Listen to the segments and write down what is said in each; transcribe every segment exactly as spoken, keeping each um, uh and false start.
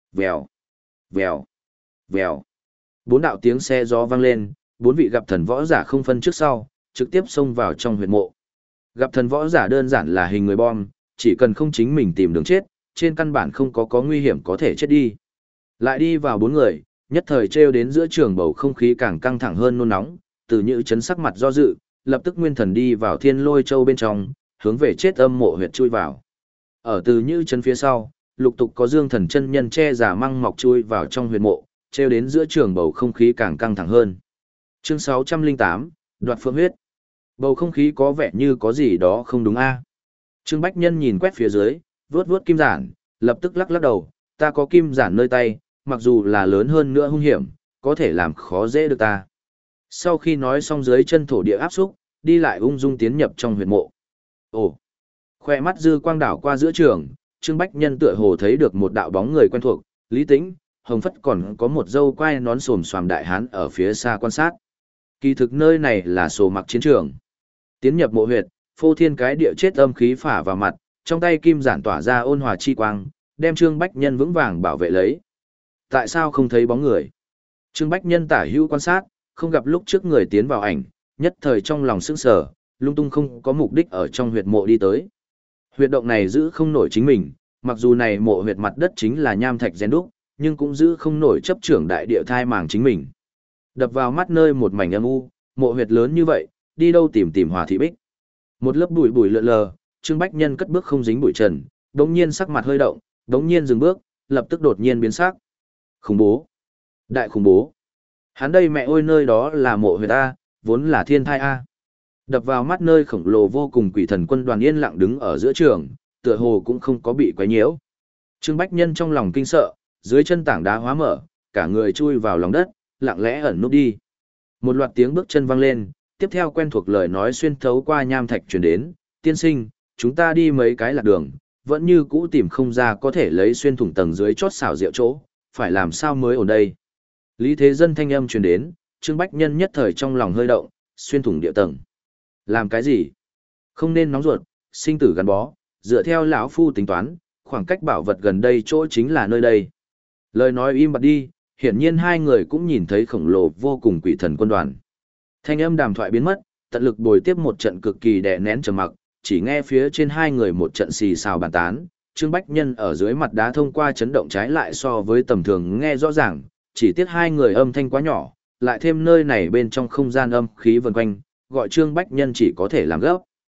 Vèo, vèo, vèo. Bốn đạo tiếng xe gió vang lên, bốn vị gặp thần võ giả không phân trước sau, trực tiếp xông vào trong huyệt mộ. Gặp thần võ giả đơn giản là hình người bom, chỉ cần không chính mình tìm đường chết, trên căn bản không có có nguy hiểm có thể chết đi. Lại đi vào bốn người, nhất thời treo đến giữa trường bầu không khí càng căng thẳng hơn nôn nóng, từ Nhữ chấn sắc mặt do dự, lập tức nguyên thần đi vào Thiên Lôi Châu bên trong, hướng về chết âm mộ huyệt chui vào. Ở từ Nhữ chấn phía sau, lục tục có Dương Thần chân nhân che giả măng mọc chui vào trong huyệt mộ, treo đến giữa trường bầu không khí càng căng thẳng hơn. Chương sáu trăm lẻ tám, Đoạt Phượng huyết. Bầu không khí có vẻ như có gì đó không đúng a. Trương Bách Nhân nhìn quét phía dưới, vuốt vuốt kim giản, lập tức lắc lắc đầu, ta có kim giản nơi tay, mặc dù là lớn hơn nữa hung hiểm, có thể làm khó dễ được ta. Sau khi nói xong dưới chân thổ địa áp xúc, đi lại ung dung tiến nhập trong huyệt mộ. Ồ! Khoe mắt dư quang đảo qua giữa trường, Trương Bách Nhân tựa hồ thấy được một đạo bóng người quen thuộc, Lý Tĩnh, Hồng Phất còn có một dâu quai nón xồm xoàm đại hán ở phía xa quan sát. Kỳ thực nơi này là sổ mặc chiến trường. Tiến nhập mộ huyệt, phô thiên cái địa chết âm khí phả vào mặt, trong tay kim giản tỏa ra ôn hòa chi quang, đem Trương Bách Nhân vững vàng bảo vệ lấy. Tại sao không thấy bóng người? Trương Bách Nhân tả hữu quan sát, không gặp lúc trước người tiến vào ảnh, nhất thời trong lòng sững sờ, lung tung không có mục đích ở trong huyệt mộ đi tới. Huyệt động này giữ không nổi chính mình, mặc dù này mộ huyệt mặt đất chính là nham thạch rèn đúc, nhưng cũng giữ không nổi chấp trưởng đại địa thai màng chính mình. Đập vào mắt nơi một mảnh âm u, mộ huyệt lớn như vậy, đi đâu tìm tìm Hòa Thị Bích. Một lớp bụi bụi lượn lờ, Trương Bách Nhân cất bước không dính bụi trần, đống nhiên sắc mặt hơi động, đống nhiên dừng bước, lập tức đột nhiên biến sắc. Khủng bố! Đại khủng bố! Hắn đây mẹ ơi, nơi đó là mộ huyệt A, vốn là thiên thai A. Đập vào mắt nơi khổng lồ vô cùng quỷ thần quân đoàn yên lặng đứng ở giữa trường, tựa hồ cũng không có bị quấy nhiễu. Trương Bách Nhân trong lòng kinh sợ, dưới chân tảng đá hóa mở, cả người chui vào lòng đất, lặng lẽ ẩn núp đi. Một loạt tiếng bước chân vang lên, tiếp theo quen thuộc lời nói xuyên thấu qua nham thạch truyền đến, tiên sinh, chúng ta đi mấy cái lạc đường, vẫn như cũ tìm không ra có thể lấy xuyên thủng tầng dưới chót xảo diệu chỗ, phải làm sao mới ổn đây. Lý Thế Dân thanh âm truyền đến, Trương Bách Nhân nhất thời trong lòng hơi động, xuyên thủng địa tầng. Làm cái gì? Không nên nóng ruột, sinh tử gắn bó, dựa theo lão phu tính toán, khoảng cách bảo vật gần đây chỗ chính là nơi đây. Lời nói im bặt đi, hiển nhiên hai người cũng nhìn thấy khổng lồ vô cùng quỷ thần quân đoàn. Thanh âm đàm thoại biến mất, tận lực bồi tiếp một trận cực kỳ đè nén trầm mặc, chỉ nghe phía trên hai người một trận xì xào bàn tán, Trương Bách Nhân ở dưới mặt đá thông qua chấn động trái lại so với tầm thường nghe rõ ràng, chỉ tiếc hai người âm thanh quá nhỏ, lại thêm nơi này bên trong không gian âm khí vần quanh, gọi Trương Bách Nhân chỉ có thể làm gấp.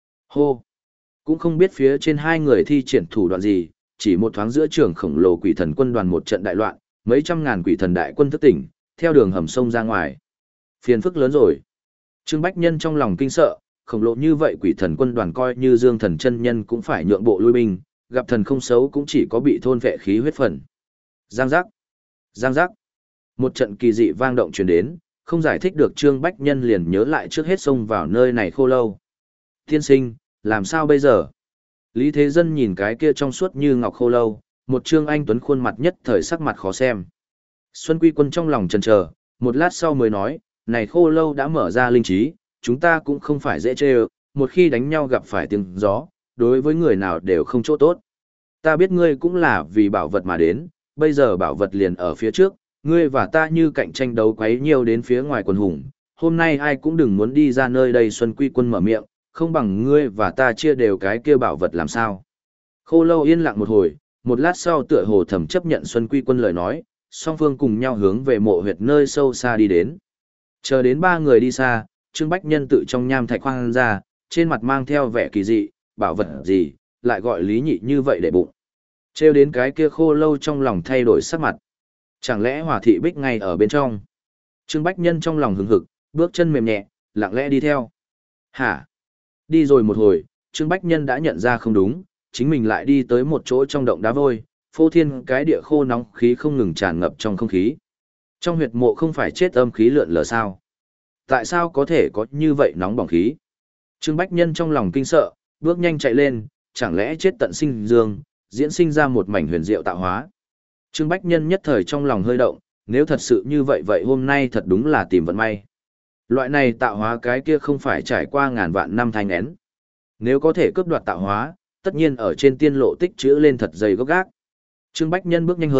Hô! Cũng không biết phía trên hai người thi triển thủ đoạn gì, chỉ một thoáng giữa trường khổng lồ quỷ thần quân đoàn một trận đại loạn, mấy trăm ngàn quỷ thần đại quân thức tỉnh, theo đường hầm sông ra ngoài. Phiền phức lớn rồi. Trương Bách Nhân trong lòng kinh sợ, khổng lồ như vậy quỷ thần quân đoàn coi như Dương Thần chân nhân cũng phải nhượng bộ lui binh, gặp thần không xấu cũng chỉ có bị thôn vệ khí huyết phần. Giang giác, giang giác. Một trận kỳ dị vang động truyền đến, không giải thích được Trương Bách Nhân liền nhớ lại trước hết xông vào nơi này khô lâu. Tiên sinh, làm sao bây giờ? Lý Thế Dân nhìn cái kia trong suốt như ngọc khô lâu, một Trương Anh Tuấn khuôn mặt nhất thời sắc mặt khó xem. Xuân Quy Quân trong lòng chần chờ, một lát sau mới nói, này khô lâu đã mở ra linh trí, chúng ta cũng không phải dễ chê ơ, một khi đánh nhau gặp phải tiếng gió, đối với người nào đều không chỗ tốt. Ta biết ngươi cũng là vì bảo vật mà đến, bây giờ bảo vật liền ở phía trước, ngươi và ta như cạnh tranh đấu quấy nhiều đến phía ngoài quần hùng, hôm nay ai cũng đừng muốn đi ra nơi đây. Xuân Quy Quân mở miệng, không bằng ngươi và ta chia đều cái kia bảo vật làm sao. Khô lâu yên lặng một hồi, một lát sau tựa hồ thầm chấp nhận Xuân Quy Quân lời nói, song phương cùng nhau hướng về mộ huyệt nơi sâu xa đi đến. Chờ đến ba người đi xa, Trương Bách Nhân tự trong nham thạch khoan ra, trên mặt mang theo vẻ kỳ dị, bảo vật gì, lại gọi Lý Nhị như vậy để bụng. Trêu đến cái kia khô lâu trong lòng thay đổi sắc mặt. Chẳng lẽ Hòa Thị Bích ngay ở bên trong? Trương Bách Nhân trong lòng hừng hực, bước chân mềm nhẹ, lặng lẽ đi theo. Hả? Đi rồi một hồi, Trương Bách Nhân đã nhận ra không đúng, chính mình lại đi tới một chỗ trong động đá vôi, phô thiên cái địa khô nóng khí không ngừng tràn ngập trong không khí. Trong huyệt mộ không phải chết âm khí lượn lờ sao? Tại sao có thể có như vậy nóng bỏng khí? Trương Bách Nhân trong lòng kinh sợ, bước nhanh chạy lên, chẳng lẽ chết tận sinh dương, diễn sinh ra một mảnh huyền diệu tạo hóa. Trương Bách Nhân nhất thời trong lòng hơi động, nếu thật sự như vậy vậy hôm nay thật đúng là tìm vận may. Loại này tạo hóa cái kia không phải trải qua ngàn vạn năm thanh én. Nếu có thể cướp đoạt tạo hóa, tất nhiên ở trên tiên lộ tích trữ lên thật dày gốc gác. Trương Bách Nhân bước nhanh hơn,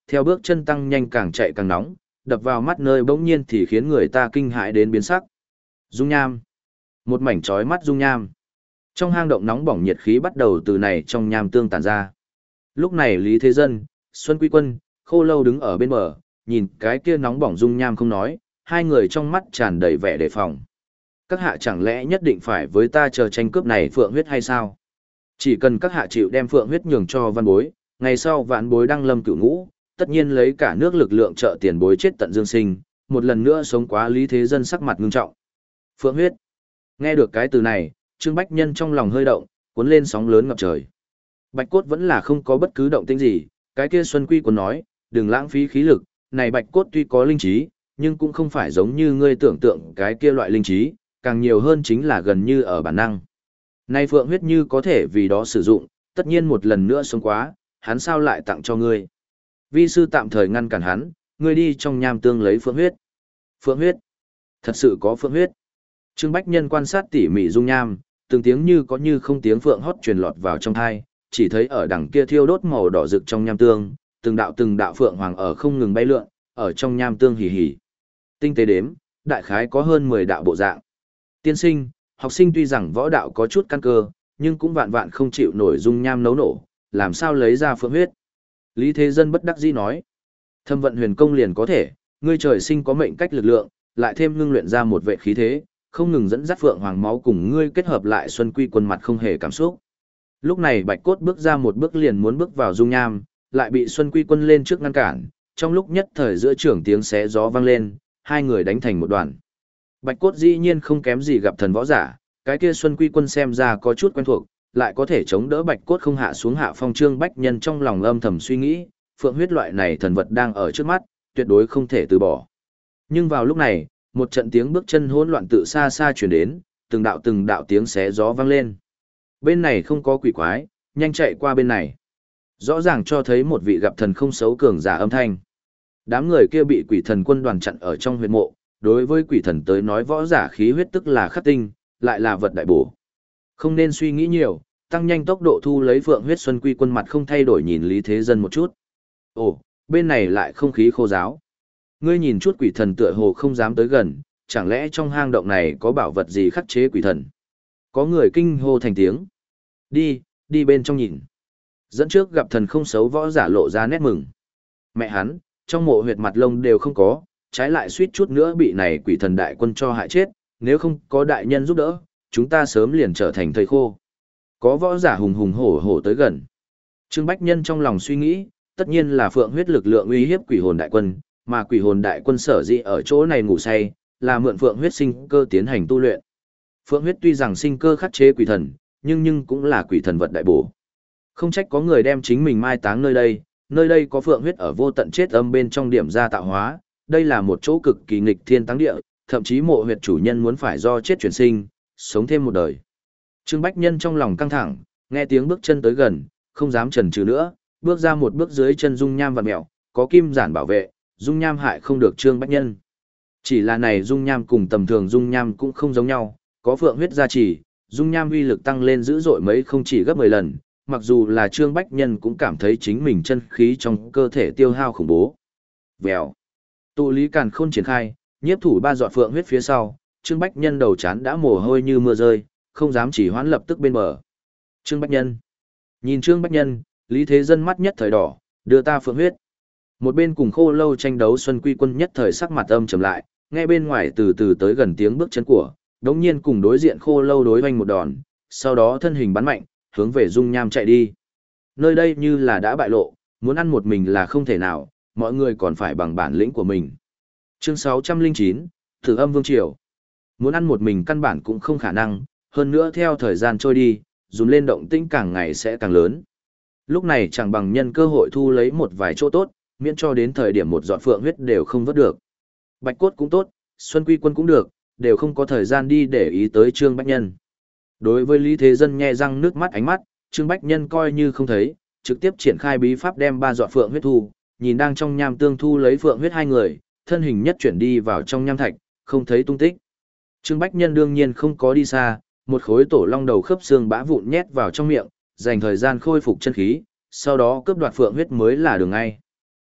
Theo bước chân tăng nhanh càng chạy càng nóng, đập vào mắt nơi bỗng nhiên thì khiến người ta kinh hãi đến biến sắc. Dung nham. Một mảnh chói mắt dung nham. Trong hang động nóng bỏng nhiệt khí bắt đầu từ này trong nham tương tản ra. Lúc này Lý Thế Dân, Xuân Quy Quân, Khô Lâu đứng ở bên bờ, nhìn cái kia nóng bỏng dung nham không nói, hai người trong mắt tràn đầy vẻ đề phòng. Các hạ chẳng lẽ nhất định phải với ta chờ tranh cướp này phượng huyết hay sao? Chỉ cần các hạ chịu đem phượng huyết nhường cho văn bối, ngày sau vạn bối đăng lâm cửu ngũ, tất nhiên lấy cả nước lực lượng trợ tiền bối chết tận dương sinh, một lần nữa sống quá Lý Thế Dân sắc mặt ngưng trọng. Phượng huyết. Nghe được cái từ này, Trương Bách Nhân trong lòng hơi động, cuốn lên sóng lớn ngập trời. Bạch Cốt vẫn là không có bất cứ động tĩnh gì, cái kia Xuân Quy Quân nói, đừng lãng phí khí lực, này Bạch Cốt tuy có linh trí, nhưng cũng không phải giống như ngươi tưởng tượng cái kia loại linh trí, càng nhiều hơn chính là gần như ở bản năng. Này phượng huyết như có thể vì đó sử dụng, tất nhiên một lần nữa sống quá, hắn sao lại tặng cho ngươi. Vi sư tạm thời ngăn cản hắn, ngươi đi trong nham tương lấy phượng huyết. Phượng huyết? Thật sự có phượng huyết? Trương Bách Nhân quan sát tỉ mỉ dung nham, từng tiếng như có như không tiếng phượng hót truyền lọt vào trong tai, chỉ thấy ở đằng kia thiêu đốt màu đỏ rực trong nham tương, từng đạo từng đạo phượng hoàng ở không ngừng bay lượn, ở trong nham tương hì hì. Tinh tế đếm, đại khái có hơn mười đạo bộ dạng. Tiên sinh, học sinh tuy rằng võ đạo có chút căn cơ, nhưng cũng vạn vạn không chịu nổi dung nham nấu nổ, làm sao lấy ra phượng huyết. Lý Thế Dân bất đắc dĩ nói. Thâm vận huyền công liền có thể, ngươi trời sinh có mệnh cách lực lượng, lại thêm ngưng luyện ra một vệ khí thế, không ngừng dẫn dắt phượng hoàng máu cùng ngươi kết hợp lại Xuân Quy Quân mặt không hề cảm xúc. Lúc này Bạch Cốt bước ra một bước liền muốn bước vào dung nham, lại bị Xuân Quy Quân lên trước ngăn cản, trong lúc nhất thời giữa trưởng tiếng xé gió vang lên, hai người đánh thành một đoàn. Bạch Cốt dĩ nhiên không kém gì gặp thần võ giả, cái kia Xuân Quy Quân xem ra có chút quen thuộc, lại có thể chống đỡ Bạch Cốt không hạ xuống hạ phong. Trương Bách Nhân trong lòng âm thầm suy nghĩ, phượng huyết loại này thần vật đang ở trước mắt, tuyệt đối không thể từ bỏ. Nhưng vào lúc này, một trận tiếng bước chân hỗn loạn tự xa xa truyền đến, từng đạo từng đạo tiếng xé gió vang lên. Bên này không có quỷ quái, nhanh chạy qua bên này. Rõ ràng cho thấy một vị gặp thần không xấu cường giả âm thanh. Đám người kia bị quỷ thần quân đoàn chặn ở trong huyệt mộ, đối với quỷ thần tới nói võ giả khí huyết tức là khắc tinh, lại là vật đại bổ. Không nên suy nghĩ nhiều, tăng nhanh tốc độ thu lấy phượng huyết. Xuân Quy Quân mặt không thay đổi nhìn Lý Thế Dân một chút. Ồ, bên này lại không khí khô giáo. Ngươi nhìn chút quỷ thần tựa hồ không dám tới gần, chẳng lẽ trong hang động này có bảo vật gì khắc chế quỷ thần? Có người kinh hô thành tiếng. Đi, đi bên trong nhìn. Dẫn trước gặp thần không xấu võ giả lộ ra nét mừng. Mẹ hắn, trong mộ huyệt mặt lông đều không có, trái lại suýt chút nữa bị này quỷ thần đại quân cho hại chết, nếu không có đại nhân giúp đỡ, chúng ta sớm liền trở thành thây khô. Có võ giả hùng hùng hổ hổ tới gần. Trương Bách Nhân trong lòng suy nghĩ, tất nhiên là phượng huyết lực lượng uy hiếp quỷ hồn đại quân, mà quỷ hồn đại quân sở dĩ ở chỗ này ngủ say, là mượn phượng huyết sinh cơ tiến hành tu luyện. Phượng huyết tuy rằng sinh cơ khắc chế quỷ thần, nhưng nhưng cũng là quỷ thần vật đại bổ. Không trách có người đem chính mình mai táng nơi đây, nơi đây có phượng huyết ở vô tận chết âm bên trong điểm ra tạo hóa, đây là một chỗ cực kỳ nghịch thiên táng địa, thậm chí mộ huyệt chủ nhân muốn phải do chết chuyển sinh, sống thêm một đời. Trương Bách Nhân trong lòng căng thẳng, nghe tiếng bước chân tới gần, không dám chần chừ nữa, bước ra một bước dưới chân dung nham vặn mèo, có kim giản bảo vệ, dung nham hại không được Trương Bách Nhân. Chỉ là này dung nham cùng tầm thường dung nham cũng không giống nhau, có phượng huyết gia trì, dung nham uy lực tăng lên dữ dội mấy không chỉ gấp mười lần, mặc dù là Trương Bách Nhân cũng cảm thấy chính mình chân khí trong cơ thể tiêu hao khủng bố. Vèo. Tụ lý càn khôn triển khai, nhiếp thủ ba giọt phượng huyết phía sau, Trương Bách Nhân đầu chán đã mồ hôi như mưa rơi, không dám chỉ hoãn lập tức bên bờ. Trương Bách Nhân. Nhìn Trương Bách Nhân, Lý Thế Dân mắt nhất thời đỏ, đưa ta phượng huyết. Một bên cùng Khô Lâu tranh đấu Xuân Quy Quân nhất thời sắc mặt âm trầm lại, nghe bên ngoài từ từ tới gần tiếng bước chân của, đống nhiên cùng đối diện Khô Lâu đối hoành một đòn, sau đó thân hình bắn mạnh, hướng về dung nham chạy đi. Nơi đây như là đã bại lộ, muốn ăn một mình là không thể nào, mọi người còn phải bằng bản lĩnh của mình. Chương sáu trăm lẻ chín, Thử Âm Vương Triều. Muốn ăn một mình căn bản cũng không khả năng, hơn nữa theo thời gian trôi đi, dùn lên động tĩnh càng ngày sẽ càng lớn. Lúc này chẳng bằng nhân cơ hội thu lấy một vài chỗ tốt, miễn cho đến thời điểm một giọt phượng huyết đều không vớt được. Bạch Cốt cũng tốt, Xuân Quy Quân cũng được, đều không có thời gian đi để ý tới Trương Bách Nhân. Đối với Lý Thế Dân nhe răng nước mắt ánh mắt, Trương Bách Nhân coi như không thấy, trực tiếp triển khai bí pháp đem ba giọt phượng huyết thu, nhìn đang trong nham tương thu lấy phượng huyết hai người, thân hình nhất chuyển đi vào trong nham thạch, không thấy tung tích. Trương Bách Nhân đương nhiên không có đi xa, một khối tổ long đầu khớp xương bã vụn nhét vào trong miệng, dành thời gian khôi phục chân khí, sau đó cướp đoạt phượng huyết mới là đường ngay.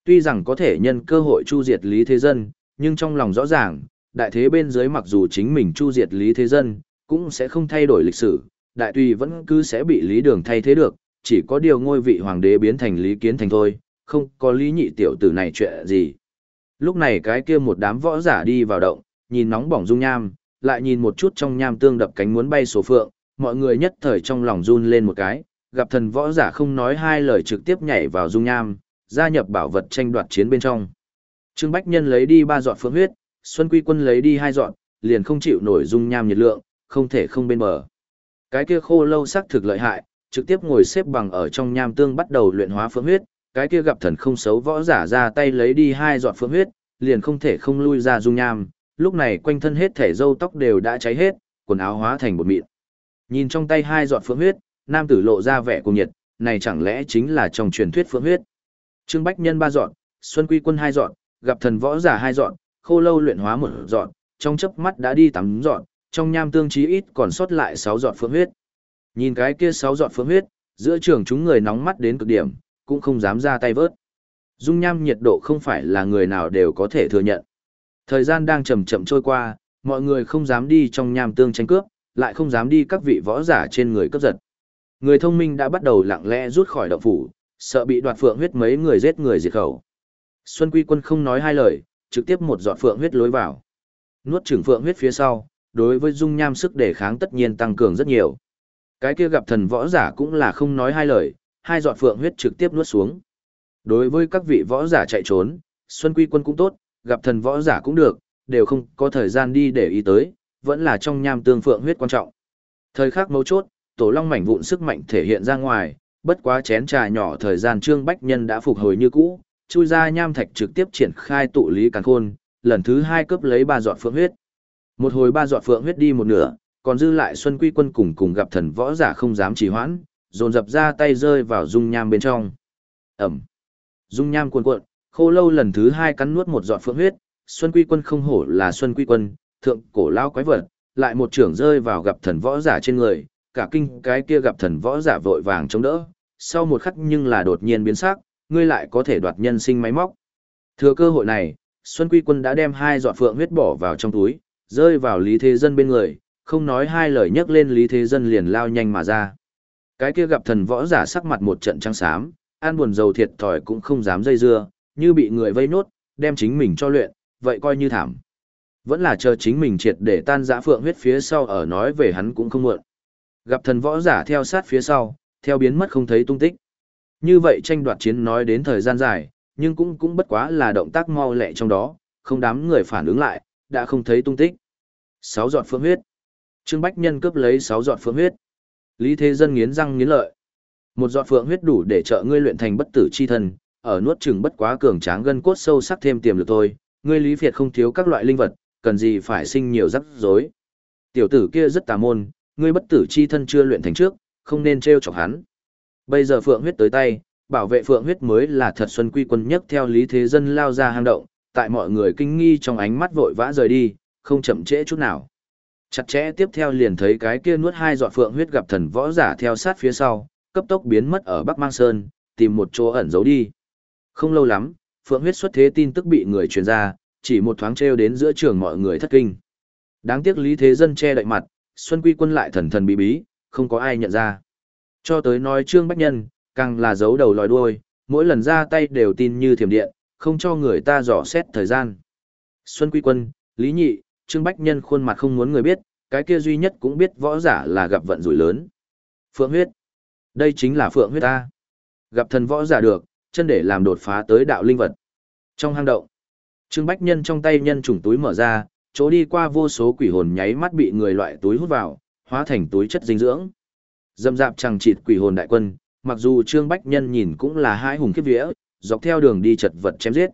Tuy rằng có thể nhân cơ hội chu diệt Lý Thế Dân, nhưng trong lòng rõ ràng, đại thế bên dưới mặc dù chính mình chu diệt Lý Thế Dân, cũng sẽ không thay đổi lịch sử, đại tùy vẫn cứ sẽ bị Lý Đường thay thế được, chỉ có điều ngôi vị hoàng đế biến thành Lý Kiến Thành thôi, không có Lý Nhị tiểu tử này chuyện gì. Lúc này cái kia một đám võ giả đi vào động, nhìn nóng bỏng dung nham, lại nhìn một chút trong nham tương đập cánh muốn bay sổ phượng, mọi người nhất thời trong lòng run lên một cái, gặp thần võ giả không nói hai lời trực tiếp nhảy vào dung nham, gia nhập bảo vật tranh đoạt chiến bên trong. Trương Bách Nhân lấy đi ba giọt phượng huyết, Xuân Quy Quân lấy đi hai giọt, liền không chịu nổi dung nham nhiệt lượng, không thể không bên bờ. Cái kia khô lâu sắc thực lợi hại, trực tiếp ngồi xếp bằng ở trong nham tương bắt đầu luyện hóa phượng huyết, cái kia gặp thần không xấu võ giả ra tay lấy đi hai giọt phượng huyết, liền không thể không lui ra dung nham, lúc này quanh thân hết thể râu tóc đều đã cháy hết, quần áo hóa thành bột mịn. Nhìn trong tay hai giọt phượng huyết, nam tử lộ ra vẻ cuồng nhiệt, này chẳng lẽ chính là trong truyền thuyết phượng huyết. Trương Bách Nhân ba giọt, Xuân Quy Quân hai giọt, gặp thần võ giả hai giọt, khô lâu luyện hóa một giọt, trong chớp mắt đã đi tám giọt, trong nham tương chí ít còn sót lại sáu giọt phượng huyết. Nhìn cái kia sáu giọt phượng huyết, giữa trường chúng người nóng mắt đến cực điểm, cũng không dám ra tay vớt. Dung nham nhiệt độ không phải là người nào đều có thể thừa nhận. Thời gian đang chậm chậm trôi qua, mọi người không dám đi trong nham tương tranh cướp, lại không dám đi các vị võ giả trên người cướp giật. Người thông minh đã bắt đầu lặng lẽ rút khỏi động phủ, sợ bị đoạt phượng huyết mấy người giết người diệt khẩu. Xuân Quy Quân không nói hai lời, trực tiếp một giọt phượng huyết lối vào. Nuốt chửng phượng huyết phía sau, đối với dung nham sức đề kháng tất nhiên tăng cường rất nhiều. Cái kia gặp thần võ giả cũng là không nói hai lời, hai giọt phượng huyết trực tiếp nuốt xuống. Đối với các vị võ giả chạy trốn, Xuân Quy Quân cũng tốt, gặp thần võ giả cũng được, đều không có thời gian đi để ý tới, vẫn là trong nham tương phượng huyết quan trọng. Thời khắc mấu chốt, tổ long mảnh vụn sức mạnh thể hiện ra ngoài, bất quá chén trà nhỏ thời gian Trương Bách Nhân đã phục hồi như cũ, chui ra nham thạch trực tiếp triển khai tụ lý càn khôn, lần thứ hai cướp lấy ba giọt phượng huyết. Một hồi ba giọt phượng huyết đi một nửa, còn dư lại Xuân Quy Quân cùng cùng gặp thần võ giả không dám trì hoãn, dồn dập ra tay rơi vào dung nham bên trong. Ẩm. Dung nham cuồn cuộn, khô lâu lần thứ hai cắn nuốt một giọt phượng huyết, Xuân Quy Quân không hổ là Xuân Quy Quân, thượng cổ lao quái vật, lại một trưởng rơi vào gặp thần võ giả trên người, cả kinh cái kia gặp thần võ giả vội vàng chống đỡ, sau một khắc nhưng là đột nhiên biến sắc, ngươi lại có thể đoạt nhân sinh máy móc. Thừa cơ hội này, Xuân Quy Quân đã đem hai giọt phượng huyết bỏ vào trong túi, rơi vào Lý Thế Dân bên người, không nói hai lời nhấc lên Lý Thế Dân liền lao nhanh mà ra. Cái kia gặp thần võ giả sắc mặt một trận trắng xám, an buồn dầu thiệt thòi cũng không dám dây dưa, như bị người vây nốt, đem chính mình cho luyện, vậy coi như thảm. Vẫn là chờ chính mình triệt để tan dã phượng huyết phía sau ở nói về hắn cũng không muộn. Gặp thần võ giả theo sát phía sau, theo biến mất không thấy tung tích. Như vậy tranh đoạt chiến nói đến thời gian dài, nhưng cũng cũng bất quá là động tác mau lẹ trong đó, không đám người phản ứng lại, đã không thấy tung tích. Sáu giọt phượng huyết. Trương Bách Nhân cướp lấy sáu giọt phượng huyết. Lý Thế Dân nghiến răng nghiến lợi. Một giọt phượng huyết đủ để trợ ngươi luyện thành bất tử chi thân, ở nuốt chừng bất quá cường tráng gân cốt sâu sắc thêm tiềm lực thôi, ngươi Lý Việt không thiếu các loại linh vật, cần gì phải sinh nhiều rắc rối. Tiểu tử kia rất tà môn, ngươi bất tử chi thân chưa luyện thành trước, không nên trêu chọc hắn. Bây giờ phượng huyết tới tay, bảo vệ phượng huyết mới là thật. Xuân Quy Quân nhất theo Lý Thế Dân lao ra hang động, tại mọi người kinh nghi trong ánh mắt vội vã rời đi, không chậm trễ chút nào. Chặt chẽ tiếp theo liền thấy cái kia nuốt hai giọt phượng huyết gặp thần võ giả theo sát phía sau, cấp tốc biến mất ở Bắc Mang Sơn, tìm một chỗ ẩn giấu đi. Không lâu lắm, phượng huyết xuất thế tin tức bị người truyền ra, chỉ một thoáng trêu đến giữa trường mọi người thất kinh. Đáng tiếc Lý Thế Dân che đậy mặt, Xuân Quy Quân lại thần thần bí bí, không có ai nhận ra. Cho tới nói Trương Bách Nhân, càng là giấu đầu lòi đuôi, mỗi lần ra tay đều tin như thiểm điện, không cho người ta dò xét thời gian. Xuân Quy Quân, Lý Nhị, Trương Bách Nhân khuôn mặt không muốn người biết, cái kia duy nhất cũng biết võ giả là gặp vận rủi lớn. Phượng huyết. Đây chính là phượng huyết ta. Gặp thần võ giả được, chân để làm đột phá tới đạo linh vật. Trong hang động, Trương Bách Nhân trong tay nhân trùng túi mở ra, chỗ đi qua vô số quỷ hồn nháy mắt bị người loại túi hút vào, hóa thành túi chất dinh dưỡng. Dâm dạp chẳng chịt quỷ hồn đại quân, mặc dù Trương Bách Nhân nhìn cũng là hai hùng kiếp vía, dọc theo đường đi chật vật chém giết.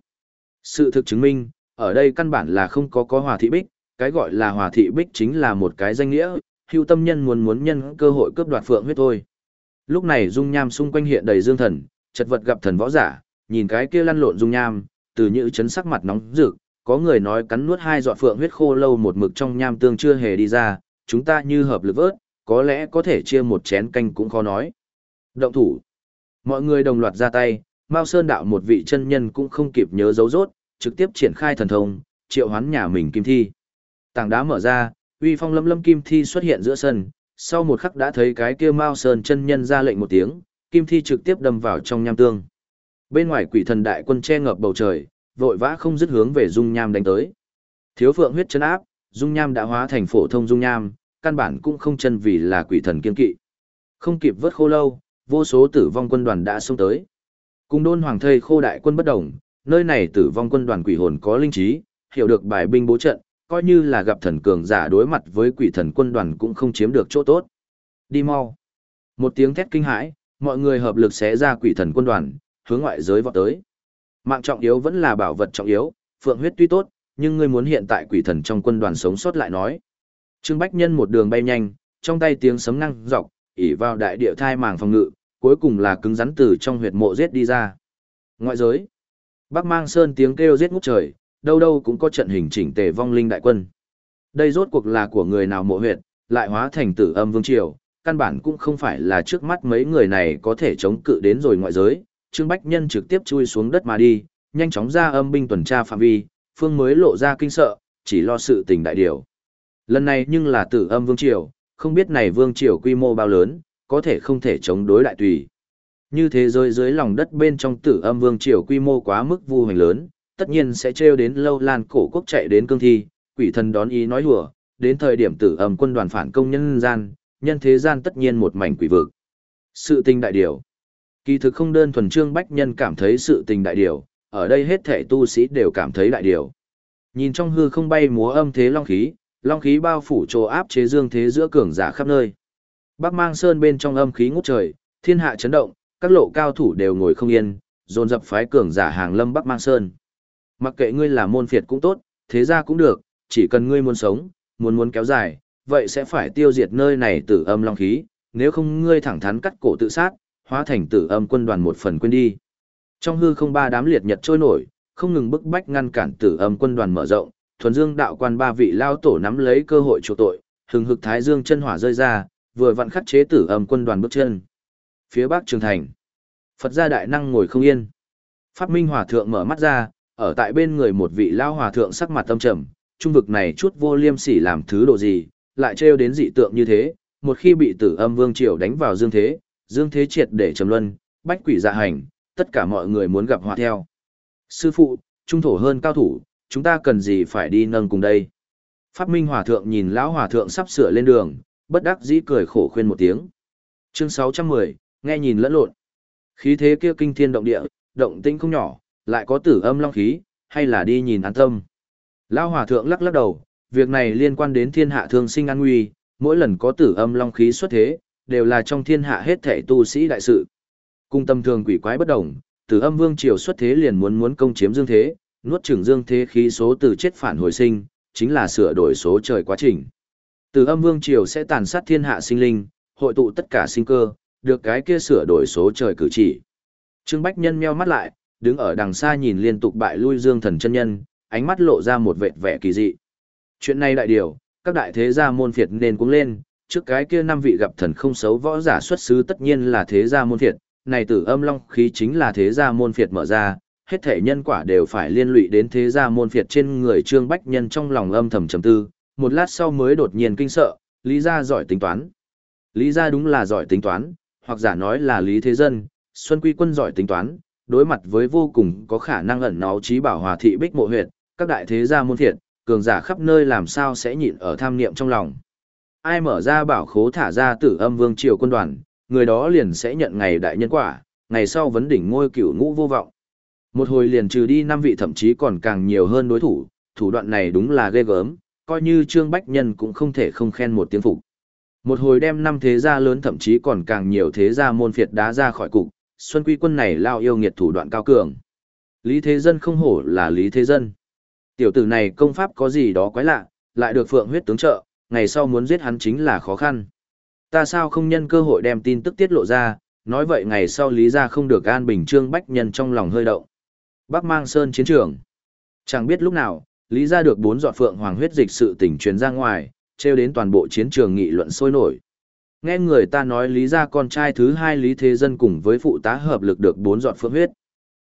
Sự thực chứng minh, ở đây căn bản là không có có Hòa Thị Bích, cái gọi là Hòa Thị Bích chính là một cái danh nghĩa, hưu tâm nhân muốn muốn nhân cơ hội cướp đoạt phượng huyết thôi. Lúc này dung nham xung quanh hiện đầy dương thần, chật vật gặp thần võ giả, nhìn cái kia lăn lộn dung nham, từ những chấn sắc mặt nóng rực, có người nói cắn nuốt hai giọt phượng huyết khô lâu một mực trong nham tương chưa hề đi ra, chúng ta như hợp lực vớt, có lẽ có thể chia một chén canh cũng khó nói. Động thủ. Mọi người đồng loạt ra tay, Mao Sơn đạo một vị chân nhân cũng không kịp nhớ dấu rốt, trực tiếp triển khai thần thông, triệu hoán nhà mình kim thi. Tảng đá mở ra, uy phong lâm lâm kim thi xuất hiện giữa sân, sau một khắc đã thấy cái kia Mao Sơn chân nhân ra lệnh một tiếng, kim thi trực tiếp đâm vào trong nham tương. Bên ngoài quỷ thần đại quân che ngập bầu trời, vội vã không dứt hướng về dung nham đánh tới. Thiếu phượng huyết chân áp, dung nham đã hóa thành phổ thông dung nham, căn bản cũng không chân vì là quỷ thần kiên kỵ. Không kịp vớt khô lâu, vô số tử vong quân đoàn đã xông tới. Cùng đôn hoàng thây khô đại quân bất đồng, nơi này tử vong quân đoàn quỷ hồn có linh trí, hiểu được bài binh bố trận, coi như là gặp thần cường giả đối mặt với quỷ thần quân đoàn cũng không chiếm được chỗ tốt. Đi mau. Một tiếng thét kinh hãi, mọi người hợp lực xé ra quỷ thần quân đoàn, hướng ngoại giới vọt tới. Mạng trọng yếu vẫn là bảo vật trọng yếu, phượng huyết tuy tốt, nhưng ngươi muốn hiện tại quỷ thần trong quân đoàn sống sót lại nói. Trương Bách Nhân một đường bay nhanh, trong tay tiếng sấm năng dọc, ỉ vào đại địa thai màng phòng ngự, cuối cùng là cứng rắn từ trong huyệt mộ giết đi ra. Ngoại giới, Bắc Mang Sơn tiếng kêu giết ngút trời, đâu đâu cũng có trận hình chỉnh tề vong linh đại quân. Đây rốt cuộc là của người nào mộ huyệt, lại hóa thành tử âm vương triều, căn bản cũng không phải là trước mắt mấy người này có thể chống cự đến rồi ngoại giới. Trương Bách Nhân trực tiếp chui xuống đất mà đi, nhanh chóng ra âm binh tuần tra phạm vi, phương mới lộ ra kinh sợ, chỉ lo sự tình đại điều. Lần này nhưng là tử âm vương triều, không biết này vương triều quy mô bao lớn, có thể không thể chống đối đại tùy. Như thế giới dưới lòng đất bên trong tử âm vương triều quy mô quá mức vu hành lớn, tất nhiên sẽ trêu đến lâu lan cổ quốc chạy đến cương thi, quỷ thần đón ý nói hùa, đến thời điểm tử âm quân đoàn phản công nhân gian, nhân thế gian tất nhiên một mảnh quỷ vực. Sự tình đại điều. Kỳ thực không đơn thuần Trương Bách Nhân cảm thấy sự tình đại điều, ở đây hết thể tu sĩ đều cảm thấy đại điều. Nhìn trong hư không bay múa âm thế long khí, long khí bao phủ chỗ áp chế dương thế giữa cường giả khắp nơi. Bắc Mang Sơn bên trong âm khí ngút trời, thiên hạ chấn động, các lộ cao thủ đều ngồi không yên, dồn dập phái cường giả hàng lâm Bắc Mang Sơn. Mặc kệ ngươi là môn phiệt cũng tốt, thế gia cũng được, chỉ cần ngươi muốn sống, muốn muốn kéo dài, vậy sẽ phải tiêu diệt nơi này tử âm long khí, nếu không ngươi thẳng thắn cắt cổ tự sát, hóa thành tử âm quân đoàn một phần quên đi. Trong hư không ba đám liệt nhật trôi nổi, không ngừng bức bách ngăn cản tử âm quân đoàn mở rộng, thuần dương đạo quan ba vị lao tổ nắm lấy cơ hội chuộc tội, hừng hực thái dương chân hỏa rơi ra, vừa vặn khắc chế tử âm quân đoàn bước chân. Phía bắc Trường Thành, Phật gia đại năng ngồi không yên. Pháp Minh Hòa thượng mở mắt ra, ở tại bên người một vị lao hòa thượng sắc mặt tâm trầm, trung vực này chút vô liêm sỉ làm thứ độ gì, lại trêu đến dị tượng như thế, một khi bị tử âm vương triều đánh vào dương thế, dương thế triệt để trầm luân, bách quỷ dạ hành, tất cả mọi người muốn gặp hòa theo. Sư phụ, trung thổ hơn cao thủ, chúng ta cần gì phải đi nâng cùng đây? Pháp Minh Hòa thượng nhìn lão hòa thượng sắp sửa lên đường, bất đắc dĩ cười khổ khuyên một tiếng. Chương sáu trăm mười, nghe nhìn lẫn lộn. Khí thế kia kinh thiên động địa, động tĩnh không nhỏ, lại có tử âm long khí, hay là đi nhìn an tâm. Lão hòa thượng lắc lắc đầu, việc này liên quan đến thiên hạ thương sinh an nguy, mỗi lần có tử âm long khí xuất thế, đều là trong thiên hạ hết thảy tu sĩ đại sự. Cung tâm thường quỷ quái bất động, tử âm vương triều xuất thế liền muốn muốn công chiếm dương thế, nuốt chửng dương thế khí số từ chết phản hồi sinh, chính là sửa đổi số trời quá trình. Tử âm vương triều sẽ tàn sát thiên hạ sinh linh, hội tụ tất cả sinh cơ, được cái kia sửa đổi số trời cử chỉ. Trương Bách Nhân meo mắt lại, đứng ở đằng xa nhìn liên tục bại lui dương thần chân nhân, ánh mắt lộ ra một vệt vẻ kỳ dị. Chuyện này đại điều, các đại thế gia môn phiệt nên cuống lên, trước cái kia năm vị gặp thần không xấu võ giả xuất xứ tất nhiên là thế gia môn phiệt, này tử âm long khí chính là thế gia môn phiệt mở ra, hết thể nhân quả đều phải liên lụy đến thế gia môn phiệt trên người Trương Bách Nhân trong lòng âm thầm trầm tư, một lát sau mới đột nhiên kinh sợ, Lý gia giỏi tính toán. Lý gia đúng là giỏi tính toán, hoặc giả nói là Lý Thế Dân, Xuân Quy Quân giỏi tính toán, đối mặt với vô cùng có khả năng ẩn náu trí bảo hòa thị bích mộ huyệt, các đại thế gia môn phiệt, cường giả khắp nơi làm sao sẽ nhịn ở tham niệm trong lòng. Ai mở ra bảo khố thả ra tử âm vương triều quân đoàn, người đó liền sẽ nhận ngày đại nhân quả, ngày sau vấn đỉnh ngôi cửu ngũ vô vọng. Một hồi liền trừ đi năm vị thậm chí còn càng nhiều hơn đối thủ, thủ đoạn này đúng là ghê gớm, coi như Trương Bách Nhân cũng không thể không khen một tiếng phục. Một hồi đem năm thế gia lớn thậm chí còn càng nhiều thế gia môn phiệt đá ra khỏi cục, Xuân Quy Quân này lao yêu nghiệt thủ đoạn cao cường. Lý Thế Dân không hổ là Lý Thế Dân. Tiểu tử này công pháp có gì đó quái lạ, lại được Phượng huyết tướng trợ, ngày sau muốn giết hắn chính là khó khăn. Ta sao không nhân cơ hội đem tin tức tiết lộ ra, nói vậy ngày sau Lý gia không được an bình. Trương Bách Nhân trong lòng hơi động. Bắc Mang Sơn chiến trường. Chẳng biết lúc nào, Lý gia được bốn giọt phượng hoàng huyết dịch sự tình truyền ra ngoài, treo đến toàn bộ chiến trường nghị luận sôi nổi. Nghe người ta nói Lý gia con trai thứ hai Lý Thế Dân cùng với phụ tá hợp lực được bốn giọt phượng huyết.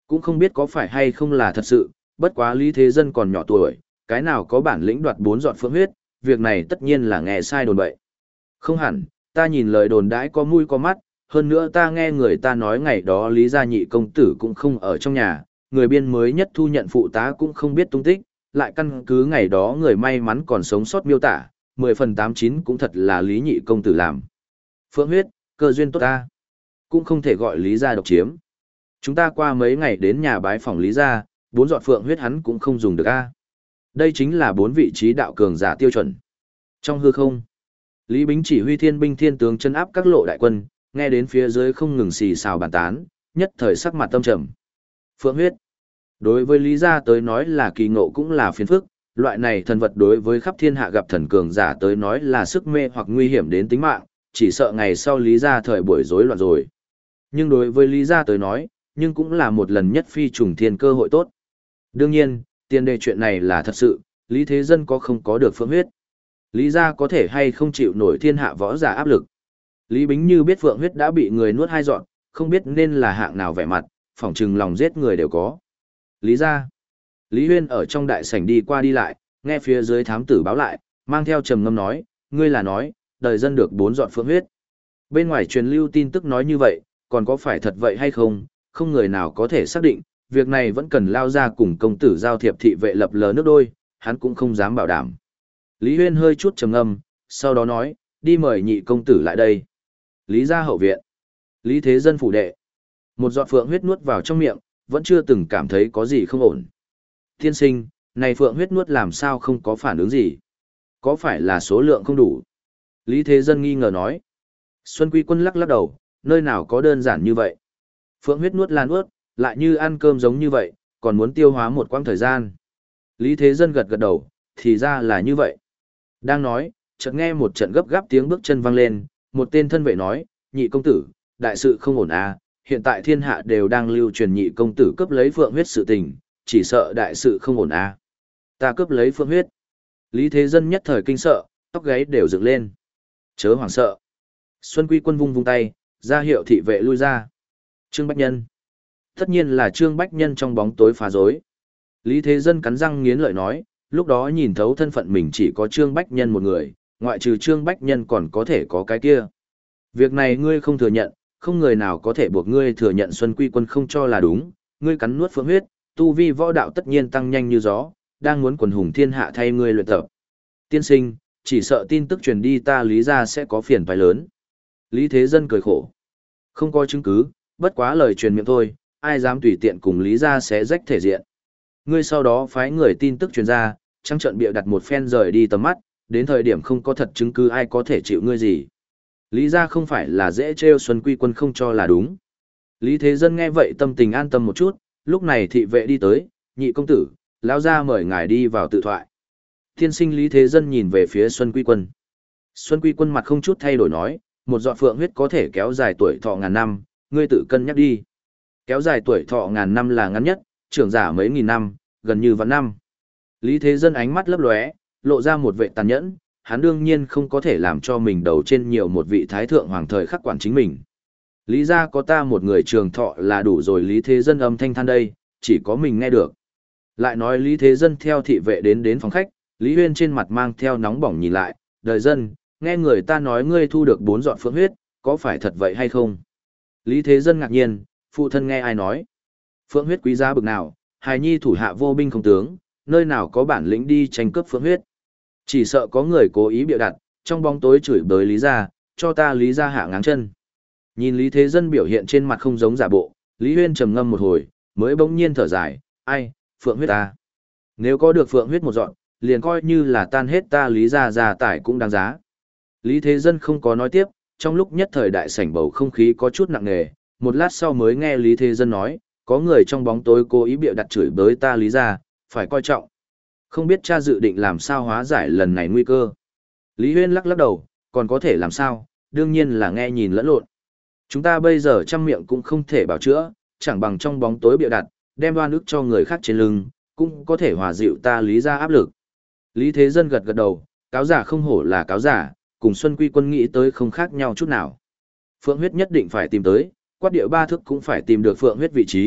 Cũng không biết có phải hay không là thật sự, bất quá Lý Thế Dân còn nhỏ tuổi, cái nào có bản lĩnh đoạt bốn giọt phượng huyết, việc này tất nhiên là nghe sai đồn bậy. Không hẳn, ta nhìn lời đồn đãi có mũi có mắt, hơn nữa ta nghe người ta nói ngày đó Lý Gia Nhị công tử cũng không ở trong nhà, người biên mới nhất thu nhận phụ tá cũng không biết tung tích, lại căn cứ ngày đó người may mắn còn sống sót miêu tả, mười phần tám chín cũng thật là Lý Nhị công tử làm. Phượng huyết, cơ duyên tốt ta, cũng không thể gọi Lý Gia độc chiếm. Chúng ta qua mấy ngày đến nhà bái phòng Lý Gia, bốn giọt phượng huyết hắn cũng không dùng được a. Đây chính là bốn vị trí đạo cường giả tiêu chuẩn. Trong hư không, Lý Bính chỉ huy thiên binh thiên tướng chân áp các lộ đại quân, nghe đến phía dưới không ngừng xì xào bàn tán, nhất thời sắc mặt tâm trầm. Phượng huyết, đối với Lý Gia tới nói là kỳ ngộ cũng là phiền phức, loại này thần vật đối với khắp thiên hạ gặp thần cường giả tới nói là sức mê hoặc nguy hiểm đến tính mạng, chỉ sợ ngày sau Lý Gia thời buổi rối loạn rồi. Nhưng đối với Lý Gia tới nói, nhưng cũng là một lần nhất phi trùng thiên cơ hội tốt. Đương nhiên, tiền đề chuyện này là thật sự, Lý Thế Dân có không có được phượng huyết. Lý Gia có thể hay không chịu nổi thiên hạ võ giả áp lực. Lý Bính như biết phượng huyết đã bị người nuốt hai dọn, không biết nên là hạng nào vẻ mặt, phỏng chừng lòng giết người đều có. Lý Gia. Lý Huyên ở trong đại sảnh đi qua đi lại, nghe phía dưới thám tử báo lại, mang theo trầm ngâm nói, ngươi là nói, đời dân được bốn dọn phượng huyết. Bên ngoài truyền lưu tin tức nói như vậy, còn có phải thật vậy hay không, không người nào có thể xác định, việc này vẫn cần lao ra cùng công tử giao thiệp thị vệ lập lờ nước đôi, hắn cũng không dám bảo đảm. Lý Huyên hơi chút trầm ngâm, sau đó nói, đi mời nhị công tử lại đây. Lý Gia hậu viện. Lý Thế Dân phủ đệ. Một giọt phượng huyết nuốt vào trong miệng, vẫn chưa từng cảm thấy có gì không ổn. Tiên sinh, này phượng huyết nuốt làm sao không có phản ứng gì? Có phải là số lượng không đủ? Lý Thế Dân nghi ngờ nói. Xuân Quy Quân lắc lắc đầu, nơi nào có đơn giản như vậy? Phượng huyết nuốt lan nuốt, lại như ăn cơm giống như vậy, còn muốn tiêu hóa một quãng thời gian. Lý Thế Dân gật gật đầu, thì ra là như vậy. Đang nói, chợt nghe một trận gấp gáp tiếng bước chân vang lên, một tên thân vệ nói, nhị công tử, đại sự không ổn à, hiện tại thiên hạ đều đang lưu truyền nhị công tử cướp lấy phượng huyết sự tình, chỉ sợ đại sự không ổn à. Ta cướp lấy phượng huyết. Lý Thế Dân nhất thời kinh sợ, tóc gáy đều dựng lên. Chớ hoảng sợ. Xuân Quy Quân vung vung tay, ra hiệu thị vệ lui ra. Trương Bách Nhân. Tất nhiên là Trương Bách Nhân trong bóng tối phá rối. Lý Thế Dân cắn răng nghiến lợi nói, lúc đó nhìn thấu thân phận mình chỉ có Trương Bách Nhân một người, ngoại trừ Trương Bách Nhân còn có thể có cái kia. Việc này ngươi không thừa nhận, không người nào có thể buộc ngươi thừa nhận Xuân Quy Quân không cho là đúng, ngươi cắn nuốt phượng huyết, tu vi võ đạo tất nhiên tăng nhanh như gió, đang muốn quần hùng thiên hạ thay ngươi luyện tập. Tiên sinh, chỉ sợ tin tức truyền đi ta Lý Gia sẽ có phiền phải lớn. Lý Thế Dân cười khổ. Không có chứng cứ, bất quá lời truyền miệng thôi, ai dám tùy tiện cùng Lý Gia sẽ rách thể diện. Ngươi sau đó phái người tin tức truyền ra, trắng trận bịa đặt một phen rời đi tầm mắt, đến thời điểm không có thật chứng cứ ai có thể chịu ngươi gì. Lý Gia không phải là dễ trêu Xuân Quy Quân không cho là đúng. Lý Thế Dân nghe vậy tâm tình an tâm một chút, lúc này thị vệ đi tới, nhị công tử, lão gia mời ngài đi vào tự thoại. Tiên sinh Lý Thế Dân nhìn về phía Xuân Quy Quân. Xuân Quy Quân mặt không chút thay đổi nói, một giọt phượng huyết có thể kéo dài tuổi thọ ngàn năm, ngươi tự cân nhắc đi. Kéo dài tuổi thọ ngàn năm là ngắn nhất, trưởng giả mấy nghìn năm, gần như vạn năm. Lý Thế Dân ánh mắt lấp lóe, lộ ra một vệ tàn nhẫn, hắn đương nhiên không có thể làm cho mình đầu trên nhiều một vị thái thượng hoàng thời khắc quản chính mình. Lý gia có ta một người trường thọ là đủ rồi. Lý Thế Dân âm thanh than đây, chỉ có mình nghe được. Lại nói Lý Thế Dân theo thị vệ đến đến phòng khách, Lý Huyên trên mặt mang theo nóng bỏng nhìn lại, đời dân, nghe người ta nói ngươi thu được bốn giọt phượng huyết, có phải thật vậy hay không? Lý Thế Dân ngạc nhiên, phụ thân nghe ai nói? Phượng huyết quý giá bực nào, hài nhi thủ hạ vô binh không tướng, nơi nào có bản lĩnh đi tranh cướp phượng huyết? Chỉ sợ có người cố ý bịa đặt, trong bóng tối chửi bới Lý gia, cho ta Lý gia hạ ngáng chân. Nhìn Lý Thế Dân biểu hiện trên mặt không giống giả bộ, Lý Huyên trầm ngâm một hồi, mới bỗng nhiên thở dài, ai, phượng huyết ta. Nếu có được phượng huyết một dọn, liền coi như là tan hết ta Lý gia gia tài cũng đáng giá. Lý Thế Dân không có nói tiếp, trong lúc nhất thời đại sảnh bầu không khí có chút nặng nề, một lát sau mới nghe Lý Thế Dân nói, có người trong bóng tối cố ý bịa đặt chửi bới ta Lý gia, phải coi trọng. Không biết cha dự định làm sao hóa giải lần này nguy cơ. Lý Huyên lắc lắc đầu, còn có thể làm sao, đương nhiên là nghe nhìn lẫn lộn. Chúng ta bây giờ trăm miệng cũng không thể bảo chữa, chẳng bằng trong bóng tối bịa đặt, đem đoan ức cho người khác trên lưng, cũng có thể hòa dịu ta Lý gia áp lực. Lý Thế Dân gật gật đầu, cáo giả không hổ là cáo giả, cùng Xuân Quy Quân nghĩ tới không khác nhau chút nào. Phượng huyết nhất định phải tìm tới, quát điệu ba thước cũng phải tìm được phượng huyết vị trí,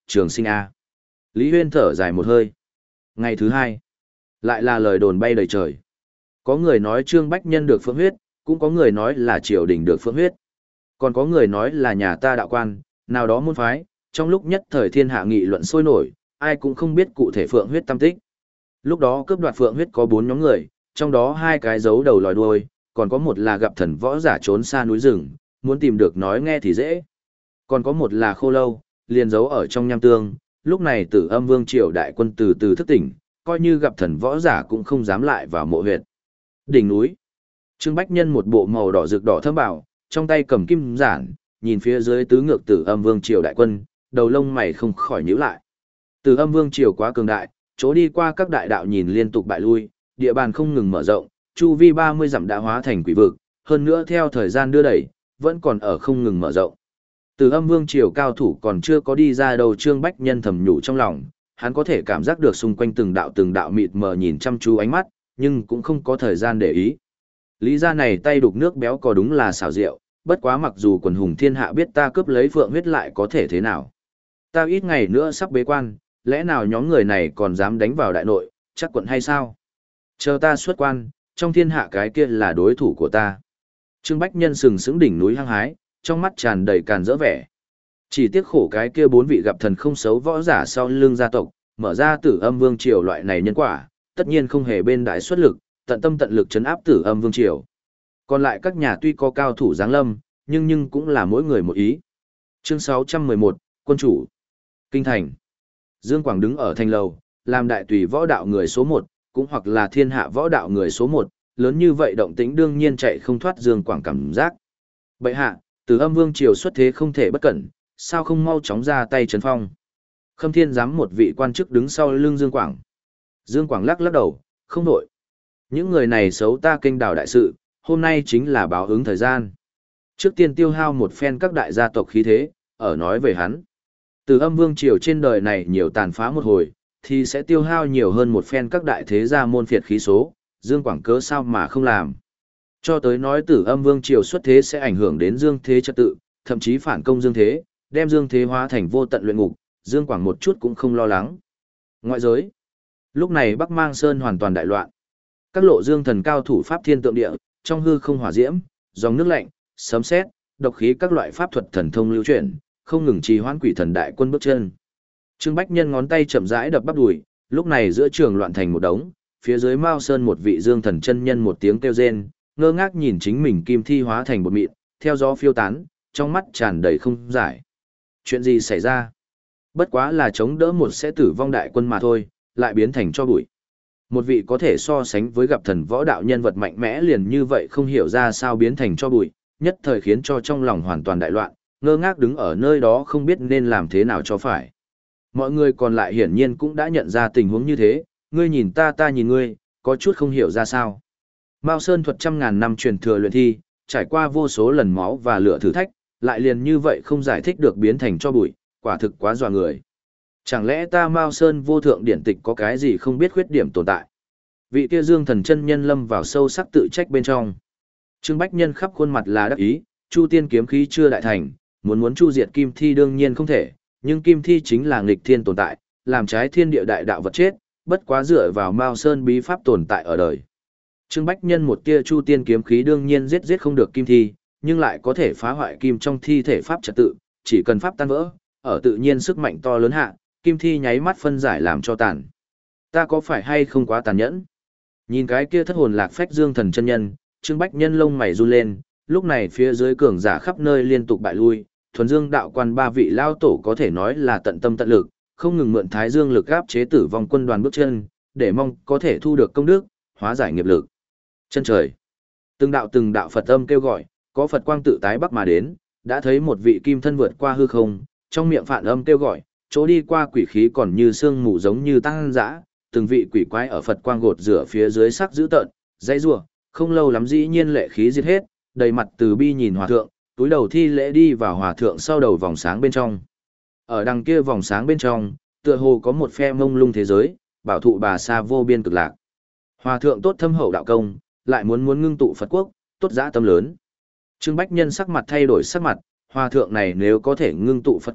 trường sinh A. Lý Huyên thở dài một hơi. Ngày thứ hai, lại là lời đồn bay đầy trời. Có người nói Trương Bách Nhân được phượng huyết, cũng có người nói là triều đình được phượng huyết. Còn có người nói là nhà ta đạo quan, nào đó môn phái, trong lúc nhất thời thiên hạ nghị luận sôi nổi, ai cũng không biết cụ thể phượng huyết tâm tích. Lúc đó cướp đoạt phượng huyết có bốn nhóm người, trong đó hai cái giấu đầu lòi đuôi, còn có một là gặp thần võ giả trốn xa núi rừng, muốn tìm được nói nghe thì dễ. Còn có một là khô lâu, liền giấu ở trong nham tương, lúc này Tử Âm Vương triều đại quân từ từ thức tỉnh, coi như gặp thần võ giả cũng không dám lại vào mộ huyệt. Đỉnh núi. Trương Bách Nhân một bộ màu đỏ rực đỏ thâm bảo, trong tay cầm kim giản, nhìn phía dưới tứ ngược Tử Âm Vương triều đại quân, đầu lông mày không khỏi nhíu lại. Tử Âm Vương triều quá cường đại, chỗ đi qua các đại đạo nhìn liên tục bại lui, địa bàn không ngừng mở rộng, chu vi ba mươi dặm đã hóa thành quỷ vực, hơn nữa theo thời gian đưa đẩy, vẫn còn ở không ngừng mở rộng. Từ Âm Vương triều cao thủ còn chưa có đi ra đầu, Trương Bách Nhân thầm nhủ trong lòng, hắn có thể cảm giác được xung quanh từng đạo từng đạo mịt mờ nhìn chăm chú ánh mắt, nhưng cũng không có thời gian để ý. Lý gia này tay đục nước béo có đúng là xảo diệu, bất quá mặc dù quần hùng thiên hạ biết ta cướp lấy phượng huyết lại có thể thế nào. Ta ít ngày nữa sắp bế quan, lẽ nào nhóm người này còn dám đánh vào đại nội, chắc quận hay sao? Chờ ta xuất quan, trong thiên hạ cái kia là đối thủ của ta. Trương Bách Nhân sừng sững đỉnh núi hăng hái, trong mắt tràn đầy càn rỡ vẻ. Chỉ tiếc khổ cái kia bốn vị gặp thần không xấu võ giả sau lưng gia tộc, mở ra Tử Âm Vương triều loại này nhân quả, tất nhiên không hề bên đại xuất lực, tận tâm tận lực trấn áp Tử Âm Vương triều. Còn lại các nhà tuy có cao thủ giáng lâm, nhưng nhưng cũng là mỗi người một ý. Chương sáu trăm mười một, Quân chủ. Kinh thành. Dương Quảng đứng ở thành lầu, làm đại tùy võ đạo người số một, cũng hoặc là thiên hạ võ đạo người số một, lớn như vậy động tĩnh đương nhiên chạy không thoát Dương Quảng cảm giác. Bệ hạ, Tử Âm Vương triều xuất thế không thể bất cẩn, sao không mau chóng ra tay trấn phong? Khâm Thiên giám một vị quan chức đứng sau lưng Dương Quảng. Dương Quảng lắc lắc đầu, không đổi. Những người này xấu ta kênh đào đại sự, hôm nay chính là báo ứng thời gian. Trước tiên tiêu hao một phen các đại gia tộc khí thế, ở nói về hắn. Tử Âm Vương triều trên đời này nhiều tàn phá một hồi, thì sẽ tiêu hao nhiều hơn một phen các đại thế gia môn phiệt khí số, Dương Quảng cớ sao mà không làm. Cho tới nói Tử Âm Vương triều xuất thế sẽ ảnh hưởng đến Dương Thế trật tự, thậm chí phản công Dương Thế, đem Dương Thế hóa thành vô tận luyện ngục, Dương Quảng một chút cũng không lo lắng. Ngoại giới. Lúc này Bắc Mang Sơn hoàn toàn đại loạn. Các lộ dương thần cao thủ pháp thiên tượng địa, trong hư không hỏa diễm, dòng nước lạnh, sấm sét, độc khí các loại pháp thuật thần thông lưu chuyển, không ngừng trì hoãn quỷ thần đại quân bước chân. Trương Bách Nhân ngón tay chậm rãi đập bắp đùi, lúc này giữa trường loạn thành một đống, phía dưới Mao Sơn một vị dương thần chân nhân một tiếng kêu rên, ngơ ngác nhìn chính mình kim thi hóa thành bột mịn, theo gió phiêu tán, trong mắt tràn đầy không giải. Chuyện gì xảy ra? Bất quá là chống đỡ một sẽ tử vong đại quân mà thôi, lại biến thành cho bụi. Một vị có thể so sánh với gặp thần võ đạo nhân vật mạnh mẽ liền như vậy không hiểu ra sao biến thành cho bụi, nhất thời khiến cho trong lòng hoàn toàn đại loạn, ngơ ngác đứng ở nơi đó không biết nên làm thế nào cho phải. Mọi người còn lại hiển nhiên cũng đã nhận ra tình huống như thế, ngươi nhìn ta ta nhìn ngươi, có chút không hiểu ra sao. Mao Sơn thuật trăm ngàn năm truyền thừa luyện thi, trải qua vô số lần máu và lửa thử thách, lại liền như vậy không giải thích được biến thành cho bụi, quả thực quá dọa người. Chẳng lẽ ta Mao Sơn vô thượng điển tịch có cái gì không biết khuyết điểm tồn tại? Vị kia Dương thần chân nhân lâm vào sâu sắc tự trách bên trong. Trương Bách Nhân khắp khuôn mặt là đắc ý, Chu Tiên kiếm khí chưa đại thành, muốn muốn chu diệt Kim Thi đương nhiên không thể, nhưng Kim Thi chính là nghịch thiên tồn tại, làm trái thiên địa đại đạo vật chết, bất quá dựa vào Mao Sơn bí pháp tồn tại ở đời. Trương Bách Nhân một tia Chu Tiên kiếm khí đương nhiên giết giết không được Kim Thi, nhưng lại có thể phá hoại kim trong thi thể pháp trật tự, chỉ cần pháp tan vỡ, ở tự nhiên sức mạnh to lớn hạ, Kim Thi nháy mắt phân giải làm cho tàn. Ta có phải hay không quá tàn nhẫn? Nhìn cái kia thất hồn lạc phách Dương thần chân nhân, Trương Bách Nhân lông mày run lên, lúc này phía dưới cường giả khắp nơi liên tục bại lui, thuần Dương đạo quan ba vị lao tổ có thể nói là tận tâm tận lực, không ngừng mượn Thái Dương lực áp chế tử vong quân đoàn bước chân, để mong có thể thu được công đức, hóa giải nghiệp lực. Chân trời, từng đạo từng đạo Phật âm kêu gọi, có Phật quang tự tái bắc mà đến, đã thấy một vị kim thân vượt qua hư không, trong miệng phản âm kêu gọi, chỗ đi qua quỷ khí còn như sương mù giống như tăng dã, từng vị quỷ quái ở Phật quang gột rửa phía dưới sắc dữ tợn, dãy rủa, không lâu lắm dĩ nhiên lệ khí diệt hết, đầy mặt từ bi nhìn hòa thượng, túi đầu thi lễ đi vào hòa thượng sau đầu vòng sáng bên trong. Ở đằng kia vòng sáng bên trong, tựa hồ có một phe mông lung thế giới, bảo thụ bà sa vô biên cực lạc. Hòa thượng tốt thâm hậu đạo công, lại muốn muốn ngưng tụ Phật quốc, tốt dã tâm lớn. Trương Bách Nhân sắc mặt thay đổi sắc mặt, hòa thượng này nếu có thể ngưng tụ Phật quốc,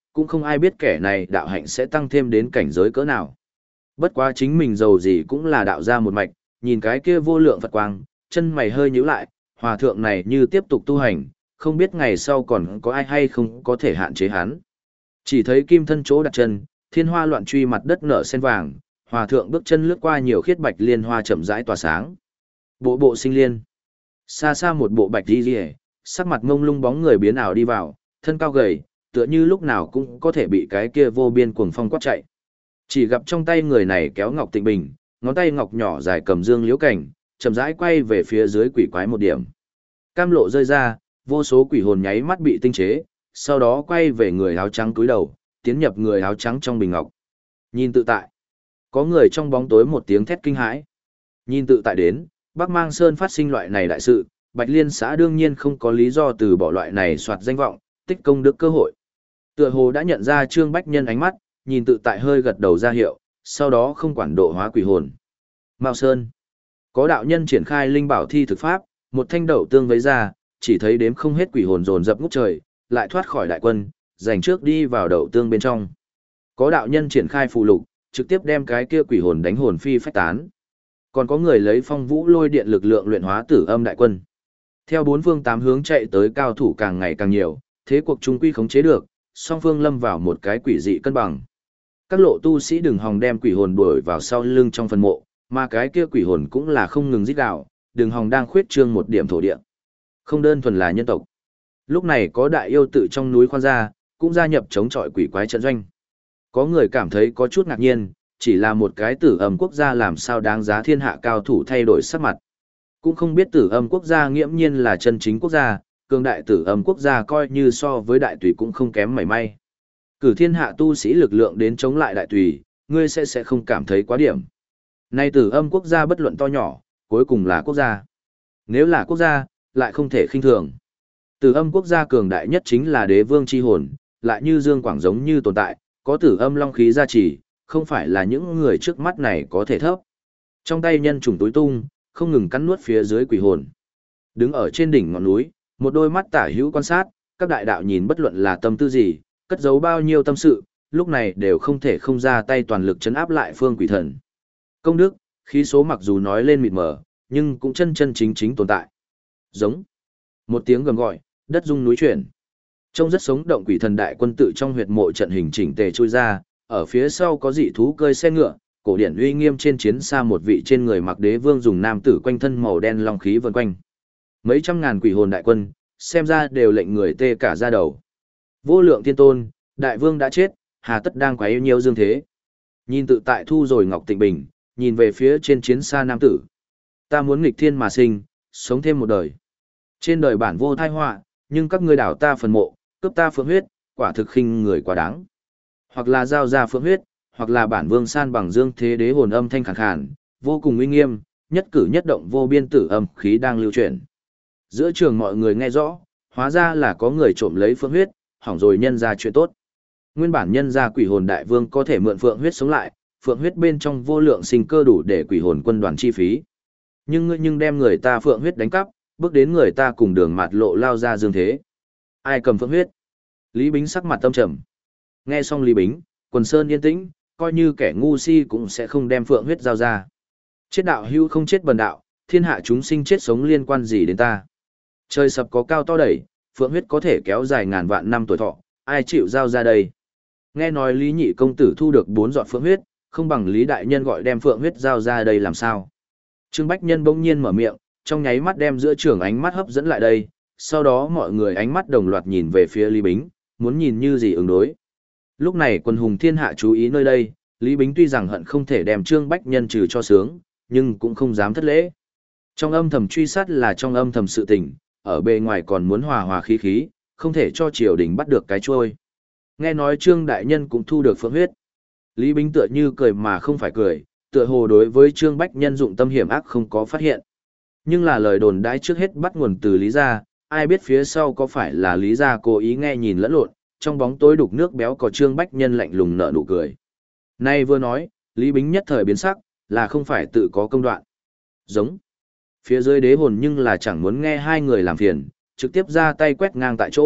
cũng không ai biết kẻ này đạo hạnh sẽ tăng thêm đến cảnh giới cỡ nào. Bất quá chính mình giàu gì cũng là đạo ra một mạch, nhìn cái kia vô lượng Phật quang, chân mày hơi nhíu lại, hòa thượng này như tiếp tục tu hành, không biết ngày sau còn có ai hay không có thể hạn chế hắn. Chỉ thấy kim thân chỗ đặt chân, thiên hoa loạn truy mặt đất nở sen vàng, hòa thượng bước chân lướt qua nhiều khiết bạch liên hoa chậm rãi tỏa sáng. Bộ bộ sinh liên. Xa xa một bộ bạch đi rìa, sắc mặt ngông lung bóng người biến ảo đi vào, thân cao gầy, tựa như lúc nào cũng có thể bị cái kia vô biên cuồng phong quát chạy. Chỉ gặp trong tay người này kéo ngọc tịnh bình, ngón tay ngọc nhỏ dài cầm dương liễu cảnh, chậm rãi quay về phía dưới quỷ quái một điểm. Cam lộ rơi ra, vô số quỷ hồn nháy mắt bị tinh chế, sau đó quay về người áo trắng túi đầu, tiến nhập người áo trắng trong bình ngọc. Nhìn tự tại. Có người trong bóng tối một tiếng thét kinh hãi. Nhìn tự tại đến, Bắc Mang Sơn phát sinh loại này đại sự, Bạch Liên xã đương nhiên không có lý do từ bỏ loại này soạt danh vọng, tích công đức cơ hội. Tựa hồ đã nhận ra Trương Bách Nhân ánh mắt, nhìn tự tại hơi gật đầu ra hiệu, sau đó không quản độ hóa quỷ hồn. Mao Sơn. Có đạo nhân triển khai linh bảo thi thực pháp, một thanh đậu tương vấy ra, chỉ thấy đếm không hết quỷ hồn dồn dập ngút trời, lại thoát khỏi đại quân, giành trước đi vào đậu tương bên trong. Có đạo nhân triển khai phù lục, trực tiếp đem cái kia quỷ hồn đánh hồn phi phách tán. Còn có người lấy phong vũ lôi điện lực lượng luyện hóa tử âm đại quân. Theo bốn phương tám hướng chạy tới cao thủ càng ngày càng nhiều, thế cuộc trung quy khống chế được, song phương lâm vào một cái quỷ dị cân bằng. Các lộ tu sĩ đừng hòng đem quỷ hồn đuổi vào sau lưng trong phần mộ, mà cái kia quỷ hồn cũng là không ngừng rít gào, đừng hòng đang khuyết trương một điểm thổ địa. Không đơn thuần là nhân tộc. Lúc này có đại yêu tự trong núi khoan ra, cũng gia nhập chống chọi quỷ quái trận doanh. Có người cảm thấy có chút ngạc nhiên, chỉ là một cái tử âm quốc gia làm sao đáng giá thiên hạ cao thủ thay đổi sắc mặt. Cũng không biết tử âm quốc gia nghiễm nhiên là chân chính quốc gia, cường đại tử âm quốc gia coi như so với đại tùy cũng không kém mảy may. Cử thiên hạ tu sĩ lực lượng đến chống lại đại tùy, ngươi sẽ sẽ không cảm thấy quá điểm. Nay tử âm quốc gia bất luận to nhỏ, cuối cùng là quốc gia. Nếu là quốc gia, lại không thể khinh thường. Tử âm quốc gia cường đại nhất chính là đế vương chi hồn, lại như Dương Quảng giống như tồn tại, có tử âm long khí gia trì, không phải là những người trước mắt này có thể thấp. Trong tay nhân trùng túi tung, không ngừng cắn nuốt phía dưới quỷ hồn. Đứng ở trên đỉnh ngọn núi, một đôi mắt tả hữu quan sát, các đại đạo nhìn bất luận là tâm tư gì, cất giấu bao nhiêu tâm sự, lúc này đều không thể không ra tay toàn lực chấn áp lại phương quỷ thần. Công đức, khí số mặc dù nói lên mịt mờ, nhưng cũng chân chân chính chính tồn tại. Giống. Một tiếng gầm gọi, đất rung núi chuyển. Trông rất sống động quỷ thần đại quân tự trong huyệt mộ trận hình chỉnh tề chui ra, ở phía sau có dị thú cơi xe ngựa, cổ điển uy nghiêm trên chiến xa một vị trên người mặc đế vương dùng nam tử quanh thân màu đen long khí vần quanh. Mấy trăm ngàn quỷ hồn đại quân, xem ra đều lệnh người tê cả da đầu. Vô lượng thiên tôn, đại vương đã chết, hà tất đang quấy nhiều dương thế. Nhìn tự tại thu rồi ngọc tịnh bình, nhìn về phía trên chiến xa nam tử. Ta muốn nghịch thiên mà sinh, sống thêm một đời. Trên đời bản vô thai họa, nhưng các ngươi đảo ta phần mộ, cướp ta phượng huyết, quả thực khinh người quá đáng. Hoặc là giao ra phượng huyết, hoặc là bản vương san bằng dương thế đế hồn âm thanh khàn khàn, vô cùng uy nghiêm, nhất cử nhất động vô biên tử âm khí đang lưu chuyển. Giữa trường mọi người nghe rõ, hóa ra là có người trộm lấy phượng huyết, hỏng rồi nhân ra chuyện tốt. Nguyên bản nhân ra quỷ hồn đại vương có thể mượn phượng huyết sống lại, phượng huyết bên trong vô lượng sinh cơ đủ để quỷ hồn quân đoàn chi phí. Nhưng ngươi nhưng đem người ta phượng huyết đánh cắp, bước đến người ta cùng đường mạt lộ lao ra dương thế. Ai cầm phượng huyết? Lý Bính sắc mặt tâm trầm. Nghe xong Lý Bính, quần sơn yên tĩnh, coi như kẻ ngu si cũng sẽ không đem phượng huyết giao ra. Chết đạo hưu không chết bần đạo, thiên hạ chúng sinh chết sống liên quan gì đến ta. Trời sập có cao to đẩy, phượng huyết có thể kéo dài ngàn vạn năm tuổi thọ, ai chịu giao ra đây. Nghe nói Lý Nhị công tử thu được bốn giọt phượng huyết, không bằng Lý đại nhân gọi đem phượng huyết giao ra đây làm sao. Trương Bách Nhân bỗng nhiên mở miệng, trong nháy mắt đem giữa trường ánh mắt hấp dẫn lại đây, sau đó mọi người ánh mắt đồng loạt nhìn về phía Lý Bính, muốn nhìn như gì ứng đối. Lúc này quân hùng thiên hạ chú ý nơi đây, Lý Bính tuy rằng hận không thể đem Trương Bách Nhân trừ cho sướng, nhưng cũng không dám thất lễ. Trong âm thầm truy sát là trong âm thầm sự tình, ở bề ngoài còn muốn hòa hòa khí khí, không thể cho triều đình bắt được cái trôi. Nghe nói Trương Đại Nhân cũng thu được phượng huyết. Lý Bính tựa như cười mà không phải cười, tựa hồ đối với Trương Bách Nhân dụng tâm hiểm ác không có phát hiện. Nhưng là lời đồn đãi trước hết bắt nguồn từ Lý gia, ai biết phía sau có phải là Lý gia cố ý nghe nhìn lẫn lộn, trong bóng tối đục nước béo có Trương Bách Nhân lạnh lùng nở nụ cười. Nay vừa nói, Lý Bính nhất thời biến sắc, là không phải tự có công đoạn. Giống. Phía dưới đế hồn nhưng là chẳng muốn nghe hai người làm phiền, trực tiếp ra tay quét ngang tại chỗ,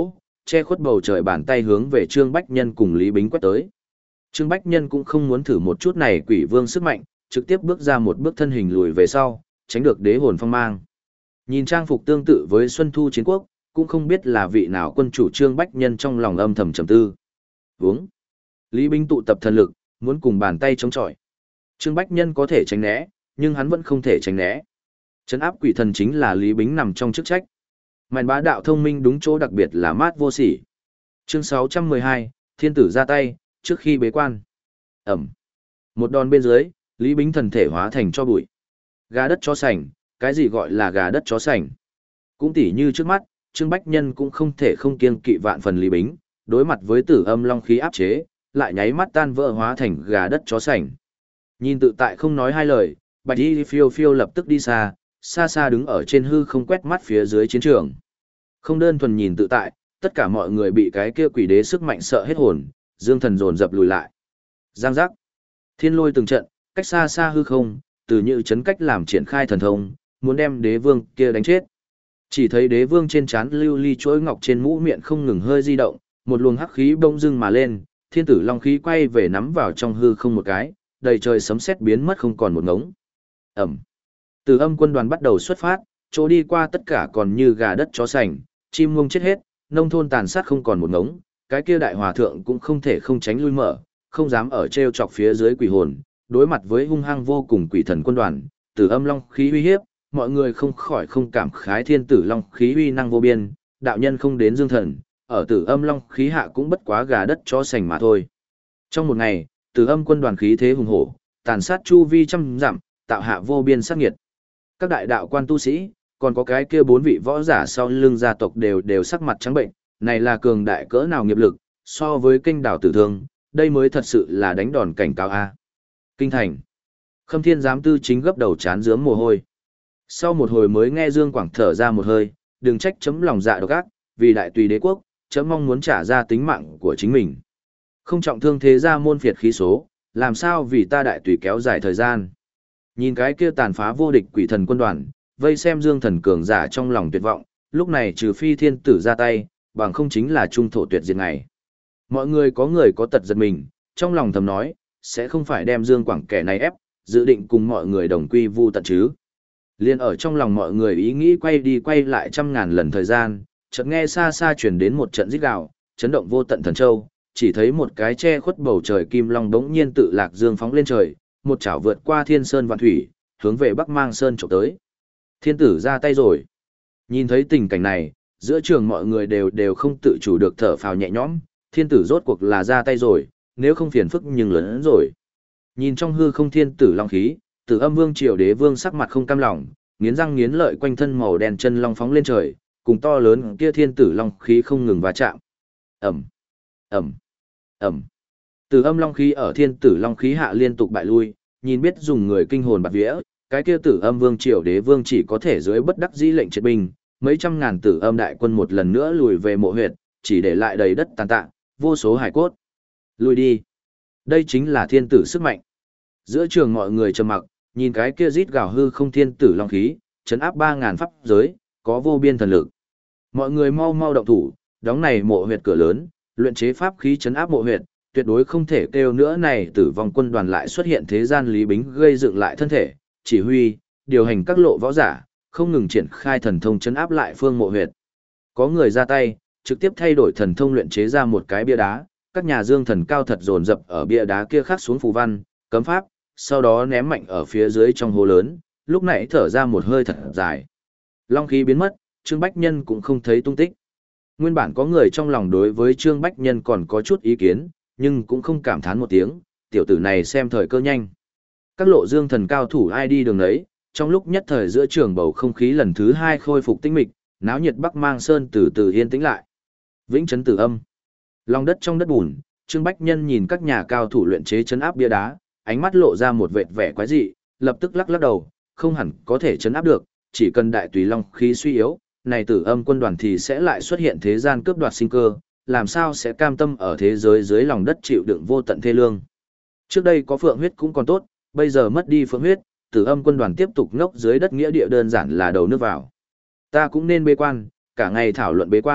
che khuất bầu trời bàn tay hướng về Trương Bách Nhân cùng Lý Bính quét tới. Trương Bách Nhân cũng không muốn thử một chút này quỷ vương sức mạnh, trực tiếp bước ra một bước thân hình lùi về sau, tránh được đế hồn phong mang. Nhìn trang phục tương tự với Xuân Thu chiến quốc, cũng không biết là vị nào quân chủ Trương Bách Nhân trong lòng âm thầm trầm tư. Vướng. Lý Bính tụ tập thần lực, muốn cùng bàn tay chống chọi. Trương Bách Nhân có thể tránh né, nhưng hắn vẫn không thể tránh né. Trấn áp quỷ thần chính là Lý Bính nằm trong chức trách. Mạnh bá đạo thông minh đúng chỗ đặc biệt là mát vô sỉ. Chương sáu trăm mười hai, Thiên tử ra tay, trước khi bế quan. Ẩm. Một đòn bên dưới, Lý Bính thần thể hóa thành cho bụi. Gà đất chó sành, cái gì gọi là gà đất chó sành? Cũng tỉ như trước mắt, Trương Bách Nhân cũng không thể không kiêng kỵ vạn phần Lý Bính, đối mặt với tử âm long khí áp chế, lại nháy mắt tan vỡ hóa thành gà đất chó sành. Nhìn tự tại không nói hai lời, Bạch Y phiêu phiêu lập tức đi xa, xa xa đứng ở trên hư không quét mắt phía dưới chiến trường. Không đơn thuần nhìn tự tại, tất cả mọi người bị cái kia quỷ đế sức mạnh sợ hết hồn, dương thần dồn dập lùi lại. Giang giác. Thiên lôi từng trận, cách xa xa hư không, từ như chấn cách làm triển khai thần thông, muốn đem đế vương kia đánh chết. Chỉ thấy đế vương trên trán lưu ly chuỗi ngọc trên mũ miệng không ngừng hơi di động, một luồng hắc khí bông dưng mà lên, thiên tử long khí quay về nắm vào trong hư không một cái, đầy trời sấm sét biến mất không còn một ngống. Ẩm. Từ âm quân đoàn bắt đầu xuất phát, chỗ đi qua tất cả còn như gà đất chó sành, chim ngông chết hết, nông thôn tàn sát không còn một ngống, cái kia đại hòa thượng cũng không thể không tránh lui mở, không dám ở treo chọc phía dưới quỷ hồn, đối mặt với hung hăng vô cùng quỷ thần quân đoàn, từ âm long khí uy hiếp, mọi người không khỏi không cảm khái thiên tử long khí uy năng vô biên, đạo nhân không đến dương thần, ở tử âm long khí hạ cũng bất quá gà đất chó sành mà thôi. Trong một ngày, tử âm quân đoàn khí thế hùng hổ, tàn sát chu vi trăm dặm, tạo hạ vô biên sát nghiệt. Các đại đạo quan tu sĩ, còn có cái kia bốn vị võ giả sau lưng gia tộc đều đều sắc mặt trắng bệnh, này là cường đại cỡ nào nghiệp lực, so với kinh đảo tử thương, đây mới thật sự là đánh đòn cảnh cáo a. Kinh thành. Khâm Thiên giám tư chính gấp đầu chán rướm mồ hôi. Sau một hồi mới nghe Dương Quảng thở ra một hơi, đừng trách chấm lòng dạ độc ác, vì đại tùy đế quốc, chấm mong muốn trả ra tính mạng của chính mình. Không trọng thương thế ra môn phiệt khí số, làm sao vì ta đại tùy kéo dài thời gian. Nhìn cái kia tàn phá vô địch quỷ thần quân đoàn, vây xem Dương thần cường giả trong lòng tuyệt vọng, lúc này trừ phi thiên tử ra tay, bằng không chính là trung thổ tuyệt diệt ngày. Mọi người có người có tật giật mình, trong lòng thầm nói, sẽ không phải đem Dương Quảng kẻ này ép, dự định cùng mọi người đồng quy vu tận chứ. Liên ở trong lòng mọi người ý nghĩ quay đi quay lại trăm ngàn lần thời gian, chợt nghe xa xa truyền đến một trận rít gào, chấn động vô tận thần châu, chỉ thấy một cái che khuất bầu trời kim long đống nhiên tự lạc dương phóng lên trời, một chảo vượt qua thiên sơn vạn thủy, hướng về Bắc Mang Sơn chụp tới. Thiên tử ra tay rồi. Nhìn thấy tình cảnh này, giữa trường mọi người đều đều không tự chủ được thở phào nhẹ nhõm, thiên tử rốt cuộc là ra tay rồi, nếu không phiền phức nhưng lớn hơn rồi. Nhìn trong hư không thiên tử long khí, Tử Âm Vương Triều Đế Vương sắc mặt không cam lòng, nghiến răng nghiến lợi quanh thân màu đen chân long phóng lên trời, cùng to lớn kia thiên tử long khí không ngừng va chạm. Ầm, ầm, ầm. Tử Âm long khí ở thiên tử long khí hạ liên tục bại lui, nhìn biết dùng người kinh hồn bạt vía, cái kia Tử Âm Vương Triều Đế Vương chỉ có thể dưới bất đắc dĩ lệnh triệt binh, mấy trăm ngàn Tử Âm đại quân một lần nữa lùi về mộ huyệt, chỉ để lại đầy đất tàn tạ, vô số hải cốt. Lùi đi. Đây chính là thiên tử sức mạnh. Giữa trường mọi người trầm mặc, nhìn cái kia rít gào hư không thiên tử long khí, chấn áp ba ngàn pháp giới, có vô biên thần lực. Mọi người mau mau động thủ, đóng này mộ huyệt cửa lớn, luyện chế pháp khí chấn áp mộ huyệt, tuyệt đối không thể kêu nữa này tử vong quân đoàn lại xuất hiện thế gian Lý Bính gây dựng lại thân thể, chỉ huy, điều hành các lộ võ giả, không ngừng triển khai thần thông chấn áp lại phương mộ huyệt. Có người ra tay, trực tiếp thay đổi thần thông luyện chế ra một cái bia đá, các nhà dương thần cao thật dồn dập ở bia đá kia khắc xuống phù văn, cấm pháp, sau đó ném mạnh ở phía dưới trong hố lớn, lúc nãy thở ra một hơi thật dài. Long khí biến mất, Trương Bách Nhân cũng không thấy tung tích. Nguyên bản có người trong lòng đối với Trương Bách Nhân còn có chút ý kiến, nhưng cũng không cảm thán một tiếng, tiểu tử này xem thời cơ nhanh. Các lộ dương thần cao thủ ai đi đường đấy, trong lúc nhất thời giữa trường bầu không khí lần thứ hai khôi phục tinh mịch, náo nhiệt Bắc Mang Sơn từ từ yên tĩnh lại. Vĩnh trấn Tử Âm. Lòng đất trong đất bùn, Trương Bách Nhân nhìn các nhà cao thủ luyện chế chấn áp bia đá, ánh mắt lộ ra một vệt vẻ quái dị, lập tức lắc lắc đầu, không hẳn có thể chấn áp được, chỉ cần đại tùy long khí suy yếu, này Tử Âm quân đoàn thì sẽ lại xuất hiện thế gian cướp đoạt sinh cơ, làm sao sẽ cam tâm ở thế giới dưới lòng đất chịu đựng vô tận thê lương. Trước đây có phượng huyết cũng còn tốt, bây giờ mất đi phượng huyết, Tử Âm quân đoàn tiếp tục ngốc dưới đất nghĩa địa đơn giản là đầu nước vào. Ta cũng nên bế quan, cả ngày thảo luận bế quan,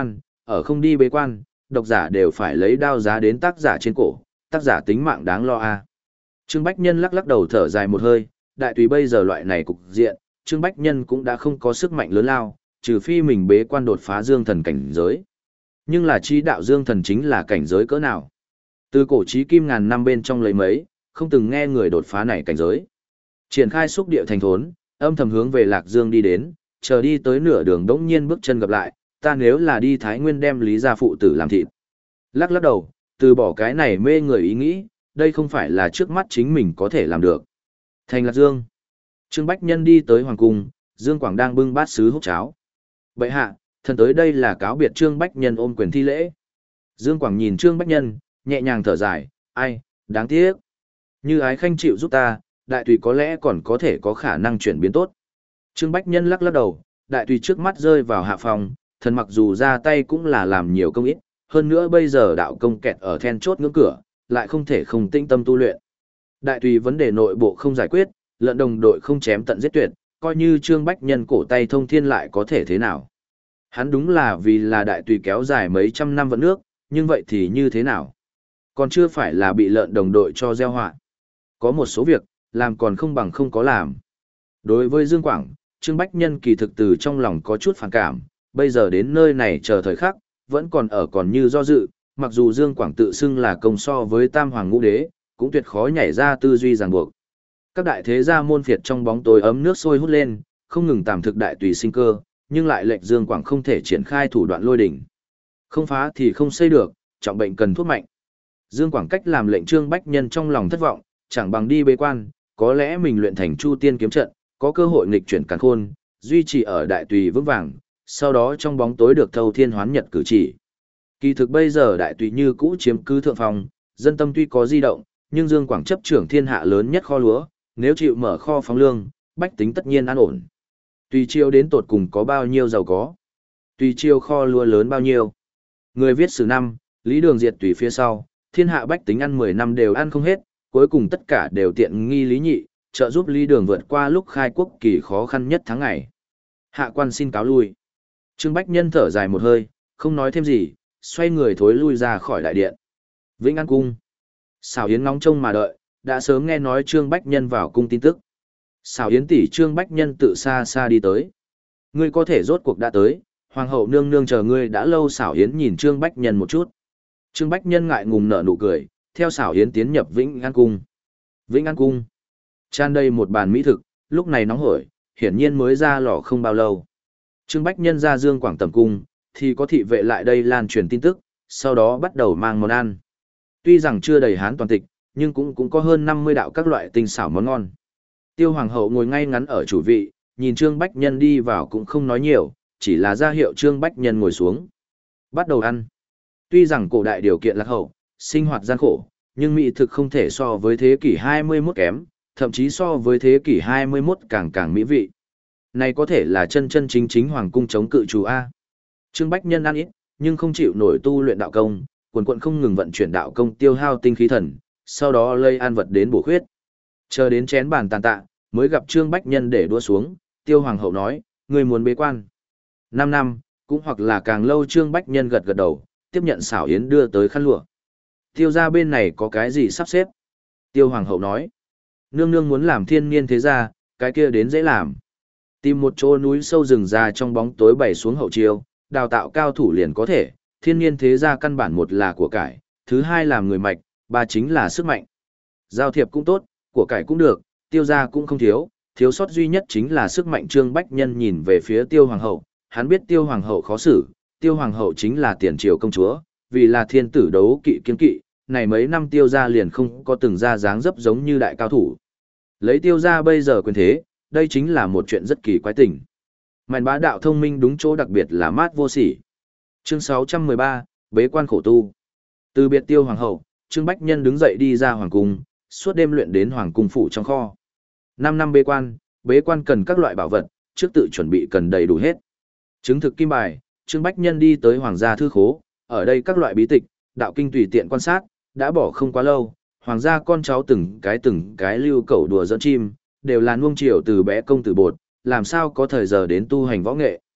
ở không đi bế quan, độc giả đều phải lấy đao giá đến tác giả trên cổ, tác giả tính mạng đáng lo a. À. Trương Bách Nhân lắc lắc đầu thở dài một hơi, đại tùy bây giờ loại này cục diện, Trương Bách Nhân cũng đã không có sức mạnh lớn lao, trừ phi mình bế quan đột phá dương thần cảnh giới. Nhưng là chi đạo dương thần chính là cảnh giới cỡ nào? Từ cổ chí kim ngàn năm bên trong lấy mấy, không từng nghe người đột phá này cảnh giới. Triển khai xúc địa thành thốn, âm thầm hướng về Lạc Dương đi đến, chờ đi tới nửa đường đống nhiên bước chân gặp lại, ta nếu là đi Thái Nguyên đem Lý gia phụ tử làm thịt. Lắc lắc đầu, từ bỏ cái này mê người ý nghĩ, đây không phải là trước mắt chính mình có thể làm được. Thành Lạc Dương. Trương Bách Nhân đi tới Hoàng Cung, Dương Quảng đang bưng bát sứ hút cháo. Bệ hạ, thần tới đây là cáo biệt Trương Bách Nhân ôm quyền thi lễ. Dương Quảng nhìn Trương Bách Nhân, nhẹ nhàng thở dài, ai, đáng tiếc. Như ái khanh chịu giúp ta, đại tùy có lẽ còn có thể có khả năng chuyển biến tốt. Trương Bách Nhân lắc lắc đầu, đại tùy trước mắt rơi vào hạ phòng, thần mặc dù ra tay cũng là làm nhiều công ít, hơn nữa bây giờ đạo công kẹt ở then chốt ngưỡng cửa, lại không thể không tinh tâm tu luyện. Đại tùy vấn đề nội bộ không giải quyết, lợn đồng đội không chém tận giết tuyệt, coi như Trương Bách Nhân cổ tay thông thiên lại có thể thế nào. Hắn đúng là vì là đại tùy kéo dài mấy trăm năm vận nước, nhưng vậy thì như thế nào? Còn chưa phải là bị lợn đồng đội cho gieo họa. Có một số việc, làm còn không bằng không có làm. Đối với Dương Quảng, Trương Bách Nhân kỳ thực từ trong lòng có chút phản cảm, bây giờ đến nơi này chờ thời khắc, vẫn còn ở còn như do dự, mặc dù Dương Quảng tự xưng là công so với Tam Hoàng Ngũ Đế, cũng tuyệt khó nhảy ra tư duy ràng buộc. Các đại thế gia môn phiệt trong bóng tối ấm nước sôi hút lên, không ngừng tạm thực đại tùy sinh cơ, nhưng lại lệnh Dương Quảng không thể triển khai thủ đoạn lôi đỉnh. Không phá thì không xây được, trọng bệnh cần thuốc mạnh. Dương Quảng cách làm lệnh Trương Bách Nhân trong lòng thất vọng, chẳng bằng đi bế quan, có lẽ mình luyện thành Chu Tiên kiếm trận, có cơ hội nghịch chuyển càn khôn, duy trì ở đại tùy vững vàng, sau đó trong bóng tối được thâu thiên hoán nhật cử chỉ. Kỳ thực bây giờ đại tùy như cũ chiếm cứ thượng phòng, dân tâm tuy có di động, nhưng Dương Quảng chấp trưởng thiên hạ lớn nhất kho lúa, nếu chịu mở kho phóng lương, bách tính tất nhiên an ổn. Tùy chiêu đến tột cùng có bao nhiêu giàu có, tùy chiêu kho lúa lớn bao nhiêu. Người viết sử năm, Lý Đường diệt tùy phía sau, thiên hạ bách tính ăn mười năm đều ăn không hết, cuối cùng tất cả đều tiện nghi Lý Nhị, trợ giúp Lý Đường vượt qua lúc khai quốc kỳ khó khăn nhất tháng ngày. Hạ quan xin cáo lui. Trương Bách Nhân thở dài một hơi, không nói thêm gì, xoay người thối lui ra khỏi đại điện. Vĩnh An Cung. Xảo Yến ngóng trông mà đợi, đã sớm nghe nói Trương Bách Nhân vào cung tin tức. Xảo Yến tỷ Trương Bách Nhân tự xa xa đi tới. Ngươi có thể rốt cuộc đã tới, hoàng hậu nương nương chờ ngươi đã lâu. Xảo Yến nhìn Trương Bách Nhân một chút. Trương Bách Nhân ngại ngùng nở nụ cười, theo Xảo Yến tiến nhập Vĩnh An Cung. Vĩnh An Cung. Tràn đầy một bàn mỹ thực, lúc này nóng hổi, hiển nhiên mới ra lò không bao lâu. Trương Bách Nhân ra Dương Quảng tầm cung, thì có thị vệ lại đây lan truyền tin tức, sau đó bắt đầu mang món ăn. Tuy rằng chưa đầy hán toàn tịch, nhưng cũng cũng có hơn năm mươi đạo các loại tinh xảo món ngon. Tiêu Hoàng hậu ngồi ngay ngắn ở chủ vị, nhìn Trương Bách Nhân đi vào cũng không nói nhiều, chỉ là ra hiệu Trương Bách Nhân ngồi xuống. Bắt đầu ăn. Tuy rằng cổ đại điều kiện lạc hậu, sinh hoạt gian khổ, nhưng mỹ thực không thể so với thế kỷ hai mươi mốt kém, thậm chí so với thế kỷ hai mươi mốt càng càng mỹ vị. Này có thể là chân chân chính chính hoàng cung chống cự chủ A. Trương Bách Nhân ăn ít, nhưng không chịu nổi tu luyện đạo công, quần quận không ngừng vận chuyển đạo công tiêu hao tinh khí thần, sau đó lây ăn vật đến bổ khuyết. Chờ đến chén bàn tàn tạ, mới gặp Trương Bách Nhân để đua xuống, Tiêu Hoàng hậu nói, người muốn bế quan. Năm năm, cũng hoặc là càng lâu. Trương Bách Nhân gật gật đầu, tiếp nhận Xảo Yến đưa tới khăn lụa. Tiêu gia bên này có cái gì sắp xếp? Tiêu Hoàng hậu nói, nương nương muốn làm thiên niên thế gia, cái kia đến dễ làm. Tìm một chỗ núi sâu rừng già trong bóng tối bày xuống hậu chiêu, đào tạo cao thủ liền có thể, thiên niên thế gia căn bản một là của cải, thứ hai làm người mạch, ba chính là sức mạnh. Giao thiệp cũng tốt, của cải cũng được, tiêu gia cũng không thiếu, thiếu sót duy nhất chính là sức mạnh. Trương Bách Nhân nhìn về phía Tiêu Hoàng hậu, hắn biết Tiêu Hoàng hậu khó xử, Tiêu Hoàng hậu chính là tiền triều công chúa, vì là thiên tử đấu kỵ kiên kỵ, này mấy năm Tiêu gia liền không có từng ra dáng dấp giống như đại cao thủ. Lấy Tiêu gia bây giờ quyền thế, đây chính là một chuyện rất kỳ quái tình. Mạnh bá đạo thông minh đúng chỗ đặc biệt là mát vô sỉ. Chương sáu trăm mười ba, bế quan khổ tu. Từ biệt Tiêu Hoàng hậu, Trương Bách Nhân đứng dậy đi ra hoàng cung, suốt đêm luyện đến hoàng cung phủ trong kho. Năm năm bế quan, bế quan cần các loại bảo vật, trước tự chuẩn bị cần đầy đủ hết. Chứng thực kim bài, Trương Bách Nhân đi tới hoàng gia thư khố, ở đây các loại bí tịch, đạo kinh tùy tiện quan sát, đã bỏ không quá lâu, hoàng gia con cháu từng cái từng cái lưu cẩu đùa giỡn chim, đều là nuông chiều từ bé công tử bột, làm sao có thời giờ đến tu hành võ nghệ.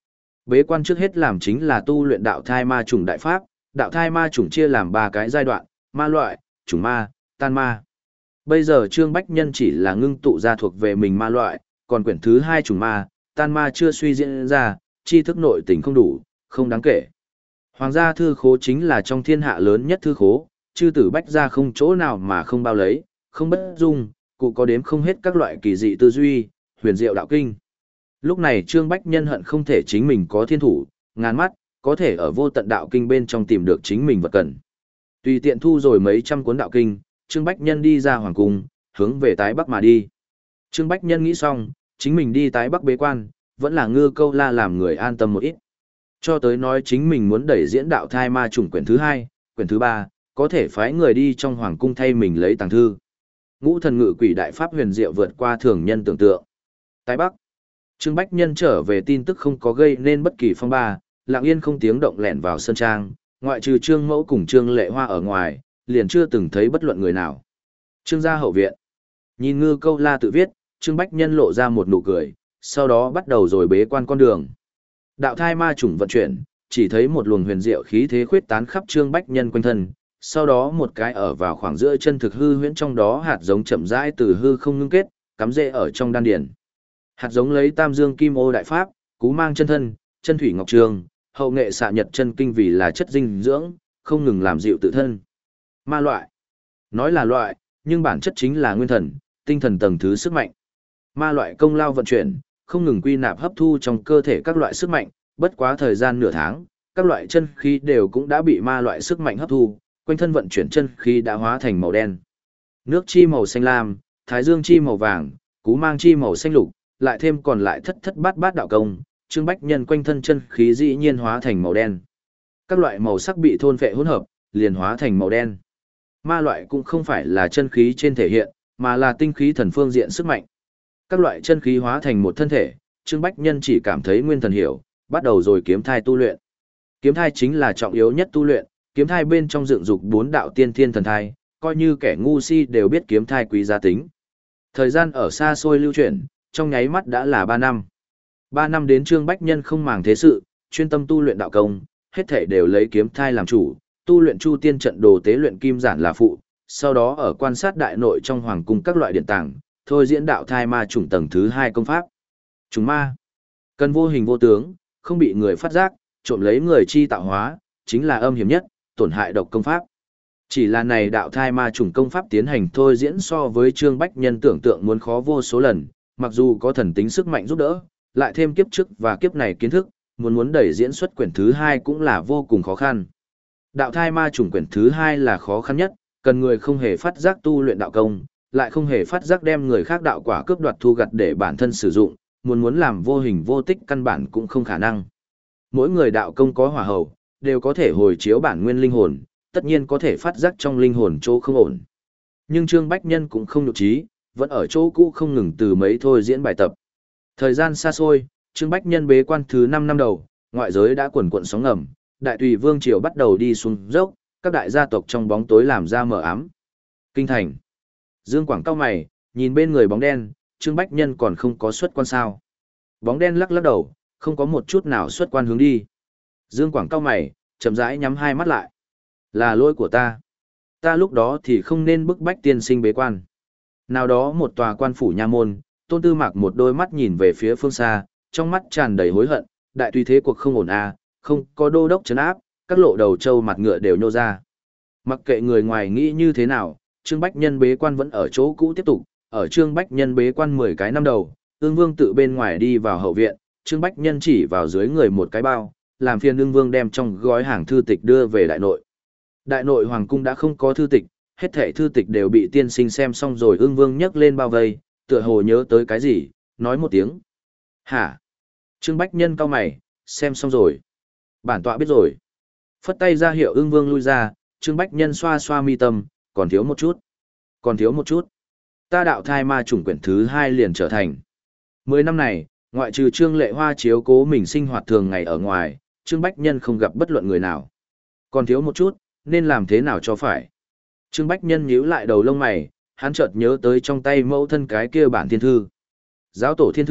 Bế quan trước hết làm chính là tu luyện đạo thai ma chủng đại pháp, đạo thai ma chủng chia làm ba cái giai đoạn, ma loại, chủng ma, tan ma. Bây giờ Trương Bách Nhân chỉ là ngưng tụ ra thuộc về mình ma loại, còn quyển thứ hai chủng ma, tan ma chưa suy diễn ra, tri thức nội tình không đủ, không đáng kể. Hoàng gia thư khố chính là trong thiên hạ lớn nhất thư khố, chư tử bách gia không chỗ nào mà không bao lấy, không bất dung, cụ có đếm không hết các loại kỳ dị tư duy, huyền diệu đạo kinh. Lúc này Trương Bách Nhân hận không thể chính mình có thiên thủ, ngàn mắt, có thể ở vô tận đạo kinh bên trong tìm được chính mình vật cần. Tùy tiện thu rồi mấy trăm cuốn đạo kinh, Trương Bách Nhân đi ra hoàng cung, hướng về tái bắc mà đi. Trương Bách Nhân nghĩ xong, chính mình đi tái bắc bế quan, vẫn là ngư câu la làm người an tâm một ít. Cho tới nói chính mình muốn đẩy diễn đạo thai ma chủng quyển thứ hai, quyển thứ ba, có thể phái người đi trong hoàng cung thay mình lấy tàng thư. Ngũ thần ngự quỷ đại pháp huyền diệu vượt qua thường nhân tưởng tượng. Tái bắc, Trương Bách Nhân trở về tin tức không có gây nên bất kỳ phong ba, lặng yên không tiếng động lẻn vào sân trang, ngoại trừ Trương Mẫu cùng Trương Lệ Hoa ở ngoài, liền chưa từng thấy bất luận người nào. Trương gia hậu viện. Nhìn ngư câu la tự viết, Trương Bách Nhân lộ ra một nụ cười, sau đó bắt đầu rồi bế quan con đường. Đạo thai ma chủng vận chuyển, chỉ thấy một luồng huyền diệu khí thế khuyết tán khắp Trương Bách Nhân quanh thân, sau đó một cái ở vào khoảng giữa chân thực hư huyễn trong đó hạt giống chậm rãi từ hư không ngưng kết, cắm rễ ở trong đan điền. Hạt giống lấy Tam Dương Kim Ô đại pháp, cú mang chân thân, chân thủy ngọc trường, hậu nghệ xạ nhật chân kinh vì là chất dinh dưỡng, không ngừng làm dịu tự thân. Ma loại. Nói là loại, nhưng bản chất chính là nguyên thần, tinh thần tầng thứ sức mạnh. Ma loại công lao vận chuyển, không ngừng quy nạp hấp thu trong cơ thể các loại sức mạnh, bất quá thời gian nửa tháng, các loại chân khí đều cũng đã bị ma loại sức mạnh hấp thu, quanh thân vận chuyển chân khí đã hóa thành màu đen. Nước chi màu xanh lam, thái dương chi màu vàng, cú mang chi màu xanh lục, lại thêm còn lại thất thất bát bát đạo công, Trương Bách Nhân quanh thân chân khí dĩ nhiên hóa thành màu đen. Các loại màu sắc bị thôn phệ hỗn hợp, liền hóa thành màu đen. Ma loại cũng không phải là chân khí trên thể hiện, mà là tinh khí thần phương diện sức mạnh. Các loại chân khí hóa thành một thân thể, Trương Bách Nhân chỉ cảm thấy nguyên thần hiểu, bắt đầu rồi kiếm thai tu luyện. Kiếm thai chính là trọng yếu nhất tu luyện, kiếm thai bên trong dựng dục bốn đạo tiên thiên thần thai, coi như kẻ ngu si đều biết kiếm thai quý giá tính. Thời gian ở xa xôi lưu chuyển, trong nháy mắt đã là ba năm. ba năm đến Trương Bách Nhân không màng thế sự, chuyên tâm tu luyện đạo công, hết thể đều lấy kiếm thai làm chủ, tu luyện chu tiên trận đồ tế luyện kim giản là phụ, sau đó ở quan sát đại nội trong hoàng cung các loại điện tàng, thôi diễn đạo thai ma chủng tầng thứ hai công pháp. Trùng ma, cần vô hình vô tướng, không bị người phát giác, trộm lấy người chi tạo hóa, chính là âm hiểm nhất, tổn hại độc công pháp. Chỉ là này đạo thai ma chủng công pháp tiến hành thôi diễn so với Trương Bách Nhân tưởng tượng muốn khó vô số lần, mặc dù có thần tính sức mạnh giúp đỡ, lại thêm kiếp trước và kiếp này kiến thức, muốn muốn đẩy diễn xuất quyển thứ hai cũng là vô cùng khó khăn. Đạo thai ma chủng quyển thứ hai là khó khăn nhất, cần người không hề phát giác tu luyện đạo công, lại không hề phát giác đem người khác đạo quả cướp đoạt thu gặt để bản thân sử dụng, muốn muốn làm vô hình vô tích căn bản cũng không khả năng. Mỗi người đạo công có hỏa hầu, đều có thể hồi chiếu bản nguyên linh hồn, tất nhiên có thể phát giác trong linh hồn chỗ không ổn. Nhưng Trương Bách Nhân cũng không nhục trí, vẫn ở chỗ cũ không ngừng từ mấy thôi diễn bài tập. Thời gian xa xôi, Trương Bách Nhân bế quan thứ năm năm đầu, ngoại giới đã quần quận sóng ngầm, đại tùy vương triều bắt đầu đi xuống dốc, các đại gia tộc trong bóng tối làm ra mờ ám. Kinh thành. Dương Quảng cao mày, nhìn bên người bóng đen, Trương Bách Nhân còn không có xuất quan sao. Bóng đen lắc lắc đầu, không có một chút nào xuất quan hướng đi. Dương Quảng cao mày, chậm rãi nhắm hai mắt lại. Là lỗi của ta. Ta lúc đó thì không nên bức bách tiên sinh bế quan. Nào đó một tòa quan phủ nha môn, Tôn Tư Mạc một đôi mắt nhìn về phía phương xa, trong mắt tràn đầy hối hận, đại tùy thế cuộc không ổn à, không có đô đốc trấn áp, các lộ đầu trâu mặt ngựa đều nhô ra. Mặc kệ người ngoài nghĩ như thế nào, Trương Bách Nhân bế quan vẫn ở chỗ cũ tiếp tục, ở Trương Bách Nhân bế quan mười cái năm đầu, Ưng Vương tự bên ngoài đi vào hậu viện, Trương Bách Nhân chỉ vào dưới người một cái bao, làm phiền Ưng Vương đem trong gói hàng thư tịch đưa về đại nội. Đại nội hoàng cung đã không có thư tịch, hết thảy thư tịch đều bị tiên sinh xem xong rồi. Ưng Vương nhấc lên bao vây, tựa hồ nhớ tới cái gì, nói một tiếng. Hả? Trương Bách Nhân cau mày, xem xong rồi. Bản tọa biết rồi. Phất tay ra hiệu Ưng Vương lui ra, Trương Bách Nhân xoa xoa mi tâm, còn thiếu một chút. Còn thiếu một chút. Ta đạo thai ma chủng quyển thứ hai liền trở thành. Mười năm này, ngoại trừ Trương Lệ Hoa chiếu cố mình sinh hoạt thường ngày ở ngoài, Trương Bách Nhân không gặp bất luận người nào. Còn thiếu một chút, nên làm thế nào cho phải. Trương Bách Nhân nhíu lại đầu lông mày, hắn chợt nhớ tới trong tay mẫu thân cái kia bản thiên thư. Giáo tổ thiên thư,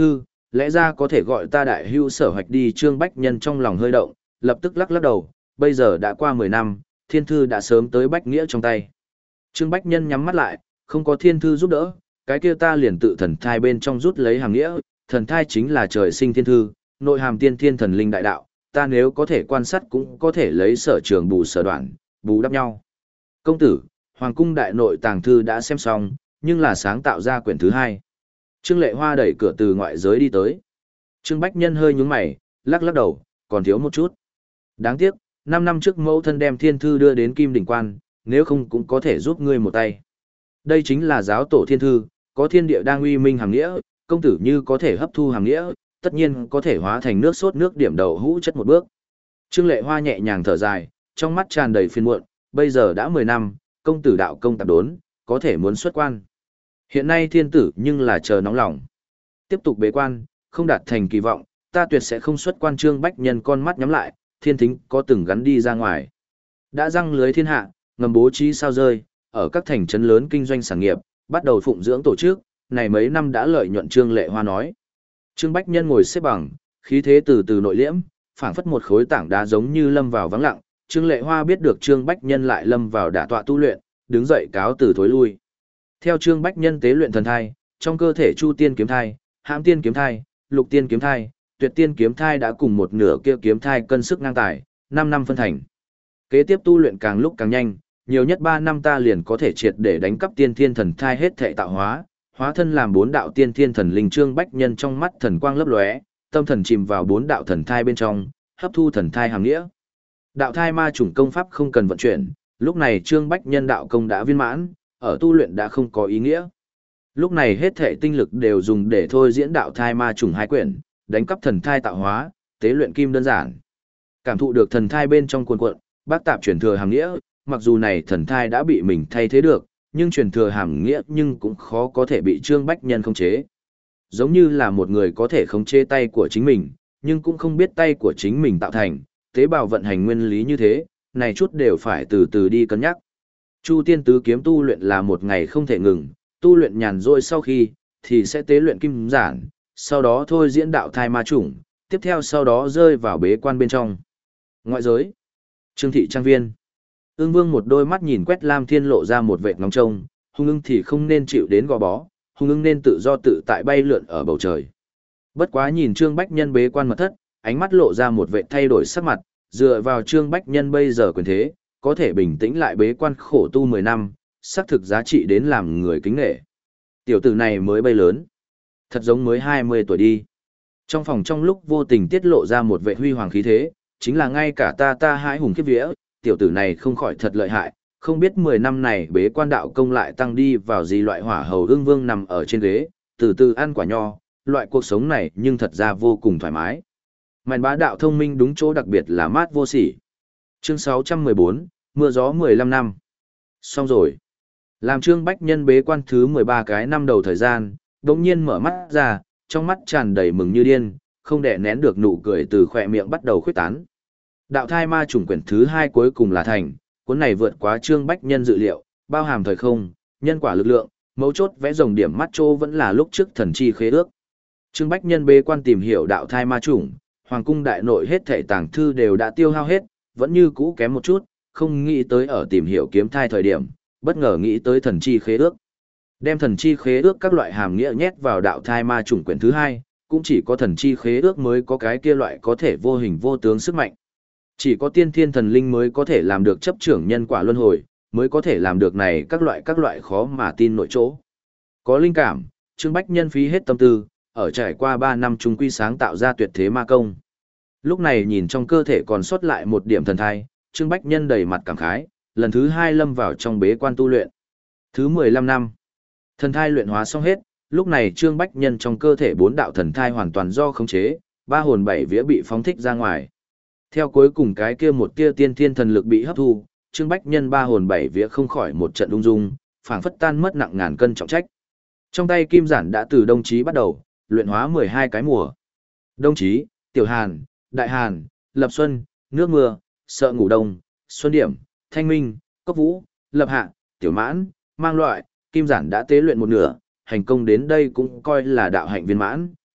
lẽ ra có thể gọi ta đại hưu sở hoạch đi. Trương Bách Nhân trong lòng hơi động, lập tức lắc lắc đầu, bây giờ đã qua mười năm, thiên thư đã sớm tới Bách Nghĩa trong tay. Trương Bách Nhân nhắm mắt lại, không có thiên thư giúp đỡ, cái kia ta liền tự thần thai bên trong rút lấy hàng nghĩa, thần thai chính là trời sinh thiên thư, nội hàm tiên thiên thần linh đại đạo, ta nếu có thể quan sát cũng có thể lấy sở trường bù sở đoạn, bù đắp nhau. Công tử, Hoàng cung đại nội tàng thư đã xem xong, nhưng là sáng tạo ra quyển thứ hai. Trương Lệ Hoa đẩy cửa từ ngoại giới đi tới. Trương Bách Nhân hơi nhướng mày, lắc lắc đầu, còn thiếu một chút. Đáng tiếc, năm năm trước mẫu thân đem thiên thư đưa đến Kim Đỉnh Quan, nếu không cũng có thể giúp ngươi một tay. Đây chính là giáo tổ thiên thư, có thiên địa đang uy minh hàm nghĩa, công tử như có thể hấp thu hàm nghĩa, tất nhiên có thể hóa thành nước sốt nước điểm đầu hũ chất một bước. Trương Lệ Hoa nhẹ nhàng thở dài, trong mắt tràn đầy phiền muộn, bây giờ đã mười năm, công tử đạo công tạp đốn, có thể muốn xuất quan. Hiện nay thiên tử nhưng là chờ nóng lòng. Tiếp tục bế quan, không đạt thành kỳ vọng, ta tuyệt sẽ không xuất quan. Trương Bách Nhân con mắt nhắm lại, thiên thính có từng gắn đi ra ngoài. Đã răng lưới thiên hạ, ngầm bố trí sao rơi, ở các thành trấn lớn kinh doanh sản nghiệp, bắt đầu phụng dưỡng tổ chức, này mấy năm đã lợi nhuận. Trương Lệ Hoa nói. Trương Bách Nhân ngồi xếp bằng, khí thế từ từ nội liễm, phảng phất một khối tảng đá giống như lâm vào vắng lặng. Trương Lệ Hoa biết được Trương Bách Nhân lại lâm vào đả tọa tu luyện, đứng dậy cáo từ thối lui. Theo Trương Bách Nhân tế luyện thần thai, trong cơ thể Chu Tiên kiếm thai, Hãm Tiên kiếm thai, Lục Tiên kiếm thai, Tuyệt Tiên kiếm thai đã cùng một nửa kia kiếm thai cân sức ngang tài, năm năm phân thành. Kế tiếp tu luyện càng lúc càng nhanh, nhiều nhất ba năm ta liền có thể triệt để đánh cắp tiên thiên thần thai hết thệ tạo hóa, hóa thân làm bốn đạo tiên thiên thần linh. Trương Bách Nhân trong mắt thần quang lấp lóe, tâm thần chìm vào bốn đạo thần thai bên trong, hấp thu thần thai hàm nghĩa. Đạo thai ma chủng công pháp không cần vận chuyển, lúc này Trương Bách Nhân đạo công đã viên mãn, ở tu luyện đã không có ý nghĩa. Lúc này hết thể tinh lực đều dùng để thôi diễn đạo thai ma chủng hai quyển, đánh cắp thần thai tạo hóa, tế luyện kim đơn giản. Cảm thụ được thần thai bên trong cuồn cuộn, bác tạp truyền thừa hàm nghĩa, mặc dù này thần thai đã bị mình thay thế được, nhưng truyền thừa hàm nghĩa nhưng cũng khó có thể bị Trương Bách Nhân khống chế. Giống như là một người có thể khống chế tay của chính mình, nhưng cũng không biết tay của chính mình tạo thành, tế bào vận hành nguyên lý như thế, này chút đều phải từ từ đi cân nhắc. Chu Tiên tứ kiếm tu luyện là một ngày không thể ngừng, tu luyện nhàn rỗi sau khi, thì sẽ tế luyện kim giản, sau đó thôi diễn đạo thai ma chủng, tiếp theo sau đó rơi vào bế quan bên trong. Ngoại giới, Trương thị trang viên. Ưng Vương một đôi mắt nhìn quét Lam Thiên lộ ra một vệt ngóng trông, hung ưng thì không nên chịu đến gò bó, hung ưng nên tự do tự tại bay lượn ở bầu trời. Bất quá nhìn Trương Bách Nhân bế quan mật thất, ánh mắt lộ ra một vệt thay đổi sắc mặt, dựa vào Trương Bách Nhân bây giờ quyền thế, có thể bình tĩnh lại bế quan khổ tu mười năm, xác thực giá trị đến làm người kính nể. Tiểu tử này mới bay lớn, thật giống mới hai mươi tuổi đi. Trong phòng trong lúc vô tình tiết lộ ra một vệ huy hoàng khí thế, chính là ngay cả ta ta hãi hùng kiếp vía, tiểu tử này không khỏi thật lợi hại, không biết mười năm này bế quan đạo công lại tăng đi vào gì. Loại hỏa hầu Ưng Vương nằm ở trên ghế, từ từ ăn quả nho, loại cuộc sống này nhưng thật ra vô cùng thoải mái. Màn bá đạo thông minh đúng chỗ đặc biệt là mát vô sỉ. Chương sáu trăm mười bốn, mưa gió mười lăm năm. Xong rồi. Làm Trương Bách Nhân bế quan thứ mười ba cái năm đầu thời gian, đống nhiên mở mắt ra, trong mắt tràn đầy mừng như điên, không đè nén được nụ cười từ khỏe miệng bắt đầu khuếch tán. Đạo thai ma chủng quyển thứ hai cuối cùng là thành, cuốn này vượt quá Trương Bách Nhân dự liệu, bao hàm thời không, nhân quả lực lượng, mấu chốt vẽ rồng điểm mắt trô vẫn là lúc trước thần chi khế ước. Trương Bách Nhân bế quan tìm hiểu đạo thai ma chủng, hoàng cung đại nội hết thảy tàng thư đều đã tiêu hao hết, vẫn như cũ kém một chút, không nghĩ tới ở tìm hiểu kiếm thai thời điểm, bất ngờ nghĩ tới thần chi khế ước. Đem thần chi khế ước các loại hàm nghĩa nhét vào đạo thai ma chủng quyển thứ hai, cũng chỉ có thần chi khế ước mới có cái kia loại có thể vô hình vô tướng sức mạnh. Chỉ có tiên thiên thần linh mới có thể làm được chấp trưởng nhân quả luân hồi, mới có thể làm được này các loại các loại khó mà tin nội chỗ. Có linh cảm, Trương Bách Nhân phí hết tâm tư, ở trải qua ba năm trung quy sáng tạo ra tuyệt thế ma công. Lúc này nhìn trong cơ thể còn sót lại một điểm thần thai, Trương Bách Nhân đầy mặt cảm khái, lần thứ hai lâm vào trong bế quan tu luyện. Thứ mười lăm năm, thần thai luyện hóa xong hết, lúc này Trương Bách Nhân trong cơ thể bốn đạo thần thai hoàn toàn do khống chế, ba hồn bảy vía bị phóng thích ra ngoài. Theo cuối cùng cái kia một tia tiên thiên thần lực bị hấp thu, Trương Bách Nhân ba hồn bảy vía không khỏi một trận ung dung, phảng phất tan mất nặng ngàn cân trọng trách. Trong tay kim giản đã từ đồng chí bắt đầu, luyện hóa mười hai cái mùa. Đồng chí, Tiểu Hàn, Đại Hàn, Lập Xuân, Nước Mưa, Sợ Ngủ Đông, Xuân Điểm, Thanh Minh, Cốc Vũ, Lập Hạ, Tiểu Mãn, Mang Loại, kim giản đã tế luyện một nửa, hành công đến đây cũng coi là đạo hạnh viên mãn,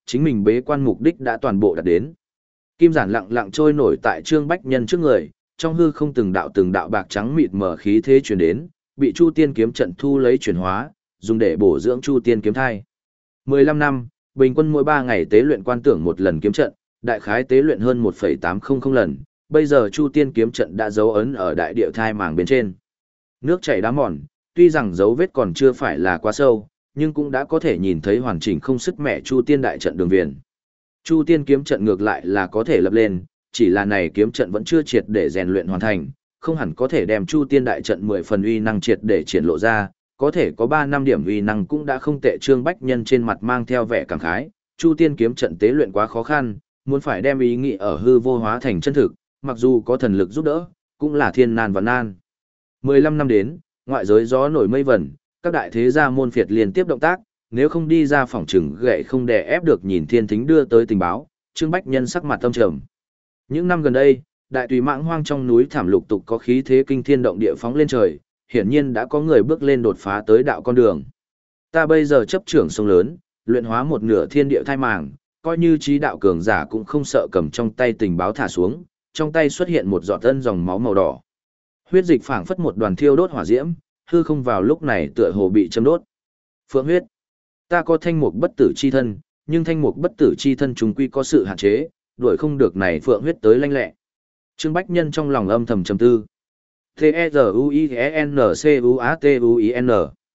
chính mình bế quan mục đích đã toàn bộ đạt đến. Kim giản lặng lặng trôi nổi tại Trương Bách Nhân trước người, trong hư không từng đạo từng đạo bạc trắng mịt mờ khí thế truyền đến, bị Chu Tiên kiếm trận thu lấy chuyển hóa, dùng để bổ dưỡng Chu Tiên kiếm thai. mười lăm năm, bình quân mỗi ba ngày tế luyện quan tưởng một lần kiếm trận, đại khái tế luyện hơn một phẩy tám không lần, bây giờ Chu Tiên kiếm trận đã dấu ấn ở đại địa thai màng bên trên. Nước chảy đá mòn, tuy rằng dấu vết còn chưa phải là quá sâu, nhưng cũng đã có thể nhìn thấy hoàn chỉnh không sức mẻ Chu Tiên đại trận đường viền. Chu Tiên kiếm trận ngược lại là có thể lập lên, chỉ là này kiếm trận vẫn chưa triệt để rèn luyện hoàn thành, không hẳn có thể đem Chu Tiên đại trận mười phần uy năng triệt để triển lộ ra, có thể có ba năm điểm uy năng cũng đã không tệ. Trương Bách Nhân trên mặt mang theo vẻ cảm khái, Chu Tiên kiếm trận tế luyện quá khó khăn, muốn phải đem ý nghĩ ở hư vô hóa thành chân thực, mặc dù có thần lực giúp đỡ, cũng là thiên nan và nan. mười lăm năm đến, ngoại giới gió nổi mây vẩn, các đại thế gia môn phiệt liên tiếp động tác, nếu không đi ra phòng trừng gậy không đè ép được nhìn thiên thính đưa tới tình báo, Trương Bách Nhân sắc mặt tâm trầm. Những năm gần đây, đại tùy mãng hoang trong núi thảm lục tục có khí thế kinh thiên động địa phóng lên trời, hiển nhiên đã có người bước lên đột phá tới đạo con đường. Ta bây giờ chấp trưởng sông lớn, luyện hóa một nửa thiên địa thai màng, coi như trí đạo cường giả cũng không sợ cầm trong tay tình báo thả xuống, trong tay xuất hiện một giọt tân dòng máu màu đỏ. Huyết dịch phảng phất một đoàn thiêu đốt hỏa diễm, hư không vào lúc này tựa hồ bị châm đốt. Phượng huyết. Ta có thanh mục bất tử chi thân, nhưng thanh mục bất tử chi thân chúng quy có sự hạn chế, đuổi không được này phượng huyết tới lanh lẹ. Trương Bách Nhân trong lòng âm thầm trầm tư. T-E-Z-U-I-E-N-C-U-A-T-U-I-N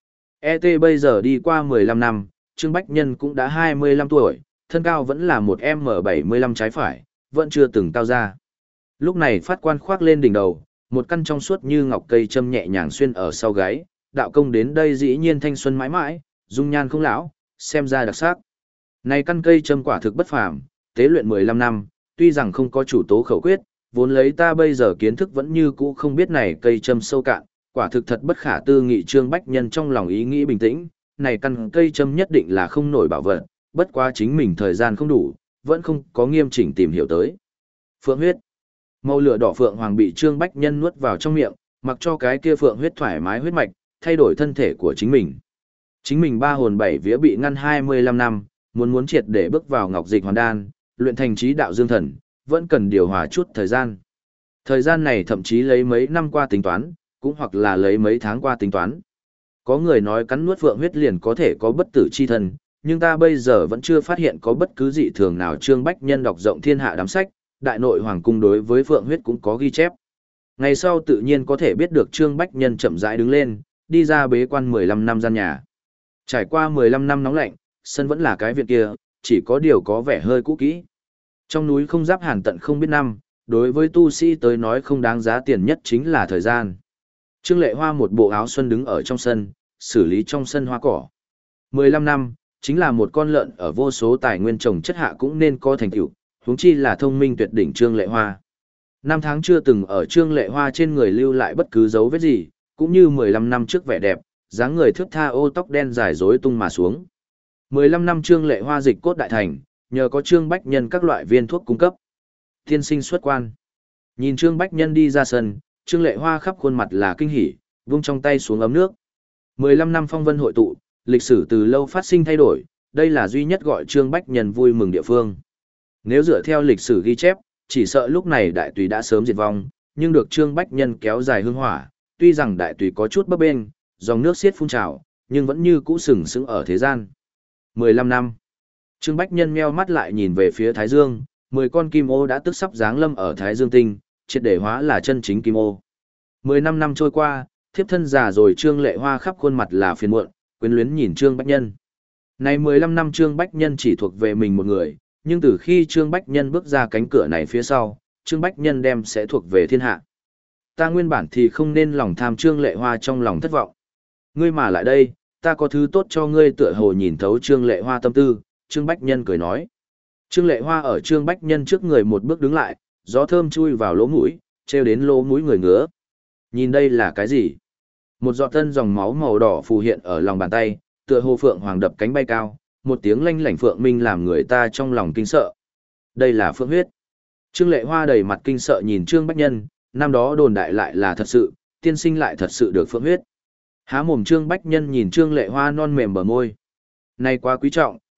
E T bây giờ đi qua mười lăm năm, Trương Bách Nhân cũng đã hai mươi lăm tuổi, thân cao vẫn là một M bảy mươi lăm trái phải, vẫn chưa từng cao ra. Lúc này phát quan khoác lên đỉnh đầu, một căn trong suốt như ngọc cây châm nhẹ nhàng xuyên ở sau gáy, đạo công đến đây dĩ nhiên thanh xuân mãi mãi, dung nhan không lão, xem ra đặc sắc. Này căn cây châm quả thực bất phàm, tế luyện mười lăm năm, tuy rằng không có chủ tố khẩu quyết, vốn lấy ta bây giờ kiến thức vẫn như cũ không biết này cây châm sâu cạn, quả thực thật bất khả tư nghị. Trương Bách Nhân trong lòng ý nghĩ bình tĩnh, này căn cây châm nhất định là không nổi bảo vật, bất quá chính mình thời gian không đủ, vẫn không có nghiêm chỉnh tìm hiểu tới. Phượng huyết. Màu lửa đỏ phượng hoàng bị Trương Bách Nhân nuốt vào trong miệng, mặc cho cái kia phượng huyết thoải mái huyết mạch, thay đổi thân thể của chính mình. Chính mình ba hồn bảy vía bị ngăn hai mươi lăm năm, muốn muốn triệt để bước vào ngọc dịch hoàn đan, luyện thành trí đạo dương thần, vẫn cần điều hòa chút thời gian. Thời gian này thậm chí lấy mấy năm qua tính toán, cũng hoặc là lấy mấy tháng qua tính toán. Có người nói cắn nuốt phượng huyết liền có thể có bất tử chi thân, nhưng ta bây giờ vẫn chưa phát hiện có bất cứ dị thường nào. Trương Bách Nhân đọc rộng thiên hạ đám sách, đại nội hoàng cung đối với phượng huyết cũng có ghi chép. Ngày sau tự nhiên có thể biết được. Trương Bách Nhân chậm rãi đứng lên, đi ra bế quan mười lăm năm gian nhà. Trải qua mười lăm năm nóng lạnh, sân vẫn là cái viện kia, chỉ có điều có vẻ hơi cũ kỹ. Trong núi không giáp hàn tận không biết năm, đối với tu sĩ tới nói không đáng giá tiền nhất chính là thời gian. Trương Lệ Hoa một bộ áo xuân đứng ở trong sân, xử lý trong sân hoa cỏ. mười lăm năm, chính là một con lợn ở vô số tài nguyên trồng chất hạ cũng nên có thành tựu, huống chi là thông minh tuyệt đỉnh Trương Lệ Hoa. Năm tháng chưa từng ở Trương Lệ Hoa trên người lưu lại bất cứ dấu vết gì, cũng như mười lăm năm trước vẻ đẹp, dáng người thướt tha, ô tóc đen dài rối tung mà xuống. mười lăm năm Trương Lệ Hoa dịch cốt đại thành, nhờ có Trương Bách Nhân các loại viên thuốc cung cấp. Tiên sinh xuất quan. Nhìn Trương Bách Nhân đi ra sân, Trương Lệ Hoa khắp khuôn mặt là kinh hỉ, vung trong tay xuống ấm nước. mười lăm năm phong vân hội tụ, lịch sử từ lâu phát sinh thay đổi, đây là duy nhất gọi Trương Bách Nhân vui mừng địa phương. Nếu dựa theo lịch sử ghi chép, chỉ sợ lúc này đại tùy đã sớm diệt vong, nhưng được Trương Bách Nhân kéo dài hương hỏa, tuy rằng đại tùy có chút bấp bênh, dòng nước xiết phun trào, nhưng vẫn như cũ sừng sững ở thế gian. mười lăm năm. Trương Bách Nhân meo mắt lại nhìn về phía Thái Dương, mười con kim ô đã tức sắp giáng lâm ở Thái Dương tinh, triệt để hóa là chân chính kim ô. mười lăm năm trôi qua, thiếp thân già rồi. Trương Lệ Hoa khắp khuôn mặt là phiền muộn, quyến luyến nhìn Trương Bách Nhân. Này mười lăm năm Trương Bách Nhân chỉ thuộc về mình một người, nhưng từ khi Trương Bách Nhân bước ra cánh cửa này phía sau, Trương Bách Nhân đem sẽ thuộc về thiên hạ. Ta nguyên bản thì không nên lòng tham. Trương Lệ Hoa trong lòng thất vọng. Ngươi mà lại đây, ta có thứ tốt cho ngươi. Tựa hồ nhìn thấu Trương Lệ Hoa tâm tư, Trương Bách Nhân cười nói. Trương Lệ Hoa ở Trương Bách Nhân trước người một bước đứng lại, gió thơm chui vào lỗ mũi, treo đến lỗ mũi người ngứa. Nhìn đây là cái gì? Một giọt tân dòng máu màu đỏ phù hiện ở lòng bàn tay, tựa hồ phượng hoàng đập cánh bay cao, một tiếng lanh lảnh phượng minh làm người ta trong lòng kinh sợ. Đây là phượng huyết. Trương Lệ Hoa đầy mặt kinh sợ nhìn Trương Bách Nhân, năm đó đồn đại lại là thật sự, tiên sinh lại thật sự được phượng huyết. Há mồm Trương Bách Nhân nhìn Trương Lệ Hoa non mềm bờ môi. Này quá quý trọng,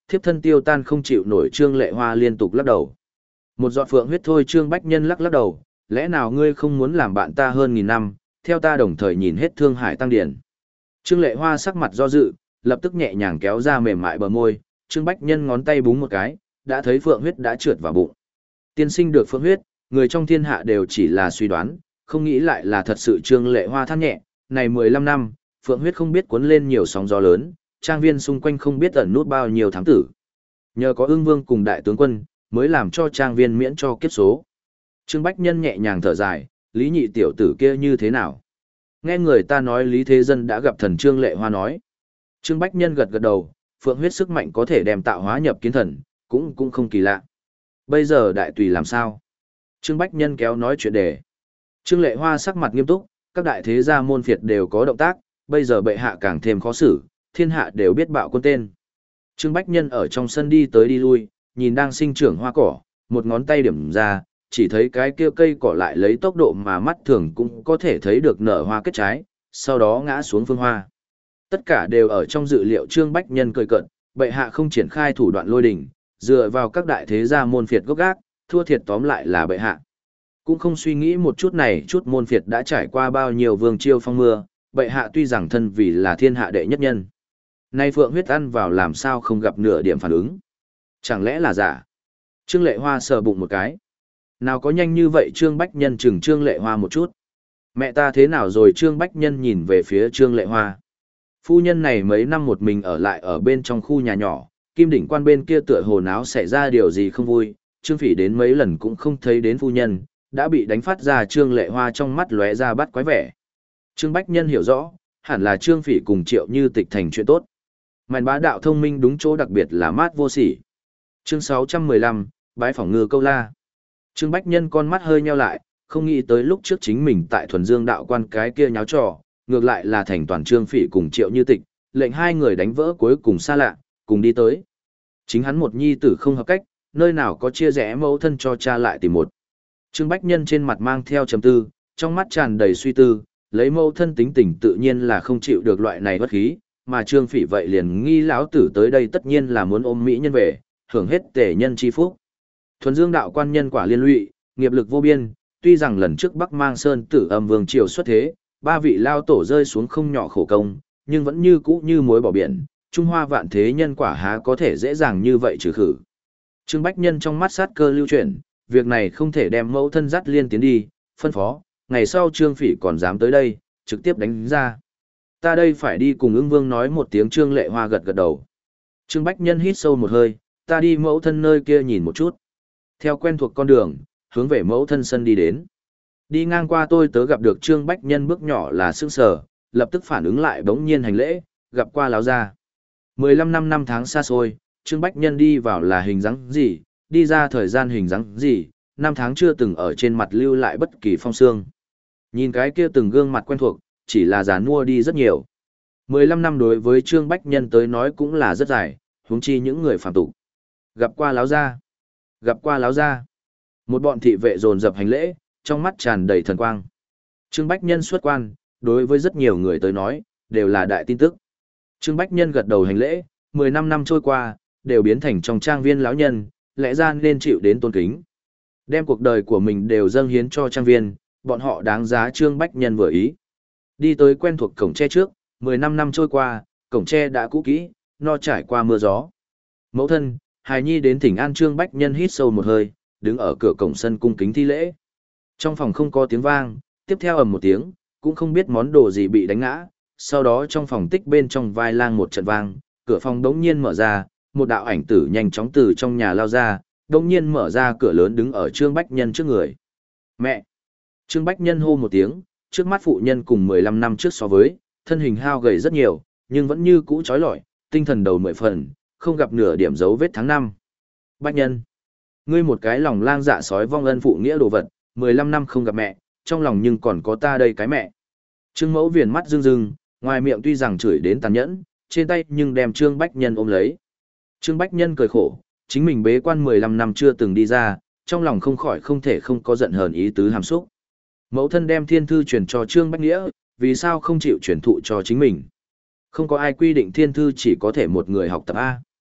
thiếp thân tiêu tan không chịu nổi. Trương Lệ Hoa liên tục lắc đầu. Một giọt phượng huyết thôi. Trương Bách Nhân lắc lắc đầu, lẽ nào ngươi không muốn làm bạn ta hơn nghìn năm, theo ta đồng thời nhìn hết Thương Hải Tăng Điển. Trương Lệ Hoa sắc mặt do dự, lập tức nhẹ nhàng kéo ra mềm mại bờ môi. Trương Bách Nhân ngón tay búng một cái, đã thấy phượng huyết đã trượt vào bụng. Tiên sinh được phượng huyết, người trong thiên hạ đều chỉ là suy đoán, không nghĩ lại là thật sự. Trương Lệ Hoa than nhẹ, này mười lăm năm, phượng huyết không biết cuốn lên nhiều sóng gió lớn, trang viên xung quanh không biết ẩn nút bao nhiêu thám tử. Nhờ có Ưng Vương cùng đại tướng quân, mới làm cho trang viên miễn cho kiếp số. Trương Bách Nhân nhẹ nhàng thở dài, Lý Nhị tiểu tử kia như thế nào? Nghe người ta nói Lý Thế Dân đã gặp thần. Trương Lệ Hoa nói. Trương Bách Nhân gật gật đầu, phượng huyết sức mạnh có thể đem tạo hóa nhập kiến thần, cũng cũng không kỳ lạ. Bây giờ đại tùy làm sao? Trương Bách Nhân kéo nói chuyện đề. Trương Lệ Hoa sắc mặt nghiêm túc, các đại thế gia môn phiệt đều có động tác, bây giờ bệ hạ càng thêm khó xử, thiên hạ đều biết bạo quân tên. Trương Bách Nhân ở trong sân đi tới đi lui, nhìn đang sinh trưởng hoa cỏ, một ngón tay điểm ra, chỉ thấy cái kia cây cỏ lại lấy tốc độ mà mắt thường cũng có thể thấy được nở hoa kết trái, sau đó ngã xuống phương hoa. Tất cả đều ở trong dự liệu. Trương Bách Nhân cười cợt, bệ hạ không triển khai thủ đoạn lôi đình, dựa vào các đại thế gia môn phiệt gốc gác, thua thiệt tóm lại là bệ hạ. Cũng không suy nghĩ một chút này chút môn phiệt đã trải qua bao nhiêu vương chiêu phong mưa, bệ hạ tuy rằng thân vì là thiên hạ đệ nhất nhân. Nay phượng huyết ăn vào làm sao không gặp nửa điểm phản ứng. Chẳng lẽ là giả? Trương Lệ Hoa sờ bụng một cái. Nào có nhanh như vậy. Trương Bách Nhân chừng Trương Lệ Hoa một chút. Mẹ ta thế nào rồi? Trương Bách Nhân nhìn về phía Trương Lệ Hoa. Phu nhân này mấy năm một mình ở lại ở bên trong khu nhà nhỏ, Kim Đỉnh Quan bên kia tựa hồ náo xảy ra điều gì không vui, Trương Phỉ đến mấy lần cũng không thấy đến phu nhân, đã bị đánh phát ra. Trương Lệ Hoa trong mắt lóe ra bắt quái vẻ. Trương Bách Nhân hiểu rõ, hẳn là Trương Phỉ cùng Triệu Như Tịch thành chuyện tốt. Màn bá đạo thông minh đúng chỗ, đặc biệt là mát vô sỉ. Chương sáu trăm mười lăm, bái phỏng ngư câu la. Trương Bách Nhân con mắt hơi nheo lại, không nghĩ tới lúc trước chính mình tại Thuần Dương đạo quan cái kia nháo trò, ngược lại là thành toàn Trương Phỉ cùng Triệu Như Tịch, lệnh hai người đánh vỡ cuối cùng xa lạ, cùng đi tới. Chính hắn một nhi tử không hợp cách, nơi nào có chia rẽ mẫu thân cho cha lại tìm một. Trương Bách Nhân trên mặt mang theo trầm tư, trong mắt tràn đầy suy tư, lấy mẫu thân tính tình tự nhiên là không chịu được loại này bất khí, mà Trương Phỉ vậy liền nghi lão tử tới đây tất nhiên là muốn ôm mỹ nhân về, hưởng hết tể nhân chi phúc. Thuần Dương đạo quan nhân quả liên lụy, nghiệp lực vô biên, tuy rằng lần trước Bắc Mang Sơn Tử Âm Vương triều xuất thế, ba vị lao tổ rơi xuống không nhỏ khổ công, nhưng vẫn như cũ như muối bỏ biển, Trung Hoa vạn thế nhân quả há có thể dễ dàng như vậy trừ khử. Trương Bách Nhân trong mắt sát cơ lưu chuyển, việc này không thể đem mẫu thân dắt liên tiến đi, phân phó, ngày sau Trương Phỉ còn dám tới đây, trực tiếp đánh ra. Ta đây phải đi cùng Ưng Vương nói một tiếng. Trương Lệ Hoa gật gật đầu. Trương Bách Nhân hít sâu một hơi, ta đi mẫu thân nơi kia nhìn một chút. Theo quen thuộc con đường, hướng về mẫu thân sân đi đến. Đi ngang qua tôi tớ gặp được Trương Bách Nhân bước nhỏ là sững sờ, lập tức phản ứng lại bỗng nhiên hành lễ, gặp qua láo gia. mười lăm năm năm tháng xa xôi, Trương Bách Nhân đi vào là hình dáng gì, đi ra thời gian hình dáng gì, năm tháng chưa từng ở trên mặt lưu lại bất kỳ phong sương. Nhìn cái kia từng gương mặt quen thuộc, chỉ là già nua đi rất nhiều. mười lăm năm đối với Trương Bách Nhân tới nói cũng là rất dài, huống chi những người phàm tục. Gặp qua láo gia, gặp qua láo gia. Một bọn thị vệ dồn dập hành lễ, trong mắt tràn đầy thần quang. Trương Bách Nhân xuất quan, đối với rất nhiều người tới nói, đều là đại tin tức. Trương Bách Nhân gật đầu hành lễ, mười lăm năm trôi qua, đều biến thành trong trang viên lão nhân, lẽ ra nên chịu đến tôn kính. Đem cuộc đời của mình đều dâng hiến cho trang viên, bọn họ đáng giá Trương Bách Nhân vừa ý. Đi tới quen thuộc cổng tre trước, mười lăm năm trôi qua, cổng tre đã cũ kỹ, no trải qua mưa gió. Mẫu thân, hài nhi đến thỉnh an. Trương Bách Nhân hít sâu một hơi, đứng ở cửa cổng sân cung kính thi lễ. Trong phòng không có tiếng vang, tiếp theo ầm một tiếng, cũng không biết món đồ gì bị đánh ngã. Sau đó trong phòng tích bên trong vai lang một trận vang, cửa phòng đống nhiên mở ra, một đạo ảnh tử nhanh chóng từ trong nhà lao ra, đống nhiên mở ra cửa lớn đứng ở Trương Bách Nhân trước người. Mẹ! Trương Bách Nhân hô một tiếng, trước mắt phụ nhân cùng mười lăm năm trước so với, thân hình hao gầy rất nhiều, nhưng vẫn như cũ trói lọi, tinh thần đầu mười phần, không gặp nửa điểm dấu vết tháng năm. Bách Nhân! Ngươi một cái lòng lang dạ sói vong ân phụ nghĩa đồ vật, mười lăm năm không gặp mẹ, trong lòng nhưng còn có ta đây cái mẹ. Trương Mẫu viền mắt rưng rưng, ngoài miệng tuy rằng chửi đến tàn nhẫn, trên tay nhưng đem Trương Bách Nhân ôm lấy. Trương Bách Nhân cười khổ, chính mình bế quan mười lăm năm chưa từng đi ra, trong lòng không khỏi không thể không có giận hờn ý tứ hàm xúc. Mẫu thân đem thiên thư truyền cho Trương Bách Nghĩa, vì sao không chịu truyền thụ cho chính mình? Không có ai quy định thiên thư chỉ có thể một người học tập A.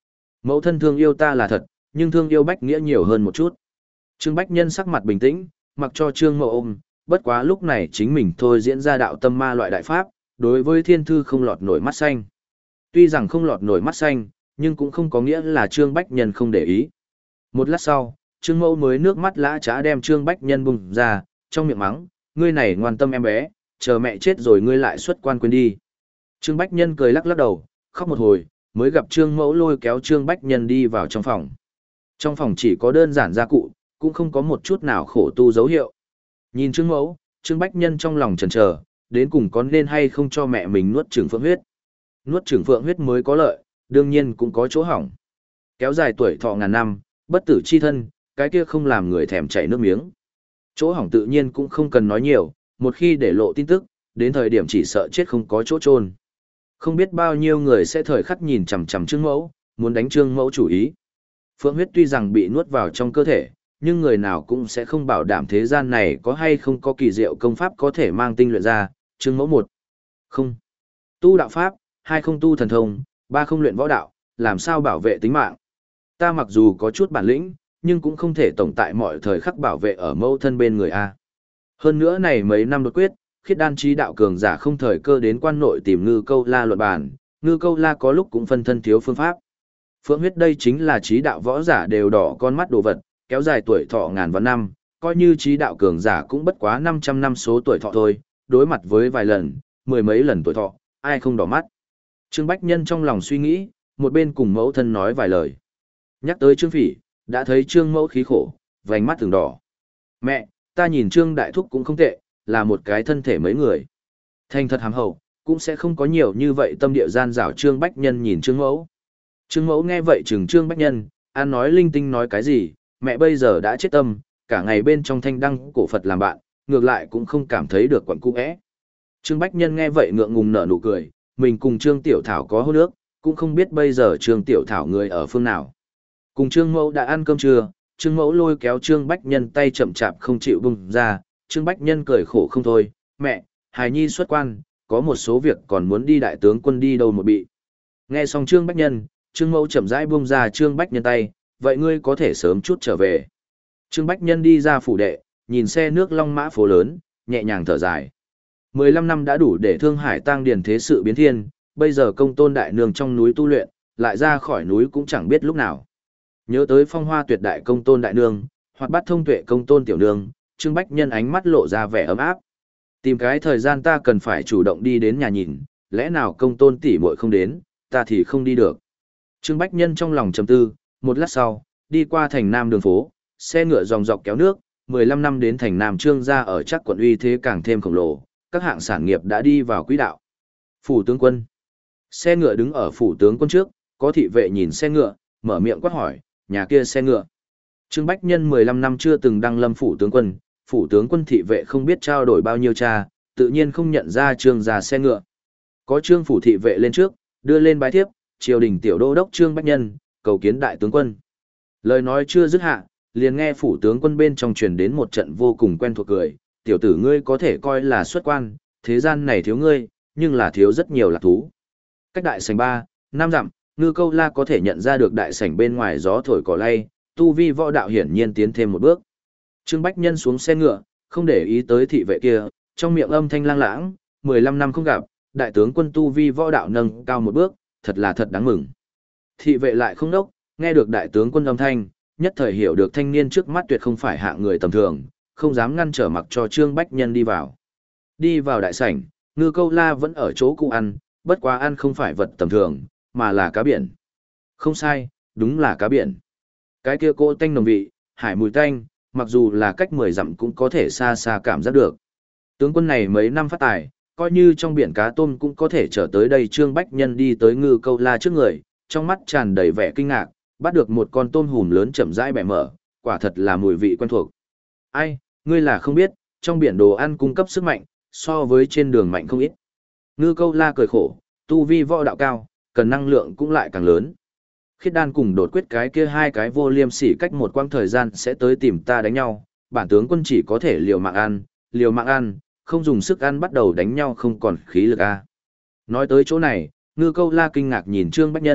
Mẫu thân thương yêu ta là thật, nhưng thương yêu Bách Nghĩa nhiều hơn một chút. Trương Bách Nhân sắc mặt bình tĩnh, mặc cho Trương Mẫu ôm, bất quá lúc này chính mình thôi diễn ra đạo tâm ma loại đại pháp, đối với thiên thư không lọt nổi mắt xanh. Tuy rằng không lọt nổi mắt xanh, nhưng cũng không có nghĩa là Trương Bách Nhân không để ý. Một lát sau, Trương Mẫu mới nước mắt lã trá đem Trương Bách Nhân bùng ra, trong miệng mắng, ngươi này ngoan tâm em bé, chờ mẹ chết rồi ngươi lại xuất quan quên đi. Trương Bách Nhân cười lắc lắc đầu, khóc một hồi, mới gặp Trương Mẫu lôi kéo Trương Bách Nhân đi vào trong phòng. Trong phòng chỉ có đơn giản gia cụ, cũng không có một chút nào khổ tu dấu hiệu. Nhìn Trương Mẫu, Trương Bách Nhân trong lòng chần chờ, đến cùng có nên hay không cho mẹ mình nuốt chửng phượng huyết. Nuốt chửng phượng huyết mới có lợi, đương nhiên cũng có chỗ hỏng. Kéo dài tuổi thọ ngàn năm, bất tử chi thân, cái kia không làm người thèm chảy nước miếng. Chỗ hỏng tự nhiên cũng không cần nói nhiều, một khi để lộ tin tức, đến thời điểm chỉ sợ chết không có chỗ chôn. Không biết bao nhiêu người sẽ thời khắc nhìn chằm chằm Trương Mẫu, muốn đánh Trương Mẫu chủ ý. Phượng huyết tuy rằng bị nuốt vào trong cơ thể, nhưng người nào cũng sẽ không bảo đảm thế gian này có hay không có kỳ diệu công pháp có thể mang tinh luyện ra. Trương Mẫu một, không tu đạo pháp, hai không tu thần thông, ba không luyện võ đạo, làm sao bảo vệ tính mạng. Ta mặc dù có chút bản lĩnh, nhưng cũng không thể tổng tại mọi thời khắc bảo vệ ở mẫu thân bên người A. Hơn nữa này mấy năm đột quyết, khiết đan trí đạo cường giả không thời cơ đến quan nội tìm ngư câu la luận bàn, ngư câu la có lúc cũng phân thân thiếu phương pháp. Phượng huyết đây chính là trí đạo võ giả đều đỏ con mắt đồ vật, kéo dài tuổi thọ ngàn vạn năm, coi như trí đạo cường giả cũng bất quá năm trăm năm số tuổi thọ thôi, đối mặt với vài lần, mười mấy lần tuổi thọ, ai không đỏ mắt. Trương Bách Nhân trong lòng suy nghĩ, một bên cùng mẫu thân nói vài lời. Nhắc tới Trương Phỉ, đã thấy Trương Mẫu khí khổ, vành mắt từng đỏ. Mẹ, ta nhìn Trương Đại Thúc cũng không tệ, là một cái thân thể mấy người. Thành thật hàm hậu, cũng sẽ không có nhiều như vậy tâm địa gian dảo. Trương Bách Nhân nhìn Trương Mẫu. Trương Mẫu nghe vậy chừng Trương Bách Nhân, an nói linh tinh nói cái gì, mẹ bây giờ đã chết tâm, cả ngày bên trong thanh đăng cổ Phật làm bạn, ngược lại cũng không cảm thấy được quặn cung ẽ. Trương Bách Nhân nghe vậy ngượng ngùng nở nụ cười, mình cùng Trương Tiểu Thảo có hôn ước, cũng không biết bây giờ Trương Tiểu Thảo người ở phương nào. Cùng Trương Mẫu đã ăn cơm trưa, Trương Mẫu lôi kéo Trương Bách Nhân tay chậm chạp không chịu bung ra, Trương Bách Nhân cười khổ không thôi, mẹ, hài nhi xuất quan, có một số việc còn muốn đi đại tướng quân đi đâu một bị. Nghe xong Trương Bách Nhân, Trương Mẫu chậm rãi bung ra Trương Bách Nhân tay, vậy ngươi có thể sớm chút trở về. Trương Bách Nhân đi ra phủ đệ, nhìn xe nước long mã phố lớn, nhẹ nhàng thở dài. mười lăm năm đã đủ để Thương Hải tăng điền thế sự biến thiên, bây giờ công tôn đại nương trong núi tu luyện, lại ra khỏi núi cũng chẳng biết lúc nào. Nhớ tới phong hoa tuyệt đại công tôn đại nương, hoặc bắt thông tuệ công tôn tiểu nương, Trương Bách Nhân ánh mắt lộ ra vẻ ấm áp. Tìm cái thời gian ta cần phải chủ động đi đến nhà nhìn, lẽ nào công tôn tỷ muội không đến, ta thì không đi được. Trương Bách Nhân trong lòng trầm tư, một lát sau, đi qua thành Nam đường phố, xe ngựa dòng dọc kéo nước, mười lăm năm đến thành Nam Trương gia ở chắc quận uy thế càng thêm khổng lồ, các hạng sản nghiệp đã đi vào quỹ đạo. Phủ tướng quân. Xe ngựa đứng ở phủ tướng quân trước, có thị vệ nhìn xe ngựa, mở miệng quát hỏi, nhà kia xe ngựa. Trương Bách Nhân mười lăm năm chưa từng đăng lâm phủ tướng quân, phủ tướng quân thị vệ không biết trao đổi bao nhiêu cha, tự nhiên không nhận ra Trương gia xe ngựa. Có Trương phủ thị vệ lên trước, đưa lên bái thiếp, triều đình tiểu đô đốc Trương Bách Nhân, cầu kiến đại tướng quân. Lời nói chưa dứt hạ, liền nghe phủ tướng quân bên trong truyền đến một trận vô cùng quen thuộc cười, tiểu tử ngươi có thể coi là xuất quan, thế gian này thiếu ngươi, nhưng là thiếu rất nhiều lạc thú. Cách đại sảnh ba, năm dặm, ngư câu la có thể nhận ra được đại sảnh bên ngoài gió thổi cỏ lay, tu vi võ đạo hiển nhiên tiến thêm một bước. Trương Bách Nhân xuống xe ngựa, không để ý tới thị vệ kia, trong miệng âm thanh lang lãng, mười lăm năm không gặp, đại tướng quân tu vi võ đạo nâng cao một bước, thật là thật đáng mừng. Thị vệ lại không đốc, nghe được đại tướng quân âm thanh, nhất thời hiểu được thanh niên trước mắt tuyệt không phải hạng người tầm thường, không dám ngăn trở mặc cho Trương Bách Nhân đi vào. Đi vào đại sảnh, ngư câu la vẫn ở chỗ cũ ăn, bất quá ăn không phải vật tầm thường, mà là cá biển. Không sai, đúng là cá biển. Cái kia cỗ tanh nồng vị, hải mùi tanh, mặc dù là cách mười dặm cũng có thể xa xa cảm giác được. Tướng quân này mấy năm phát tài, coi như trong biển cá tôm cũng có thể trở tới đây. Trương Bách Nhân đi tới ngư câu la trước người, trong mắt tràn đầy vẻ kinh ngạc, bắt được một con tôm hùm lớn chậm rãi bẻ mở, quả thật là mùi vị quen thuộc. Ai, ngươi là không biết, trong biển đồ ăn cung cấp sức mạnh, so với trên đường mạnh không ít. Ngư câu la cười khổ, tu vi võ đạo cao, cần năng lượng cũng lại càng lớn. Khiết đan cùng đột quyết cái kia hai cái vô liêm sỉ cách một quãng thời gian sẽ tới tìm ta đánh nhau, bản tướng quân chỉ có thể liều mạng ăn, liều mạng ăn, không dùng sức ăn bắt đầu đánh nhau không còn khí lực a. Nói tới chỗ này, ngư câu la kinh ngạc nhìn Trương Bách Nhân,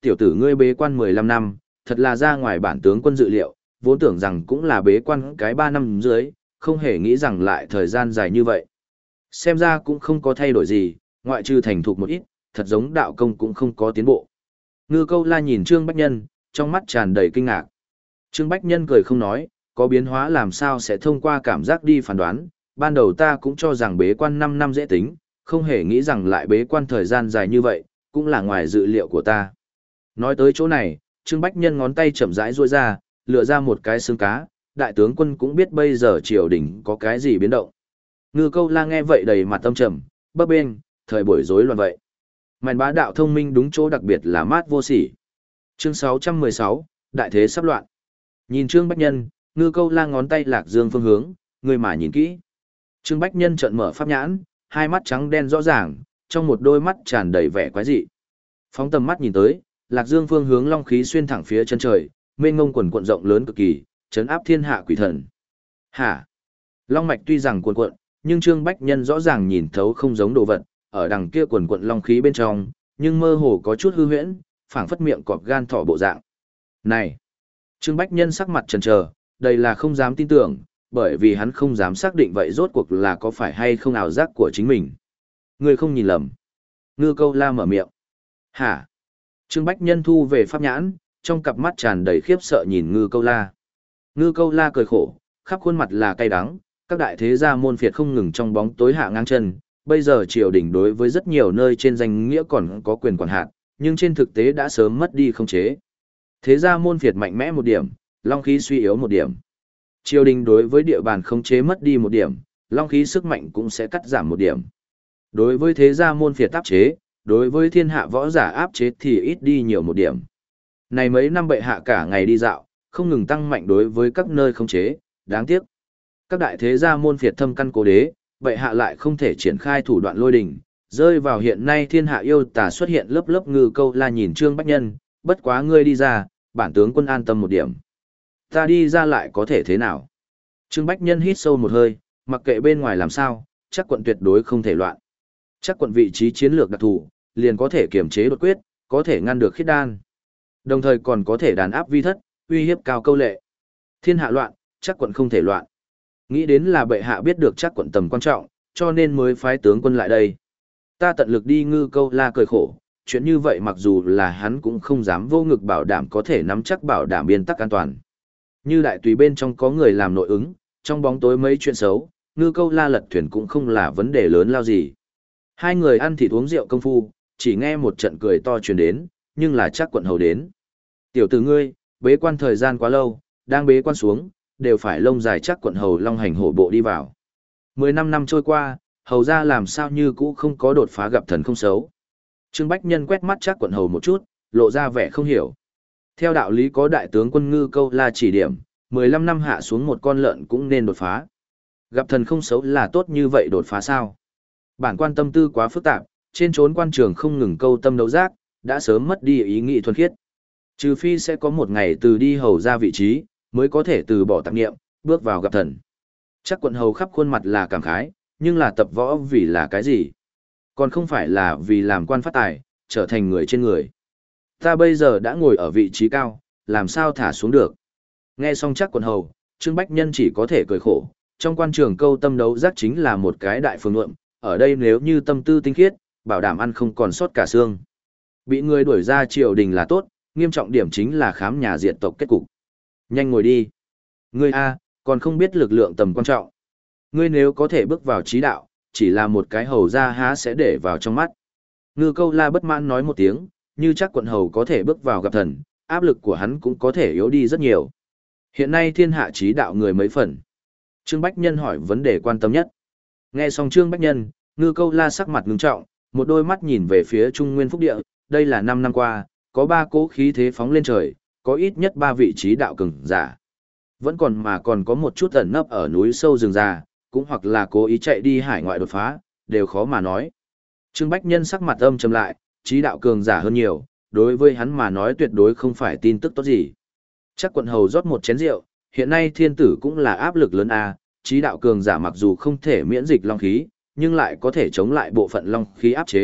tiểu tử ngươi bế quan mười lăm năm, thật là ra ngoài bản tướng quân dự liệu, vốn tưởng rằng cũng là bế quan cái ba năm dưới, không hề nghĩ rằng lại thời gian dài như vậy. Xem ra cũng không có thay đổi gì, ngoại trừ thành thục một ít, thật giống đạo công cũng không có tiến bộ. Ngư Câu La nhìn Trương Bách Nhân, trong mắt tràn đầy kinh ngạc. Trương Bách Nhân cười không nói, có biến hóa làm sao sẽ thông qua cảm giác đi phán đoán, ban đầu ta cũng cho rằng bế quan năm năm dễ tính, không hề nghĩ rằng lại bế quan thời gian dài như vậy, cũng là ngoài dự liệu của ta. Nói tới chỗ này, Trương Bách Nhân ngón tay chậm rãi duỗi ra, lựa ra một cái xương cá, đại tướng quân cũng biết bây giờ triều đình có cái gì biến động. Ngư Câu La nghe vậy đầy mặt tâm trầm, bấp bênh, thời buổi rối loạn vậy. Mạnh bá đạo thông minh đúng chỗ đặc biệt là mát vô sỉ. Chương sáu trăm mười sáu, đại thế sắp loạn. Nhìn Trương Bách Nhân, Ngư Câu La ngón tay lạc dương phương hướng, người mà nhìn kỹ. Trương Bách Nhân trợn mở pháp nhãn, hai mắt trắng đen rõ ràng, trong một đôi mắt tràn đầy vẻ quái dị. Phóng tầm mắt nhìn tới, lạc dương phương hướng long khí xuyên thẳng phía chân trời, mênh mông quần cuộn rộng lớn cực kỳ, chấn áp thiên hạ quỷ thần. Hả? Long mạch tuy rằng cuộn cuộn, nhưng Trương Bách Nhân rõ ràng nhìn thấu không giống đồ vật, ở đằng kia quần cuộn long khí bên trong, nhưng mơ hồ có chút hư huyễn, phảng phất miệng cọp gan thỏ bộ dạng. Này! Trương Bách Nhân sắc mặt chần chờ, đây là không dám tin tưởng, bởi vì hắn không dám xác định vậy rốt cuộc là có phải hay không ảo giác của chính mình. Người không nhìn lầm. Ngư Câu La mở miệng. Hả? Trương Bách Nhân thu về pháp nhãn, trong cặp mắt tràn đầy khiếp sợ nhìn Ngư Câu La. Ngư Câu La cười khổ, khắp khuôn mặt là cay đắng, các đại thế gia môn phiệt không ngừng trong bóng tối hạ ngang chân, bây giờ triều đình đối với rất nhiều nơi trên danh nghĩa còn có quyền quản hạt, nhưng trên thực tế đã sớm mất đi khống chế. Thế gia môn phiệt mạnh mẽ một điểm, long khí suy yếu một điểm. Triều đình đối với địa bàn khống chế mất đi một điểm, long khí sức mạnh cũng sẽ cắt giảm một điểm. Đối với thế gia môn phiệt áp chế, đối với thiên hạ võ giả áp chế thì ít đi nhiều một điểm. Này mấy năm bệ hạ cả ngày đi dạo, không ngừng tăng mạnh đối với các nơi khống chế, đáng tiếc. Các đại thế gia môn phiệt thâm căn cố đế, bệ hạ lại không thể triển khai thủ đoạn lôi đình, rơi vào hiện nay thiên hạ yêu tà xuất hiện lớp lớp. Ngư Câu La nhìn Trương Bách Nhân, bất quá ngươi đi ra, bản tướng quân an tâm một điểm. Ta đi ra lại có thể thế nào? Trương Bách Nhân hít sâu một hơi, mặc kệ bên ngoài làm sao, chắc quận tuyệt đối không thể loạn. Chắc quận vị trí chiến lược đặc thù, liền có thể kiểm chế đột quyết, có thể ngăn được khiết đan. Đồng thời còn có thể đàn áp vi thất, uy hiếp cao câu lệ. Thiên hạ loạn, chắc quận không thể loạn. Nghĩ đến là bệ hạ biết được chắc quận tầm quan trọng, cho nên mới phái tướng quân lại đây. Ta tận lực đi. Ngư Câu La cười khổ, chuyện như vậy mặc dù là hắn cũng không dám vô ngực bảo đảm có thể nắm chắc bảo đảm biên tắc an toàn. Như đại tùy bên trong có người làm nội ứng, trong bóng tối mấy chuyện xấu, Ngư Câu La lật thuyền cũng không là vấn đề lớn lao gì. Hai người ăn thịt uống rượu công phu, chỉ nghe một trận cười to truyền đến, nhưng là chắc quận hầu đến. Tiểu tử ngươi, bế quan thời gian quá lâu, đang bế quan xuống, đều phải lông dài chắc quận hầu long hành hổ bộ đi vào. Mười năm năm trôi qua, hầu ra làm sao như cũ không có đột phá gặp thần không xấu. Trương Bách Nhân quét mắt chắc quận hầu một chút, lộ ra vẻ không hiểu. Theo đạo lý có đại tướng quân Ngư Câu La chỉ điểm, mười lăm năm hạ xuống một con lợn cũng nên đột phá. Gặp thần không xấu là tốt như vậy đột phá sao? Bản quan tâm tư quá phức tạp, trên trốn quan trường không ngừng câu tâm đấu giác, đã sớm mất đi ý nghĩ thuần khiết. Trừ phi sẽ có một ngày từ đi hầu ra vị trí, mới có thể từ bỏ tạp nghiệm, bước vào gặp thần. Chắc quận hầu khắp khuôn mặt là cảm khái, nhưng là tập võ vì là cái gì? Còn không phải là vì làm quan phát tài, trở thành người trên người. Ta bây giờ đã ngồi ở vị trí cao, làm sao thả xuống được? Nghe xong chắc quận hầu, Trương Bách Nhân chỉ có thể cười khổ, trong quan trường câu tâm đấu giác chính là một cái đại phương luận, ở đây nếu như tâm tư tinh khiết, bảo đảm ăn không còn sót cả xương. Bị người đuổi ra triều đình là tốt, nghiêm trọng điểm chính là khám nhà diệt tộc kết cục. Nhanh ngồi đi. Ngươi a, còn không biết lực lượng tầm quan trọng. Ngươi nếu có thể bước vào trí đạo, chỉ là một cái hầu ra há sẽ để vào trong mắt. Ngư Câu La bất mãn nói một tiếng, như chắc quận hầu có thể bước vào gặp thần, áp lực của hắn cũng có thể yếu đi rất nhiều. Hiện nay thiên hạ trí đạo người mấy phần. Trương Bách Nhân hỏi vấn đề quan tâm nhất. Nghe xong Trương Bách Nhân, Ngư Câu La sắc mặt ngưng trọng, một đôi mắt nhìn về phía Trung Nguyên Phúc Địa, đây là năm năm qua, có ba cỗ khí thế phóng lên trời, có ít nhất ba vị trí đạo cường giả. Vẫn còn mà còn có một chút ẩn nấp ở núi sâu rừng già, cũng hoặc là cố ý chạy đi hải ngoại đột phá, đều khó mà nói. Trương Bách Nhân sắc mặt âm trầm lại, trí đạo cường giả hơn nhiều, đối với hắn mà nói tuyệt đối không phải tin tức tốt gì. Chắc quận hầu rót một chén rượu, hiện nay thiên tử cũng là áp lực lớn a, trí đạo cường giả mặc dù không thể miễn dịch long khí, nhưng lại có thể chống lại bộ phận long khí áp chế,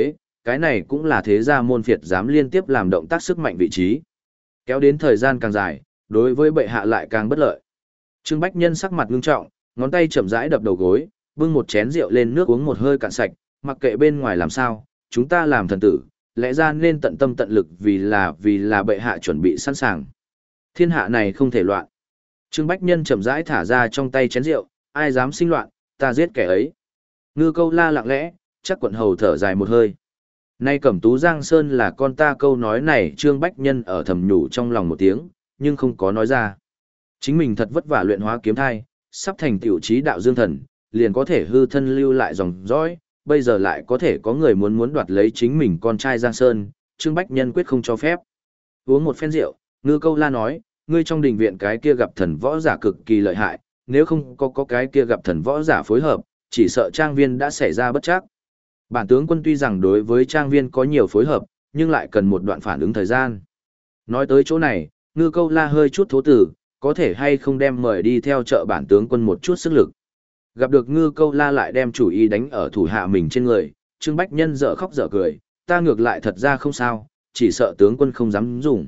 Cái này cũng là thế gia môn phiệt dám liên tiếp làm động tác sức mạnh vị trí. Kéo đến thời gian càng dài, đối với bệ hạ lại càng bất lợi. Trương Bách Nhân sắc mặt ngưng trọng, ngón tay chậm rãi đập đầu gối, bưng một chén rượu lên nước uống một hơi cạn sạch, mặc kệ bên ngoài làm sao, chúng ta làm thần tử, lẽ ra nên tận tâm tận lực vì là vì là bệ hạ chuẩn bị sẵn sàng. Thiên hạ này không thể loạn. Trương Bách Nhân chậm rãi thả ra trong tay chén rượu, ai dám sinh loạn, ta giết kẻ ấy. Ngư Câu La lặng lẽ, chắc quận hầu thở dài một hơi. Nay Cẩm Tú Giang Sơn là con ta, câu nói này Trương Bách Nhân ở thầm nhủ trong lòng một tiếng, nhưng không có nói ra. Chính mình thật vất vả luyện hóa kiếm thai, sắp thành tiểu trí đạo dương thần, liền có thể hư thân lưu lại dòng dõi, bây giờ lại có thể có người muốn muốn đoạt lấy chính mình con trai Giang Sơn, Trương Bách Nhân quyết không cho phép. Uống một phen rượu, Ngư Câu La nói, ngươi trong đình viện cái kia gặp thần võ giả cực kỳ lợi hại, nếu không có có cái kia gặp thần võ giả phối hợp, chỉ sợ trang viên đã xảy ra bất trắc. Bản tướng quân tuy rằng đối với trang viên có nhiều phối hợp, nhưng lại cần một đoạn phản ứng thời gian. Nói tới chỗ này, Ngư Câu La hơi chút thố tử, có thể hay không đem mời đi theo chợ bản tướng quân một chút sức lực. Gặp được Ngư Câu La lại đem chủ ý đánh ở thủ hạ mình trên người, Trương Bách Nhân dở khóc dở cười, ta ngược lại thật ra không sao, chỉ sợ tướng quân không dám dùng.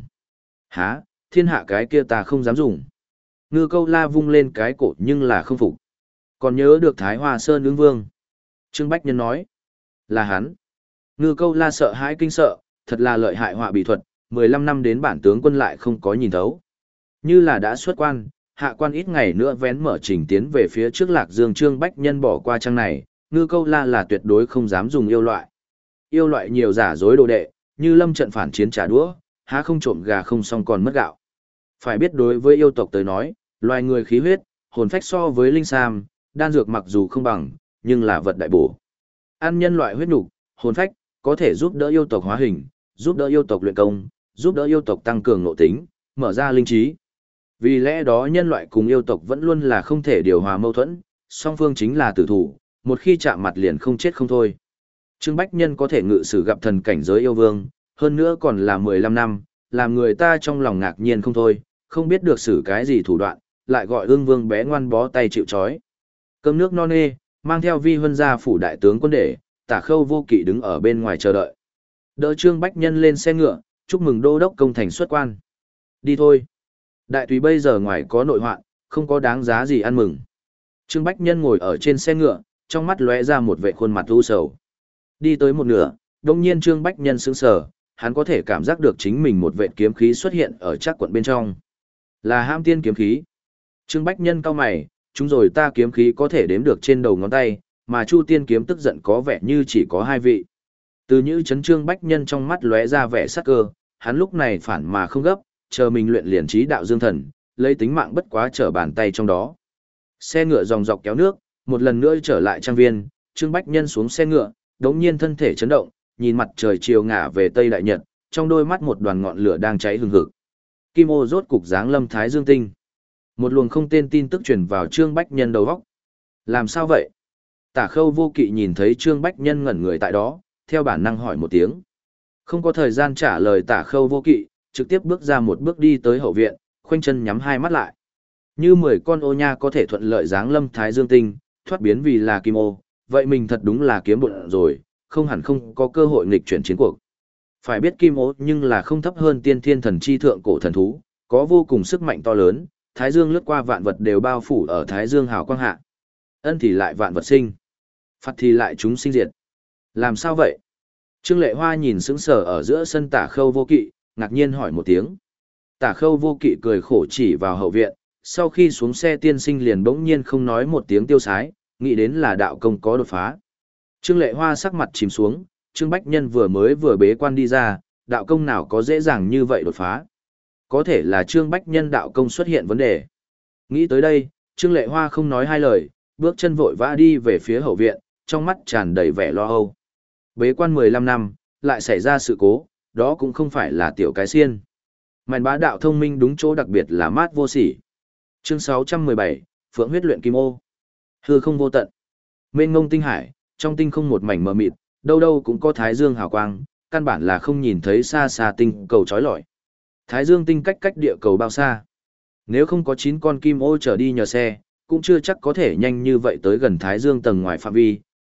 Hả, thiên hạ cái kia ta không dám dùng. Ngư Câu La vung lên cái cổ nhưng là không phục. Còn nhớ được Thái Hoa Sơn ứng vương. Trương Bách Nhân nói, là hắn. Ngư Câu La sợ hãi kinh sợ, thật là lợi hại họa bị thuật, mười lăm năm đến bản tướng quân lại không có nhìn thấu. Như là đã xuất quan, hạ quan ít ngày nữa vén mở trình tiến về phía trước Lạc Dương. Trương Bách Nhân bỏ qua trang này, Ngư Câu La là tuyệt đối không dám dùng yêu loại. Yêu loại nhiều giả dối đồ đệ, như lâm trận phản chiến trả đũa, há không trộm gà không xong còn mất gạo. Phải biết đối với yêu tộc tới nói, loài người khí huyết, hồn phách so với linh sam, đan dược mặc dù không bằng, nhưng là vật đại bổ. Ăn nhân loại huyết nục, hồn phách, có thể giúp đỡ yêu tộc hóa hình, giúp đỡ yêu tộc luyện công, giúp đỡ yêu tộc tăng cường nội tính, mở ra linh trí. Vì lẽ đó nhân loại cùng yêu tộc vẫn luôn là không thể điều hòa mâu thuẫn, song phương chính là tử thủ, một khi chạm mặt liền không chết không thôi. Trương Bách Nhân có thể ngự sử gặp thần cảnh giới yêu vương, hơn nữa còn là mười lăm năm, làm người ta trong lòng ngạc nhiên không thôi, không biết được xử cái gì thủ đoạn, lại gọi ương vương bé ngoan bó tay chịu trói. Cơm nước no nê, mang theo Vi Huân gia phủ đại tướng quân để, Tả Khâu Vô Kỵ đứng ở bên ngoài chờ đợi. Đỡ Trương Bách Nhân lên xe ngựa, chúc mừng đô đốc công thành xuất quan. Đi thôi. Đại túy bây giờ ngoài có nội hoạn, không có đáng giá gì ăn mừng. Trương Bách Nhân ngồi ở trên xe ngựa, trong mắt lóe ra một vệ khuôn mặt u sầu. Đi tới một nửa, đông nhiên Trương Bách Nhân sững sờ, hắn có thể cảm giác được chính mình một vệ kiếm khí xuất hiện ở chắc quận bên trong. Là Ham Tiên kiếm khí. Trương Bách Nhân cau mày, chúng rồi ta kiếm khí có thể đếm được trên đầu ngón tay, mà Chu Tiên kiếm tức giận có vẻ như chỉ có hai vị. Từ những chấn Trương Bách Nhân trong mắt lóe ra vẻ sắc cơ, hắn lúc này phản mà không gấp, chờ mình luyện liền trí đạo dương thần, lấy tính mạng bất quá trở bàn tay trong đó. Xe ngựa dòng dọc kéo nước, một lần nữa trở lại trang viên, Trương Bách Nhân xuống xe ngựa, đống nhiên thân thể chấn động, nhìn mặt trời chiều ngả về Tây Đại Nhật, trong đôi mắt một đoàn ngọn lửa đang cháy hừng hực. Kim ô rốt cục dáng lâm Thái Dương Tinh. Một luồng không tên tin tức truyền vào Trương Bách Nhân đầu óc. Làm sao vậy? Tả Khâu Vô Kỵ nhìn thấy Trương Bách Nhân ngẩn người tại đó, theo bản năng hỏi một tiếng. Không có thời gian trả lời Tả Khâu Vô Kỵ, trực tiếp bước ra một bước đi tới hậu viện, khoanh chân nhắm hai mắt lại. Như mười con ô nha có thể thuận lợi dáng lâm Thái Dương Tinh, thoát biến vì là kim ô, vậy mình thật đúng là kiếm bụng rồi, không hẳn không có cơ hội nghịch chuyển chiến cuộc. Phải biết kim ô nhưng là không thấp hơn tiên thiên thần chi thượng cổ thần thú, có vô cùng sức mạnh to lớn, Thái Dương lướt qua vạn vật đều bao phủ ở Thái Dương hào quang hạ. Ân thì lại vạn vật sinh, phạt thì lại chúng sinh diệt. Làm sao vậy? Trương Lệ Hoa nhìn sững sờ ở giữa sân Tả Khâu Vô Kỵ, ngạc nhiên hỏi một tiếng. Tả Khâu Vô Kỵ cười khổ chỉ vào hậu viện, sau khi xuống xe tiên sinh liền bỗng nhiên không nói một tiếng tiêu sái, nghĩ đến là đạo công có đột phá. Trương Lệ Hoa sắc mặt chìm xuống, Trương Bách Nhân vừa mới vừa bế quan đi ra, đạo công nào có dễ dàng như vậy đột phá. Có thể là Trương Bách Nhân đạo công xuất hiện vấn đề. Nghĩ tới đây, Trương Lệ Hoa không nói hai lời, bước chân vội vã đi về phía hậu viện, trong mắt tràn đầy vẻ lo âu. Bế quan mười lăm năm, lại xảy ra sự cố, đó cũng không phải là tiểu cái xiên. Màn bá đạo thông minh đúng chỗ đặc biệt là mát vô sỉ. Chương sáu trăm mười bảy, Phượng huyết luyện kim ô. Hư không vô tận. Mênh ngông tinh hải, trong tinh không một mảnh mờ mịt, đâu đâu cũng có thái dương hào quang, căn bản là không nhìn thấy xa xa tinh cầu chói lọi. Thái dương tinh cách cách địa cầu bao xa? Nếu không có chín con kim ô trở đi nhờ xe, cũng chưa chắc có thể nhanh như vậy tới gần thái dương tầng ngoài phạm vi,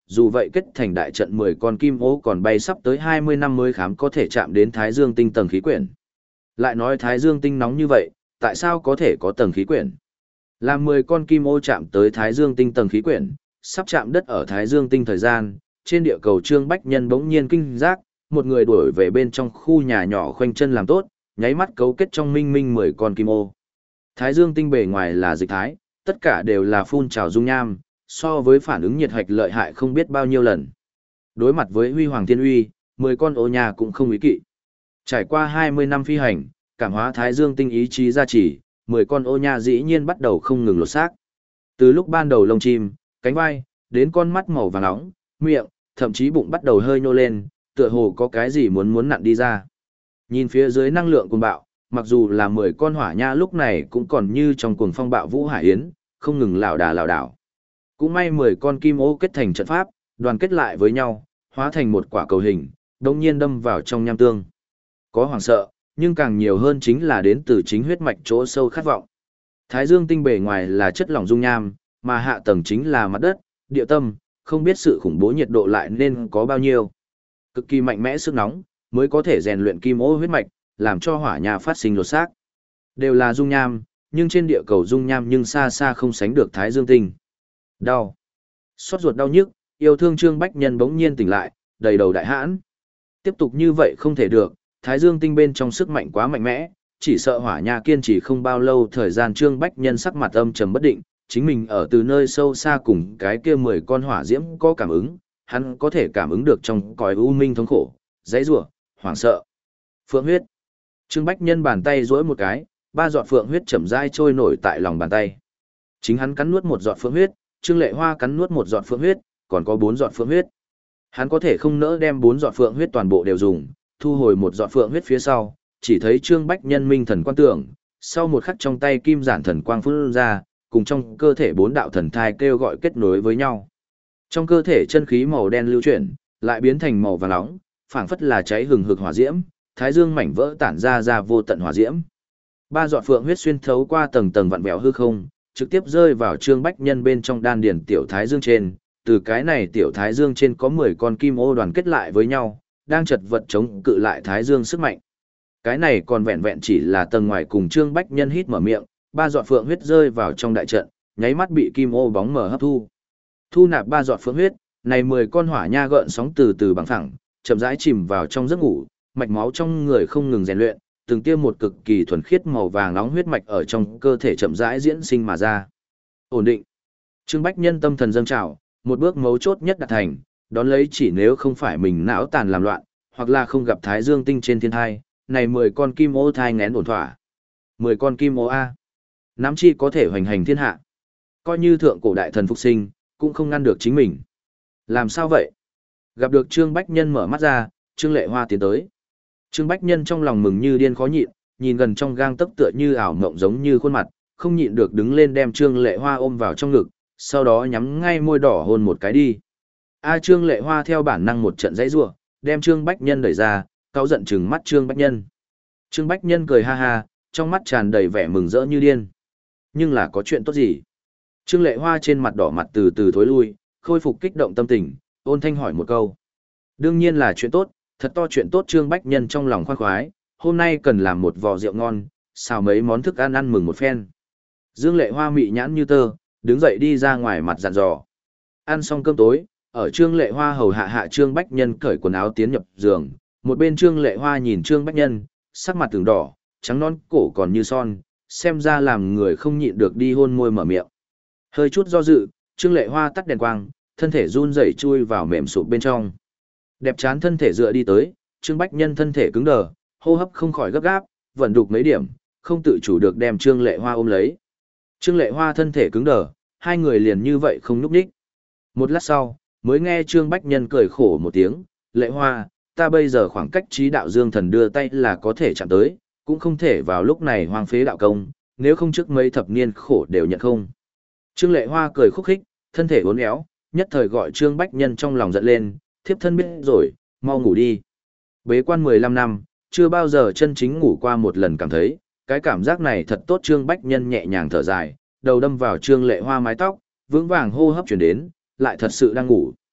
dù vậy kết thành đại trận mười con kim ô còn bay sắp tới hai mươi năm mới khám có thể chạm đến Thái Dương tinh tầng khí quyển. Lại nói Thái Dương tinh nóng như vậy, tại sao có thể có tầng khí quyển? Làm mười con kim ô chạm tới Thái Dương tinh tầng khí quyển, sắp chạm đất ở Thái Dương tinh thời gian, trên địa cầu Trương Bách Nhân bỗng nhiên kinh giác, một người đuổi về bên trong khu nhà nhỏ khoanh chân làm tốt, nháy mắt cấu kết trong minh minh mười con kim ô. Thái Dương tinh bề ngoài là dịch thái, tất cả đều là phun trào dung nham, so với phản ứng nhiệt hạch lợi hại không biết bao nhiêu lần. Đối mặt với huy hoàng thiên uy, mười con ô nhà cũng không ý kỵ. Trải qua hai mươi năm phi hành, cảm hóa Thái Dương tinh ý chí gia trì, mười con ô nha dĩ nhiên bắt đầu không ngừng lột xác. Từ lúc ban đầu lông chim, cánh vai, đến con mắt màu vàng nóng, miệng, thậm chí bụng bắt đầu hơi nhô lên, tựa hồ có cái gì muốn muốn nặn đi ra. Nhìn phía dưới năng lượng cuồng bạo, mặc dù là mười con hỏa nha lúc này cũng còn như trong cuồng phong bạo vũ hải yến, không ngừng lảo đà lảo đảo. Cũng may mười con kim ô kết thành trận pháp, đoàn kết lại với nhau, hóa thành một quả cầu hình, đồng nhiên đâm vào trong nham tương. Có hoảng sợ, nhưng càng nhiều hơn chính là đến từ chính huyết mạch chỗ sâu khát vọng. Thái Dương tinh bề ngoài là chất lỏng dung nham, mà hạ tầng chính là mặt đất, địa tâm, không biết sự khủng bố nhiệt độ lại nên có bao nhiêu. Cực kỳ mạnh mẽ sức nóng, mới có thể rèn luyện kim ô huyết mạch, làm cho hỏa nha phát sinh lột xác. Đều là dung nham, nhưng trên địa cầu dung nham nhưng xa xa không sánh được Thái Dương tinh. Đau. Xót ruột đau nhức, yêu thương Trương Bách Nhân bỗng nhiên tỉnh lại, đầy đầu đại hãn. Tiếp tục như vậy không thể được, Thái Dương tinh bên trong sức mạnh quá mạnh mẽ, chỉ sợ hỏa nha kiên trì không bao lâu thời gian. Trương Bách Nhân sắc mặt âm trầm bất định, chính mình ở từ nơi sâu xa cùng cái kia mười con hỏa diễm có cảm ứng, hắn có thể cảm ứng được trong cõi u minh thống khổ, dãy rủa, hoảng sợ. Phượng huyết. Trương Bách Nhân bàn tay duỗi một cái, ba giọt phượng huyết chậm rãi trôi nổi tại lòng bàn tay. Chính hắn cắn nuốt một giọt phượng huyết, Trương Lệ Hoa cắn nuốt một giọt phượng huyết, còn có bốn giọt phượng huyết. Hắn có thể không nỡ đem bốn giọt phượng huyết toàn bộ đều dùng, thu hồi một giọt phượng huyết phía sau, chỉ thấy Trương Bách Nhân minh thần quan tưởng, sau một khắc trong tay kim giản thần quang phun ra, cùng trong cơ thể bốn đạo thần thai kêu gọi kết nối với nhau. Trong cơ thể chân khí màu đen lưu chuyển, lại biến thành màu vàng nóng, phảng phất là cháy hừng hực hỏa diễm, thái dương mảnh vỡ tản ra ra vô tận hỏa diễm. Ba giọt phượng huyết xuyên thấu qua tầng tầng vặn vẹo hư không, trực tiếp rơi vào Trương Bách Nhân bên trong đan điển tiểu thái dương trên, từ cái này tiểu thái dương trên có mười con kim ô đoàn kết lại với nhau, đang chật vật chống cự lại thái dương sức mạnh. Cái này còn vẹn vẹn chỉ là tầng ngoài cùng Trương Bách Nhân hít mở miệng, ba giọt phượng huyết rơi vào trong đại trận, nháy mắt bị kim ô bóng mở hấp thu. Thu nạp ba giọt phượng huyết, này mười con hỏa nha gợn sóng từ từ bằng phẳng, chậm rãi chìm vào trong giấc ngủ, mạch máu trong người không ngừng rèn luyện, từng tiêm một cực kỳ thuần khiết màu vàng nóng huyết mạch ở trong cơ thể chậm rãi diễn sinh mà ra. Ổn định. Trương Bách Nhân tâm thần dâng trào, một bước mấu chốt nhất đạt thành, đón lấy chỉ nếu không phải mình não tàn làm loạn, hoặc là không gặp Thái Dương tinh trên thiên thai, này mười con kim ô thai ngén ổn thỏa. Mười con kim ô a, nắm chi có thể hoành hành thiên hạ. Coi như thượng cổ đại thần phục sinh, cũng không ngăn được chính mình. Làm sao vậy? Gặp được Trương Bách Nhân mở mắt ra, Trương Lệ Hoa tiến tới. Trương Bách Nhân trong lòng mừng như điên khó nhịn, nhìn gần trong gang tấc tựa như ảo mộng giống như khuôn mặt, không nhịn được đứng lên đem Trương Lệ Hoa ôm vào trong ngực, sau đó nhắm ngay môi đỏ hôn một cái đi. A Trương Lệ Hoa theo bản năng một trận dãy rủa, đem Trương Bách Nhân đẩy ra, cáu giận trừng mắt Trương Bách Nhân. Trương Bách Nhân cười ha ha, trong mắt tràn đầy vẻ mừng rỡ như điên. Nhưng là có chuyện tốt gì? Trương Lệ Hoa trên mặt đỏ mặt từ từ thối lui, khôi phục kích động tâm tình, ôn thanh hỏi một câu. Đương nhiên là chuyện tốt, thật to chuyện tốt. Trương Bách Nhân trong lòng khoan khoái, hôm nay cần làm một vò rượu ngon, xào mấy món thức ăn ăn mừng một phen. Dương Lệ Hoa mị nhãn như tơ, đứng dậy đi ra ngoài mặt dặn dò. Ăn xong cơm tối, ở Trương Lệ Hoa hầu hạ hạ Trương Bách Nhân cởi quần áo tiến nhập giường, một bên Trương Lệ Hoa nhìn Trương Bách Nhân, sắc mặt từng đỏ, trắng non cổ còn như son, xem ra làm người không nhịn được đi hôn môi mở miệng. Hơi chút do dự, Trương Lệ Hoa tắt đèn quang, thân thể run rẩy chui vào mềm sụp bên trong. Đẹp chán thân thể dựa đi tới, Trương Bách Nhân thân thể cứng đờ, hô hấp không khỏi gấp gáp, vận đục mấy điểm, không tự chủ được đem Trương Lệ Hoa ôm lấy. Trương Lệ Hoa thân thể cứng đờ, hai người liền như vậy không nhúc nhích. Một lát sau, mới nghe Trương Bách Nhân cười khổ một tiếng, Lệ Hoa, ta bây giờ khoảng cách trí đạo dương thần đưa tay là có thể chạm tới, cũng không thể vào lúc này hoang phế đạo công, nếu không trước mấy thập niên khổ đều nhận không. Trương Lệ Hoa cười khúc khích, thân thể uốn éo, nhất thời gọi Trương Bách Nhân trong lòng giận lên, thiếp thân biết rồi, mau ngủ đi. Bế quan mười lăm năm, chưa bao giờ chân chính ngủ qua một lần cảm thấy, cái cảm giác này thật tốt. Trương Bách Nhân nhẹ nhàng thở dài, đầu đâm vào Trương Lệ Hoa mái tóc, vững vàng hô hấp chuyển đến, lại thật sự đang ngủ.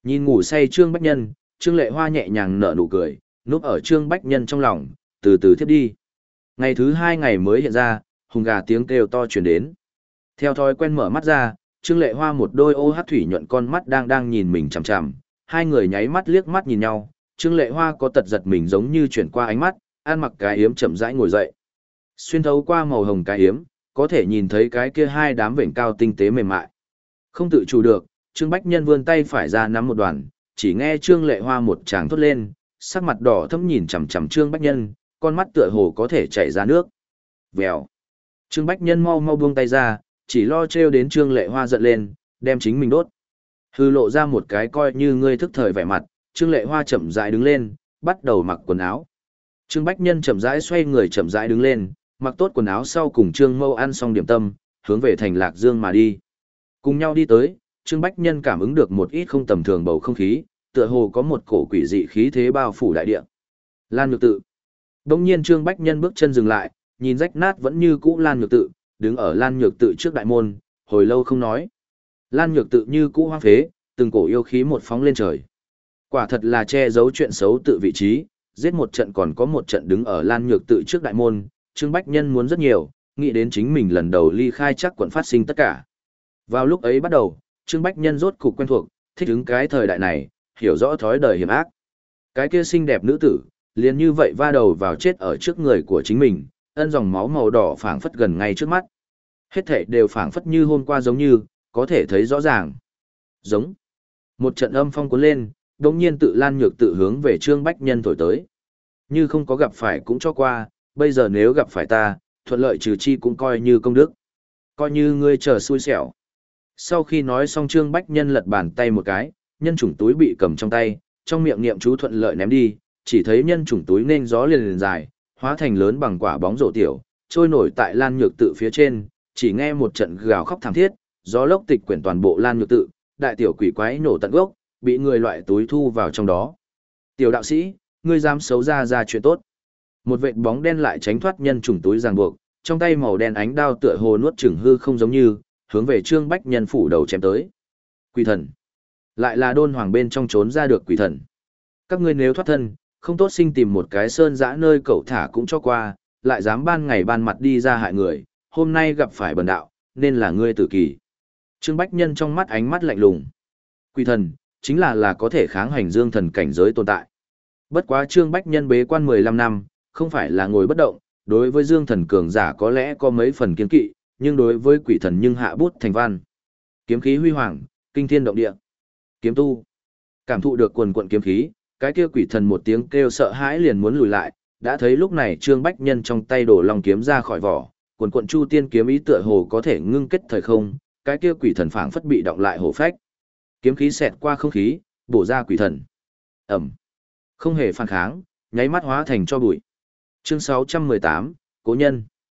Nhìn ngủ say Trương Bách Nhân, Trương Lệ Hoa nhẹ nhàng nở nụ cười, núp ở Trương Bách Nhân trong lòng, từ từ thiếp đi. Ngày thứ hai ngày mới hiện ra, hùng gà tiếng kêu to chuyển đến. Theo thói quen mở mắt ra, Trương Lệ Hoa một đôi ô hát thủy nhuận con mắt đang đang nhìn mình chằm chằm, hai người nháy mắt liếc mắt nhìn nhau, Trương Lệ Hoa có tật giật mình giống như chuyển qua ánh mắt, ăn mặc cái yếm chậm rãi ngồi dậy. Xuyên thấu qua màu hồng cái yếm, có thể nhìn thấy cái kia hai đám vểnh cao tinh tế mềm mại. Không tự chủ được, Trương Bách Nhân vươn tay phải ra nắm một đoàn, chỉ nghe Trương Lệ Hoa một tràng thốt lên, sắc mặt đỏ thẫm nhìn chằm chằm Trương Bách Nhân, con mắt tựa hồ có thể chảy ra nước. Vèo. Trương Bách Nhân mau mau buông tay ra, chỉ lo trêu đến Trương Lệ Hoa giận lên, đem chính mình đốt. Hư lộ ra một cái coi như ngươi thức thời vẻ mặt, Trương Lệ Hoa chậm rãi đứng lên, bắt đầu mặc quần áo. Trương Bách Nhân chậm rãi xoay người chậm rãi đứng lên, mặc tốt quần áo sau cùng Trương Mâu ăn xong điểm tâm, hướng về thành Lạc Dương mà đi. Cùng nhau đi tới, Trương Bách Nhân cảm ứng được một ít không tầm thường bầu không khí, tựa hồ có một cổ quỷ dị khí thế bao phủ đại địa. Lan Nhược Tự. Đông nhiên Trương Bách Nhân bước chân dừng lại, nhìn rách nát vẫn như cũ Lan Nhược Tự, đứng ở Lan Nhược Tự trước đại môn, hồi lâu không nói. Lan Nhược Tự như cũ hoang phế, từng cổ yêu khí một phóng lên trời. Quả thật là che giấu chuyện xấu tự vị trí, giết một trận còn có một trận đứng ở Lan Nhược Tự trước đại môn, Trương Bách Nhân muốn rất nhiều, nghĩ đến chính mình lần đầu ly khai chắc quận phát sinh tất cả. Vào lúc ấy bắt đầu, Trương Bách Nhân rốt cục quen thuộc, thích ứng cái thời đại này, hiểu rõ thói đời hiểm ác. Cái kia xinh đẹp nữ tử, liền như vậy va đầu vào chết ở trước người của chính mình, ân dòng máu màu đỏ phảng phất gần ngay trước mắt. Hết thảy đều phảng phất như hôm qua giống như, có thể thấy rõ ràng. Giống. Một trận âm phong cuốn lên, đống nhiên tự Lan Nhược Tự hướng về Trương Bách Nhân thổi tới. Như không có gặp phải cũng cho qua, bây giờ nếu gặp phải ta, thuận lợi trừ chi cũng coi như công đức. Coi như ngươi chờ xui xẻo. Sau khi nói xong Trương Bách Nhân lật bàn tay một cái, nhân chủng túi bị cầm trong tay, trong miệng niệm chú thuận lợi ném đi, chỉ thấy nhân chủng túi nên gió liền liền dài, hóa thành lớn bằng quả bóng rổ tiểu, trôi nổi tại Lan Nhược Tự phía trên, chỉ nghe một trận gào khóc thảm thiết, gió lốc tịch quyển toàn bộ Lan Nhược Tự, đại tiểu quỷ quái nổ tận gốc, bị người loại túi thu vào trong đó. Tiểu đạo sĩ, ngươi dám xấu ra ra chuyện tốt. Một vệt bóng đen lại tránh thoát nhân chủng túi ràng buộc, trong tay màu đen ánh đao tựa hồ nuốt chửng hư không giống như, hướng về Trương Bách Nhân phủ đầu chém tới. Quỷ thần. Lại là đôn hoàng bên trong trốn ra được quỷ thần. Các ngươi nếu thoát thân, không tốt sinh tìm một cái sơn dã nơi cậu thả cũng cho qua, lại dám ban ngày ban mặt đi ra hại người, hôm nay gặp phải bần đạo, nên là ngươi tử kỳ. Trương Bách Nhân trong mắt ánh mắt lạnh lùng. Quỷ thần, chính là là có thể kháng hành dương thần cảnh giới tồn tại. Bất quá Trương Bách Nhân bế quan mười lăm năm, không phải là ngồi bất động, đối với dương thần cường giả có lẽ có mấy phần kiên kỵ, nhưng đối với quỷ thần nhưng hạ bút thành văn. Kiếm khí huy hoàng, kinh thiên động địa. Kiếm tu. Cảm thụ được quần quận kiếm khí, cái kia quỷ thần một tiếng kêu sợ hãi liền muốn lùi lại, đã thấy lúc này Trương Bách Nhân trong tay đổ long kiếm ra khỏi vỏ, quần quận chu tiên kiếm ý tựa hồ có thể ngưng kết thời không, cái kia quỷ thần phảng phất bị động lại hổ phách. Kiếm khí xẹt qua không khí, bổ ra quỷ thần. Ẩm. Không hề phản kháng, nháy mắt hóa thành cho bụi. Chương sáu trăm mười tám, Cố nhân.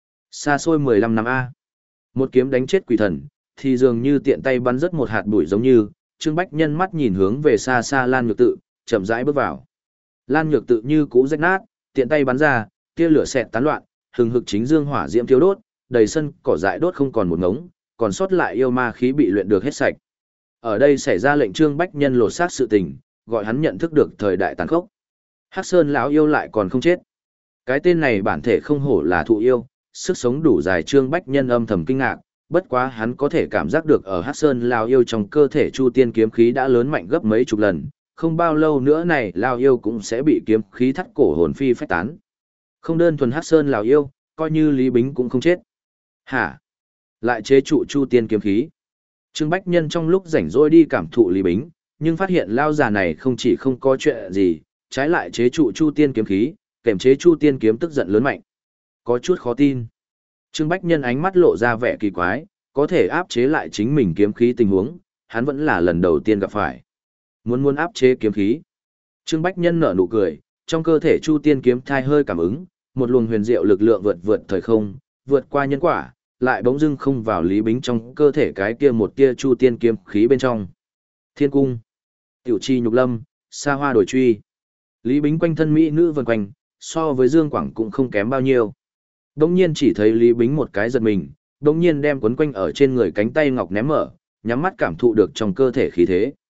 Xa xôi mười lăm năm A. Một kiếm đánh chết quỷ thần, thì dường như tiện tay bắn rớt một hạt bụi giống như, Trương Bách Nhân mắt nhìn hướng về xa xa Lan Nhược Tự, chậm rãi bước vào. Lan Nhược Tự như cũ rách nát, tiện tay bắn ra, tia lửa xẹt tán loạn, hừng hực chính dương hỏa diễm thiêu đốt, đầy sân cỏ dại đốt không còn một ngống, còn sót lại yêu ma khí bị luyện được hết sạch. Ở đây xảy ra lệnh Trương Bách Nhân lột xác sự tình, gọi hắn nhận thức được thời đại tàn khốc. Hắc Sơn lão yêu lại còn không chết. Cái tên này bản thể không hổ là thụ yêu, sức sống đủ dài. Trương Bách Nhân âm thầm kinh ngạc, bất quá hắn có thể cảm giác được ở Hắc Sơn lão yêu trong cơ thể chu tiên kiếm khí đã lớn mạnh gấp mấy chục lần, không bao lâu nữa này lão yêu cũng sẽ bị kiếm khí thắt cổ hồn phi phách tán. Không đơn thuần Hắc Sơn lão yêu, coi như Lý Bính cũng không chết. Hả? Lại chế trụ chu tiên kiếm khí. Trương Bách Nhân trong lúc rảnh rỗi đi cảm thụ Lý Bính, nhưng phát hiện lao già này không chỉ không có chuyện gì, trái lại chế trụ chu tiên kiếm khí, kèm chế chu tiên kiếm tức giận lớn mạnh. Có chút khó tin. Trương Bách Nhân ánh mắt lộ ra vẻ kỳ quái, có thể áp chế lại chính mình kiếm khí tình huống, hắn vẫn là lần đầu tiên gặp phải. Muốn muốn áp chế kiếm khí. Trương Bách Nhân nở nụ cười, trong cơ thể chu tiên kiếm thai hơi cảm ứng, một luồng huyền diệu lực lượng vượt vượt thời không, vượt qua nhân quả, lại bỗng dưng không vào Lý Bính trong cơ thể cái kia một tia chu tiên kiếm khí bên trong. Thiên cung, tiểu chi nhục lâm, xa hoa đổi truy. Lý Bính quanh thân mỹ nữ vần quanh, so với Dương Quảng cũng không kém bao nhiêu. Đông nhiên chỉ thấy Lý Bính một cái giật mình, đông nhiên đem quấn quanh ở trên người cánh tay ngọc ném mở, nhắm mắt cảm thụ được trong cơ thể khí thế.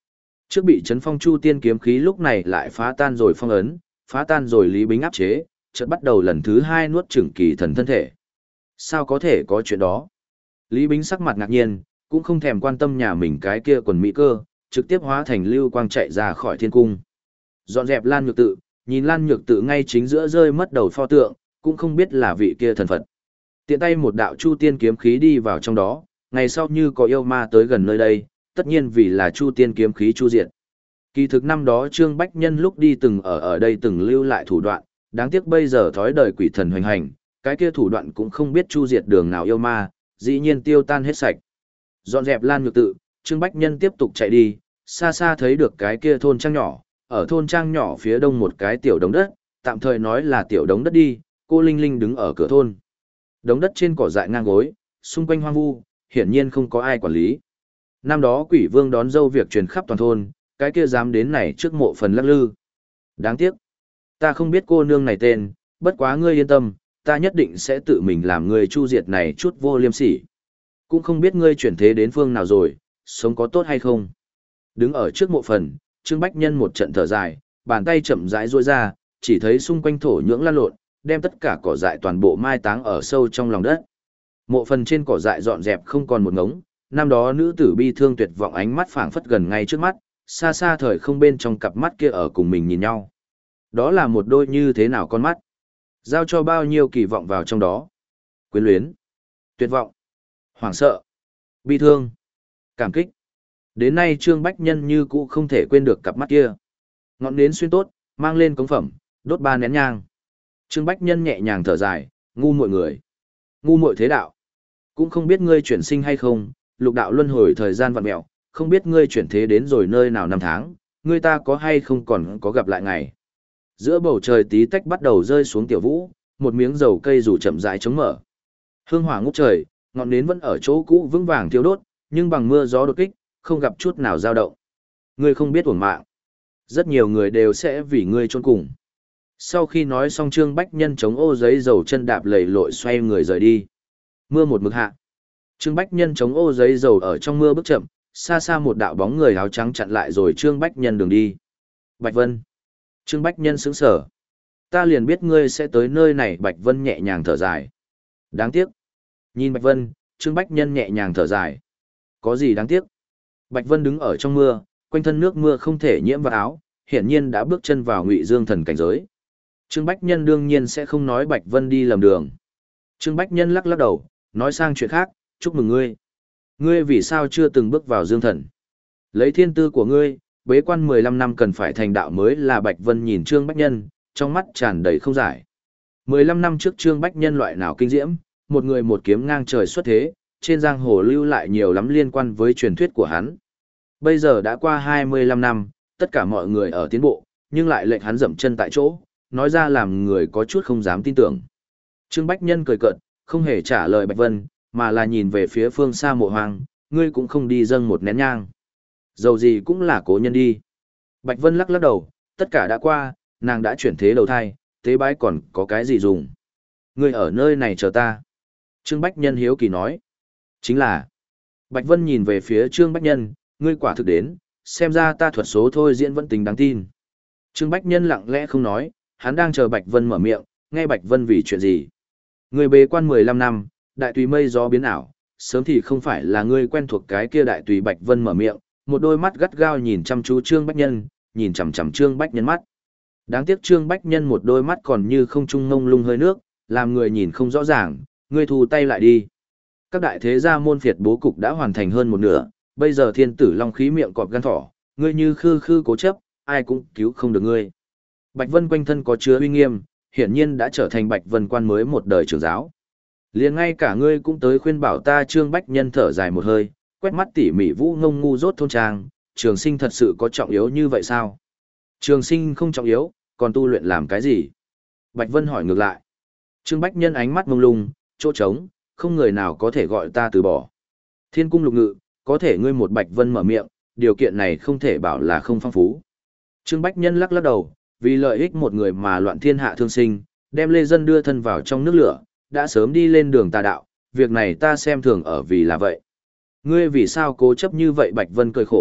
Trước bị chấn phong Chu Tiên kiếm khí lúc này lại phá tan rồi phong ấn, phá tan rồi Lý Bính áp chế, chợt bắt đầu lần thứ hai nuốt chửng kỳ thần thân thể. Sao có thể có chuyện đó? Lý Bính sắc mặt ngạc nhiên, cũng không thèm quan tâm nhà mình cái kia quần mỹ cơ, trực tiếp hóa thành lưu quang chạy ra khỏi thiên cung. Dọn dẹp Lan Nhược Tự, nhìn Lan Nhược Tự ngay chính giữa rơi mất đầu pho tượng, cũng không biết là vị kia thần Phật. Tiện tay một đạo Chu Tiên kiếm khí đi vào trong đó, ngày sau như có yêu ma tới gần nơi đây, tất nhiên vì là Chu Tiên kiếm khí chu diệt. Kỳ thực năm đó Trương Bách Nhân lúc đi từng ở ở đây từng lưu lại thủ đoạn, đáng tiếc bây giờ thói đời quỷ thần hoành hành, cái kia thủ đoạn cũng không biết chu diệt đường nào yêu ma, dĩ nhiên tiêu tan hết sạch. Dọn dẹp Lan Nhược Tự, Trương Bách Nhân tiếp tục chạy đi, xa xa thấy được cái kia thôn trang nhỏ, ở thôn trang nhỏ phía đông một cái tiểu đống đất, tạm thời nói là tiểu đống đất đi, cô Linh Linh đứng ở cửa thôn. Đống đất trên cỏ dại ngang gối, xung quanh hoang vu, hiển nhiên không có ai quản lý. Năm đó quỷ vương đón dâu việc truyền khắp toàn thôn, cái kia dám đến này trước mộ phần lắc lư. Đáng tiếc, ta không biết cô nương này tên, bất quá ngươi yên tâm, ta nhất định sẽ tự mình làm ngươi chu diệt này chút vô liêm sỉ. Cũng không biết ngươi chuyển thế đến phương nào rồi, sống có tốt hay không. Đứng ở trước mộ phần, Trương Bách Nhân một trận thở dài, bàn tay chậm rãi duỗi ra, chỉ thấy xung quanh thổ nhưỡng lan lộn, đem tất cả cỏ dại toàn bộ mai táng ở sâu trong lòng đất. Mộ phần trên cỏ dại dọn dẹp không còn một ngống, năm đó nữ tử bi thương tuyệt vọng ánh mắt phảng phất gần ngay trước mắt, xa xa thời không bên trong cặp mắt kia ở cùng mình nhìn nhau. Đó là một đôi như thế nào con mắt? Giao cho bao nhiêu kỳ vọng vào trong đó? Quyến luyến, tuyệt vọng, hoảng sợ, bi thương, cảm kích. Đến nay Trương Bách Nhân như cũ không thể quên được cặp mắt kia. Ngọn nến xuyên tốt, mang lên cống phẩm, đốt ba nén nhang. Trương Bách Nhân nhẹ nhàng thở dài, ngu muội người. Ngu muội thế đạo. Cũng không biết ngươi chuyển sinh hay không, lục đạo luân hồi thời gian vặn mẹo, không biết ngươi chuyển thế đến rồi nơi nào năm tháng, ngươi ta có hay không còn có gặp lại ngày. Giữa bầu trời tí tách bắt đầu rơi xuống tiểu vũ, một miếng dầu cây rủ chậm rãi chống mở. Hương hỏa ngút trời, ngọn nến vẫn ở chỗ cũ vững vàng thiêu đốt, nhưng bằng mưa gió đột kích, không gặp chút nào dao động. Ngươi không biết uổng mạng. Rất nhiều người đều sẽ vì ngươi chôn cùng. Sau khi nói xong Trương Bách Nhân chống ô giấy dầu chân đạp lầy lội xoay người rời đi. Mưa một mực hạ. Trương Bách Nhân chống ô giấy dầu ở trong mưa bước chậm, xa xa một đạo bóng người áo trắng chặn lại rồi Trương Bách Nhân đường đi. Bạch Vân. Trương Bách Nhân sững sờ. Ta liền biết ngươi sẽ tới nơi này. Bạch Vân nhẹ nhàng thở dài. Đáng tiếc. Nhìn Bạch Vân, Trương Bách Nhân nhẹ nhàng thở dài. Có gì đáng tiếc? Bạch Vân đứng ở trong mưa, quanh thân nước mưa không thể nhiễm vào áo, hiển nhiên đã bước chân vào Ngụy Dương thần cảnh giới. Trương Bách Nhân đương nhiên sẽ không nói Bạch Vân đi lầm đường. Trương Bách Nhân lắc lắc đầu, nói sang chuyện khác, chúc mừng ngươi. Ngươi vì sao chưa từng bước vào Dương thần? Lấy thiên tư của ngươi, bế quan mười lăm năm cần phải thành đạo mới là. Bạch Vân nhìn Trương Bách Nhân, trong mắt tràn đầy không giải. mười lăm năm trước Trương Bách Nhân loại nào kinh diễm, một người một kiếm ngang trời xuất thế, trên giang hồ lưu lại nhiều lắm liên quan với truyền thuyết của hắn. Bây giờ đã qua hai mươi lăm năm, tất cả mọi người ở tiến bộ, nhưng lại lệnh hắn dậm chân tại chỗ, nói ra làm người có chút không dám tin tưởng. Trương Bách Nhân cười cợt, không hề trả lời Bạch Vân, mà là nhìn về phía phương xa mộ hoang, ngươi cũng không đi dâng một nén nhang. Dầu gì cũng là cố nhân đi. Bạch Vân lắc lắc đầu, tất cả đã qua, nàng đã chuyển thế đầu thai, tế bái còn có cái gì dùng. Ngươi ở nơi này chờ ta. Trương Bách Nhân hiếu kỳ nói. Chính là. Bạch Vân nhìn về phía Trương Bách Nhân, ngươi quả thực đến, xem ra ta thuật số thôi diễn vẫn tính đáng tin. Trương Bách Nhân lặng lẽ không nói, hắn đang chờ Bạch Vân mở miệng, nghe Bạch Vân vì chuyện gì. Ngươi bế quan mười lăm năm, đại tùy mây gió biến ảo, sớm thì không phải là ngươi quen thuộc cái kia đại tùy. Bạch Vân mở miệng, một đôi mắt gắt gao nhìn chăm chú Trương Bách Nhân, nhìn chằm chằm Trương Bách Nhân mắt. Đáng tiếc Trương Bách Nhân một đôi mắt còn như không trung ngông lung hơi nước, làm người nhìn không rõ ràng, ngươi thu tay lại đi. Các đại thế gia môn phiệt bố cục đã hoàn thành hơn một nửa, bây giờ thiên tử long khí miệng cọp gan thỏ, ngươi như khư khư cố chấp, ai cũng cứu không được ngươi. Bạch Vân quanh thân có chứa uy nghiêm, hiển nhiên đã trở thành Bạch Vân quan mới một đời trưởng giáo. Liền ngay cả ngươi cũng tới khuyên bảo ta. Trương Bách Nhân thở dài một hơi, quét mắt tỉ mỉ vũ ngông ngu dốt thôn trang, trường sinh thật sự có trọng yếu như vậy sao? Trường sinh không trọng yếu, còn tu luyện làm cái gì? Bạch Vân hỏi ngược lại. Trương Bách Nhân ánh mắt mông lung, chỗ trống, không người nào có thể gọi ta từ bỏ. Thiên cung lục ngự, có thể ngươi một Bạch Vân mở miệng, điều kiện này không thể bảo là không phong phú. Trương Bách Nhân lắc lắc đầu, vì lợi ích một người mà loạn thiên hạ thương sinh, đem Lê Dân đưa thân vào trong nước lửa, đã sớm đi lên đường tà đạo, việc này ta xem thường ở vì là vậy. Ngươi vì sao cố chấp như vậy? Bạch Vân cười khổ,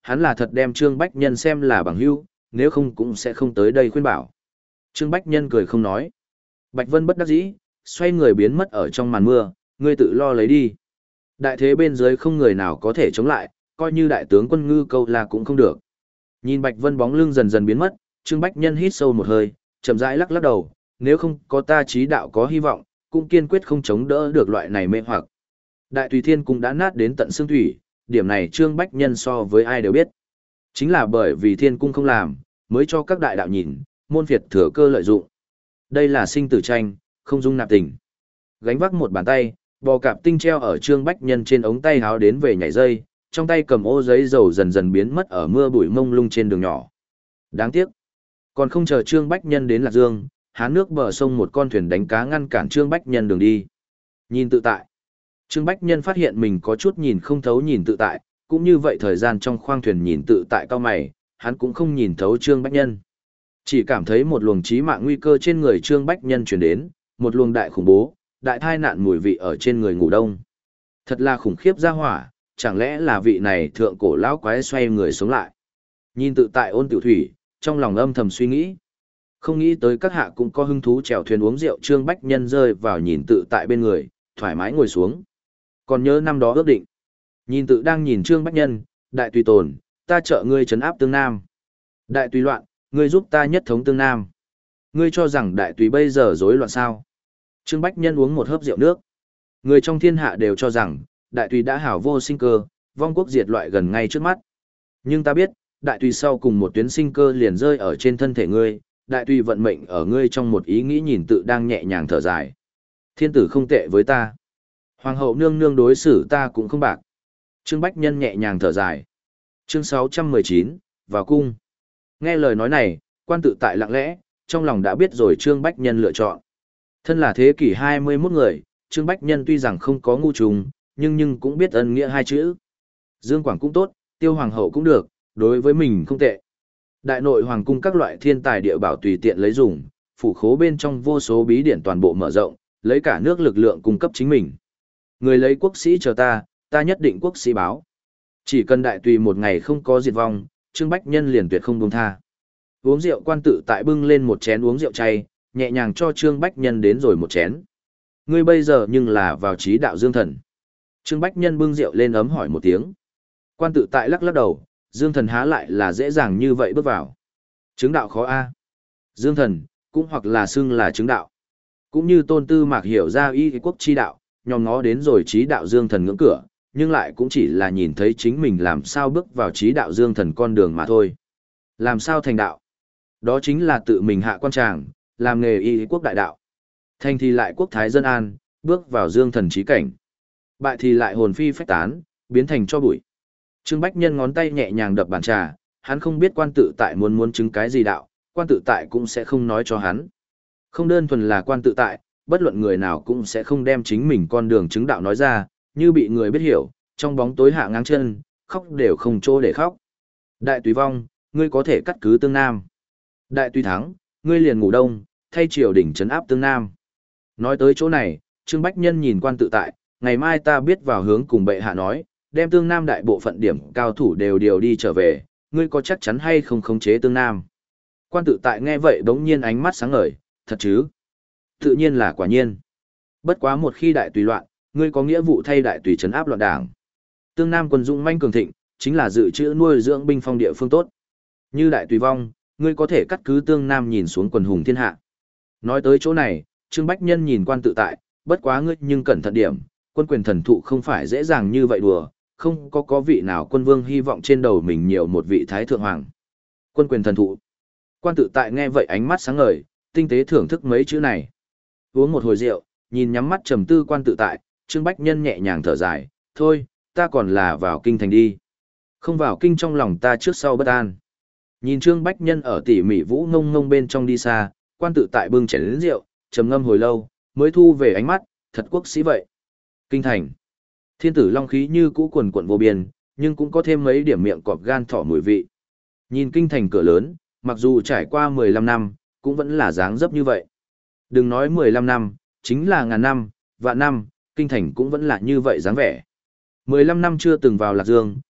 hắn là thật đem Trương Bách Nhân xem là bằng hữu, nếu không cũng sẽ không tới đây khuyên bảo. Trương Bách Nhân cười không nói. Bạch Vân bất đắc dĩ, xoay người biến mất ở trong màn mưa, ngươi tự lo lấy đi. Đại thế bên dưới không người nào có thể chống lại, coi như đại tướng quân Ngư Câu là cũng không được. Nhìn Bạch Vân bóng lưng dần dần biến mất, Trương Bách Nhân hít sâu một hơi, chậm rãi lắc lắc đầu, nếu không có ta trí đạo có hy vọng, cũng kiên quyết không chống đỡ được loại này mê hoặc. Đại Tùy Thiên cũng đã nát đến tận xương thủy, điểm này Trương Bách Nhân so với ai đều biết. Chính là bởi vì Thiên cung không làm, mới cho các đại đạo nhìn, môn Việt thừa cơ lợi dụng. Đây là sinh tử tranh, không dung nạp tình. Gánh vác một bàn tay, bò cạp tinh treo ở Trương Bách Nhân trên ống tay háo đến về nhảy dây, trong tay cầm ô giấy dầu dần dần biến mất ở mưa bụi mông lung trên đường nhỏ. Đáng tiếc, còn không chờ Trương Bách Nhân đến Lạc Dương, hán nước bờ sông một con thuyền đánh cá ngăn cản Trương Bách Nhân đường đi. Nhìn tự tại. Trương Bách Nhân phát hiện mình có chút nhìn không thấu nhìn tự tại, cũng như vậy thời gian trong khoang thuyền nhìn tự tại cao mày, hắn cũng không nhìn thấu Trương Bách Nhân. Chỉ cảm thấy một luồng chí mạng nguy cơ trên người Trương Bách Nhân truyền đến, một luồng đại khủng bố, đại thai nạn mùi vị ở trên người ngủ đông. Thật là khủng khiếp ra hỏa, chẳng lẽ là vị này thượng cổ lão quái xoay người sống lại. Nhìn tự tại Ôn Tiểu Thủy, trong lòng âm thầm suy nghĩ. Không nghĩ tới các hạ cũng có hứng thú chèo thuyền uống rượu. Trương Bách Nhân rơi vào nhìn tự tại bên người, thoải mái ngồi xuống. Còn nhớ năm đó ước định. Nhìn tự đang nhìn Trương Bách Nhân, đại tùy tồn, ta trợ ngươi trấn áp tương Nam. Đại tùy loạn, ngươi giúp ta nhất thống tương Nam. Ngươi cho rằng đại tùy bây giờ rối loạn sao? Trương Bách Nhân uống một hớp rượu nước. Người trong thiên hạ đều cho rằng, đại tùy đã hảo vô sinh cơ, vong quốc diệt loại gần ngay trước mắt. Nhưng ta biết, đại tùy sau cùng một tuyến sinh cơ liền rơi ở trên thân thể ngươi, đại tùy vận mệnh ở ngươi trong một ý nghĩ nhìn tự đang nhẹ nhàng thở dài. Thiên tử không tệ với ta. Hoàng hậu nương nương đối xử ta cũng không bạc. Trương Bách Nhân nhẹ nhàng thở dài. Chương sáu trăm mười chín, vào cung. Nghe lời nói này, quan tự tại lặng lẽ, trong lòng đã biết rồi Trương Bách Nhân lựa chọn. Thân là thế kỷ hai mươi mốt người, Trương Bách Nhân tuy rằng không có ngu trùng, nhưng nhưng cũng biết ân nghĩa hai chữ. Dương Quảng cũng tốt, Tiêu Hoàng hậu cũng được, đối với mình không tệ. Đại nội hoàng cung các loại thiên tài địa bảo tùy tiện lấy dùng, phủ khố bên trong vô số bí điển toàn bộ mở rộng, lấy cả nước lực lượng cung cấp chính mình. Người lấy quốc sĩ chờ ta, ta nhất định quốc sĩ báo. Chỉ cần đại tùy một ngày không có diệt vong, Trương Bách Nhân liền tuyệt không buông tha. Uống rượu quan tự tại bưng lên một chén uống rượu chay, nhẹ nhàng cho Trương Bách Nhân đến rồi một chén. Ngươi bây giờ nhưng là vào trí đạo Dương Thần. Trương Bách Nhân bưng rượu lên ấm hỏi một tiếng. Quan tự tại lắc lắc đầu, Dương Thần há lại là dễ dàng như vậy bước vào. Chứng đạo khó a. Dương Thần, cũng hoặc là xưng là chứng đạo. Cũng như Tôn Tư Mạc hiểu ra y quốc chi đạo, nhòm ngó đến rồi trí đạo Dương Thần ngưỡng cửa, nhưng lại cũng chỉ là nhìn thấy chính mình làm sao bước vào trí đạo Dương Thần con đường mà thôi. Làm sao thành đạo? Đó chính là tự mình hạ quan tràng, làm nghề y quốc đại đạo. Thành thì lại quốc thái dân an, bước vào Dương Thần trí cảnh. Bại thì lại hồn phi phách tán, biến thành cho bụi. Trương Bách Nhân ngón tay nhẹ nhàng đập bàn trà, hắn không biết quan tự tại muốn muốn chứng cái gì đạo, quan tự tại cũng sẽ không nói cho hắn. Không đơn thuần là quan tự tại, bất luận người nào cũng sẽ không đem chính mình con đường chứng đạo nói ra, như bị người biết hiểu, trong bóng tối hạ ngang chân, khóc đều không chỗ để khóc. Đại tùy vong, ngươi có thể cắt cứ tương Nam. Đại tùy thắng, ngươi liền ngủ đông, thay triều đỉnh trấn áp tương Nam. Nói tới chỗ này, Trương Bách Nhân nhìn quan tự tại, ngày mai ta biết vào hướng cùng bệ hạ nói, đem tương Nam đại bộ phận điểm cao thủ đều điều đi trở về, ngươi có chắc chắn hay không khống chế tương Nam. Quan tự tại nghe vậy bỗng nhiên ánh mắt sáng ngời, thật chứ? Tự nhiên là quả nhiên. Bất quá một khi đại tùy loạn, ngươi có nghĩa vụ thay đại tùy trấn áp loạn đảng. Tương Nam quân dũng manh cường thịnh, chính là dự trữ nuôi dưỡng binh phong địa phương tốt. Như đại tùy vong, ngươi có thể cắt cứ tương Nam nhìn xuống quần hùng thiên hạ. Nói tới chỗ này, Trương Bách Nhân nhìn quan tự tại, bất quá ngươi nhưng cẩn thận điểm, quân quyền thần thụ không phải dễ dàng như vậy đùa, không có có vị nào quân vương hy vọng trên đầu mình nhiều một vị thái thượng hoàng. Quân quyền thần thụ. Quan tự tại nghe vậy ánh mắt sáng ngời, tinh tế thưởng thức mấy chữ này. Uống một hồi rượu, nhìn nhắm mắt trầm tư quan tự tại, Trương Bách Nhân nhẹ nhàng thở dài, thôi, ta còn là vào kinh thành đi. Không vào kinh trong lòng ta trước sau bất an. Nhìn Trương Bách Nhân ở tỉ mỉ vũ ngông ngông bên trong đi xa, quan tự tại bưng chén lớn rượu, trầm ngâm hồi lâu, mới thu về ánh mắt, thật quốc sĩ vậy. Kinh thành. Thiên tử long khí như cũ quần quận vô biên, nhưng cũng có thêm mấy điểm miệng cọp gan thỏ mùi vị. Nhìn kinh thành cửa lớn, mặc dù trải qua mười lăm năm, cũng vẫn là dáng dấp như vậy. Đừng nói mười lăm năm, chính là ngàn năm, vạn năm, kinh thành cũng vẫn là như vậy dáng vẻ. mười lăm năm chưa từng vào Lạc Dương,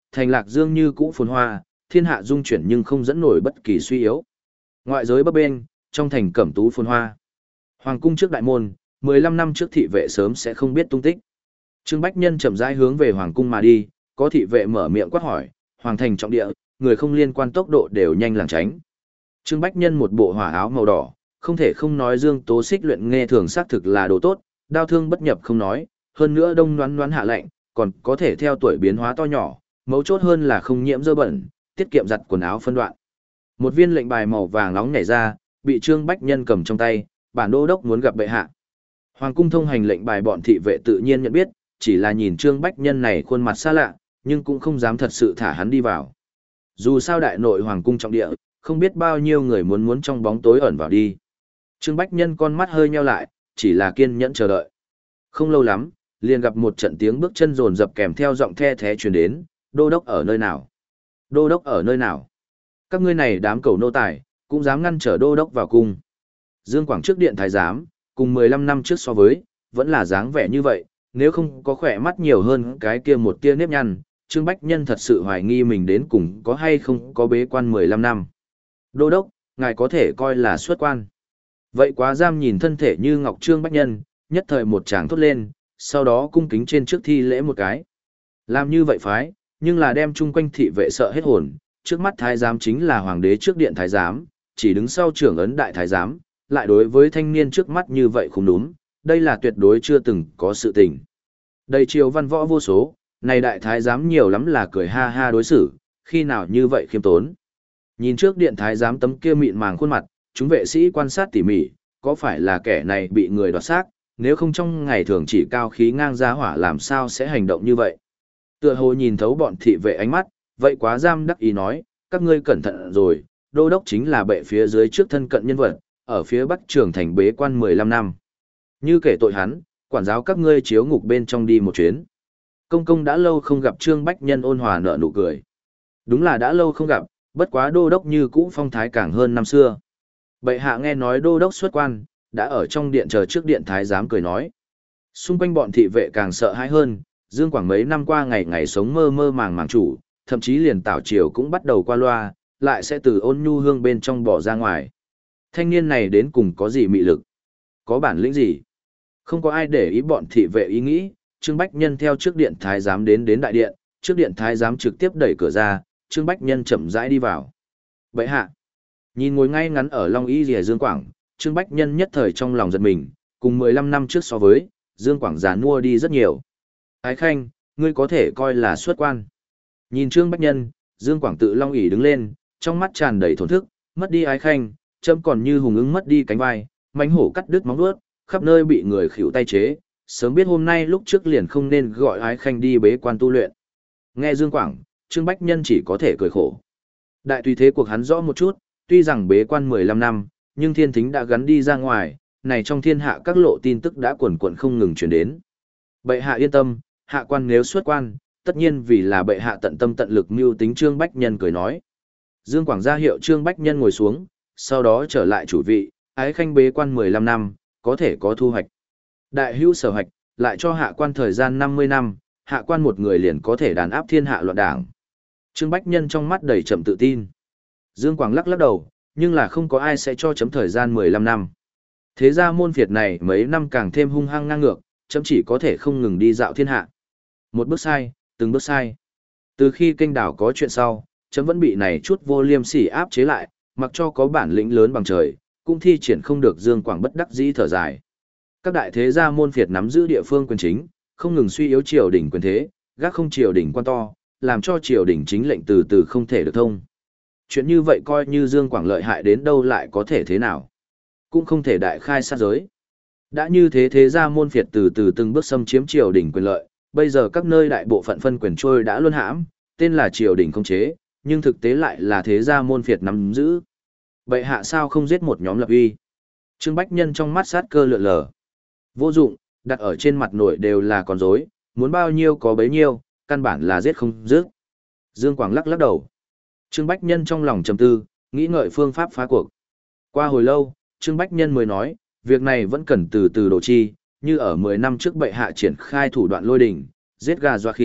thành Lạc Dương như cũ phồn hoa, thiên hạ dung chuyển nhưng không dẫn nổi bất kỳ suy yếu. Ngoại giới bấp bênh, trong thành cẩm tú phồn hoa. Hoàng cung trước đại môn, mười lăm năm trước thị vệ sớm sẽ không biết tung tích. Trương Bách Nhân chậm rãi hướng về hoàng cung mà đi, có thị vệ mở miệng quát hỏi, "Hoàng thành trọng địa, người không liên quan tốc độ đều nhanh lảng tránh." Trương Bách Nhân một bộ hỏa áo màu đỏ, không thể không nói Dương Tố Xích luyện nghe thường xác thực là đồ tốt, đao thương bất nhập không nói, hơn nữa đông đoán đoán hạ lạnh, còn có thể theo tuổi biến hóa to nhỏ, mấu chốt hơn là không nhiễm dơ bẩn, tiết kiệm giặt quần áo phân đoạn. Một viên lệnh bài màu vàng nóng nhảy ra, bị Trương Bách Nhân cầm trong tay, bản đô đốc muốn gặp bệ hạ. Hoàng cung thông hành lệnh bài bọn thị vệ tự nhiên nhận biết, chỉ là nhìn Trương Bách Nhân này khuôn mặt xa lạ, nhưng cũng không dám thật sự thả hắn đi vào. Dù sao đại nội hoàng cung trọng địa, không biết bao nhiêu người muốn muốn trong bóng tối ẩn vào đi. Trương Bách Nhân con mắt hơi nheo lại, chỉ là kiên nhẫn chờ đợi. Không lâu lắm, liền gặp một trận tiếng bước chân rồn rập kèm theo giọng the thé truyền đến, "Đô đốc ở nơi nào? Đô đốc ở nơi nào? Các ngươi này đám cầu nô tài, cũng dám ngăn trở đô đốc vào cung." Dương Quảng trước điện thái giám, cùng mười lăm năm trước so với, vẫn là dáng vẻ như vậy, nếu không có khỏe mắt nhiều hơn cái kia một tia nếp nhăn, Trương Bách Nhân thật sự hoài nghi mình đến cùng có hay không có bế quan mười lăm năm. "Đô đốc, ngài có thể coi là xuất quan." Vậy quá giam nhìn thân thể như ngọc Trương Bách Nhân, nhất thời một tràng thốt lên, sau đó cung kính trên trước thi lễ một cái. Làm như vậy phái, nhưng là đem chung quanh thị vệ sợ hết hồn, trước mắt thái giám chính là hoàng đế trước điện thái giám, chỉ đứng sau trưởng ấn đại thái giám, lại đối với thanh niên trước mắt như vậy không đúng, đây là tuyệt đối chưa từng có sự tình. Đầy triều văn võ vô số, này đại thái giám nhiều lắm là cười ha ha đối xử, khi nào như vậy khiêm tốn. Nhìn trước điện thái giám tấm kia mịn màng khuôn mặt, chúng vệ sĩ quan sát tỉ mỉ, có phải là kẻ này bị người đoạt xác, nếu không trong ngày thường chỉ cao khí ngang ra hỏa làm sao sẽ hành động như vậy. Tựa hồ nhìn thấu bọn thị vệ ánh mắt, vậy quá giam đắc ý nói, "Các ngươi cẩn thận rồi, đô đốc chính là bệ phía dưới trước thân cận nhân vật, ở phía bắc trường thành bế quan mười lăm năm. Như kể tội hắn, quản giáo các ngươi chiếu ngục bên trong đi một chuyến." Công công đã lâu không gặp Trương Bách Nhân ôn hòa nở nụ cười. Đúng là đã lâu không gặp, bất quá đô đốc như cũ phong thái càng hơn năm xưa. Bệ hạ nghe nói đô đốc xuất quan, đã ở trong điện chờ trước điện thái giám cười nói. Xung quanh bọn thị vệ càng sợ hãi hơn, Dương Quảng mấy năm qua ngày ngày sống mơ mơ màng màng chủ, thậm chí liền tảo triều cũng bắt đầu qua loa, lại sẽ từ ôn nhu hương bên trong bỏ ra ngoài. Thanh niên này đến cùng có gì mị lực? Có bản lĩnh gì? Không có ai để ý bọn thị vệ ý nghĩ, Trương Bách Nhân theo trước điện thái giám đến đến đại điện, trước điện thái giám trực tiếp đẩy cửa ra, Trương Bách Nhân chậm rãi đi vào. Bệ hạ, nhìn ngồi ngay ngắn ở Long Y Lìa Dương Quảng, Trương Bách Nhân nhất thời trong lòng giật mình, cùng mười lăm năm trước so với, Dương Quảng già nua đi rất nhiều. Ái Khanh, ngươi có thể coi là xuất quan. Nhìn Trương Bách Nhân, Dương Quảng tự Long ỷ đứng lên, trong mắt tràn đầy thổn thức, mất đi Ái Khanh, châm còn như hùng ưng mất đi cánh vai, mãnh hổ cắt đứt móng vuốt, khắp nơi bị người khỉu tay chế, sớm biết hôm nay lúc trước liền không nên gọi Ái Khanh đi bế quan tu luyện. Nghe Dương Quảng, Trương Bách Nhân chỉ có thể cười khổ. Đại tùy thế cuộc hắn rõ một chút, tuy rằng bế quan mười lăm năm, nhưng thiên thính đã gắn đi ra ngoài, này trong thiên hạ các lộ tin tức đã quần quần không ngừng truyền đến. Bệ hạ yên tâm, hạ quan nếu xuất quan, tất nhiên vì là bệ hạ tận tâm tận lực mưu tính. Trương Bách Nhân cười nói. Dương Quảng ra hiệu Trương Bách Nhân ngồi xuống, sau đó trở lại chủ vị, Ái Khanh bế quan mười lăm năm, có thể có thu hoạch. Đại hữu sở hoạch, lại cho hạ quan thời gian năm mươi năm, hạ quan một người liền có thể đàn áp thiên hạ loạn đảng. Trương Bách Nhân trong mắt đầy trầm tự tin. Dương Quảng lắc lắc đầu, nhưng là không có ai sẽ cho chấm thời gian mười lăm năm. Thế ra môn phiệt này mấy năm càng thêm hung hăng ngang ngược, chấm chỉ có thể không ngừng đi dạo thiên hạ. Một bước sai, từng bước sai. Từ khi kênh đảo có chuyện sau, chấm vẫn bị này chút vô liêm sỉ áp chế lại, mặc cho có bản lĩnh lớn bằng trời, cũng thi triển không được. Dương Quảng bất đắc dĩ thở dài. Các đại thế gia môn phiệt nắm giữ địa phương quyền chính, không ngừng suy yếu triều đình quyền thế, gác không triều đình quan to, làm cho triều đình chính lệnh từ từ không thể được thông. Chuyện như vậy coi như Dương Quảng lợi hại đến đâu lại có thể thế nào? Cũng không thể đại khai sát giới. Đã như thế thế gia môn phiệt từ từ từng bước xâm chiếm triều đình quyền lợi, bây giờ các nơi đại bộ phận phân quyền trôi đã luân hãm, tên là triều đình không chế, nhưng thực tế lại là thế gia môn phiệt nắm giữ. Bệ hạ sao không giết một nhóm lập uy? Trương Bách Nhân trong mắt sát cơ lượn lờ. Vô dụng, đặt ở trên mặt nội đều là con rối, muốn bao nhiêu có bấy nhiêu, căn bản là giết không dứt. Dương Quảng lắc lắc đầu. Trương Bách Nhân trong lòng trầm tư, nghĩ ngợi phương pháp phá cuộc. Qua hồi lâu, Trương Bách Nhân mới nói, việc này vẫn cần từ từ độ chi, như ở mười năm trước bệ hạ triển khai thủ đoạn lôi đình, giết gà doa khỉ,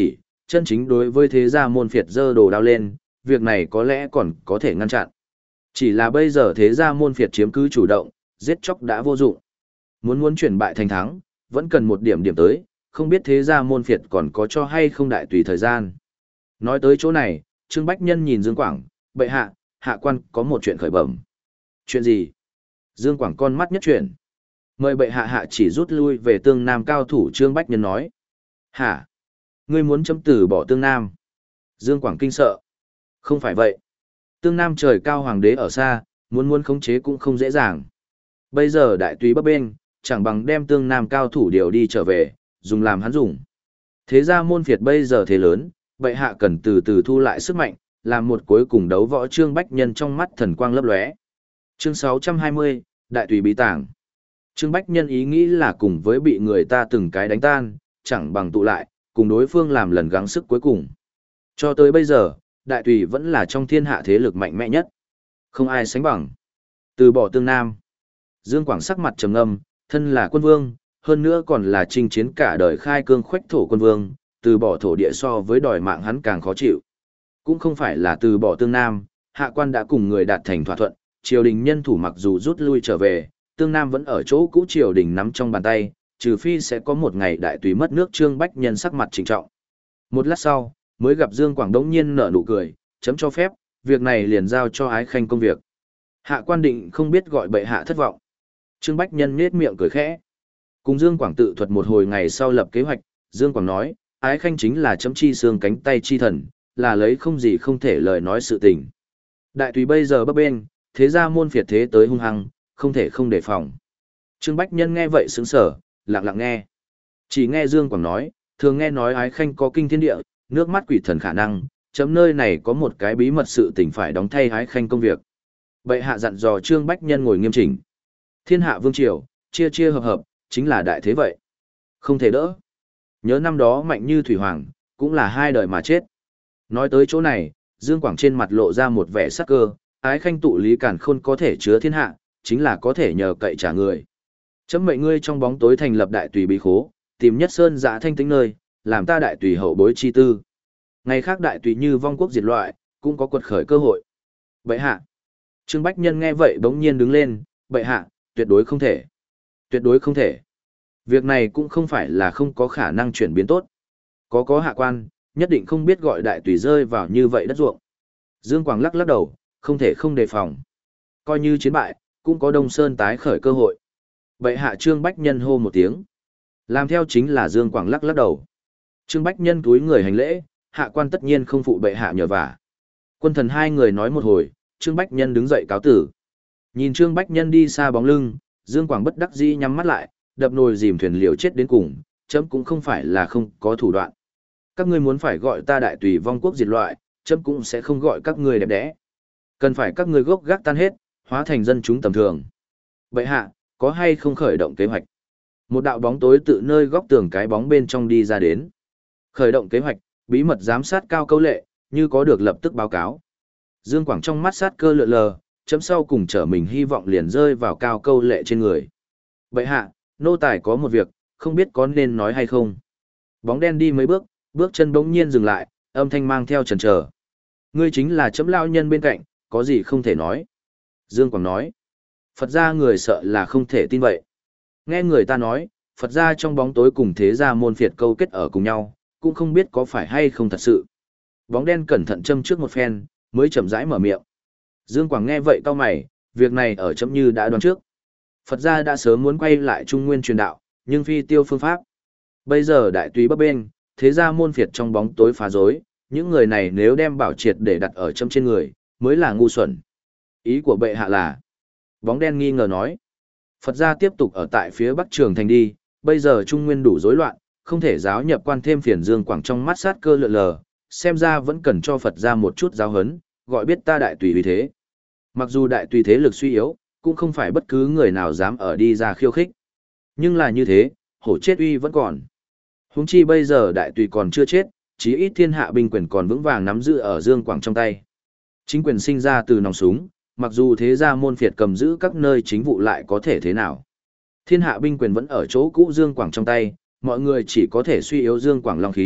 chân chính đối với thế gia môn phiệt giơ đồ đao lên, việc này có lẽ còn có thể ngăn chặn. Chỉ là bây giờ thế gia môn phiệt chiếm cứ chủ động, giết chóc đã vô dụng. Muốn muốn chuyển bại thành thắng, vẫn cần một điểm điểm tới, không biết thế gia môn phiệt còn có cho hay không đại tùy thời gian. Nói tới chỗ này, Trương Bách Nhân nhìn Dương Quảng, bệ hạ, hạ quan có một chuyện khởi bẩm. Chuyện gì? Dương Quảng con mắt nhất chuyển. Mời bệ hạ hạ chỉ rút lui về tương nam cao thủ Trương Bách Nhân nói. Hả? Ngươi muốn chấm từ bỏ tương nam? Dương Quảng kinh sợ. Không phải vậy. Tương nam trời cao hoàng đế ở xa, muốn muốn khống chế cũng không dễ dàng. Bây giờ đại túy bấp bên, chẳng bằng đem tương nam cao thủ điều đi trở về, dùng làm hắn dùng. Thế ra môn phiệt bây giờ thế lớn, bệ hạ cần từ từ thu lại sức mạnh, làm một cuối cùng đấu võ Trương Bách Nhân trong mắt thần quang lấp lóe. Chương sáu trăm hai mươi, Đại tùy bí tàng. Trương Bách Nhân ý nghĩ là cùng với bị người ta từng cái đánh tan, chẳng bằng tụ lại, cùng đối phương làm lần gắng sức cuối cùng. Cho tới bây giờ, đại tùy vẫn là trong thiên hạ thế lực mạnh mẽ nhất. Không ai sánh bằng. Từ bỏ tương nam. Dương Quảng sắc mặt trầm ngâm, thân là quân vương, hơn nữa còn là chinh chiến cả đời khai cương khoách thổ quân vương, từ bỏ thổ địa so với đòi mạng hắn càng khó chịu. Cũng không phải là từ bỏ tương nam, hạ quan đã cùng người đạt thành thỏa thuận, triều đình nhân thủ mặc dù rút lui trở về, tương nam vẫn ở chỗ cũ triều đình nắm trong bàn tay, trừ phi sẽ có một ngày đại tùy mất nước. Trương Bách Nhân sắc mặt trịnh trọng. Một lát sau, mới gặp Dương Quảng đống nhiên nở nụ cười, chấm cho phép, việc này liền giao cho Ái Khanh công việc. Hạ quan định không biết gọi bệ hạ thất vọng. Trương Bách Nhân nhếch miệng cười khẽ. Cùng Dương Quảng tự thuật một hồi ngày sau lập kế hoạch, Dương Quảng nói, Ái Khanh chính là chấm chi xương cánh tay chi thần, là lấy không gì không thể lời nói sự tình. Đại tùy bây giờ bấp bênh, thế ra môn phiệt thế tới hung hăng, không thể không đề phòng. Trương Bách Nhân nghe vậy sững sờ, lặng lặng nghe. Chỉ nghe Dương Quảng nói, thường nghe nói Ái Khanh có kinh thiên địa, nước mắt quỷ thần khả năng, chấm nơi này có một cái bí mật sự tình phải đóng thay Ái Khanh công việc. Bệ hạ dặn dò Trương Bách Nhân ngồi nghiêm chỉnh. Thiên hạ vương triều, chia chia hợp hợp, chính là đại thế vậy. Không thể đỡ. Nhớ năm đó mạnh như Thủy Hoàng, cũng là hai đời mà chết. Nói tới chỗ này, Dương Quảng trên mặt lộ ra một vẻ sắc cơ, Ái Khanh tụ lý càn khôn có thể chứa thiên hạ, chính là có thể nhờ cậy trả người. Chấm mệnh ngươi trong bóng tối thành lập đại tùy bí khố, tìm nhất sơn giã thanh tĩnh nơi, làm ta đại tùy hậu bối chi tư. Ngày khác đại tùy như vong quốc diệt loại, cũng có quật khởi cơ hội. Bệ hạ. Trương Bách Nhân nghe vậy bỗng nhiên đứng lên, bệ hạ, tuyệt đối không thể. Tuyệt đối không thể. Việc này cũng không phải là không có khả năng chuyển biến tốt. Có có hạ quan, nhất định không biết gọi đại tùy rơi vào như vậy đất ruộng. Dương Quảng lắc lắc đầu, không thể không đề phòng. Coi như chiến bại, cũng có Đông Sơn tái khởi cơ hội. Bệ hạ Trương Bách Nhân hô một tiếng. Làm theo chính là Dương Quảng lắc lắc đầu. Trương Bách Nhân túi người hành lễ, hạ quan tất nhiên không phụ bệ hạ nhờ vả. Quân thần hai người nói một hồi, Trương Bách Nhân đứng dậy cáo tử. Nhìn Trương Bách Nhân đi xa bóng lưng, Dương Quảng bất đắc dĩ nhắm mắt lại, đập nồi dìm thuyền liều chết đến cùng, chấm cũng không phải là không có thủ đoạn. Các ngươi muốn phải gọi ta đại tùy vong quốc diệt loại, chấm cũng sẽ không gọi các ngươi đẹp đẽ. Cần phải các ngươi gốc gác tan hết, hóa thành dân chúng tầm thường. Bệ hạ, có hay không khởi động kế hoạch? Một đạo bóng tối tự nơi góc tường cái bóng bên trong đi ra đến. Khởi động kế hoạch, bí mật giám sát cao câu lệ, như có được lập tức báo cáo. Dương Quảng trong mắt sát cơ lượn lờ, chấm sau cùng trở mình hy vọng liền rơi vào cao câu lệ trên người. Bệ hạ, nô tài có một việc, không biết có nên nói hay không. Bóng đen đi mấy bước, bước chân bỗng nhiên dừng lại, âm thanh mang theo chần chờ. Ngươi chính là chấm lao nhân bên cạnh, có gì không thể nói. Dương Quảng nói. Phật gia người sợ là không thể tin vậy. Nghe người ta nói, Phật gia trong bóng tối cùng thế gia môn phiệt câu kết ở cùng nhau, cũng không biết có phải hay không thật sự. Bóng đen cẩn thận châm trước một phen, mới chậm rãi mở miệng. Dương Quảng nghe vậy cau mày, việc này ở chấm như đã đoán trước. Phật gia đã sớm muốn quay lại Trung Nguyên truyền đạo, nhưng phi tiêu phương pháp. Bây giờ đại tùy bấp bênh, thế gia môn phiệt trong bóng tối phá rối, những người này nếu đem bảo triệt để đặt ở chấm trên người, mới là ngu xuẩn. Ý của bệ hạ là, bóng đen nghi ngờ nói, Phật gia tiếp tục ở tại phía Bắc Trường Thành đi, bây giờ Trung Nguyên đủ rối loạn, không thể giáo nhập quan thêm phiền. Dương Quảng trong mắt sát cơ lượn lờ, xem ra vẫn cần cho Phật gia một chút giáo huấn, gọi biết ta đại tùy vì thế. Mặc dù đại tùy thế lực suy yếu, cũng không phải bất cứ người nào dám ở đi ra khiêu khích. Nhưng là như thế, hổ chết uy vẫn còn. Huống chi bây giờ đại tùy còn chưa chết, chí ít thiên hạ binh quyền còn vững vàng nắm giữ ở Dương Quảng trong tay. Chính quyền sinh ra từ nòng súng, mặc dù thế gia môn phiệt cầm giữ các nơi chính vụ lại có thể thế nào. Thiên hạ binh quyền vẫn ở chỗ cũ Dương Quảng trong tay, mọi người chỉ có thể suy yếu Dương Quảng long khí,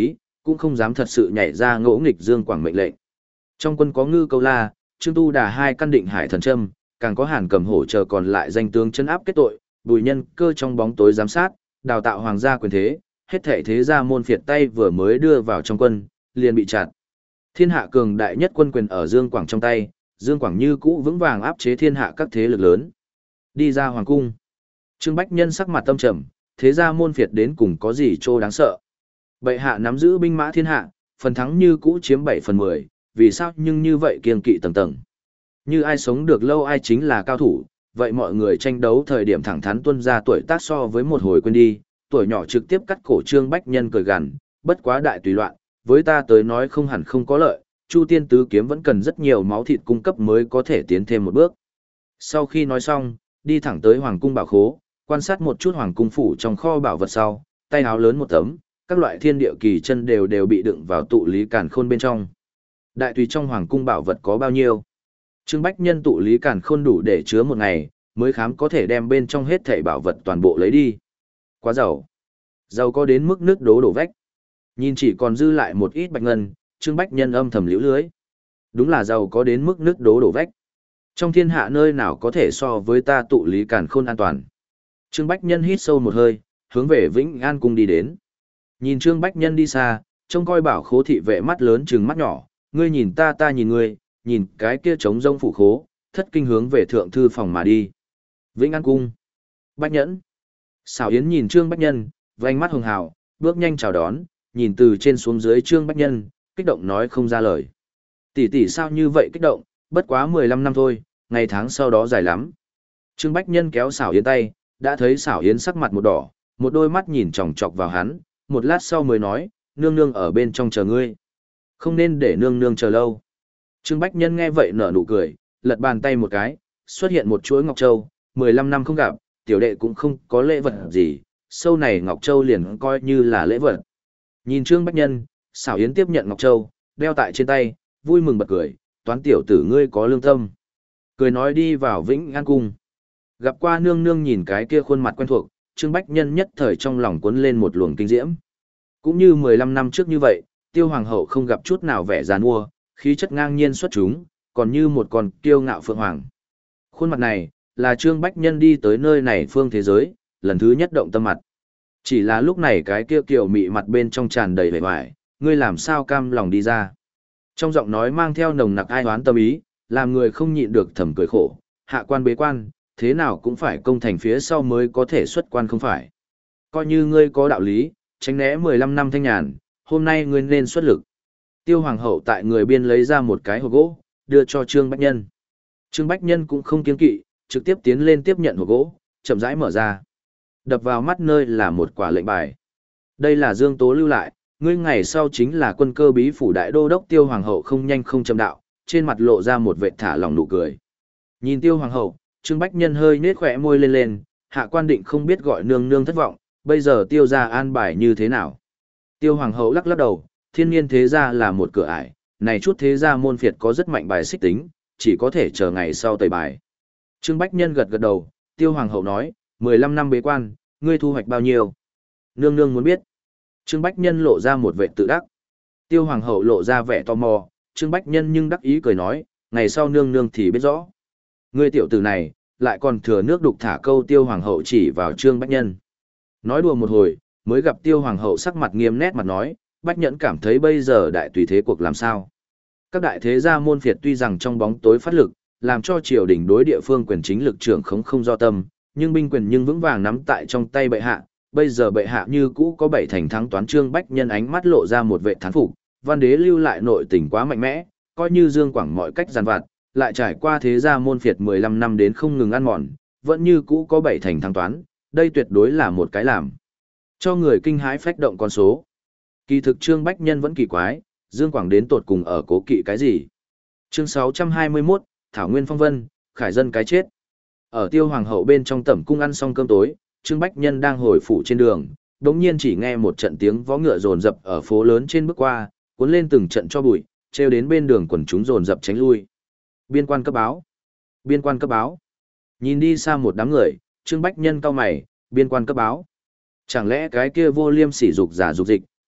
cũng không dám thật sự nhảy ra ngỗ nghịch Dương Quảng mệnh lệnh. Trong quân có Ngư Câu La, Trương Tu Đà hai căn định hải thần châm, càng có Hàn Cầm hỗ trợ còn lại danh tướng chân áp kết tội, Bùi Nhân Cơ trong bóng tối giám sát, đào tạo hoàng gia quyền thế, hết thảy thế gia môn phiệt tay vừa mới đưa vào trong quân, liền bị chặn. Thiên hạ cường đại nhất quân quyền ở Dương Quảng trong tay, Dương Quảng như cũ vững vàng áp chế thiên hạ các thế lực lớn. Đi ra hoàng cung. Trương Bách Nhân sắc mặt tâm trầm, thế gia môn phiệt đến cùng có gì trô đáng sợ. Bệ hạ nắm giữ binh mã thiên hạ, phần thắng như cũ chiếm bảy phần mười, vì sao nhưng như vậy kiêng kỵ tầng tầng. Như ai sống được lâu ai chính là cao thủ, vậy mọi người tranh đấu thời điểm thẳng thắn tuân ra tuổi tác so với một hồi quên đi, tuổi nhỏ trực tiếp cắt cổ Trương Bách Nhân cười gằn, bất quá đại tùy loạn, với ta tới nói không hẳn không có lợi, Chu Tiên Tứ Kiếm vẫn cần rất nhiều máu thịt cung cấp mới có thể tiến thêm một bước. Sau khi nói xong, đi thẳng tới Hoàng cung bảo khố, quan sát một chút Hoàng cung phủ trong kho bảo vật sau, tay áo lớn một tấm, các loại thiên địa kỳ chân đều đều bị đựng vào tụ lý càn khôn bên trong. Đại tùy trong Hoàng cung bảo vật có bao nhiêu? Trương Bách Nhân tụ lý càn khôn đủ để chứa một ngày, mới khám có thể đem bên trong hết thảy bảo vật toàn bộ lấy đi. Quá giàu. Giàu có đến mức nước đố đổ vách. Nhìn chỉ còn dư lại một ít bạch ngân, Trương Bách Nhân âm thầm liễu lưới. Đúng là giàu có đến mức nước đố đổ vách. Trong thiên hạ nơi nào có thể so với ta tụ lý càn khôn an toàn. Trương Bách Nhân hít sâu một hơi, hướng về Vĩnh An cung đi đến. Nhìn Trương Bách Nhân đi xa, trông coi bảo khố thị vệ mắt lớn trừng mắt nhỏ, ngươi nhìn ta ta nhìn ngươi, nhìn cái kia trống rông phủ khố, thất kinh hướng về thượng thư phòng mà đi. Vĩnh An cung. Bách Nhẫn. Xảo Yến nhìn Trương Bách Nhân, vành mắt hường hào, bước nhanh chào đón, nhìn từ trên xuống dưới Trương Bách Nhân, kích động nói không ra lời. Tỷ tỷ sao như vậy kích động, bất quá mười lăm năm thôi, ngày tháng sau đó dài lắm. Trương Bách Nhân kéo Xảo Yến tay, đã thấy Xảo Yến sắc mặt một đỏ, một đôi mắt nhìn chòng chọc vào hắn, một lát sau mới nói, nương nương ở bên trong chờ ngươi. Không nên để nương nương chờ lâu. Trương Bách Nhân nghe vậy nở nụ cười, lật bàn tay một cái, xuất hiện một chuỗi ngọc châu, mười lăm năm không gặp, tiểu đệ cũng không có lễ vật gì, sâu này ngọc châu liền coi như là lễ vật. Nhìn Trương Bách Nhân, Xảo Yến tiếp nhận ngọc châu, đeo tại trên tay, vui mừng bật cười, toán tiểu tử ngươi có lương tâm. Cười nói đi vào Vĩnh An cung. Gặp qua nương nương nhìn cái kia khuôn mặt quen thuộc, Trương Bách Nhân nhất thời trong lòng cuốn lên một luồng kinh diễm. Cũng như mười lăm năm trước như vậy, Tiêu Hoàng hậu không gặp chút nào vẻ giàn mua, khí chất ngang nhiên xuất chúng, còn như một con kiêu ngạo phượng hoàng. Khuôn mặt này, là Trương Bách Nhân đi tới nơi này phương thế giới, lần thứ nhất động tâm mặt. Chỉ là lúc này cái kia kiều mị mặt bên trong tràn đầy vẻ vải, ngươi làm sao cam lòng đi ra. Trong giọng nói mang theo nồng nặc ai oán tâm ý, làm người không nhịn được thầm cười khổ, hạ quan bế quan, thế nào cũng phải công thành phía sau mới có thể xuất quan không phải. Coi như ngươi có đạo lý, tránh né mười lăm năm thanh nhàn, hôm nay ngươi nên xuất lực. Tiêu Hoàng hậu tại người biên lấy ra một cái hộp gỗ, đưa cho Trương Bách Nhân. Trương Bách Nhân cũng không kiêng kỵ, trực tiếp tiến lên tiếp nhận hộp gỗ, chậm rãi mở ra. Đập vào mắt nơi là một quả lệnh bài. Đây là Dương Tố lưu lại, ngươi ngày sau chính là quân cơ bí phủ đại đô đốc. Tiêu Hoàng hậu không nhanh không chậm đạo, trên mặt lộ ra một vệt thả lòng nụ cười. Nhìn Tiêu Hoàng hậu, Trương Bách Nhân hơi nết khỏe môi lên lên, hạ quan định không biết gọi nương nương thất vọng, bây giờ Tiêu gia an bài như thế nào. Tiêu Hoàng hậu lắc lắc đầu, thiên nhiên thế gia là một cửa ải, này chút thế gia môn phiệt có rất mạnh bài xích tính, chỉ có thể chờ ngày sau tẩy bài. Trương Bách Nhân gật gật đầu, Tiêu Hoàng hậu nói, mười lăm năm bế quan, ngươi thu hoạch bao nhiêu? Nương nương muốn biết. Trương Bách Nhân lộ ra một vẻ tự đắc. Tiêu Hoàng hậu lộ ra vẻ tò mò, Trương Bách Nhân nhưng đắc ý cười nói, ngày sau nương nương thì biết rõ. Ngươi tiểu tử này, lại còn thừa nước đục thả câu. Tiêu Hoàng hậu chỉ vào Trương Bách Nhân. Nói đùa một hồi, mới gặp Tiêu Hoàng hậu sắc mặt nghiêm nét mặt nói, Bách Nhẫn cảm thấy bây giờ đại tùy thế cuộc làm sao. Các đại thế gia môn phiệt tuy rằng trong bóng tối phát lực, làm cho triều đình đối địa phương quyền chính lực trưởng không không do tâm, nhưng binh quyền nhưng vững vàng nắm tại trong tay bệ hạ. Bây giờ bệ hạ như cũ có bảy thành thắng toán. Trương Bách Nhân ánh mắt lộ ra một vệ thán phục, văn đế lưu lại nội tình quá mạnh mẽ, coi như Dương Quảng mọi cách giàn vặt, lại trải qua thế gia môn phiệt mười lăm năm đến không ngừng ăn mòn, vẫn như cũ có bảy thành thắng toán, đây tuyệt đối là một cái làm cho người kinh hãi phách động con số. Kỳ thực Trương Bách Nhân vẫn kỳ quái, Dương Quảng đến tột cùng ở cố kỵ cái gì. Chương sáu trăm hai mươi mốt, Thảo Nguyên Phong Vân, Khải Dân cái chết. Ở Tiêu Hoàng hậu bên trong tẩm cung ăn xong cơm tối, Trương Bách Nhân đang hồi phủ trên đường, đống nhiên chỉ nghe một trận tiếng vó ngựa rồn rập ở phố lớn trên bước qua, cuốn lên từng trận cho bụi, treo đến bên đường quần chúng rồn rập tránh lui. Biên quan cấp báo. Biên quan cấp báo. Nhìn đi xa một đám người, Trương Bách Nhân cau mày, biên quan cấp báo. Chẳng lẽ cái kia vô liêm sỉ dục giả dục dịch,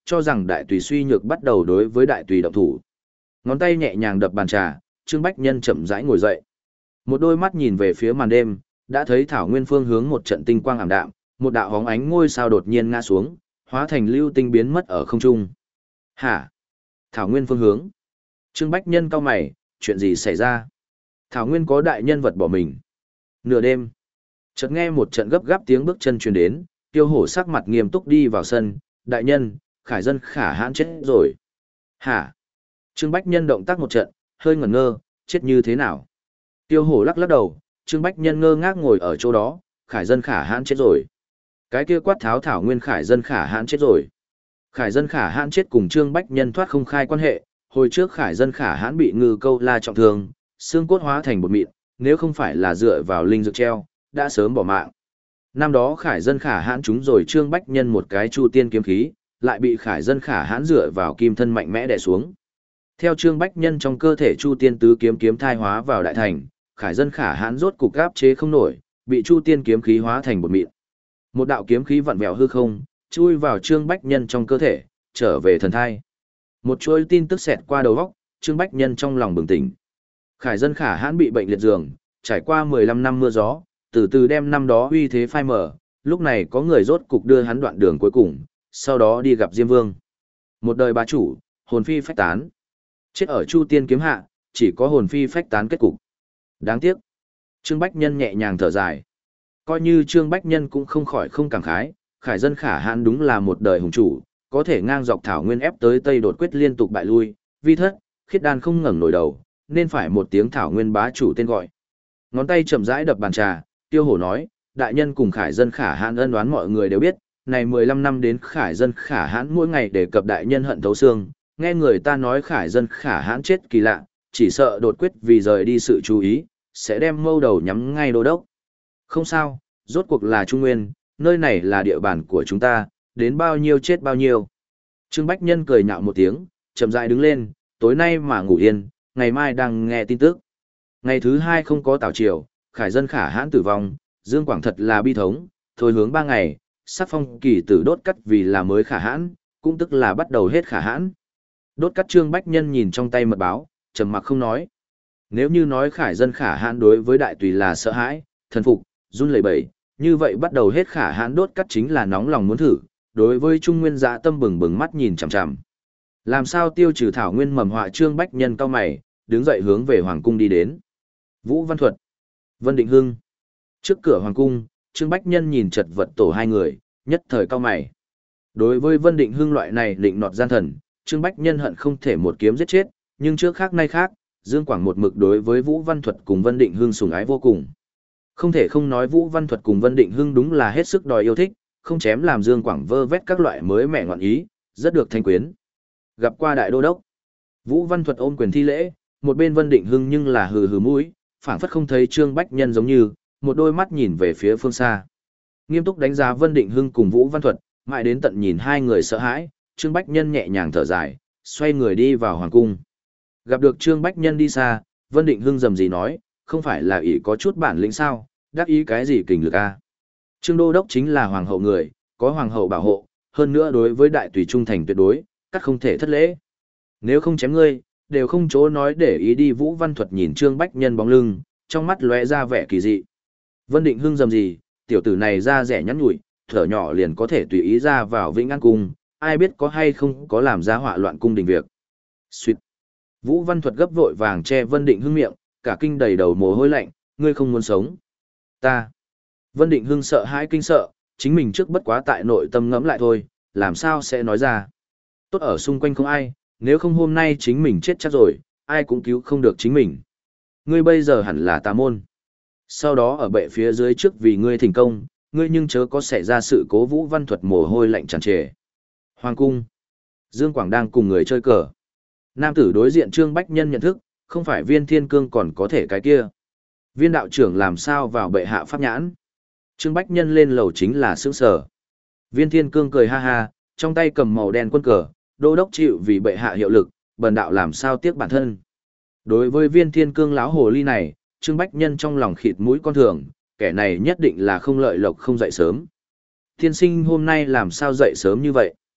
cho rằng đại tùy suy nhược bắt đầu đối với đại tùy động thủ. Ngón tay nhẹ nhàng đập bàn trà, Trương Bách Nhân chậm rãi ngồi dậy. Một đôi mắt nhìn về phía màn đêm, đã thấy thảo nguyên phương hướng một trận tinh quang ảm đạm, một đạo hóng ánh ngôi sao đột nhiên ngã xuống, hóa thành lưu tinh biến mất ở không trung. Hả? Thảo nguyên phương hướng. Trương Bách Nhân cau mày, chuyện gì xảy ra? Thảo nguyên có đại nhân vật bỏ mình. Nửa đêm, chợt nghe một trận gấp gáp tiếng bước chân truyền đến, Tiêu Hổ sắc mặt nghiêm túc đi vào sân, đại nhân, Khải Dân Khả Hãn chết rồi. Hả? Trương Bách Nhân động tác một trận, hơi ngẩn ngơ, chết như thế nào? Tiêu Hổ lắc lắc đầu, Trương Bách Nhân ngơ ngác ngồi ở chỗ đó, Khải Dân Khả Hãn chết rồi. Cái kia quát tháo thảo nguyên Khải Dân Khả Hãn chết rồi. Khải Dân Khả Hãn chết cùng Trương Bách Nhân thoát không khai quan hệ, hồi trước Khải Dân Khả Hãn bị ngư câu la trọng thương, xương cốt hóa thành bột mịn, nếu không phải là dựa vào linh dược treo, đã sớm bỏ mạng. Năm đó Khải Dân Khả Hãn trúng rồi Trương Bách Nhân một cái chu tiên kiếm khí, lại bị Khải Dân Khả Hãn dựa vào kim thân mạnh mẽ đè xuống. Theo Trương Bách Nhân trong cơ thể chu tiên tứ kiếm kiếm thai hóa vào đại thành, Khải Dân Khả Hãn rốt cục áp chế không nổi, bị chu tiên kiếm khí hóa thành bột mịn. Một đạo kiếm khí vặn vẹo hư không, chui vào Trương Bách Nhân trong cơ thể, trở về thần thai. Một chuỗi tin tức xẹt qua đầu óc, Trương Bách Nhân trong lòng bừng tỉnh. Khải Dân Khả Hãn bị bệnh liệt giường, trải qua mười lăm năm mưa gió, từ từ đem năm đó uy thế phai mở, lúc này có người rốt cục đưa hắn đoạn đường cuối cùng, sau đó đi gặp Diêm Vương. Một đời bá chủ, hồn phi phách tán. Chết ở Chu Tiên kiếm hạ, chỉ có hồn phi phách tán kết cục. Đáng tiếc. Trương Bách Nhân nhẹ nhàng thở dài. Coi như Trương Bách Nhân cũng không khỏi không cảm khái, Khải Dân Khả Hãn đúng là một đời hùng chủ, có thể ngang dọc thảo nguyên ép tới Tây đột quyết liên tục bại lui, vi thất, khiết đan không ngẩng nổi đầu, nên phải một tiếng thảo nguyên bá chủ tên gọi. Ngón tay chậm rãi đập bàn trà, Tiêu Hổ nói, đại nhân cùng Khải Dân Khả Hãn ân oán mọi người đều biết, này mười lăm năm đến Khải Dân Khả Hãn mỗi ngày đề cập đại nhân hận thấu xương, nghe người ta nói Khải Dân Khả Hãn chết kỳ lạ, chỉ sợ đột quyết vì rời đi sự chú ý, sẽ đem mâu đầu nhắm ngay đô đốc. Không sao, rốt cuộc là Trung Nguyên, nơi này là địa bàn của chúng ta, đến bao nhiêu chết bao nhiêu. Trương Bách Nhân cười nhạo một tiếng, chậm rãi đứng lên, tối nay mà ngủ yên, ngày mai đang nghe tin tức. Ngày thứ hai không có Tào Triều, Khải Dân Khả Hãn tử vong, Dương Quảng thật là bi thống, thôi hướng ba ngày, sắc phong kỳ tử đốt cắt vì là mới Khả Hãn, cũng tức là bắt đầu hết Khả Hãn. Đốt cắt Trương Bách Nhân nhìn trong tay mật báo, trầm mặc không nói. Nếu như nói Khải Dân Khả Hãn đối với đại tùy là sợ hãi, thần phục, run lẩy bẩy, như vậy bắt đầu hết Khả Hãn đốt cắt chính là nóng lòng muốn thử, đối với Trung Nguyên dạ tâm bừng bừng mắt nhìn chằm chằm. Làm sao tiêu trừ thảo nguyên mầm họa Trương Bách Nhân cao mày, đứng dậy hướng về hoàng cung đi đến. Vũ Văn Thuật, Vân Định Hưng. Trước cửa hoàng cung, Trương Bách Nhân nhìn chật vật tổ hai người, nhất thời cao mày. Đối với Vân Định Hưng loại này định nọt gian thần, Trương Bách Nhân hận không thể một kiếm giết chết, nhưng trước khác nay khác, Dương Quảng một mực đối với Vũ Văn Thuật cùng Vân Định Hưng sủng ái vô cùng. Không thể không nói Vũ Văn Thuật cùng Vân Định Hưng đúng là hết sức đòi yêu thích, không chém làm Dương Quảng vơ vét các loại mới mẻ ngọn ý, rất được thanh quyến. Gặp qua đại đô đốc, Vũ Văn Thuật ôm quyền thi lễ, một bên Vân Định Hưng nhưng là hừ hừ mũi, phảng phất không thấy Trương Bách Nhân giống như, một đôi mắt nhìn về phía phương xa. Nghiêm túc đánh giá Vân Định Hưng cùng Vũ Văn Thuật, mãi đến tận nhìn hai người sợ hãi, Trương Bách Nhân nhẹ nhàng thở dài, xoay người đi vào hoàng cung. Gặp được Trương Bách Nhân đi xa, Vân Định Hưng rầm rì nói, không phải là ỷ có chút bản lĩnh sao, đắc ý cái gì kình lực a? Trương đô đốc chính là hoàng hậu người, có hoàng hậu bảo hộ, hơn nữa đối với đại tùy trung thành tuyệt đối, cắt không thể thất lễ. Nếu không chém ngươi, đều không chỗ nói để ý đi. Vũ Văn Thuật nhìn Trương Bách Nhân bóng lưng, trong mắt lóe ra vẻ kỳ dị. Vân Định Hưng rầm rì, tiểu tử này ra rẻ nhắn nhủi, thở nhỏ liền có thể tùy ý ra vào Vĩnh An cung, ai biết có hay không có làm ra họa loạn cung đình việc. Xuyệt. Vũ Văn Thuật gấp vội vàng che Vân Định Hưng miệng, cả kinh đầy đầu mồ hôi lạnh, ngươi không muốn sống. Ta. Vân Định Hưng sợ hãi kinh sợ, chính mình trước bất quá tại nội tâm ngẫm lại thôi, làm sao sẽ nói ra. Tốt ở xung quanh không ai, nếu không hôm nay chính mình chết chắc rồi, ai cũng cứu không được chính mình. Ngươi bây giờ hẳn là tà môn. Sau đó ở bệ phía dưới trước vì ngươi thành công, ngươi nhưng chớ có xảy ra sự cố. Vũ Văn Thuật mồ hôi lạnh tràn trề. Hoàng cung. Dương Quảng đang cùng người chơi cờ. Nam tử đối diện Trương Bách Nhân nhận thức, không phải Viên Thiên Cương còn có thể cái kia. Viên đạo trưởng làm sao vào bệ hạ pháp nhãn. Trương Bách Nhân lên lầu chính là sướng sở. Viên Thiên Cương cười ha ha, trong tay cầm màu đen quân cờ, đô đốc chịu vì bệ hạ hiệu lực, bần đạo làm sao tiếc bản thân. Đối với Viên Thiên Cương lão hồ ly này, Trương Bách Nhân trong lòng khịt mũi con thường, kẻ này nhất định là không lợi lộc không dậy sớm. Thiên sinh hôm nay làm sao dậy sớm như vậy?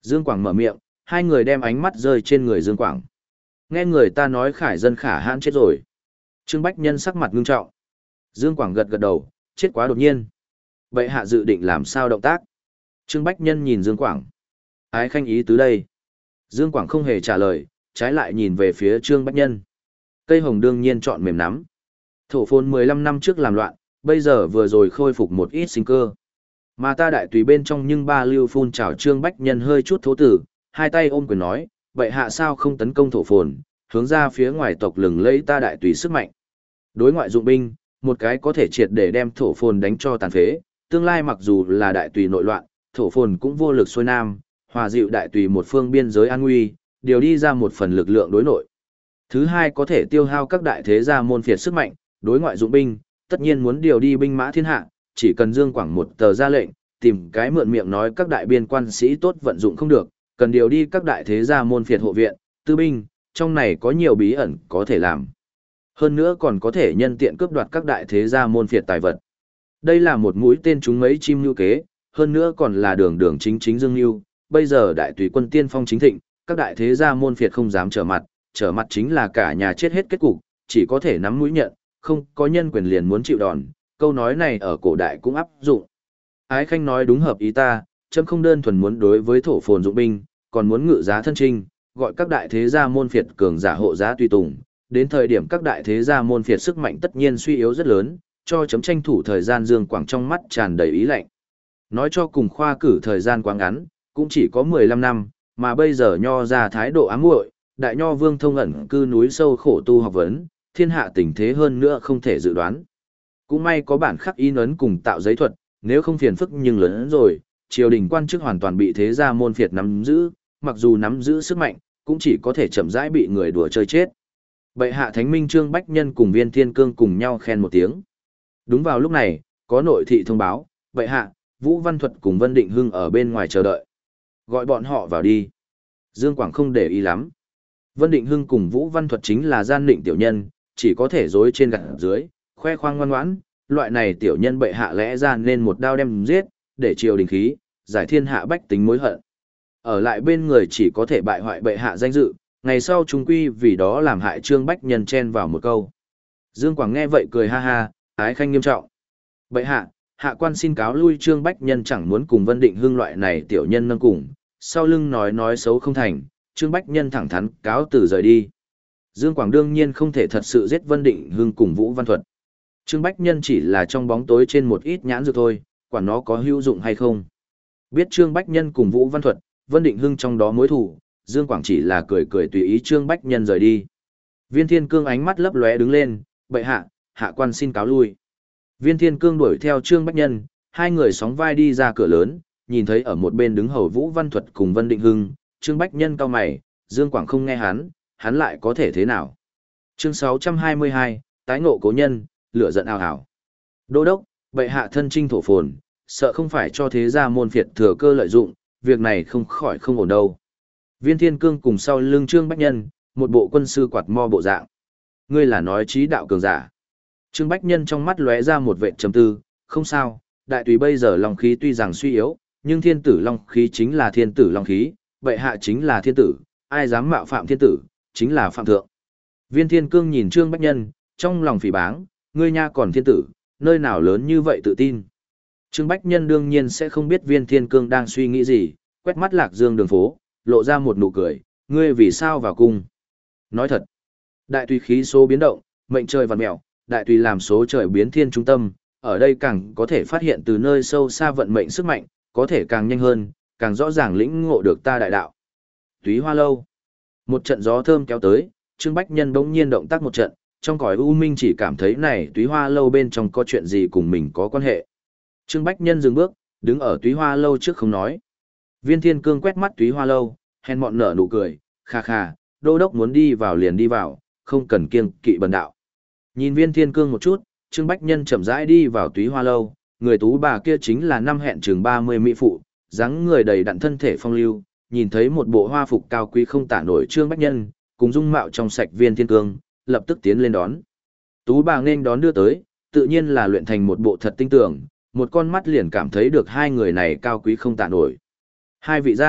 Dương Quảng mở miệng, hai người đem ánh mắt rơi trên người Dương Quảng. Nghe người ta nói khải dân khả hãn chết rồi. Trương Bách Nhân sắc mặt ngưng trọng. Dương Quảng gật gật đầu, chết quá đột nhiên. Bệ hạ dự định làm sao động tác? Trương Bách Nhân nhìn Dương Quảng. Ái khanh ý tứ đây. Dương Quảng không hề trả lời, trái lại nhìn về phía Trương Bách Nhân. Cây hồng đương nhiên chọn mềm nắm. Thổ phồn mười lăm năm trước làm loạn, bây giờ vừa rồi khôi phục một ít sinh cơ. Mà ta đại tùy bên trong nhưng ba lưu phun trào Trương Bách Nhân hơi chút thố tử, hai tay ôm quyền nói, vậy hạ sao không tấn công thổ phồn, hướng ra phía ngoài tộc lừng lấy ta đại tùy sức mạnh. Đối ngoại dụng binh, một cái có thể triệt để đem thổ phồn đánh cho tàn phế, tương lai mặc dù là đại tùy nội loạn, thổ phồn cũng vô lực xuôi nam, hòa dịu đại tùy một phương biên giới an nguy, điều đi ra một phần lực lượng đối nội. Thứ hai có thể tiêu hao các đại thế gia môn phiệt sức mạnh, đối ngoại dụng binh, tất nhiên muốn điều đi binh mã thiên hạ, chỉ cần Dương Quảng một tờ ra lệnh, tìm cái mượn miệng nói các đại biên quan sĩ tốt vận dụng không được, cần điều đi các đại thế gia môn phiệt hộ viện, tư binh, trong này có nhiều bí ẩn có thể làm. Hơn nữa còn có thể nhân tiện cướp đoạt các đại thế gia môn phiệt tài vật. Đây là một mũi tên trúng mấy chim nhu kế, hơn nữa còn là đường đường chính chính Dương Nhu, bây giờ đại tùy quân tiên phong chính thịnh, các đại thế gia môn phiệt không dám trở mặt, trở mặt chính là cả nhà chết hết kết cục, chỉ có thể nắm mũi nhận, không có nhân quyền liền muốn chịu đòn, câu nói này ở cổ đại cũng áp dụng. Ái khanh nói đúng hợp ý ta, chấm không đơn thuần muốn đối với thổ phồn dụng binh, còn muốn ngự giá thân trinh, gọi các đại thế gia môn phiệt cường giả hộ giá tùy tùng, đến thời điểm các đại thế gia môn phiệt sức mạnh tất nhiên suy yếu rất lớn, cho chấm tranh thủ thời gian Dương Quảng trong mắt tràn đầy ý lạnh. Nói cho cùng khoa cử thời gian quá ngắn, cũng chỉ có mười lăm năm, mà bây giờ nho ra thái độ ám muội, đại nho vương thông ẩn cư núi sâu khổ tu học vấn, thiên hạ tình thế hơn nữa không thể dự đoán. Cũng may có bản khắc in ấn cùng tạo giấy thuật, nếu không phiền phức nhưng lớn hơn rồi, triều đình quan chức hoàn toàn bị thế gia môn phiệt nắm giữ, mặc dù nắm giữ sức mạnh, cũng chỉ có thể chậm rãi bị người đùa chơi chết. Bệ hạ Thánh Minh Trương Bách Nhân cùng Viên Thiên Cương cùng nhau khen một tiếng. Đúng vào lúc này, có nội thị thông báo, bệ hạ, Vũ Văn Thuật cùng Vân Định Hưng ở bên ngoài chờ đợi. Gọi bọn họ vào đi. Dương Quảng không để ý lắm. Vân Định Hưng cùng Vũ Văn Thuật chính là gian định tiểu nhân, chỉ có thể dối trên gặt dưới, khoe khoang ngoan ngoãn, loại này tiểu nhân bệ hạ lẽ ra nên một đao đem giết, để triều đình khí, giải thiên hạ bách tính mối hận. Ở lại bên người chỉ có thể bại hoại bệ hạ danh dự, ngày sau chúng quy vì đó làm hại Trương Bách Nhân chen vào một câu. Dương Quảng nghe vậy cười ha ha, ái khanh nghiêm trọng. Bệ hạ, hạ quan xin cáo lui Trương Bách Nhân chẳng muốn cùng Vân Định Hưng loại này tiểu nhân nâng cùng, sau lưng nói nói xấu không thành, Trương Bách Nhân thẳng thắn cáo từ rời đi. Dương Quảng đương nhiên không thể thật sự giết Vân Định Hưng cùng Vũ Văn Thuật. Trương Bách Nhân chỉ là trong bóng tối trên một ít nhãn dược thôi, quản nó có hữu dụng hay không. Biết Trương Bách Nhân cùng Vũ Văn Thuật, Vân Định Hưng trong đó mối thù, Dương Quảng chỉ là cười cười tùy ý Trương Bách Nhân rời đi. Viên Thiên Cương ánh mắt lấp lóe đứng lên, bệ hạ, hạ quan xin cáo lui. Viên Thiên Cương đuổi theo Trương Bách Nhân, hai người sóng vai đi ra cửa lớn, nhìn thấy ở một bên đứng hầu Vũ Văn Thuật cùng Vân Định Hưng, Trương Bách Nhân cau mày, Dương Quảng không nghe hắn, hắn lại có thể thế nào. Chương sáu trăm hai mươi hai, tái ngộ cố nhân, lửa giận ào ào. Đô đốc, bệ hạ thân trinh thổ phồn, sợ không phải cho thế gia môn phiệt thừa cơ lợi dụng, việc này không khỏi không ổn đâu. Viên Thiên Cương cùng sau lưng Trương Bách Nhân, một bộ quân sư quạt mo bộ dạng. Ngươi là nói trí đạo cường giả. Trương Bách Nhân trong mắt lóe ra một vệ trầm tư, không sao, đại tùy bây giờ long khí tuy rằng suy yếu, nhưng thiên tử long khí chính là thiên tử long khí, bệ hạ chính là thiên tử, ai dám mạo phạm thiên tử, chính là phạm thượng. Viên Thiên Cương nhìn Trương Bách Nhân, trong lòng phỉ báng, ngươi nha còn thiên tử, nơi nào lớn như vậy tự tin. Trương Bách Nhân đương nhiên sẽ không biết Viên Thiên Cương đang suy nghĩ gì, quét mắt Lạc Dương đường phố, lộ ra một nụ cười, ngươi vì sao vào cung. Nói thật, đại tùy khí số biến động, mệnh trời vặn mẹo, đại tùy làm số trời biến thiên trung tâm, ở đây càng có thể phát hiện từ nơi sâu xa vận mệnh sức mạnh, có thể càng nhanh hơn, càng rõ ràng lĩnh ngộ được ta đại đạo. Túy Hoa Lâu. Một trận gió thơm kéo tới, Trương Bách Nhân bỗng nhiên động tác một trận, trong cõi u minh chỉ cảm thấy này Túy Hoa Lâu bên trong có chuyện gì cùng mình có quan hệ. Trương Bách Nhân dừng bước, đứng ở Túy Hoa Lâu trước không nói. Viên Thiên Cương quét mắt Túy Hoa Lâu, hèn mọn nở nụ cười, kha kha, đô đốc muốn đi vào liền đi vào, không cần kiêng kỵ bần đạo. Nhìn Viên Thiên Cương một chút, Trương Bách Nhân chậm rãi đi vào Túy Hoa Lâu, người tú bà kia chính là năm hẹn chừng ba mươi mỹ phụ, dáng người đầy đặn thân thể phong lưu, nhìn thấy một bộ hoa phục cao quý không tả nổi Trương Bách Nhân, cùng dung mạo trong sạch Viên Thiên Cương, lập tức tiến lên đón. Tú bà nên đón đưa tới, tự nhiên là luyện thành một bộ thật tinh tưởng, một con mắt liền cảm thấy được hai người này cao quý không tả nổi. Hai vị gia,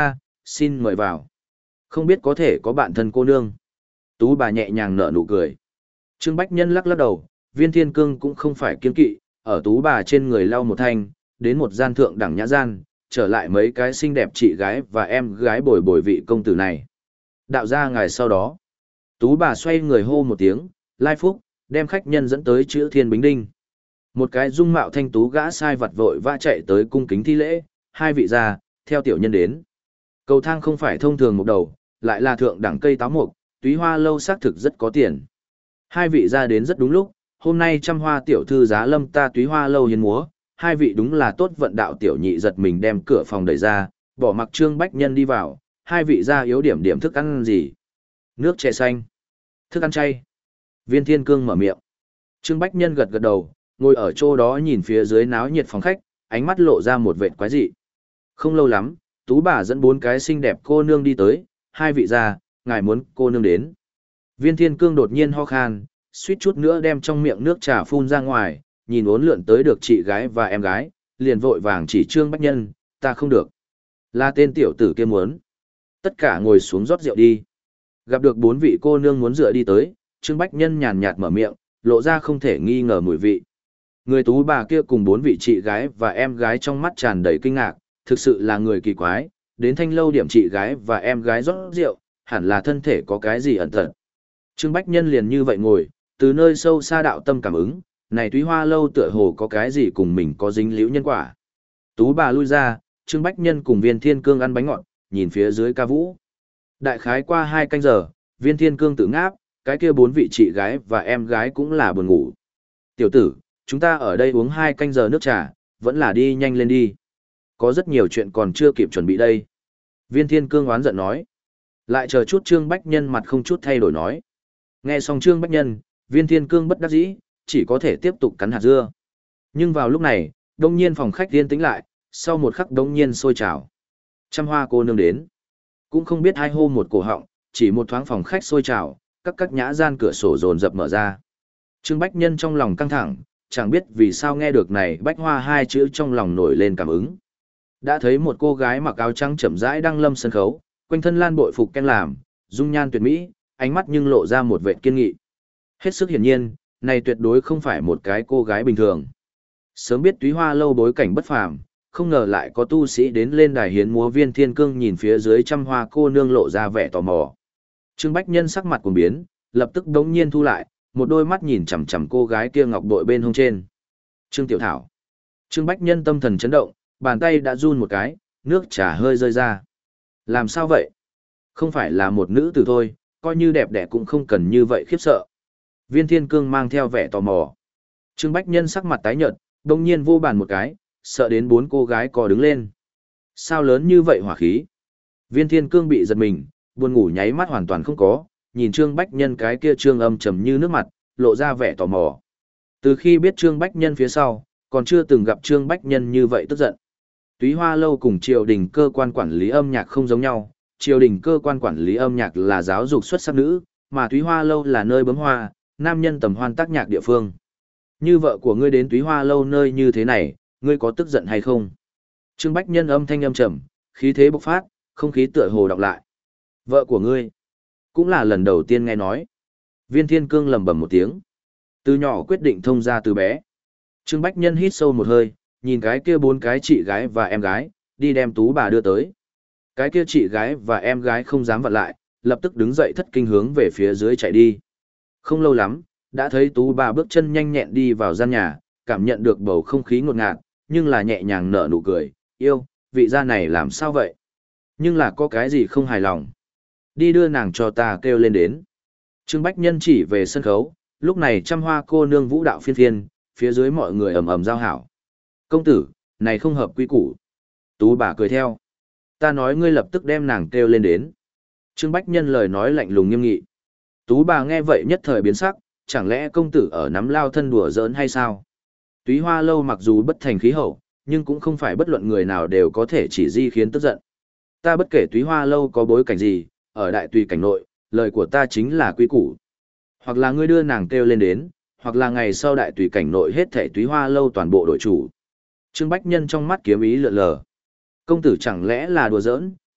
xin mời vào. Không biết có thể có bạn thân cô nương. Tú bà nhẹ nhàng nở nụ cười. Trương Bách Nhân lắc lắc đầu, Viên Thiên Cương cũng không phải kiên kỵ, ở Tú bà trên người lau một thanh, đến một gian thượng đẳng nhã gian, trở lại mấy cái xinh đẹp chị gái và em gái bồi bồi vị công tử này. Đạo ra ngài sau đó. Tú bà xoay người hô một tiếng, lai phúc, đem khách nhân dẫn tới chữ Thiên Bính Đinh. Một cái dung mạo thanh tú gã sai vặt vội vã chạy tới cung kính thi lễ, hai vị gia, theo tiểu nhân đến. Cầu thang không phải thông thường một đầu, lại là thượng đẳng cây táo mục, túy hoa lâu xác thực rất có tiền. Hai vị gia đến rất đúng lúc, hôm nay trăm hoa tiểu thư giá lâm ta túy hoa lâu hiến múa, hai vị đúng là tốt vận đạo tiểu nhị giật mình đem cửa phòng đẩy ra, bỏ mặc Trương Bách Nhân đi vào, hai vị gia yếu điểm điểm thức ăn gì? Nước chè xanh, thức ăn chay. Viên Thiên Cương mở miệng. Trương Bách Nhân gật gật đầu, ngồi ở chỗ đó nhìn phía dưới náo nhiệt phòng khách, ánh mắt lộ ra một vệt quái dị. Không lâu lắm, Tú bà dẫn bốn cái xinh đẹp cô nương đi tới, hai vị gia, ngài muốn cô nương đến. Viên Thiên Cương đột nhiên ho khan, suýt chút nữa đem trong miệng nước trà phun ra ngoài, nhìn uốn lượn tới được chị gái và em gái, liền vội vàng chỉ Trương Bách Nhân, ta không được. Là tên tiểu tử kia muốn. Tất cả ngồi xuống rót rượu đi. Gặp được bốn vị cô nương muốn rượu đi tới, Trương Bách Nhân nhàn nhạt mở miệng, lộ ra không thể nghi ngờ mùi vị. Người Tú bà kia cùng bốn vị chị gái và em gái trong mắt tràn đầy kinh ngạc, thực sự là người kỳ quái, đến thanh lâu điểm chị gái và em gái rót rượu, hẳn là thân thể có cái gì ẩn tật. Trương Bách Nhân liền như vậy ngồi, từ nơi sâu xa đạo tâm cảm ứng, này túy hoa lâu tựa hồ có cái gì cùng mình có dính liễu nhân quả. Tú bà lui ra, Trương Bách Nhân cùng Viên Thiên Cương ăn bánh ngọt, nhìn phía dưới ca vũ. Đại khái qua hai canh giờ, Viên Thiên Cương tự ngáp, cái kia bốn vị chị gái và em gái cũng là buồn ngủ. Tiểu tử, chúng ta ở đây uống hai canh giờ nước trà, vẫn là đi nhanh lên đi. Có rất nhiều chuyện còn chưa kịp chuẩn bị đây. Viên Thiên Cương oán giận nói. Lại chờ chút Trương Bách Nhân mặt không chút thay đổi nói. Nghe xong Trương Bách Nhân, Viên Thiên Cương bất đắc dĩ, chỉ có thể tiếp tục cắn hạt dưa. Nhưng vào lúc này, đông nhiên phòng khách yên tĩnh lại, sau một khắc đông nhiên sôi trào. Trăm hoa cô nương đến. Cũng không biết hai hô một cổ họng, chỉ một thoáng phòng khách sôi trào, các các nhã gian cửa sổ dồn dập mở ra. Trương Bách Nhân trong lòng căng thẳng, chẳng biết vì sao nghe được này bách hoa hai chữ trong lòng nổi lên cảm ứng. Đã thấy một cô gái mặc áo trắng chậm rãi đang lâm sân khấu, quanh thân lan bội phục ken làm, dung nhan tuyệt mỹ, ánh mắt nhưng lộ ra một vẻ kiên nghị. Hết sức hiển nhiên, này tuyệt đối không phải một cái cô gái bình thường. Sớm biết túy hoa lâu bối cảnh bất phàm, không ngờ lại có tu sĩ đến lên đài hiến múa. Viên Thiên Cương nhìn phía dưới trăm hoa cô nương lộ ra vẻ tò mò. Trương Bách Nhân sắc mặt cuồng biến, lập tức đống nhiên thu lại, một đôi mắt nhìn chằm chằm cô gái kia ngọc bội bên hông trên. Trương Tiểu Thảo. Trương Bách Nhân tâm thần chấn động, bàn tay đã run một cái, nước trà hơi rơi ra. Làm sao vậy? Không phải là một nữ tử thôi, coi như đẹp đẽ cũng không cần như vậy khiếp sợ. Viên Thiên Cương mang theo vẻ tò mò. Trương Bách Nhân sắc mặt tái nhợt, đồng nhiên vô bàn một cái, sợ đến bốn cô gái co đứng lên. Sao lớn như vậy hỏa khí? Viên Thiên Cương bị giật mình, buồn ngủ nháy mắt hoàn toàn không có, nhìn Trương Bách Nhân cái kia trương âm trầm như nước mặt, lộ ra vẻ tò mò. Từ khi biết Trương Bách Nhân phía sau, còn chưa từng gặp Trương Bách Nhân như vậy tức giận. Túy Hoa lâu cùng triều đình cơ quan quản lý âm nhạc không giống nhau, triều đình cơ quan quản lý âm nhạc là giáo dục xuất sắc nữ, mà Túy Hoa lâu là nơi bấm hoa, nam nhân tầm hoan tác nhạc địa phương. Như vợ của ngươi đến Túy Hoa lâu nơi như thế này, ngươi có tức giận hay không? Trương Bách Nhân âm thanh âm trầm, khí thế bộc phát, không khí tựa hồ đọc lại. Vợ của ngươi, cũng là lần đầu tiên nghe nói. Viên Thiên Cương lẩm bẩm một tiếng. Từ nhỏ quyết định thông gia từ bé. Trương Bách Nhân hít sâu một hơi, nhìn cái kia bốn cái chị gái và em gái, đi đem Tú bà đưa tới. Cái kia chị gái và em gái không dám vặn lại, lập tức đứng dậy thất kinh hướng về phía dưới chạy đi. Không lâu lắm, đã thấy Tú bà bước chân nhanh nhẹn đi vào gian nhà, cảm nhận được bầu không khí ngột ngạt, nhưng là nhẹ nhàng nở nụ cười, yêu, vị gia này làm sao vậy? Nhưng là có cái gì không hài lòng? Đi đưa nàng cho ta kêu lên đến. Trương Bách Nhân chỉ về sân khấu, lúc này trăm hoa cô nương vũ đạo phiên phiên, phía dưới mọi người ầm ầm giao hảo. Công tử, này không hợp quy củ. Tú bà cười theo. Ta nói ngươi lập tức đem nàng kêu lên đến. Trương Bách Nhân lời nói lạnh lùng nghiêm nghị. Tú bà nghe vậy nhất thời biến sắc, chẳng lẽ công tử ở nắm lao thân đùa giỡn hay sao? Túy Hoa lâu mặc dù bất thành khí hậu, nhưng cũng không phải bất luận người nào đều có thể chỉ di khiến tức giận. Ta bất kể Túy Hoa lâu có bối cảnh gì, ở đại tùy cảnh nội, lời của ta chính là quy củ. Hoặc là ngươi đưa nàng kêu lên đến, hoặc là ngày sau đại tùy cảnh nội hết thảy Túy Hoa lâu toàn bộ đội chủ. Trương Bách Nhân trong mắt kiếm ý lượn lờ. Công tử chẳng lẽ là đùa giỡn,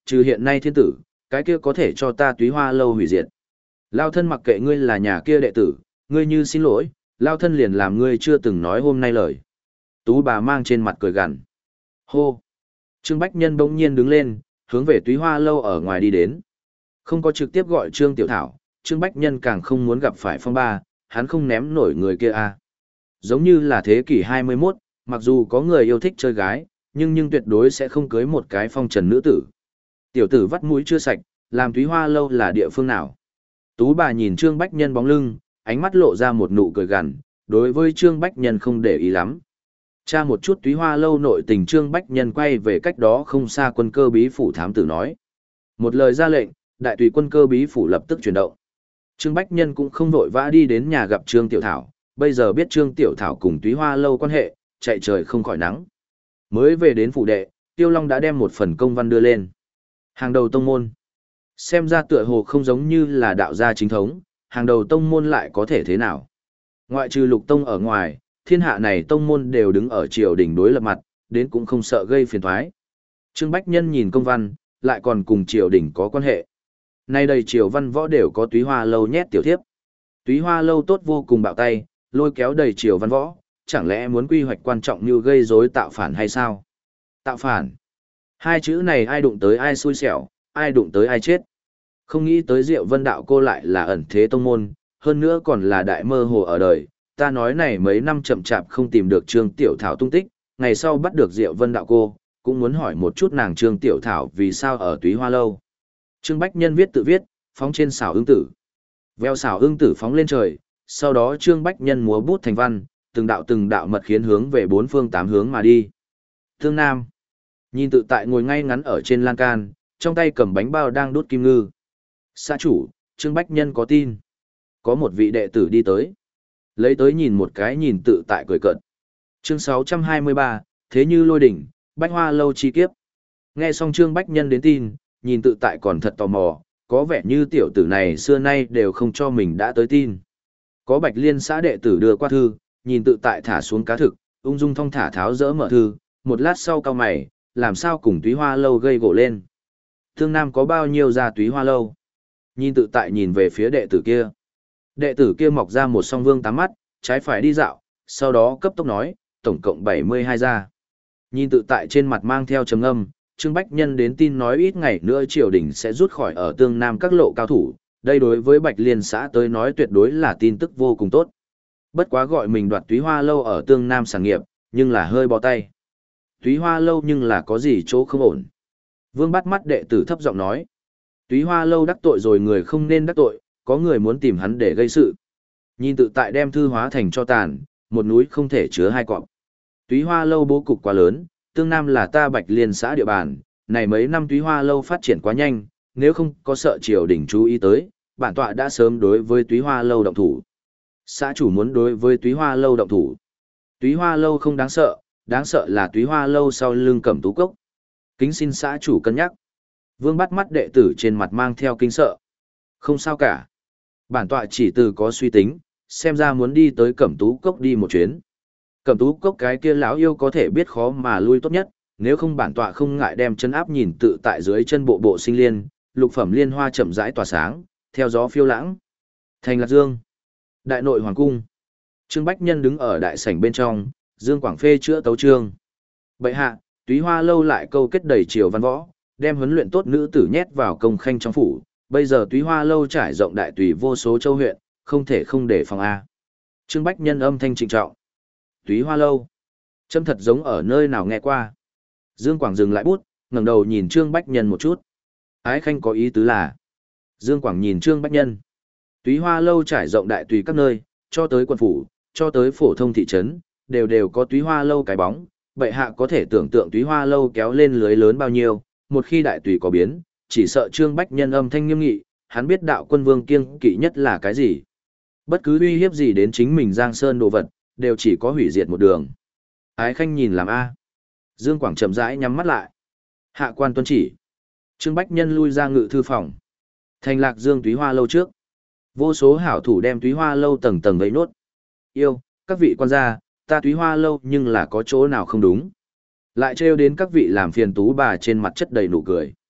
Trừ hiện nay thiên tử, cái kia có thể cho ta túy hoa lâu hủy diệt. Lao thân mặc kệ ngươi là nhà kia đệ tử, ngươi như xin lỗi, lao thân liền làm ngươi chưa từng nói hôm nay lời. Tú bà mang trên mặt cười gằn. Hô! Trương Bách Nhân bỗng nhiên đứng lên, hướng về túy hoa lâu ở ngoài đi đến. Không có trực tiếp gọi Trương Tiểu Thảo, Trương Bách Nhân càng không muốn gặp phải phong ba, hắn không ném nổi người kia a. Giống như là thế kỷ hai mươi mốt, mặc dù có người yêu thích chơi gái, nhưng nhưng tuyệt đối sẽ không cưới một cái phong trần nữ tử. Tiểu tử vắt mũi chưa sạch, làm túy hoa lâu là địa phương nào? Tú bà nhìn Trương Bách Nhân bóng lưng, ánh mắt lộ ra một nụ cười gằn, đối với Trương Bách Nhân không để ý lắm. Tra một chút túy hoa lâu nội tình, Trương Bách Nhân quay về cách đó không xa quân cơ bí phủ thám tử nói. Một lời ra lệnh, đại tùy quân cơ bí phủ lập tức chuyển động. Trương Bách Nhân cũng không vội vã đi đến nhà gặp Trương Tiểu Thảo, bây giờ biết Trương Tiểu Thảo cùng túy hoa lâu quan hệ, chạy trời không khỏi nắng. Mới về đến phủ đệ, Tiêu Long đã đem một phần công văn đưa lên. Hàng đầu tông môn. Xem ra tựa hồ không giống như là đạo gia chính thống, hàng đầu tông môn lại có thể thế nào. Ngoại trừ lục tông ở ngoài, thiên hạ này tông môn đều đứng ở triều đình đối lập mặt, đến cũng không sợ gây phiền toái. Trương Bách Nhân nhìn công văn, lại còn cùng triều đình có quan hệ. Nay đây triều văn võ đều có túy hoa lâu nhét tiểu thiếp. Túy hoa lâu tốt vô cùng bạo tay, lôi kéo đầy triều văn võ, chẳng lẽ muốn quy hoạch quan trọng như gây rối tạo phản hay sao? Tạo phản. Hai chữ này ai đụng tới ai xui xẻo, ai đụng tới ai chết. Không nghĩ tới Diệu Vân Đạo cô lại là ẩn thế tông môn, hơn nữa còn là đại mơ hồ ở đời. Ta nói này mấy năm chậm chạp không tìm được Trương Tiểu Thảo tung tích, ngày sau bắt được Diệu Vân Đạo cô, cũng muốn hỏi một chút nàng Trương Tiểu Thảo vì sao ở túy hoa lâu. Trương Bách Nhân viết tự viết, phóng trên xảo ưng tử. Veo xảo ưng tử phóng lên trời, sau đó Trương Bách Nhân múa bút thành văn, từng đạo từng đạo mật khiến hướng về bốn phương tám hướng mà đi. Thương Nam. Nhìn tự tại ngồi ngay ngắn ở trên lan can, trong tay cầm bánh bao đang đút kim ngư. Xã chủ, Trương Bách Nhân có tin. Có một vị đệ tử đi tới. Lấy tới nhìn một cái nhìn tự tại cười cợt. Chương sáu trăm hai mươi ba, thế như lôi đỉnh, bách hoa lâu chi kiếp. Nghe xong Trương Bách Nhân đến tin, nhìn tự tại còn thật tò mò, có vẻ như tiểu tử này xưa nay đều không cho mình đã tới tin. Có Bạch Liên xã đệ tử đưa qua thư, nhìn tự tại thả xuống cá thực, ung dung thong thả tháo dỡ mở thư, một lát sau cau mày, làm sao cùng túy hoa lâu gây gỗ lên. Thương Nam có bao nhiêu ra túy hoa lâu? Nhìn tự tại nhìn về phía đệ tử kia. Đệ tử kia mọc ra một song vương tám mắt, trái phải đi dạo, sau đó cấp tốc nói, tổng cộng bảy mươi hai gia. Nhìn tự tại trên mặt mang theo trầm âm, Trương Bách Nhân đến tin nói ít ngày nữa triều đình sẽ rút khỏi ở tương nam các lộ cao thủ, đây đối với Bạch Liên xã tới nói tuyệt đối là tin tức vô cùng tốt. Bất quá gọi mình đoạt túy hoa lâu ở tương nam sản nghiệp, nhưng là hơi bó tay. Túy hoa lâu nhưng là có gì chỗ không ổn. Vương bắt mắt đệ tử thấp giọng nói. Túy hoa lâu đắc tội rồi người không nên đắc tội, có người muốn tìm hắn để gây sự. Nhìn tự tại đem thư hóa thành cho tàn, một núi không thể chứa hai cọp. Túy hoa lâu bố cục quá lớn, tương nam là ta Bạch Liên xã địa bàn, này mấy năm túy hoa lâu phát triển quá nhanh, nếu không có sợ triều đình chú ý tới, bản tọa đã sớm đối với túy hoa lâu động thủ. Xã chủ muốn đối với túy hoa lâu động thủ. Túy hoa lâu không đáng sợ, đáng sợ là túy hoa lâu sau lưng Cẩm Tú Cốc. Kính xin xã chủ cân nhắc. Vương bắt mắt đệ tử trên mặt mang theo kinh sợ. Không sao cả. Bản tọa chỉ từ có suy tính, xem ra muốn đi tới Cẩm Tú Cốc đi một chuyến. Cẩm Tú Cốc cái kia lão yêu có thể biết khó mà lui tốt nhất, nếu không bản tọa không ngại đem chân áp nhìn tự tại dưới chân bộ bộ sinh liên, lục phẩm liên hoa chậm rãi tỏa sáng, theo gió phiêu lãng. Thành Lạc Dương. Đại nội hoàng cung. Trương Bách Nhân đứng ở đại sảnh bên trong, Dương Quảng phê chữa tấu chương. Bệ hạ, túy hoa lâu lại câu kết đầy triều văn võ, đem huấn luyện tốt nữ tử nhét vào công khanh trong phủ. Bây giờ túy hoa lâu trải rộng đại tùy vô số châu huyện, không thể không để phòng A. Trương Bách Nhân âm thanh trịnh trọng. Túy hoa lâu. Châm thật giống ở nơi nào nghe qua. Dương Quảng dừng lại bút, ngẩng đầu nhìn Trương Bách Nhân một chút. Ái khanh có ý tứ là. Dương Quảng nhìn Trương Bách Nhân. Túy hoa lâu trải rộng đại tùy các nơi, cho tới quận phủ, cho tới phổ thông thị trấn, đều đều có túy hoa lâu cái bóng. Bệ hạ có thể tưởng tượng túy hoa lâu kéo lên lưới lớn bao nhiêu, một khi đại tùy có biến, chỉ sợ Trương Bách Nhân âm thanh nghiêm nghị, hắn biết đạo quân vương kiêng kỵ nhất là cái gì. Bất cứ uy hiếp gì đến chính mình Giang Sơn đồ vật, đều chỉ có hủy diệt một đường. Ái khanh nhìn làm A. Dương Quảng chậm rãi nhắm mắt lại. Hạ quan tuân chỉ. Trương Bách Nhân lui ra ngự thư phòng. Thành Lạc Dương túy hoa lâu trước. Vô số hảo thủ đem túy hoa lâu tầng tầng vây nốt. Yêu, các vị quan gia, ta túy hoa lâu nhưng là có chỗ nào không đúng. Lại trêu đến các vị làm phiền tú bà trên mặt chất đầy nụ cười.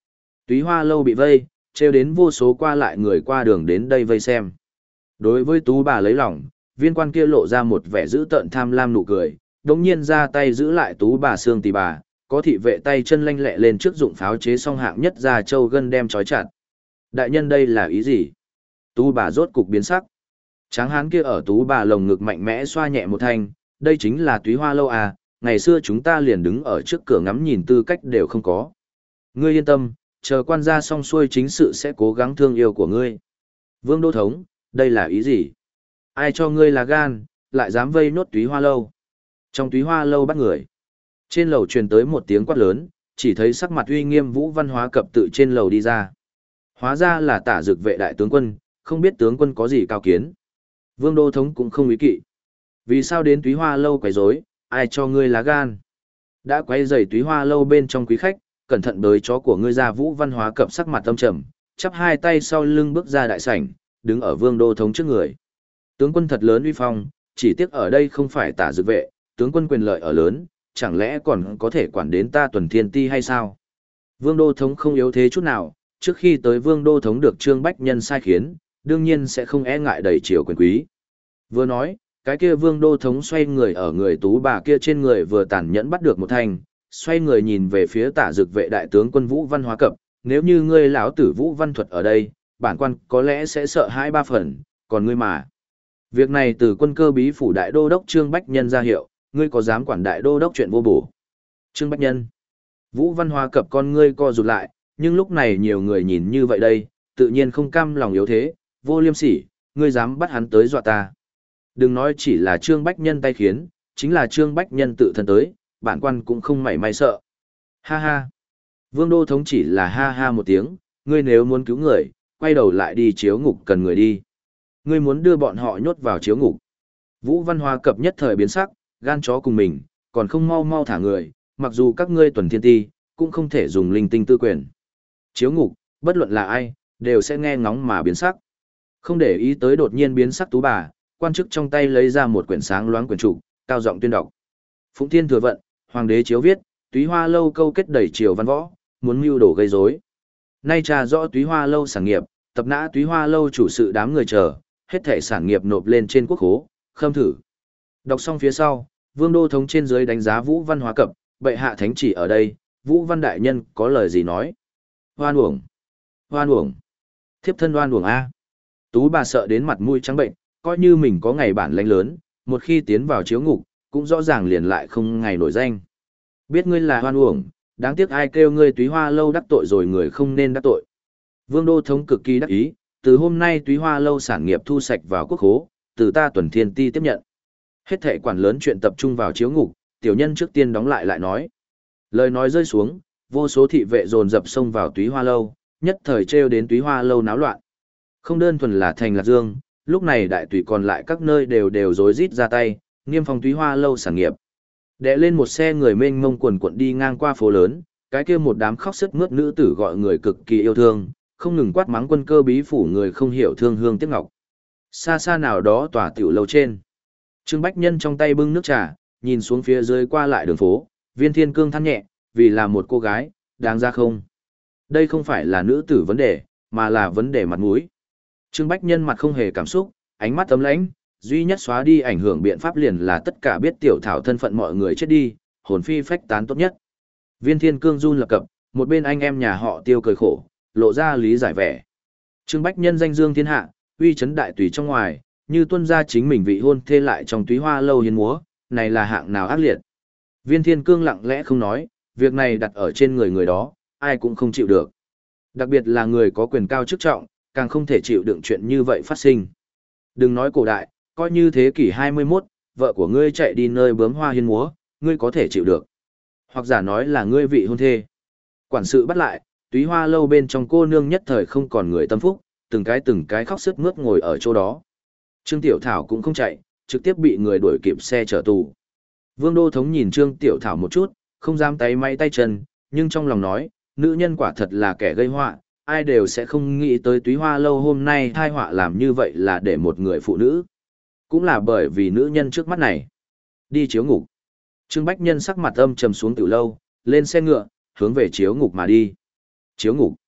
Túy Hoa lâu bị vây, trêu đến vô số qua lại người qua đường đến đây vây xem. Đối với Tú bà lấy lòng, viên quan kia lộ ra một vẻ dữ tợn tham lam nụ cười, đống nhiên ra tay giữ lại Tú bà xương tỳ bà, có thị vệ tay chân lanh lẹ lên trước dụng pháo chế song hạng nhất ra châu gân đem trói chặt. Đại nhân đây là ý gì? Tú bà rốt cục biến sắc. Tráng hán kia ở Tú bà lồng ngực mạnh mẽ xoa nhẹ một thanh, đây chính là Túy Hoa lâu à, ngày xưa chúng ta liền đứng ở trước cửa ngắm nhìn tư cách đều không có. Ngươi yên tâm, chờ quan gia xong xuôi chính sự sẽ cố gắng thương yêu của ngươi. Vương Đô Thống, đây là ý gì? Ai cho ngươi là gan, lại dám vây nốt Túy Hoa lâu? Trong Túy Hoa lâu bắt người. Trên lầu truyền tới một tiếng quát lớn, chỉ thấy sắc mặt uy nghiêm Vũ Văn Hóa Cập tự trên lầu đi ra. Hóa ra là Tả Dực vệ đại tướng quân, không biết tướng quân có gì cao kiến. Vương Đô Thống cũng không ý kỵ. Vì sao đến Túy Hoa lâu quấy rối, ai cho ngươi lá gan? Đã quấy rầy Túy Hoa lâu bên trong quý khách, cẩn thận bới chó của ngươi ra. Vũ Văn Hóa Cập sắc mặt âm trầm, chắp hai tay sau lưng bước ra đại sảnh, đứng ở Vương Đô Thống trước người. Tướng quân thật lớn uy phong, chỉ tiếc ở đây không phải Tả Dực vệ, tướng quân quyền lợi ở lớn, chẳng lẽ còn có thể quản đến ta Tuần Thiên Ti hay sao? Vương Đô Thống không yếu thế chút nào, trước khi tới Vương Đô Thống được Trương Bách Nhân sai khiến, đương nhiên sẽ không e ngại đầy triều quyền quý. Vừa nói, cái kia Vương Đô Thống xoay người ở người Tú bà kia trên người vừa tàn nhẫn bắt được một thanh, xoay người nhìn về phía Tả Dực vệ đại tướng quân Vũ Văn Hóa Cập, nếu như ngươi lão tử Vũ Văn Thuật ở đây, bản quan có lẽ sẽ sợ hãi ba phần, còn ngươi mà. Việc này từ quân cơ bí phủ đại đô đốc Trương Bách Nhân ra hiệu, ngươi có dám quản đại đô đốc chuyện vô bổ? Trương Bách Nhân. Vũ Văn Hóa Cập con ngươi co rụt lại, nhưng lúc này nhiều người nhìn như vậy đây, tự nhiên không cam lòng yếu thế, vô liêm sỉ, ngươi dám bắt hắn tới dọa ta. Đừng nói chỉ là Trương Bách Nhân tay khiến, chính là Trương Bách Nhân tự thân tới, bản quan cũng không mảy may sợ. Ha ha. Vương Đô Thống chỉ là ha ha một tiếng, ngươi nếu muốn cứu người, quay đầu lại đi chiếu ngục cần người đi. Ngươi muốn đưa bọn họ nhốt vào chiếu ngục. Vũ Văn Hóa Cập nhất thời biến sắc, gan chó cùng mình, còn không mau mau thả người, mặc dù các ngươi Tuần Thiên Ti, cũng không thể dùng linh tinh tư quyền. Chiếu ngục, bất luận là ai, đều sẽ nghe ngóng mà biến sắc. Không để ý tới đột nhiên biến sắc Tú bà, quan chức trong tay lấy ra một quyển sáng loáng quyển trục, cao giọng tuyên đọc. Phụng Thiên Thừa Vận, Hoàng đế chiếu viết, Túy Hoa lâu câu kết đẩy triều văn võ, muốn mưu đồ gây rối. Nay trà rõ Túy Hoa lâu sản nghiệp, tập nã Túy Hoa lâu chủ sự đám người chờ, hết thảy sản nghiệp nộp lên trên quốc khố, khâm thử. Đọc xong phía sau, Vương Đô Thống trên dưới đánh giá Vũ Văn Hóa Cập, bệ hạ thánh chỉ ở đây, Vũ Văn đại nhân có lời gì nói? Hoan uổng, hoan uổng, thiếp thân hoan uổng a. Tú bà sợ đến mặt mũi trắng bệnh, coi như mình có ngày bản lãnh lớn, một khi tiến vào chiếu ngục, cũng rõ ràng liền lại không ngày nổi danh. Biết ngươi là hoan uổng, đáng tiếc ai kêu ngươi Túy Hoa lâu đắc tội rồi người không nên đắc tội. Vương Đô Thống cực kỳ đắc ý, từ hôm nay Túy Hoa lâu sản nghiệp thu sạch vào quốc khố, từ ta Tuần Thiên Ti tiếp nhận. Hết thệ quản lớn chuyện tập trung vào chiếu ngục, tiểu nhân trước tiên đóng lại lại nói. Lời nói rơi xuống, vô số thị vệ dồn dập xông vào Túy Hoa lâu, nhất thời trêu đến Túy Hoa lâu náo loạn. Không đơn thuần là thành Lạc Dương, lúc này đại tùy còn lại các nơi đều đều rối rít ra tay, nghiêm phòng Túy Hoa lâu sản nghiệp. Đè lên một xe người mênh mông quần quận đi ngang qua phố lớn, cái kia một đám khóc sướt mướt nữ tử gọi người cực kỳ yêu thương, không ngừng quát mắng quân cơ bí phủ người không hiểu thương hương tiếc ngọc. Xa xa nào đó tòa tiểu lâu trên, Trương Bách Nhân trong tay bưng nước trà, nhìn xuống phía dưới qua lại đường phố, Viên Thiên Cương than nhẹ, vì là một cô gái, đáng ra không? Đây không phải là nữ tử vấn đề, mà là vấn đề mặt mũi. Trương Bách Nhân mặt không hề cảm xúc, ánh mắt ấm lãnh, duy nhất xóa đi ảnh hưởng biện pháp liền là tất cả biết tiểu thảo thân phận mọi người chết đi, hồn phi phách tán tốt nhất. Viên Thiên Cương run lập cập, một bên anh em nhà họ Tiêu cười khổ, lộ ra lý giải vẻ. Trương Bách Nhân danh dương thiên hạ, uy chấn đại tùy trong ngoài, như tuân ra chính mình vị hôn thê lại trong Túy Hoa lâu hiến múa, này là hạng nào ác liệt. Viên Thiên Cương lặng lẽ không nói, việc này đặt ở trên người người đó, ai cũng không chịu được. Đặc biệt là người có quyền cao chức trọng, càng không thể chịu đựng chuyện như vậy phát sinh. Đừng nói cổ đại, coi như thế kỷ hai mươi mốt, vợ của ngươi chạy đi nơi bướm hoa hiến múa, ngươi có thể chịu được. Hoặc giả nói là ngươi vị hôn thê. Quản sự bắt lại, Túy Hoa lâu bên trong cô nương nhất thời không còn người tâm phúc, từng cái từng cái khóc sướt mướt ngồi ở chỗ đó. Trương Tiểu Thảo cũng không chạy, trực tiếp bị người đuổi kịp xe chở tù. Vương Đô Thống nhìn Trương Tiểu Thảo một chút, không dám tay may tay chân, nhưng trong lòng nói, nữ nhân quả thật là kẻ gây họa, ai đều sẽ không nghĩ tới Túy Hoa lâu hôm nay thai họa làm như vậy là để một người phụ nữ. Cũng là bởi vì nữ nhân trước mắt này. Đi chiếu ngục. Trương Bách Nhân sắc mặt âm trầm xuống tiểu lâu, lên xe ngựa, hướng về chiếu ngục mà đi. Chiếu ngục.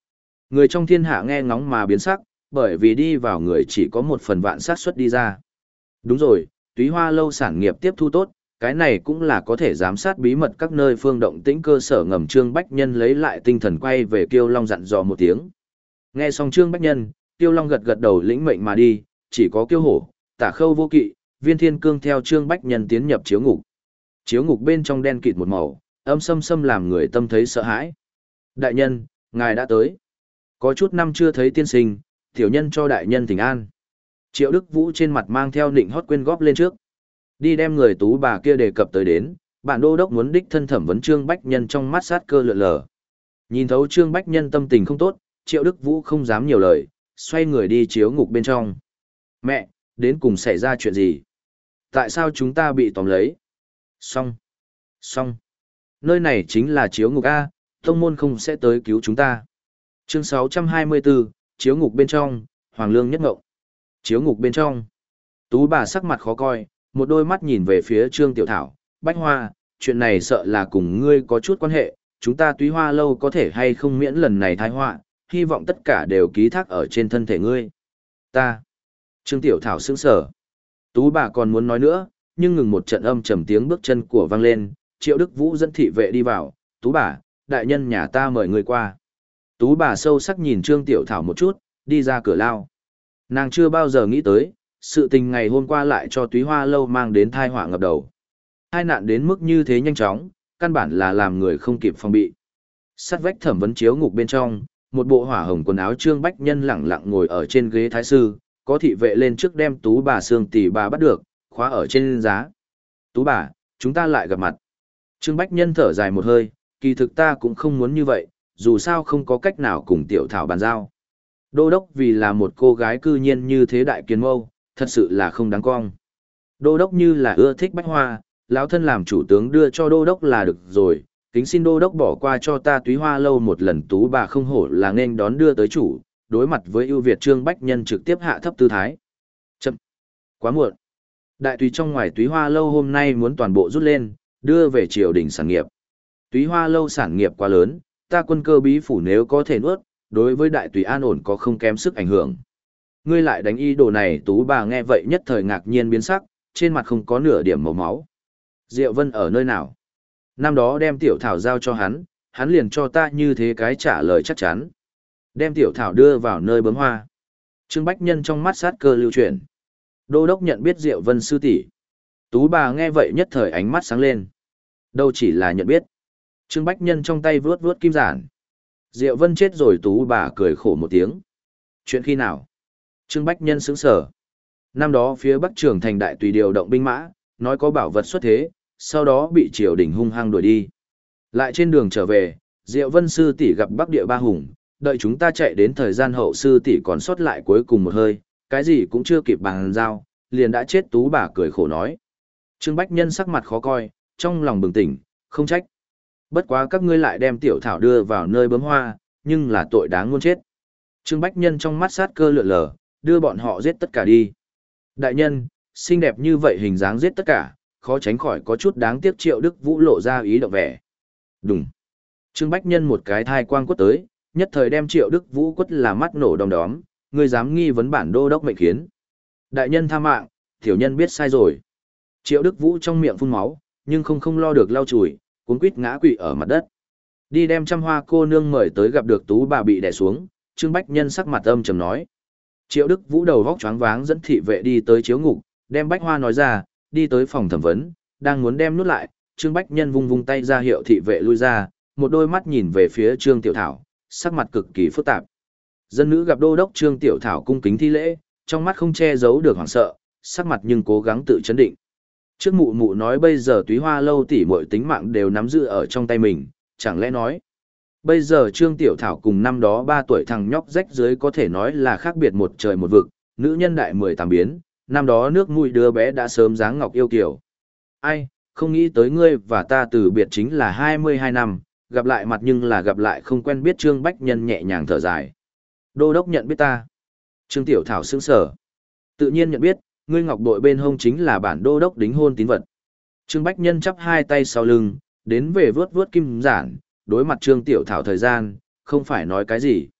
Người trong thiên hạ nghe ngóng mà biến sắc, bởi vì đi vào người chỉ có một phần vạn xác suất đi ra. Đúng rồi, túy hoa lâu sản nghiệp tiếp thu tốt, cái này cũng là có thể giám sát bí mật các nơi phương động tĩnh cơ sở ngầm. Trương Bách Nhân lấy lại tinh thần quay về Kiêu Long dặn dò một tiếng. Nghe xong Trương Bách Nhân, Kiêu Long gật gật đầu lĩnh mệnh mà đi, chỉ có Kiêu Hổ, Tả Khâu Vô Kỵ, Viên Thiên Cương theo Trương Bách Nhân tiến nhập chiếu ngục. Chiếu ngục bên trong đen kịt một màu, âm sâm sâm làm người tâm thấy sợ hãi. Đại nhân, ngài đã tới. Có chút năm chưa thấy tiên sinh, tiểu nhân cho đại nhân thỉnh an. Triệu Đức Vũ trên mặt mang theo nịnh hót quyên góp lên trước. Đi đem người tú bà kia đề cập tới đến, bản đô đốc muốn đích thân thẩm vấn Trương Bách Nhân trong mắt sát cơ lượn lờ. Nhìn thấu Trương Bách Nhân tâm tình không tốt, Triệu Đức Vũ không dám nhiều lời, xoay người đi chiếu ngục bên trong. Mẹ, đến cùng xảy ra chuyện gì? Tại sao chúng ta bị tóm lấy? Xong. Xong. Nơi này chính là chiếu ngục A, tông môn không sẽ tới cứu chúng ta. Chương sáu trăm hai mươi bốn, chiếu ngục bên trong, Hoàng Lương nhất ngộng. Chiếu ngục bên trong. Tú bà sắc mặt khó coi, một đôi mắt nhìn về phía Trương Tiểu Thảo, Bách Hoa, chuyện này sợ là cùng ngươi có chút quan hệ, chúng ta túy hoa lâu có thể hay không miễn lần này tai họa, hy vọng tất cả đều ký thác ở trên thân thể ngươi. Ta. Trương Tiểu Thảo sững sờ. Tú bà còn muốn nói nữa, nhưng ngừng một trận âm trầm tiếng bước chân của vang lên, Triệu Đức Vũ dẫn thị vệ đi vào, Tú bà, đại nhân nhà ta mời người qua. Tú bà sâu sắc nhìn Trương Tiểu Thảo một chút, đi ra cửa lao. Nàng chưa bao giờ nghĩ tới, sự tình ngày hôm qua lại cho túy hoa lâu mang đến thai họa ngập đầu. Hai nạn đến mức như thế nhanh chóng, căn bản là làm người không kịp phòng bị. Sát vách thẩm vấn chiếu ngục bên trong, một bộ hỏa hồng quần áo Trương Bách Nhân lẳng lặng ngồi ở trên ghế thái sư, có thị vệ lên trước đem Tú bà xương tỷ bà bắt được, khóa ở trên giá. Tú bà, chúng ta lại gặp mặt. Trương Bách Nhân thở dài một hơi, kỳ thực ta cũng không muốn như vậy, dù sao không có cách nào cùng Tiểu Thảo bàn giao. Đô đốc vì là một cô gái cư nhiên như thế đại kiến mâu, thật sự là không đáng cong. Đô đốc như là ưa thích Bách Hoa, lão thân làm chủ tướng đưa cho đô đốc là được rồi, kính xin đô đốc bỏ qua cho ta túy hoa lâu một lần. Tú bà không hổ là nên đón đưa tới chủ, đối mặt với ưu việt Trương Bách Nhân trực tiếp hạ thấp tư thái. Chậm. Quá muộn. Đại tùy trong ngoài túy hoa lâu hôm nay muốn toàn bộ rút lên, đưa về triều đình sản nghiệp. Túy hoa lâu sản nghiệp quá lớn, ta quân cơ bí phủ nếu có thể nuốt, đối với đại tùy an ổn có không kém sức ảnh hưởng. Ngươi lại đánh ý đồ này. Tú bà nghe vậy nhất thời ngạc nhiên biến sắc, trên mặt không có nửa điểm màu máu. Diệu Vân ở nơi nào? Năm đó đem Tiểu Thảo giao cho hắn, hắn liền cho ta như thế cái trả lời chắc chắn. Đem Tiểu Thảo đưa vào nơi bướm hoa. Trương Bách Nhân trong mắt sát cơ lưu chuyển. Đô đốc nhận biết Diệu Vân sư tỷ. Tú bà nghe vậy nhất thời ánh mắt sáng lên. Đâu chỉ là nhận biết. Trương Bách Nhân trong tay vướt vướt kim giản. Diệu Vân chết rồi. Tú bà cười khổ một tiếng. Chuyện khi nào? Trương Bách Nhân sững sờ. Năm đó phía Bắc Trường thành đại tùy điều động binh mã, nói có bảo vật xuất thế, sau đó bị triều đình hung hăng đuổi đi. Lại trên đường trở về, Diệu Vân sư tỷ gặp Bắc Địa Ba Hùng, đợi chúng ta chạy đến thời gian hậu sư tỷ còn sót lại cuối cùng một hơi, cái gì cũng chưa kịp bàn giao, liền đã chết. Tú bà cười khổ nói. Trương Bách Nhân sắc mặt khó coi, trong lòng bừng tỉnh, không trách. Bất quá các ngươi lại đem Tiểu Thảo đưa vào nơi bướm hoa, nhưng là tội đáng muôn chết. Trương Bách Nhân trong mắt sát cơ lượn lờ, đưa bọn họ giết tất cả đi. Đại nhân, xinh đẹp như vậy hình dáng giết tất cả, khó tránh khỏi có chút đáng tiếc. Triệu Đức Vũ lộ ra ý động vẻ. Đúng. Trương Bách Nhân một cái thai quang quất tới, nhất thời đem Triệu Đức Vũ quất là mắt nổ đom đóm, ngươi dám nghi vấn bản đô đốc mệnh khiến. Đại nhân tha mạng, tiểu nhân biết sai rồi. Triệu Đức Vũ trong miệng phun máu, nhưng không không lo được lau chùi, cuống quýt ngã quỵ ở mặt đất. Đi đem Trăm Hoa cô nương mời tới. Gặp được Tú bà bị đè xuống, Trương Bách Nhân sắc mặt âm trầm nói. Triệu Đức Vũ đầu vóc choáng váng dẫn thị vệ đi tới chiếu ngục, đem Bách Hoa nói ra, đi tới phòng thẩm vấn, đang muốn đem nút lại, Trương Bách Nhân vung vung tay ra hiệu thị vệ lui ra, một đôi mắt nhìn về phía Trương Tiểu Thảo, sắc mặt cực kỳ phức tạp. Dân nữ gặp đô đốc Trương Tiểu Thảo cung kính thi lễ, trong mắt không che giấu được hoảng sợ, sắc mặt nhưng cố gắng tự chấn định. Trước mụ mụ nói bây giờ túy hoa lâu tỷ muội tính mạng đều nắm giữ ở trong tay mình, chẳng lẽ nói. Bây giờ Trương Tiểu Thảo cùng năm đó ba tuổi thằng nhóc rách dưới có thể nói là khác biệt một trời một vực, nữ nhân đại mười tám biến, năm đó nước mũi đứa bé đã sớm dáng ngọc yêu kiều. Ai, không nghĩ tới ngươi và ta từ biệt chính là hai mươi hai năm, gặp lại mặt nhưng là gặp lại không quen biết. Trương Bách Nhân nhẹ nhàng thở dài. Đô đốc nhận biết ta. Trương Tiểu Thảo sững sờ. Tự nhiên nhận biết, ngươi ngọc bội bên hông chính là bản đô đốc đính hôn tín vật. Trương Bách Nhân chắp hai tay sau lưng, đến về vướt vướt kim giản, đối mặt Trương Tiểu Thảo thời gian, không phải nói cái gì.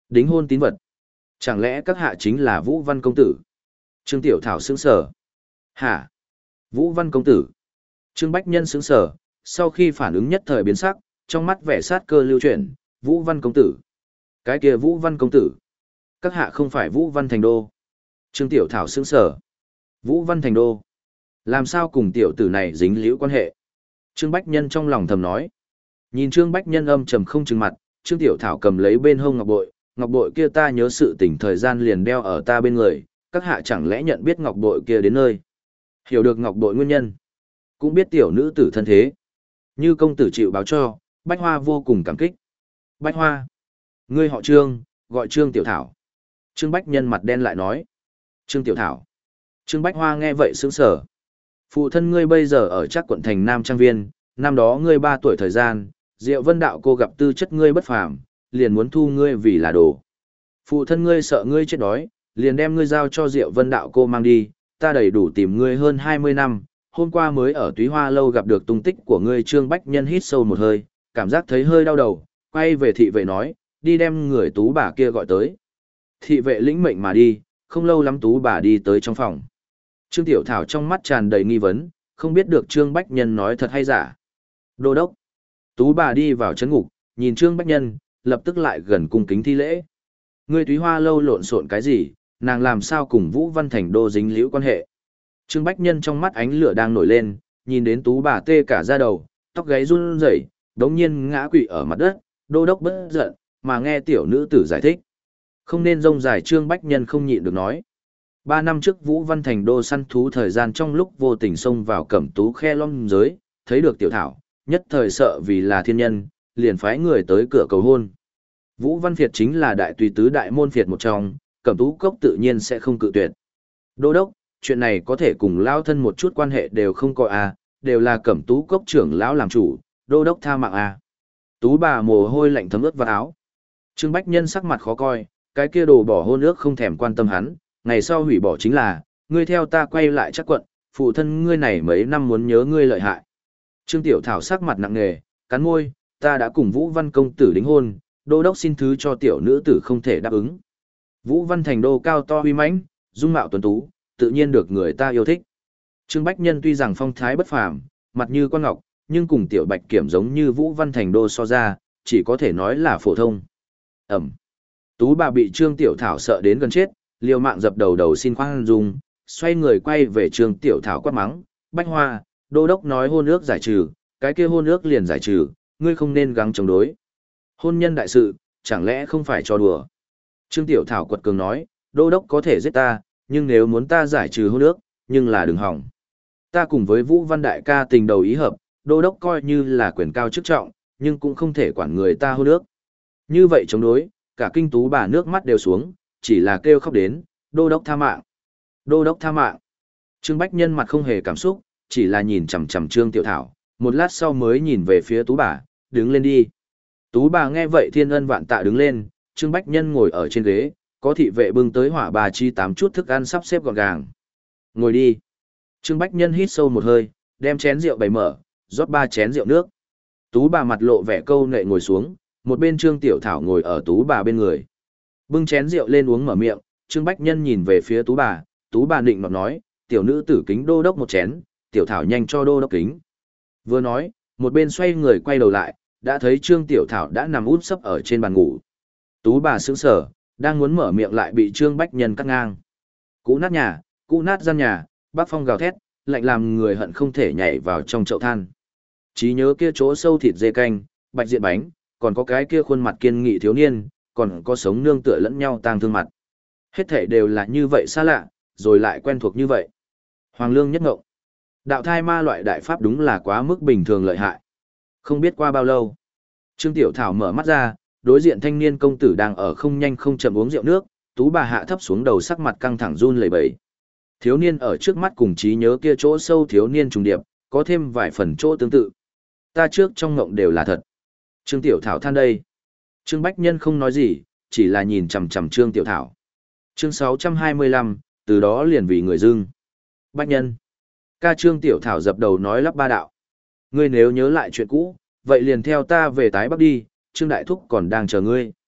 Đính hôn tín vật. Chẳng lẽ các hạ chính là Vũ Văn công tử? Trương Tiểu Thảo sững sờ. Hả? Vũ Văn công tử? Trương Bách Nhân sững sờ, sau khi phản ứng nhất thời biến sắc, trong mắt vẻ sát cơ lưu chuyển, Vũ Văn công tử. Cái kia Vũ Văn công tử. Các hạ không phải Vũ Văn Thành Đô. Trương Tiểu Thảo sững sờ. Vũ Văn Thành Đô. Làm sao cùng tiểu tử này dính liễu quan hệ? Trương Bách Nhân trong lòng thầm nói. Nhìn Trương Bách Nhân âm trầm không trừng mặt, Trương Tiểu Thảo cầm lấy bên hông ngọc bội, ngọc bội kia ta nhớ sự tình thời gian liền đeo ở ta bên người, các hạ chẳng lẽ nhận biết ngọc bội kia đến nơi? Hiểu được ngọc bội nguyên nhân, cũng biết tiểu nữ tử thân thế. Như công tử chịu báo cho, Bách Hoa vô cùng cảm kích. Bách Hoa, ngươi họ Trương, gọi Trương Tiểu Thảo. Trương Bách Nhân mặt đen lại nói. Trương Tiểu Thảo. Trương Bách Hoa nghe vậy sững sờ. Phụ thân ngươi bây giờ ở chắc quận thành Nam Trang Viên, năm đó ngươi ba tuổi thời gian, Diệu Vân đạo cô gặp tư chất ngươi bất phàm, liền muốn thu ngươi vì là đồ. Phụ thân ngươi sợ ngươi chết đói, liền đem ngươi giao cho Diệu Vân đạo cô mang đi, ta đầy đủ tìm ngươi hơn hai mươi năm, hôm qua mới ở Túy Hoa lâu gặp được tung tích của ngươi. Trương Bách Nhân hít sâu một hơi, cảm giác thấy hơi đau đầu, quay về thị vệ nói, đi đem người tú bà kia gọi tới. Thị vệ lĩnh mệnh mà đi, không lâu lắm tú bà đi tới trong phòng. Trương Tiểu Thảo trong mắt tràn đầy nghi vấn, không biết được Trương Bách Nhân nói thật hay giả. Đô đốc. Tú bà đi vào trấn ngục, nhìn Trương Bách Nhân, lập tức lại gần cung kính thi lễ. Ngươi Túy Hoa lâu lộn xộn cái gì, nàng làm sao cùng Vũ Văn Thành Đô dính liễu quan hệ. Trương Bách Nhân trong mắt ánh lửa đang nổi lên, nhìn đến tú bà tê cả da đầu, tóc gáy run rẩy, đống nhiên ngã quỵ ở mặt đất, đô đốc bất giận, mà nghe tiểu nữ tử giải thích. Không nên rông dài. Trương Bách Nhân không nhịn được nói. Ba năm trước Vũ Văn Thành Đô săn thú thời gian trong lúc vô tình xông vào Cẩm Tú khe long giới, thấy được Tiểu Thảo, nhất thời sợ vì là thiên nhân, liền phái người tới cửa cầu hôn. Vũ Văn Việt chính là đại tùy tứ đại môn Việt một trong, Cẩm Tú cốc tự nhiên sẽ không cự tuyệt. Đô đốc, chuyện này có thể cùng lao thân một chút quan hệ đều không có à, đều là Cẩm Tú cốc trưởng lão làm chủ, đô đốc tha mạng à. Tú bà mồ hôi lạnh thấm ướt vào áo. Trương Bách Nhân sắc mặt khó coi, cái kia đồ bỏ hôn ước không thèm quan tâm hắn, ngày sau hủy bỏ chính là, ngươi theo ta quay lại chắc quận, phụ thân ngươi này mấy năm muốn nhớ ngươi lợi hại. Trương Tiểu Thảo sắc mặt nặng nề, cắn môi, ta đã cùng Vũ Văn công tử đính hôn, đô đốc xin thứ cho tiểu nữ tử không thể đáp ứng. Vũ Văn Thành Đô cao to uy mãnh, dung mạo tuấn tú, tự nhiên được người ta yêu thích. Trương Bách Nhân tuy rằng phong thái bất phàm, mặt như quan ngọc, nhưng cùng tiểu Bạch Kiểm giống như Vũ Văn Thành Đô so ra, chỉ có thể nói là phổ thông. Ẩm. Tú bà bị Trương Tiểu Thảo sợ đến gần chết, liều mạng dập đầu đầu xin khoan dung, xoay người quay về Trương Tiểu Thảo quát mắng, Bách Hoa, đô đốc nói hôn ước giải trừ, cái kia hôn ước liền giải trừ, ngươi không nên gắng chống đối. Hôn nhân đại sự, chẳng lẽ không phải trò đùa. Trương Tiểu Thảo quật cường nói, đô đốc có thể giết ta, nhưng nếu muốn ta giải trừ hôn ước, nhưng là đừng hỏng. Ta cùng với Vũ Văn đại ca tình đầu ý hợp, đô đốc coi như là quyền cao chức trọng, nhưng cũng không thể quản người ta hôn ước. Như vậy chống đối, cả kinh tú bà nước mắt đều xuống, chỉ là kêu khóc đến, đô đốc tha mạng. Đô đốc tha mạng. Trương Bách Nhân mặt không hề cảm xúc, chỉ là nhìn chằm chằm Trương Tiểu Thảo, một lát sau mới nhìn về phía tú bà, đứng lên đi. Tú bà nghe vậy thiên ân vạn tạ đứng lên, Trương Bách Nhân ngồi ở trên ghế, có thị vệ bưng tới hỏa bà chi tám chút thức ăn sắp xếp gọn gàng. Ngồi đi. Trương Bách Nhân hít sâu một hơi, đem chén rượu bày mở, rót ba chén rượu nước. Tú bà mặt lộ vẻ câu nệ ngồi xuống, một bên Trương Tiểu Thảo ngồi ở tú bà bên người. Bưng chén rượu lên uống mở miệng, Trương Bách Nhân nhìn về phía tú bà, tú bà định nọt nói, tiểu nữ tử kính đô đốc một chén, Tiểu Thảo nhanh cho đô đốc kính. Vừa nói, một bên xoay người quay đầu lại, đã thấy Trương Tiểu Thảo đã nằm út sấp ở trên bàn ngủ. Tú bà sững sờ, đang muốn mở miệng lại bị Trương Bách Nhân cắt ngang. Cũ nát nhà, cũ nát gian nhà, bác phong gào thét, lạnh làm người hận không thể nhảy vào trong chậu than. Trí nhớ kia chỗ sâu thịt dê canh, bạch diện bánh, còn có cái kia khuôn mặt kiên nghị thiếu niên, còn có sống nương tựa lẫn nhau tang thương mặt. Hết thể đều là như vậy xa lạ, rồi lại quen thuộc như vậy. Hoàng Lương nhất ngộng. Đạo thai ma loại đại pháp đúng là quá mức bình thường lợi hại. Không biết qua bao lâu, Trương Tiểu Thảo mở mắt ra, đối diện thanh niên công tử đang ở không nhanh không chậm uống rượu nước, tú bà hạ thấp xuống đầu, sắc mặt căng thẳng run lẩy bẩy. Thiếu niên ở trước mắt cùng trí nhớ kia chỗ sâu thiếu niên trùng điệp, có thêm vài phần chỗ tương tự. Ta trước trong ngộng đều là thật. Trương Tiểu Thảo than đây. Trương Bách Nhân không nói gì, chỉ là nhìn chằm chằm Trương Tiểu Thảo. Chương sáu trăm hai mươi lăm, từ đó liền vì người dưng. Bách Nhân. Ca Trương Tiểu Thảo dập đầu nói lắp ba đạo. Ngươi nếu nhớ lại chuyện cũ, vậy liền theo ta về tái bắc đi, Trương Đại Thúc còn đang chờ ngươi.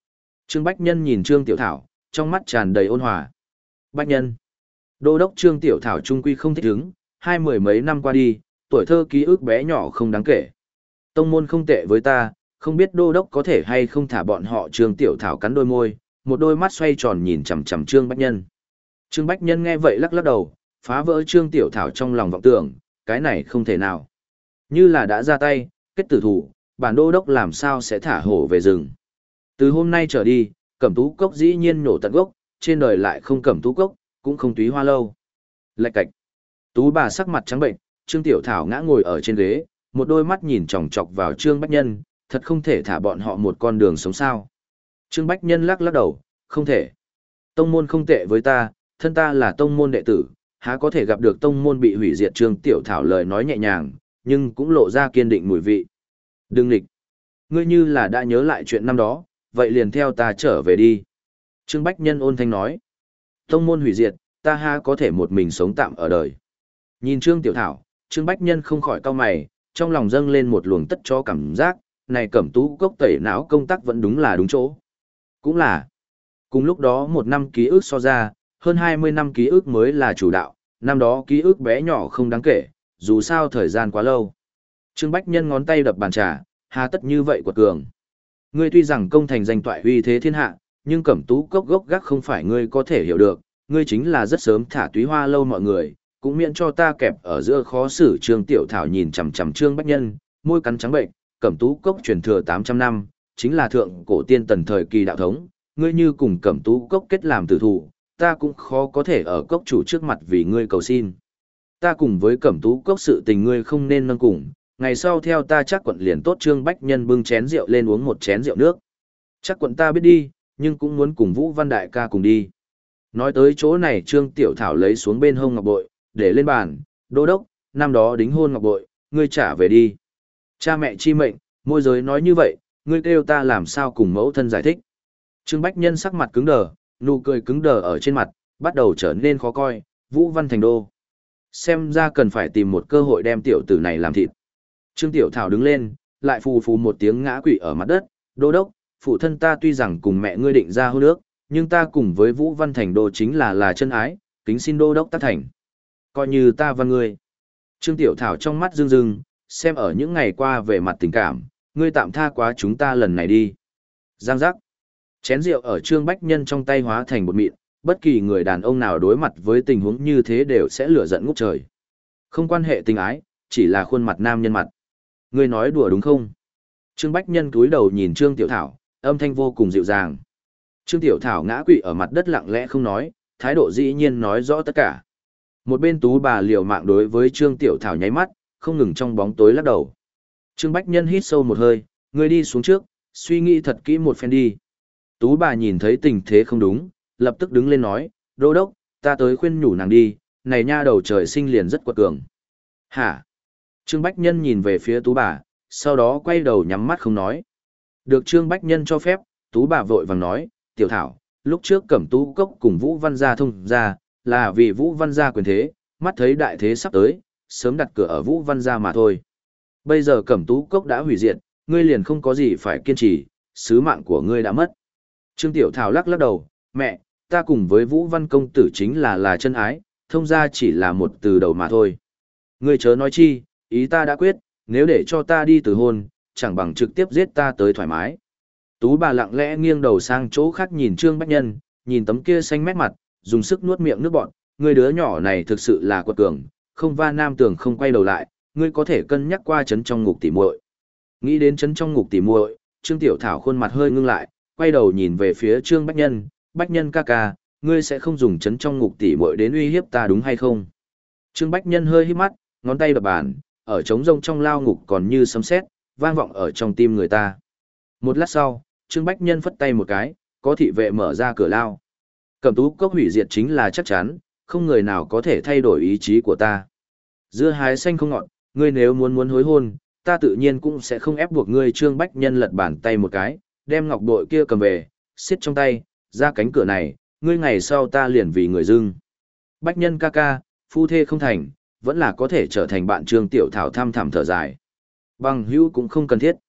Trương Bách Nhân nhìn Trương Tiểu Thảo, trong mắt tràn đầy ôn hòa. Bách Nhân. Đô đốc Trương Tiểu Thảo trung quy không thích ứng, hai mười mấy năm qua đi, tuổi thơ ký ức bé nhỏ không đáng kể. Tông môn không tệ với ta, không biết đô đốc có thể hay không thả bọn họ. Trương Tiểu Thảo cắn đôi môi, một đôi mắt xoay tròn nhìn chằm chằm Trương Bách Nhân. Trương Bách Nhân nghe vậy lắc lắc đầu, phá vỡ Trương Tiểu Thảo trong lòng vọng tưởng, cái này không thể nào. Như là đã ra tay, kết tử thủ, bản đô đốc làm sao sẽ thả hổ về rừng. Từ hôm nay trở đi, Cẩm Tú Cốc dĩ nhiên nhổ tận gốc, trên đời lại không Cẩm Tú Cốc, cũng không túy hoa lâu. Lạch cạch. Tú bà sắc mặt trắng bệnh, Trương Tiểu Thảo ngã ngồi ở trên ghế, một đôi mắt nhìn chòng chọc vào Trương Bách Nhân, thật không thể thả bọn họ một con đường sống sao. Trương Bách Nhân lắc lắc đầu, không thể. Tông môn không tệ với ta, thân ta là tông môn đệ tử, há có thể gặp được tông môn bị hủy diệt. Trương Tiểu Thảo lời nói nhẹ nhàng, nhưng cũng lộ ra kiên định mùi vị. Đừng nghịch. Ngươi như là đã nhớ lại chuyện năm đó, vậy liền theo ta trở về đi. Trương Bách Nhân ôn thanh nói. Tông môn hủy diệt, ta ha có thể một mình sống tạm ở đời. Nhìn Trương Tiểu Thảo, Trương Bách Nhân không khỏi cau mày, trong lòng dâng lên một luồng tất cho cảm giác, này Cẩm Tú Cốc tẩy não công tác vẫn đúng là đúng chỗ. Cũng là, cùng lúc đó một năm ký ức so ra, hơn hai mươi năm ký ức mới là chủ đạo, năm đó ký ức bé nhỏ không đáng kể, dù sao thời gian quá lâu. Trương Bách Nhân ngón tay đập bàn trà, hà tất như vậy quật cường. Ngươi tuy rằng công thành danh toại uy thế thiên hạ, nhưng Cẩm Tú Cốc gốc gác không phải ngươi có thể hiểu được, ngươi chính là rất sớm thả túy hoa lâu mọi người, cũng miễn cho ta kẹp ở giữa khó xử. Trương Tiểu Thảo nhìn chằm chằm Trương Bách Nhân, môi cắn trắng bệnh, Cẩm Tú Cốc truyền thừa tám trăm năm, chính là thượng cổ tiên tần thời kỳ đạo thống, ngươi như cùng Cẩm Tú Cốc kết làm tử thủ, ta cũng khó có thể ở cốc chủ trước mặt vì ngươi cầu xin. Ta cùng với Cẩm Tú Cốc sự tình ngươi không nên nâng cùng, ngày sau theo ta chắc quận liền tốt. Trương Bách Nhân bưng chén rượu lên uống một chén rượu nước. Chắc quận ta biết đi, nhưng cũng muốn cùng Vũ Văn Đại ca cùng đi. Nói tới chỗ này, Trương Tiểu Thảo lấy xuống bên hông ngọc bội, để lên bàn, đô đốc, năm đó đính hôn ngọc bội, ngươi trả về đi. Cha mẹ chi mệnh, môi giới nói như vậy, ngươi kêu ta làm sao cùng mẫu thân giải thích. Trương Bách Nhân sắc mặt cứng đờ, nụ cười cứng đờ ở trên mặt, bắt đầu trở nên khó coi. Vũ Văn thành đô. Xem ra cần phải tìm một cơ hội đem tiểu tử này làm thịt. Trương Tiểu Thảo đứng lên, lại phù phù một tiếng ngã quỵ ở mặt đất. Đô đốc, phụ thân ta tuy rằng cùng mẹ ngươi định ra hôn ước, nhưng ta cùng với Vũ Văn thành đô chính là là chân ái, kính xin đô đốc tác thành. Coi như ta và ngươi. Trương Tiểu Thảo trong mắt rưng rưng, xem ở những ngày qua về mặt tình cảm, ngươi tạm tha quá chúng ta lần này đi. Giang giác. Chén rượu ở Trương Bách Nhân trong tay hóa thành bột mịn, bất kỳ người đàn ông nào đối mặt với tình huống như thế đều sẽ lửa giận ngút trời. Không quan hệ tình ái, chỉ là khuôn mặt nam nhân mặt. Ngươi nói đùa đúng không? Trương Bách Nhân cúi đầu nhìn Trương Tiểu Thảo, âm thanh vô cùng dịu dàng. Trương Tiểu Thảo ngã quỵ ở mặt đất lặng lẽ không nói, thái độ dĩ nhiên nói rõ tất cả. Một bên tú bà liều mạng đối với Trương Tiểu Thảo nháy mắt, không ngừng trong bóng tối lắc đầu. Trương Bách Nhân hít sâu một hơi, ngươi đi xuống trước, suy nghĩ thật kỹ một phen đi. Tú bà nhìn thấy tình thế không đúng, lập tức đứng lên nói, đô đốc, ta tới khuyên nhủ nàng đi, này nha đầu trời sinh liền rất quật cường. Hả? Trương Bách Nhân nhìn về phía tú bà, sau đó quay đầu nhắm mắt không nói. Được Trương Bách Nhân cho phép, tú bà vội vàng nói, Tiểu Thảo, lúc trước Cẩm Tú Cốc cùng Vũ Văn gia thông ra, là vì Vũ Văn gia quyền thế, mắt thấy đại thế sắp tới, sớm đặt cửa ở Vũ Văn gia mà thôi. Bây giờ Cẩm Tú Cốc đã hủy diệt, ngươi liền không có gì phải kiên trì, sứ mạng của ngươi đã mất. Trương Tiểu Thảo lắc lắc đầu, mẹ, ta cùng với Vũ Văn công tử chính là là chân ái, thông ra chỉ là một từ đầu mà thôi. Ngươi chớ nói chi, ý ta đã quyết, nếu để cho ta đi từ hôn, chẳng bằng trực tiếp giết ta tới thoải mái. Tú bà lặng lẽ nghiêng đầu sang chỗ khác nhìn Trương Bách Nhân, nhìn tấm kia xanh mét mặt, dùng sức nuốt miệng nước bọt, ngươi đứa nhỏ này thực sự là quật cường, không va nam tường không quay đầu lại, ngươi có thể cân nhắc qua trấn trong ngục tỉ muội. Nghĩ đến trấn trong ngục tỉ muội, Trương Tiểu Thảo khuôn mặt hơi ngưng lại, quay đầu nhìn về phía Trương Bách Nhân, Bách Nhân ca ca, ngươi sẽ không dùng trấn trong ngục tỉ muội đến uy hiếp ta đúng hay không? Trương Bách Nhân hơi híp mắt, ngón tay đập bàn, ở trống rông trong lao ngục còn như sấm sét, vang vọng ở trong tim người ta. Một lát sau, Trương Bách Nhân phất tay một cái, có thị vệ mở ra cửa lao. Cẩm Tú Cốc hủy diệt chính là chắc chắn, không người nào có thể thay đổi ý chí của ta. Dưa hái xanh không ngọt, ngươi nếu muốn muốn hối hôn, ta tự nhiên cũng sẽ không ép buộc ngươi. Trương Bách Nhân lật bàn tay một cái, đem ngọc bội kia cầm về, xiết trong tay, ra cánh cửa này, ngươi ngày sau ta liền vì người dưng. Bách Nhân ca ca, phu thê không thành, vẫn là có thể trở thành bạn. Trương Tiểu Thảo thăm thẳm thở dài. Bằng hữu cũng không cần thiết.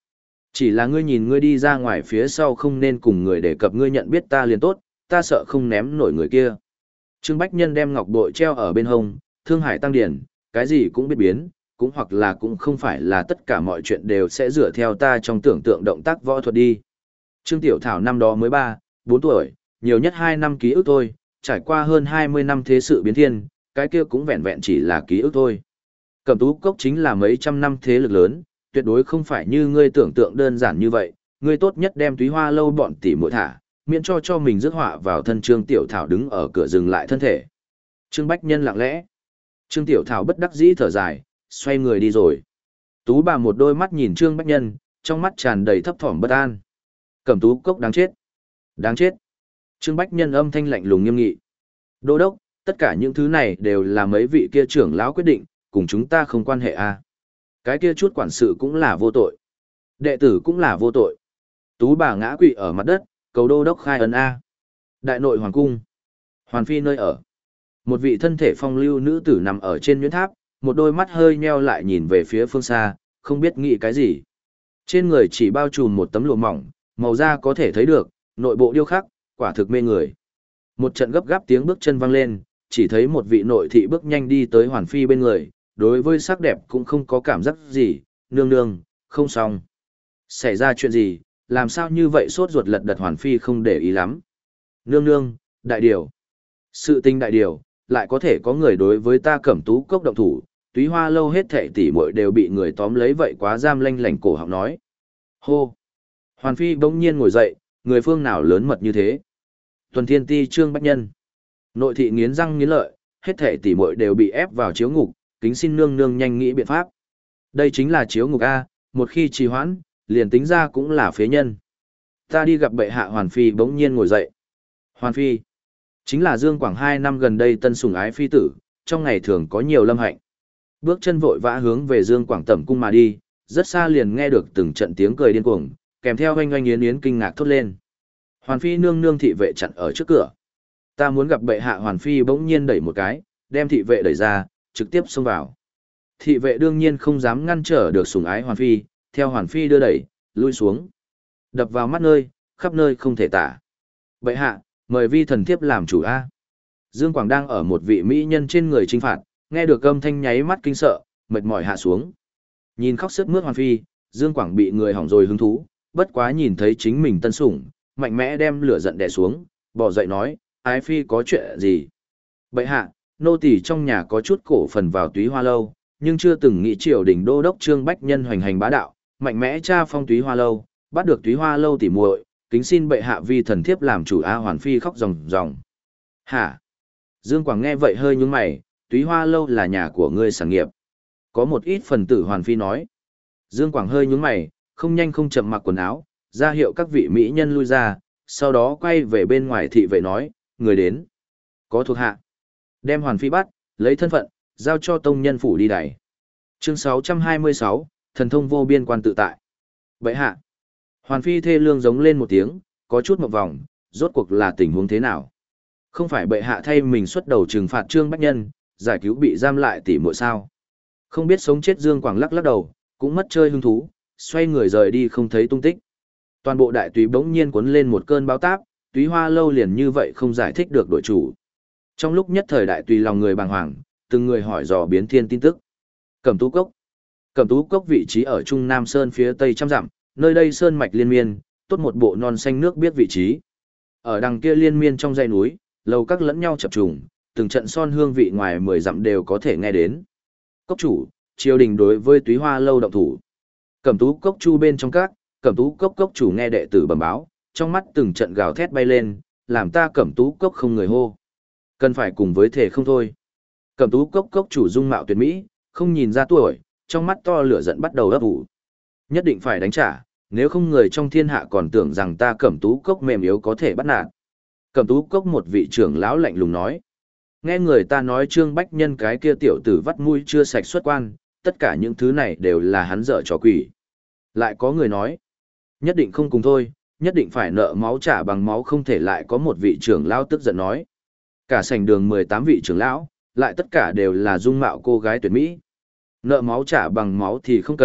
Chỉ là ngươi nhìn ngươi đi ra ngoài phía sau không nên cùng người đề cập ngươi nhận biết ta liền tốt, ta sợ không ném nổi người kia. Trương Bách Nhân đem ngọc bội treo ở bên hông, Thương Hải Tăng Điển, cái gì cũng biết biến, cũng hoặc là cũng không phải là tất cả mọi chuyện đều sẽ dựa theo ta trong tưởng tượng động tác võ thuật đi. Trương Tiểu Thảo năm đó mới ba, bốn tuổi, nhiều nhất hai năm ký ức thôi, trải qua hơn hai mươi năm thế sự biến thiên, cái kia cũng vẹn vẹn chỉ là ký ức thôi. Cẩm Tú Cốc chính là mấy trăm năm thế lực lớn, tuyệt đối không phải như ngươi tưởng tượng đơn giản như vậy, ngươi tốt nhất đem Túy Hoa lâu bọn tỷ muội thả, miễn cho cho mình rước họa vào thân Trương Tiểu Thảo đứng ở cửa dừng lại thân thể. Trương Bách Nhân lặng lẽ. Trương Tiểu Thảo bất đắc dĩ thở dài, xoay người đi rồi. Tú bà một đôi mắt nhìn Trương Bách Nhân, trong mắt tràn đầy thấp thỏm bất an. Cẩm Tú Cốc đáng chết. Đáng chết. Trương Bách Nhân âm thanh lạnh lùng nghiêm nghị. Đô đốc, tất cả những thứ này đều là mấy vị kia trưởng lão quyết định, cùng chúng ta không quan hệ à. Cái kia chút quản sự cũng là vô tội. Đệ tử cũng là vô tội. Tú bà ngã quỵ ở mặt đất, cầu đô đốc khai ấn A. Đại nội hoàng cung. Hoàn phi nơi ở. Một vị thân thể phong lưu nữ tử nằm ở trên nhuyễn tháp, một đôi mắt hơi nheo lại nhìn về phía phương xa, không biết nghĩ cái gì. Trên người chỉ bao trùm một tấm lụa mỏng, màu da có thể thấy được, nội bộ điêu khắc, quả thực mê người. Một trận gấp gáp tiếng bước chân vang lên, chỉ thấy một vị nội thị bước nhanh đi tới Hoàn phi bên người, đối với sắc đẹp cũng không có cảm giác gì, nương nương, không xong. Xảy ra chuyện gì, làm sao như vậy sốt ruột lật đật Hoàn phi không để ý lắm. Nương nương, đại điều. Sự tình đại điều, lại có thể có người đối với ta Cẩm Tú Cốc động thủ, Túy Hoa lâu hết thệ tỷ muội đều bị người tóm lấy vậy quá giam lanh lảnh cổ họng nói. Hô. Hoàn phi bỗng nhiên ngồi dậy, người phương nào lớn mật như thế. Tuần Thiên Ti Trương Bách Nhân. Nội thị nghiến răng nghiến lợi, hết thệ tỷ muội đều bị ép vào chiếu ngục, kính xin nương nương nhanh nghĩ biện pháp. Đây chính là chiếu ngục A, một khi trì hoãn, liền tính ra cũng là phế nhân. Ta đi gặp bệ hạ. Hoàn phi bỗng nhiên ngồi dậy. Hoàn phi chính là Dương Quảng hai năm gần đây tân sủng ái phi tử, trong ngày thường có nhiều lâm hạnh. Bước chân vội vã hướng về Dương Quảng tẩm cung mà đi, rất xa liền nghe được từng trận tiếng cười điên cuồng, kèm theo oanh oanh yến yến kinh ngạc thốt lên. Hoàn phi nương nương thị vệ chặn ở trước cửa. Ta muốn gặp bệ hạ. Hoàn phi bỗng nhiên đẩy một cái, đem thị vệ đẩy ra, trực tiếp xông vào. Thị vệ đương nhiên không dám ngăn trở được sủng ái Hoàn phi, theo Hoàn phi đưa đẩy, lui xuống. Đập vào mắt nơi, khắp nơi không thể tả. Bệ hạ, mời vi thần thiếp làm chủ A. Dương Quảng đang ở một vị mỹ nhân trên người trinh phạt, nghe được âm thanh nháy mắt kinh sợ, mệt mỏi hạ xuống. Nhìn khóc sướt mướt Hoàn phi, Dương Quảng bị người hỏng rồi hứng thú, bất quá nhìn thấy chính mình tân sủng, mạnh mẽ đem lửa giận đè xuống, bỏ dậy nói, ái phi có chuyện gì? Bệ hạ, nô tỳ trong nhà có chút cổ phần vào Túy Hoa lâu, nhưng chưa từng nghĩ triều đình đô đốc Trương Bách Nhân hoành hành bá đạo, mạnh mẽ tra phong Túy Hoa lâu, bắt được Túy Hoa lâu tỉ muội, kính xin bệ hạ vi thần thiếp làm chủ. A. Hoàn phi khóc ròng ròng. Hả? Dương Quảng nghe vậy hơi nhướng mày, Túy Hoa lâu là nhà của ngươi sản nghiệp. Có một ít phần tử. Hoàn phi nói. Dương Quảng hơi nhướng mày, không nhanh không chậm mặc quần áo, ra hiệu các vị mỹ nhân lui ra, sau đó quay về bên ngoài thị vệ nói, người đến. Có thuộc hạ. Đem Hoàn phi bắt, lấy thân phận, giao cho tông nhân phủ đi đẩy. Chương sáu trăm hai mươi sáu, thần thông vô biên quan tự tại. Bệ hạ. Hoàn phi thê lương giống lên một tiếng, có chút một vòng, rốt cuộc là tình huống thế nào? Không phải bệ hạ thay mình xuất đầu trừng phạt Trương Bách Nhân, giải cứu bị giam lại tỷ muội sao? Không biết sống chết. Dương Quảng lắc lắc đầu, cũng mất chơi hứng thú, xoay người rời đi không thấy tung tích. Toàn bộ đại túy bỗng nhiên cuốn lên một cơn bão táp, Túy Hoa lâu liền như vậy không giải thích được đội chủ. Trong lúc nhất thời đại tùy lòng người bàng hoàng, từng người hỏi dò biến thiên tin tức. Cẩm Tú Cốc. Cẩm Tú Cốc vị trí ở Trung Nam Sơn phía tây trăm dặm, nơi đây sơn mạch liên miên, tốt một bộ non xanh nước biết vị trí. Ở đằng kia liên miên trong dãy núi, lầu các lẫn nhau chập trùng, từng trận son hương vị ngoài mười dặm đều có thể nghe đến. Cốc chủ, triều đình đối với Túy Hoa lâu động thủ. Cẩm Tú Cốc chu bên trong các, Cẩm Tú Cốc cốc chủ nghe đệ tử bẩm báo, trong mắt từng trận gào thét bay lên, làm ta Cẩm Tú Cốc không người hô. Cần phải cùng với thể không thôi. Cẩm Tú Cốc cốc chủ dung mạo tuyệt mỹ, không nhìn ra tuổi, trong mắt to lửa giận bắt đầu ấp ủ. Nhất định phải đánh trả, nếu không người trong thiên hạ còn tưởng rằng ta Cẩm Tú Cốc mềm yếu có thể bắt nạt. Cẩm Tú Cốc một vị trưởng lão lạnh lùng nói. Nghe người ta nói Trương Bách Nhân cái kia tiểu tử vắt mũi chưa sạch xuất quan, tất cả những thứ này đều là hắn dở trò quỷ. Lại có người nói, nhất định không cùng thôi, nhất định phải nợ máu trả bằng máu. Không thể. Lại có một vị trưởng lão tức giận nói. Cả sảnh đường mười tám vị trưởng lão, lại tất cả đều là dung mạo cô gái tuyệt mỹ. Nợ máu trả bằng máu thì không cần,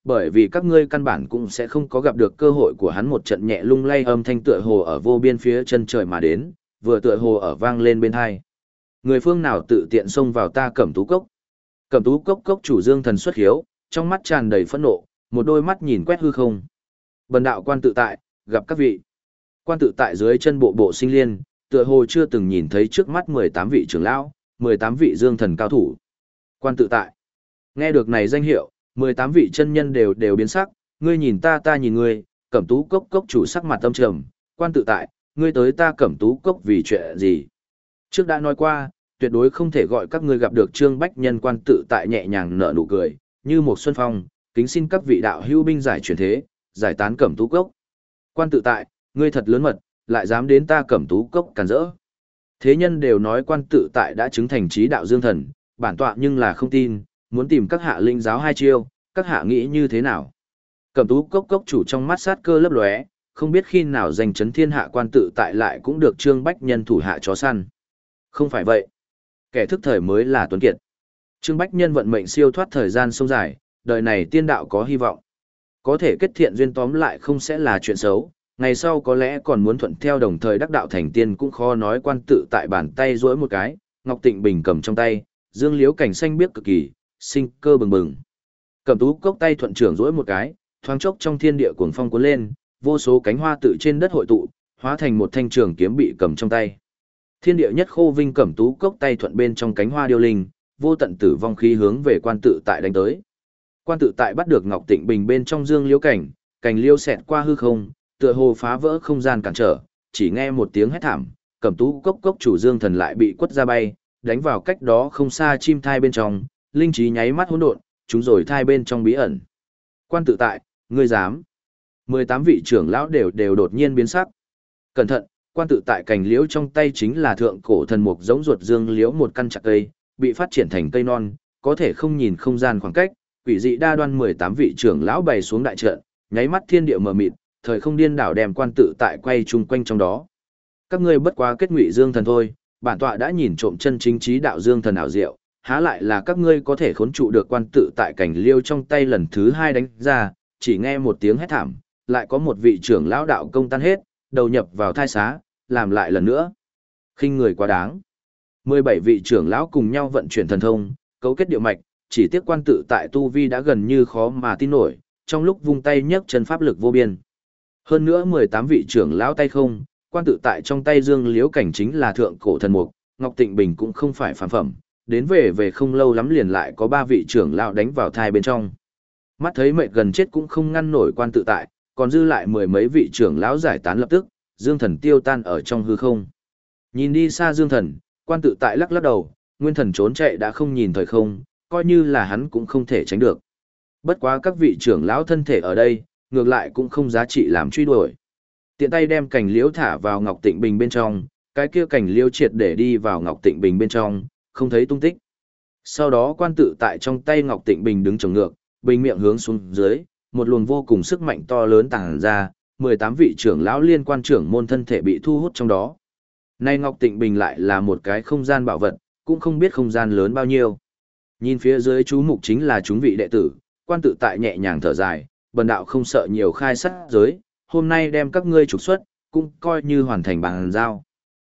bởi vì các ngươi căn bản cũng sẽ không có gặp được cơ hội của hắn. Một trận nhẹ lung lay âm thanh tựa hồ ở vô biên phía chân trời mà đến, vừa tựa hồ ở vang lên bên hai. Người phương nào tự tiện xông vào ta Cẩm Tú Cốc? Cẩm Tú Cốc cốc chủ Dương Thần xuất hiếu, trong mắt tràn đầy phẫn nộ, một đôi mắt nhìn quét hư không. Bần đạo Quan Tự Tại, gặp các vị. Quan Tự Tại dưới chân bộ bộ sinh liên, tựa hồ chưa từng nhìn thấy trước mắt mười tám vị trưởng lão, mười tám vị Dương Thần cao thủ. Quan Tự Tại. Nghe được này danh hiệu, mười tám vị chân nhân đều đều biến sắc, ngươi nhìn ta ta nhìn ngươi, Cẩm Tú Cốc cốc chủ sắc mặt âm trầm, Quan Tự Tại, ngươi tới ta Cẩm Tú Cốc vì chuyện gì? Trước đã nói qua, tuyệt đối không thể gọi các ngươi gặp được Trương Bách Nhân. Quan Tự Tại nhẹ nhàng nở nụ cười, như một xuân phong, kính xin các vị đạo hữu binh giải chuyển thế, giải tán Cẩm Tú Cốc. Quan Tự Tại, ngươi thật lớn mật, lại dám đến ta Cẩm Tú Cốc cản rỡ. Thế nhân đều nói Quan Tự Tại đã chứng thành trí đạo Dương Thần, bản tọa nhưng là không tin, muốn tìm các hạ linh giáo hai chiêu, các hạ nghĩ như thế nào? Cẩm Tú Cốc cốc chủ trong mắt sát cơ lấp lóe, không biết khi nào giành chấn thiên hạ Quan Tự Tại lại cũng được Trương Bách Nhân thủ hạ chó săn. Không phải vậy, kẻ thức thời mới là tuấn kiệt. Trương Bách Nhân vận mệnh siêu thoát thời gian sông dài, đời này tiên đạo có hy vọng. Có thể kết thiện duyên tóm lại không sẽ là chuyện xấu, ngày sau có lẽ còn muốn thuận theo đồng thời đắc đạo thành tiên cũng khó nói. Quan Tự Tại bàn tay duỗi một cái, Ngọc Tịnh Bình cầm trong tay, dương liễu cảnh xanh biếc cực kỳ, sinh cơ bừng bừng. Cẩm Tú Cốc tay thuận trưởng duỗi một cái, thoáng chốc trong thiên địa cuồng phong cuốn lên, vô số cánh hoa tự trên đất hội tụ, hóa thành một thanh trường kiếm bị cầm trong tay. Thiên địa nhất khô vinh Cẩm Tú Cốc tay thuận bên trong cánh hoa điêu linh, vô tận tử vong khí hướng về Quan Tự Tại đánh tới. Quan Tự Tại bắt được Ngọc Tịnh Bình bên trong dương liễu cảnh, cảnh liêu xẹt qua hư không, tựa hồ phá vỡ không gian cản trở, chỉ nghe một tiếng hét thảm, Cẩm Tú Cốc cốc chủ Dương Thần lại bị quất ra bay, đánh vào cách đó không xa chim thai bên trong, linh trí nháy mắt hỗn độn, chúng rồi thai bên trong bí ẩn. Quan Tự Tại, ngươi dám? mười tám vị trưởng lão đều đều đột nhiên biến sắc. Cẩn thận, Quan Tự Tại cành liễu trong tay chính là thượng cổ thần mục giống ruột dương liễu một căn chặt cây, bị phát triển thành cây non, có thể không nhìn không gian khoảng cách, quỷ dị đa đoan mười tám vị trưởng lão bày xuống đại trận, nháy mắt thiên địa mờ mịt, thời không điên đảo đem Quan Tự Tại quay chung quanh trong đó. Các ngươi bất quá kết ngụy Dương Thần thôi, bản tọa đã nhìn trộm chân chính trí đạo Dương Thần ảo diệu, há lại là các ngươi có thể khốn trụ được. Quan Tự Tại cảnh liêu trong tay lần thứ hai đánh ra, chỉ nghe một tiếng hét thảm, lại có một vị trưởng lão đạo công tan hết, đầu nhập vào thai xá, làm lại lần nữa. Khinh người quá đáng. mười bảy vị trưởng lão cùng nhau vận chuyển thần thông, cấu kết điệu mạch, chỉ tiếc Quan Tự Tại tu vi đã gần như khó mà tin nổi, trong lúc vung tay nhấc chân pháp lực vô biên. Hơn nữa mười tám vị trưởng lão tay không, Quan Tự Tại trong tay dương liễu cảnh chính là thượng cổ thần mục, Ngọc Tịnh Bình cũng không phải phàm phẩm, đến về về không lâu lắm liền lại có ba vị trưởng lão đánh vào thai bên trong. Mắt thấy mệt gần chết cũng không ngăn nổi Quan Tự Tại, còn dư lại mười mấy vị trưởng lão giải tán lập tức, Dương Thần tiêu tan ở trong hư không. Nhìn đi xa Dương Thần, Quan Tự Tại lắc lắc đầu, nguyên thần trốn chạy đã không nhìn thời không, coi như là hắn cũng không thể tránh được. Bất quá các vị trưởng lão thân thể ở đây, ngược lại cũng không giá trị làm truy đuổi. Tiện tay đem cành liễu thả vào Ngọc Tịnh Bình bên trong, cái kia cành liễu triệt để đi vào Ngọc Tịnh Bình bên trong, không thấy tung tích. Sau đó Quan Tự Tại trong tay Ngọc Tịnh Bình đứng trồng ngược, bình miệng hướng xuống dưới, một luồng vô cùng sức mạnh to lớn tàng ra, mười tám vị trưởng lão liên quan trưởng môn thân thể bị thu hút trong đó. Nay Ngọc Tịnh Bình lại là một cái không gian bảo vật, cũng không biết không gian lớn bao nhiêu. Nhìn phía dưới chú mục chính là chúng vị đệ tử, Quan Tự Tại nhẹ nhàng thở dài, bần đạo không sợ nhiều khai sát giới, hôm nay đem các ngươi trục xuất, cũng coi như hoàn thành bàn giao.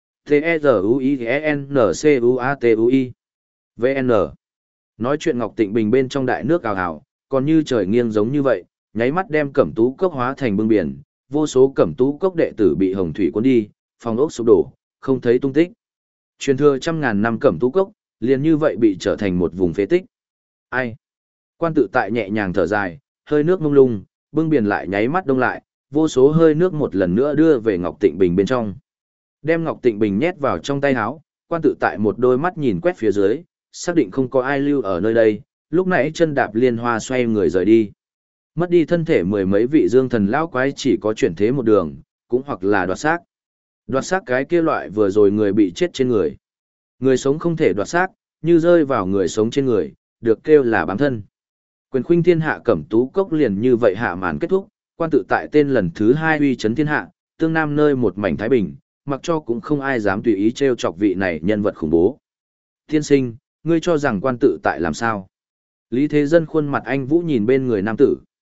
T-E-Z-U-I-N-C-U-A-T-U-I V N Nói chuyện Ngọc Tịnh Bình bên trong đại nước ào ào, còn như trời nghiêng giống như vậy, nháy mắt đem Cẩm Tú Cốc hóa thành bưng biển, vô số Cẩm Tú Cốc đệ tử bị hồng thủy cuốn đi, phòng ốc sụp đổ, không thấy tung tích. Truyền thừa trăm ngàn năm Cẩm Tú Cốc, liền như vậy bị trở thành một vùng phế tích. Ai? Quan Tự Tại nhẹ nhàng thở dài, hơi nước mông lung, bưng biển lại nháy mắt đông lại, vô số hơi nước một lần nữa đưa về Ngọc Tịnh Bình bên trong. Đem Ngọc Tịnh Bình nhét vào trong tay áo, Quan Tự Tại một đôi mắt nhìn quét phía dưới, xác định không có ai lưu ở nơi đây, lúc nãy chân đạp liên hoa xoay người rời đi. Mất đi thân thể mười mấy vị Dương Thần lão quái chỉ có chuyển thế một đường, cũng hoặc là đoạt xác. Đoạt xác cái kia loại vừa rồi người bị chết trên người. Người sống không thể đoạt xác, như rơi vào người sống trên người, được kêu là bám thân. Quyền khuynh thiên hạ Cẩm Tú Cốc liền như vậy hạ màn kết thúc, Quan Tự Tại tên lần thứ hai uy chấn thiên hạ, tương nam nơi một mảnh thái bình, mặc cho cũng không ai dám tùy ý trêu chọc vị này nhân vật khủng bố. Thiên sinh, ngươi cho rằng Quan Tự Tại làm sao? Lý Thế Dân khuôn mặt anh vũ nhìn bên người nam tử.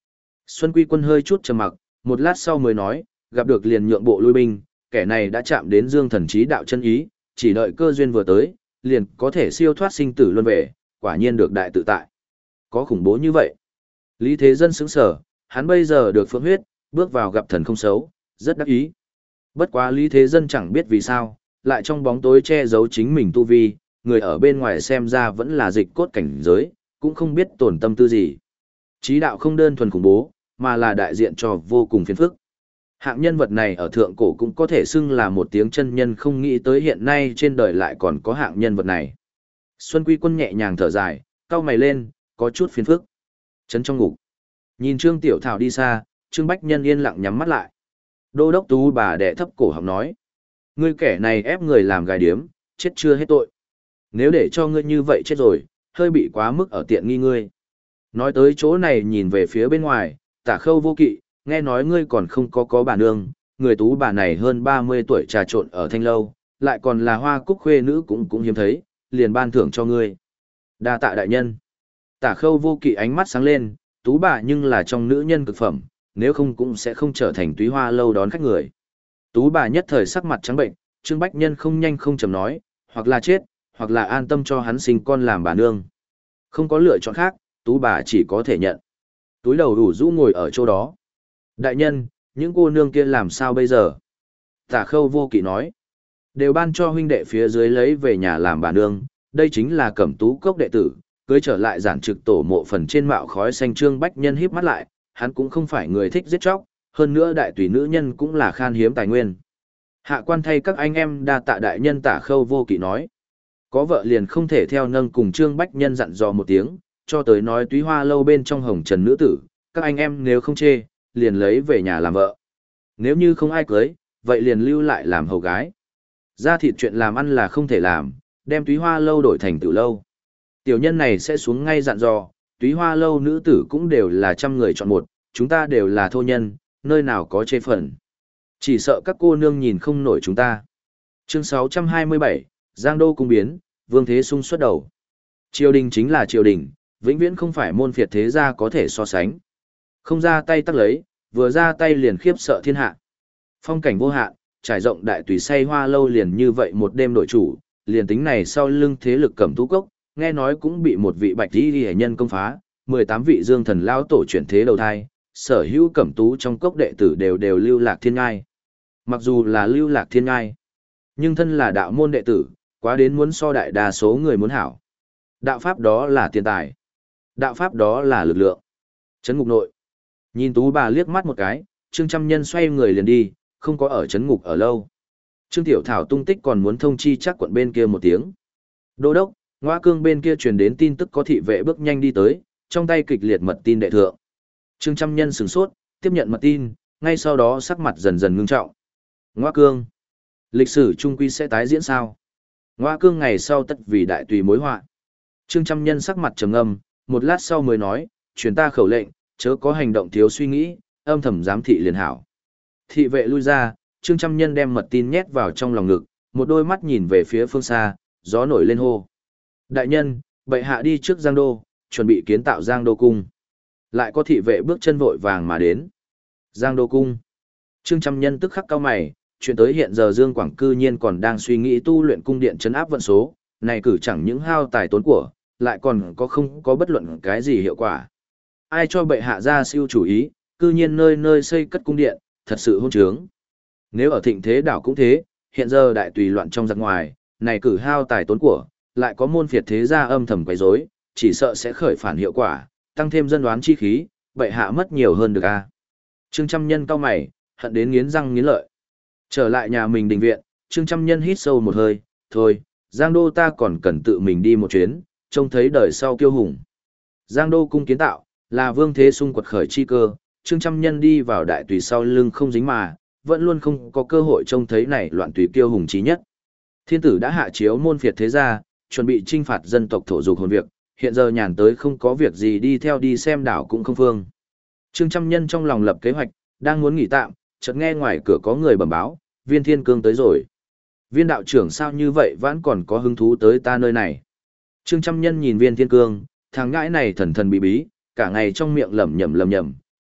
Xuân Quy Quân hơi chút trầm mặc, một lát sau mới nói, gặp được liền nhượng bộ lui binh, kẻ này đã chạm đến Dương Thần Chí đạo chân ý, chỉ đợi cơ duyên vừa tới, liền có thể siêu thoát sinh tử luân về, quả nhiên được đại tự tại. Có khủng bố như vậy. Lý Thế Dân sững sờ, hắn bây giờ được phượng huyết, bước vào gặp thần không xấu, rất đắc ý. Bất quá Lý Thế Dân chẳng biết vì sao, lại trong bóng tối che giấu chính mình tu vi, người ở bên ngoài xem ra vẫn là dịch cốt cảnh giới, cũng không biết tổn tâm tư gì. Chí đạo không đơn thuần khủng bố, mà là đại diện cho vô cùng phiền phức. Hạng nhân vật này ở thượng cổ cũng có thể xưng là một tiếng chân nhân, không nghĩ tới hiện nay trên đời lại còn có hạng nhân vật này. Xuân Quy Quân nhẹ nhàng thở dài, cau mày lên, có chút phiền phức. Chấn trong ngục. Nhìn Trương Tiểu Thảo đi xa, Trương Bách Nhân yên lặng nhắm mắt lại. Đô đốc Tú bà đệ thấp cổ họng nói. Ngươi kẻ này ép người làm gài điếm, chết chưa hết tội. Nếu để cho ngươi như vậy chết rồi, hơi bị quá mức ở tiện nghi ngươi. Nói tới chỗ này nhìn về phía bên ngoài, Tả Khâu Vô Kỵ, nghe nói ngươi còn không có có bà nương, người tú bà này hơn ba mươi tuổi trà trộn ở Thanh Lâu, lại còn là hoa cúc khuê nữ cũng cũng hiếm thấy, liền ban thưởng cho ngươi. Đa tạ đại nhân. Tả Khâu Vô Kỵ ánh mắt sáng lên, tú bà nhưng là trong nữ nhân cực phẩm, nếu không cũng sẽ không trở thành túy hoa lâu đón khách người. Tú bà nhất thời sắc mặt trắng bệnh, Trương Bách Nhân không nhanh không chậm nói, hoặc là chết, hoặc là an tâm cho hắn sinh con làm bà nương. Không có lựa chọn khác, tú bà chỉ có thể nhận. Túi đầu đủ rũ ngồi ở chỗ đó. Đại nhân, những cô nương kia làm sao bây giờ? Tả Khâu Vô Kỵ nói, đều ban cho huynh đệ phía dưới lấy về nhà làm bà nương, đây chính là Cẩm Tú Cốc đệ tử, cưới trở lại giản trực tổ mộ phần trên mạo khói xanh. Trương Bách Nhân híp mắt lại, hắn cũng không phải người thích giết chóc, hơn nữa đại tùy nữ nhân cũng là khan hiếm tài nguyên. Hạ quan thay các anh em đa tạ đại nhân. Tả Khâu Vô Kỵ nói, có vợ liền không thể theo nâng, cùng Trương Bách Nhân dặn dò một tiếng, cho tới nói túy hoa lâu bên trong hồng trần nữ tử, các anh em nếu không chê, liền lấy về nhà làm vợ. Nếu như không ai cưới, vậy liền lưu lại làm hầu gái. Ra thịt chuyện làm ăn là không thể làm, đem túy hoa lâu đổi thành tử lâu. Tiểu nhân này sẽ xuống ngay dặn dò, túy hoa lâu nữ tử cũng đều là trăm người chọn một, chúng ta đều là thô nhân, nơi nào có chê phần. Chỉ sợ các cô nương nhìn không nổi chúng ta. Chương sáu trăm hai mươi bảy, Giang Đô cung biến, Vương Thế Sung xuất đầu. Triều đình chính là triều đình, vĩnh viễn không phải môn phiệt thế gia có thể so sánh. Không ra tay tắc lấy, vừa ra tay liền khiếp sợ thiên hạ. Phong cảnh vô hạn, trải rộng đại tùy say hoa lâu liền như vậy một đêm đổi chủ, liền tính này sau lưng thế lực Cẩm Tú Cốc, nghe nói cũng bị một vị bạch y hệ nhân công phá, mười tám vị dương thần lao tổ chuyển thế đầu thai, sở hữu Cẩm Tú trong cốc đệ tử đều đều lưu lạc thiên ngai. Mặc dù là lưu lạc thiên ngai, nhưng thân là đạo môn đệ tử, quá đến muốn so đại đa số người muốn hảo. Đạo pháp đó là tiền tài, đạo pháp đó là lực lượng. Trấn ngục nội, nhìn tú bà liếc mắt một cái, Trương Trăm Nhân xoay người liền đi, không có ở trấn ngục ở lâu. Trương Tiểu Thảo tung tích còn muốn thông chi chắc quận bên kia một tiếng. Đô đốc, Ngoa Cương bên kia truyền đến tin tức có thị vệ bước nhanh đi tới, trong tay kịch liệt mật tin đệ thượng. Trương Trăm Nhân sửng sốt, tiếp nhận mật tin, ngay sau đó sắc mặt dần dần ngưng trọng. Ngoa Cương, lịch sử trung quy sẽ tái diễn sao? Ngoa Cương ngày sau tất vì đại tùy mối họa. Trương Trăm Nhân sắc mặt trầm ngâm, một lát sau mới nói, truyền ta khẩu lệnh, chớ có hành động thiếu suy nghĩ, âm thầm giám thị liền hảo. Thị vệ lui ra, Trương Trăm Nhân đem mật tin nhét vào trong lòng ngực, một đôi mắt nhìn về phía phương xa, gió nổi lên hô. Đại nhân, bệ hạ đi trước Giang Đô, chuẩn bị kiến tạo Giang Đô Cung. Lại có thị vệ bước chân vội vàng mà đến. Giang Đô Cung. Trương Trăm Nhân tức khắc cau mày, chuyện tới hiện giờ Dương Quảng cư nhiên còn đang suy nghĩ tu luyện cung điện trấn áp vận số, này cử chẳng những hao tài tốn của, lại còn có không có bất luận cái gì hiệu quả. Ai cho bệ hạ ra siêu chủ ý, cư nhiên nơi nơi xây cất cung điện, thật sự hôn trướng. Nếu ở thịnh thế đảo cũng thế, hiện giờ đại tùy loạn trong giặc ngoài, này cử hao tài tốn của, lại có môn phiệt thế gia âm thầm quấy rối, chỉ sợ sẽ khởi phản hiệu quả, tăng thêm dân đoán chi khí, bệ hạ mất nhiều hơn được a. Trương Trăm Nhân cau mày, hận đến nghiến răng nghiến lợi. Trở lại nhà mình đình viện, Trương Trăm Nhân hít sâu một hơi, thôi, Giang Đô ta còn cần tự mình đi một chuyến, trông thấy đời sau kiêu hùng. Giang Đô cung kiến tạo, là Vương Thế Sung quật khởi chi cơ, Trương Trăm Nhân đi vào đại tùy sau lưng không dính mà, vẫn luôn không có cơ hội trông thấy này loạn tùy kiêu hùng chí nhất. Thiên tử đã hạ chiếu môn phiệt thế gia, chuẩn bị trinh phạt dân tộc thổ dục hồn việc, hiện giờ nhàn tới không có việc gì đi theo đi xem đảo cũng không phương. Trương Trăm Nhân trong lòng lập kế hoạch, đang muốn nghỉ tạm, chợt nghe ngoài cửa có người bẩm báo, Viên Thiên Cương tới rồi. Viên đạo trưởng sao như vậy vẫn còn có hứng thú tới ta nơi này. Trương Trăm Nhân nhìn Viên Thiên Cương, thằng ngãi này thần thần bí bí, cả ngày trong miệng lẩm nhẩm lẩm nhẩm,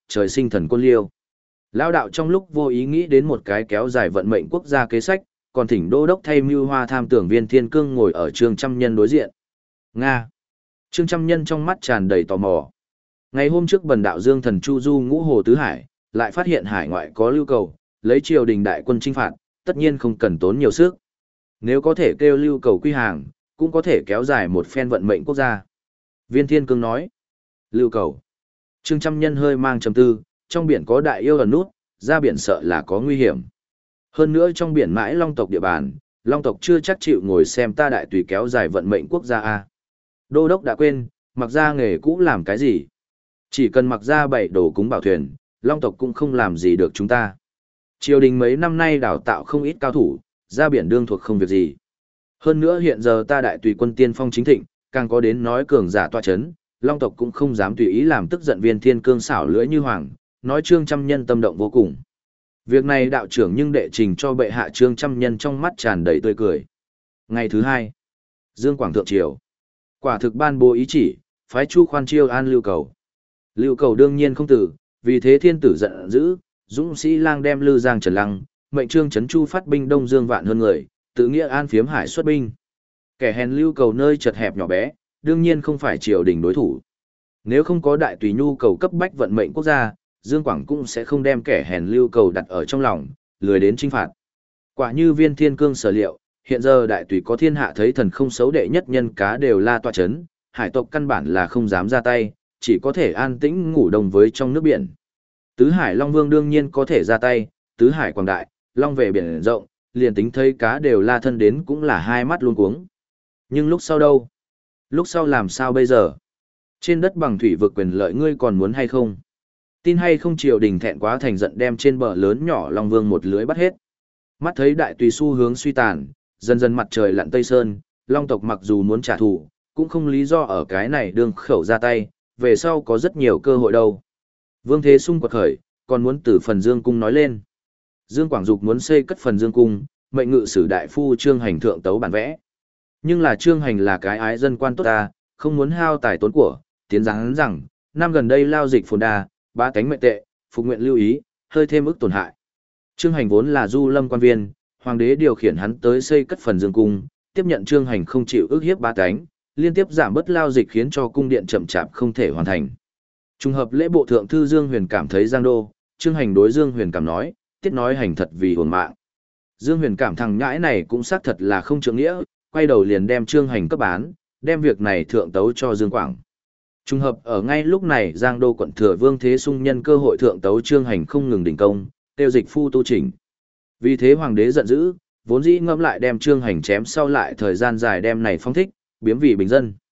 trời sinh thần côn liêu. Lão đạo trong lúc vô ý nghĩ đến một cái kéo dài vận mệnh quốc gia kế sách, còn thỉnh đô đốc thay mưu hoa tham tưởng viên thiên cương ngồi ở Trương Trăm Nhân đối diện. Nga. Trương Trăm Nhân trong mắt tràn đầy tò mò. Ngày hôm trước bần đạo Dương Thần Chu Du ngũ hồ tứ hải, lại phát hiện hải ngoại có lưu cầu, lấy triều đình đại quân chinh phạt, tất nhiên không cần tốn nhiều sức. Nếu có thể kêu lưu cầu quy hàng, cũng có thể kéo dài một phen vận mệnh quốc gia. Viên Thiên Cương nói. Lưu cầu. Trương Trăm Nhân hơi mang trầm tư, trong biển có đại yêu ẩn nút, ra biển sợ là có nguy hiểm. Hơn nữa trong biển mãi long tộc địa bàn, long tộc chưa chắc chịu ngồi xem ta đại tùy kéo dài vận mệnh quốc gia a. Đô đốc đã quên, mặc ra nghề cũ làm cái gì? Chỉ cần mặc ra bảy đồ cúng bảo thuyền, long tộc cũng không làm gì được chúng ta. Triều đình mấy năm nay đào tạo không ít cao thủ, ra biển đương thuộc không việc gì. Hơn nữa hiện giờ ta đại tùy quân tiên phong chính thịnh, càng có đến nói cường giả tọa chấn, long tộc cũng không dám tùy ý làm tức giận Viên Thiên Cương xảo lưỡi như hoàng, nói Trương Trăm Nhân tâm động vô cùng. Việc này đạo trưởng nhưng đệ trình cho bệ hạ Trương Trăm Nhân trong mắt tràn đầy tươi cười. Ngày thứ hai, Dương Quảng thượng triều. Quả thực ban bố ý chỉ, phái Chu Khoan chiêu an Lưu Cầu. Lưu Cầu đương nhiên không tử, vì thế thiên tử giận dữ, dũng sĩ lang đem Lư Giang Trần Lăng, mệnh Trương Trấn Chu phát binh Đông Dương vạn hơn người, tự nghĩa an phiếm hải xuất binh. Kẻ hèn Lưu Cầu nơi chật hẹp nhỏ bé, đương nhiên không phải triều đình đối thủ. Nếu không có đại tùy nhu cầu cấp bách vận mệnh quốc gia, Dương Quảng cũng sẽ không đem kẻ hèn Lưu Cầu đặt ở trong lòng, lười đến chinh phạt. Quả như Viên Thiên Cương sở liệu, hiện giờ đại tùy có thiên hạ thấy thần không xấu đệ nhất nhân cá đều la tọa chấn, hải tộc căn bản là không dám ra tay, chỉ có thể an tĩnh ngủ đông với trong nước biển. Tứ Hải Long Vương đương nhiên có thể ra tay, Tứ Hải quảng đại, long về biển rộng, liền tính thấy cá đều la thân đến cũng là hai mắt luôn cuống. Nhưng lúc sau đâu? Lúc sau làm sao bây giờ? Trên đất bằng thủy vực quyền lợi ngươi còn muốn hay không? Tin hay không triều đình thẹn quá thành giận đem trên bờ lớn nhỏ Long Vương một lưới bắt hết. Mắt thấy đại tùy xu hướng suy tàn, dần dần mặt trời lặn tây sơn, Long tộc mặc dù muốn trả thù, cũng không lý do ở cái này đương khẩu ra tay, về sau có rất nhiều cơ hội đâu. Vương Thế Sung quật khởi, còn muốn từ phần Dương Cung nói lên. Dương Quảng Dục muốn xây cất phần Dương Cung, mệnh ngự sử đại phu Trương Hành thượng tấu bản vẽ. Nhưng là Trương Hành là cái ái dân quan tốt ta, không muốn hao tài tốn của, tiến giáng rằng, năm gần đây lao dịch phồn đa, ba cánh mệnh tệ, phục nguyện lưu ý, hơi thêm ức tổn hại. Trương Hành vốn là du lâm quan viên, hoàng đế điều khiển hắn tới xây cất phần Dương Cung, tiếp nhận Trương Hành không chịu ức hiếp ba cánh, liên tiếp giảm bớt lao dịch khiến cho cung điện chậm chạp không thể hoàn thành. Trùng hợp lễ bộ thượng thư Dương Huyền cảm thấy giang đô, Trương Hành đối Dương Huyền cảm nói, tiết nói hành thật vì hồn mạng. Dương Huyền cảm thằng nhãi này cũng xác thật là không trượng nghĩa, quay đầu liền đem Trương Hành cấp bán, đem việc này thượng tấu cho Dương Quảng. Trùng hợp ở ngay lúc này Giang Đô quận thừa Vương Thế Sung nhân cơ hội thượng tấu Trương Hành không ngừng đình công, tiêu dịch phu tu chỉnh. Vì thế hoàng đế giận dữ, vốn dĩ ngẫm lại đem Trương Hành chém sau lại thời gian dài đem này phong thích, biếm vì bình dân.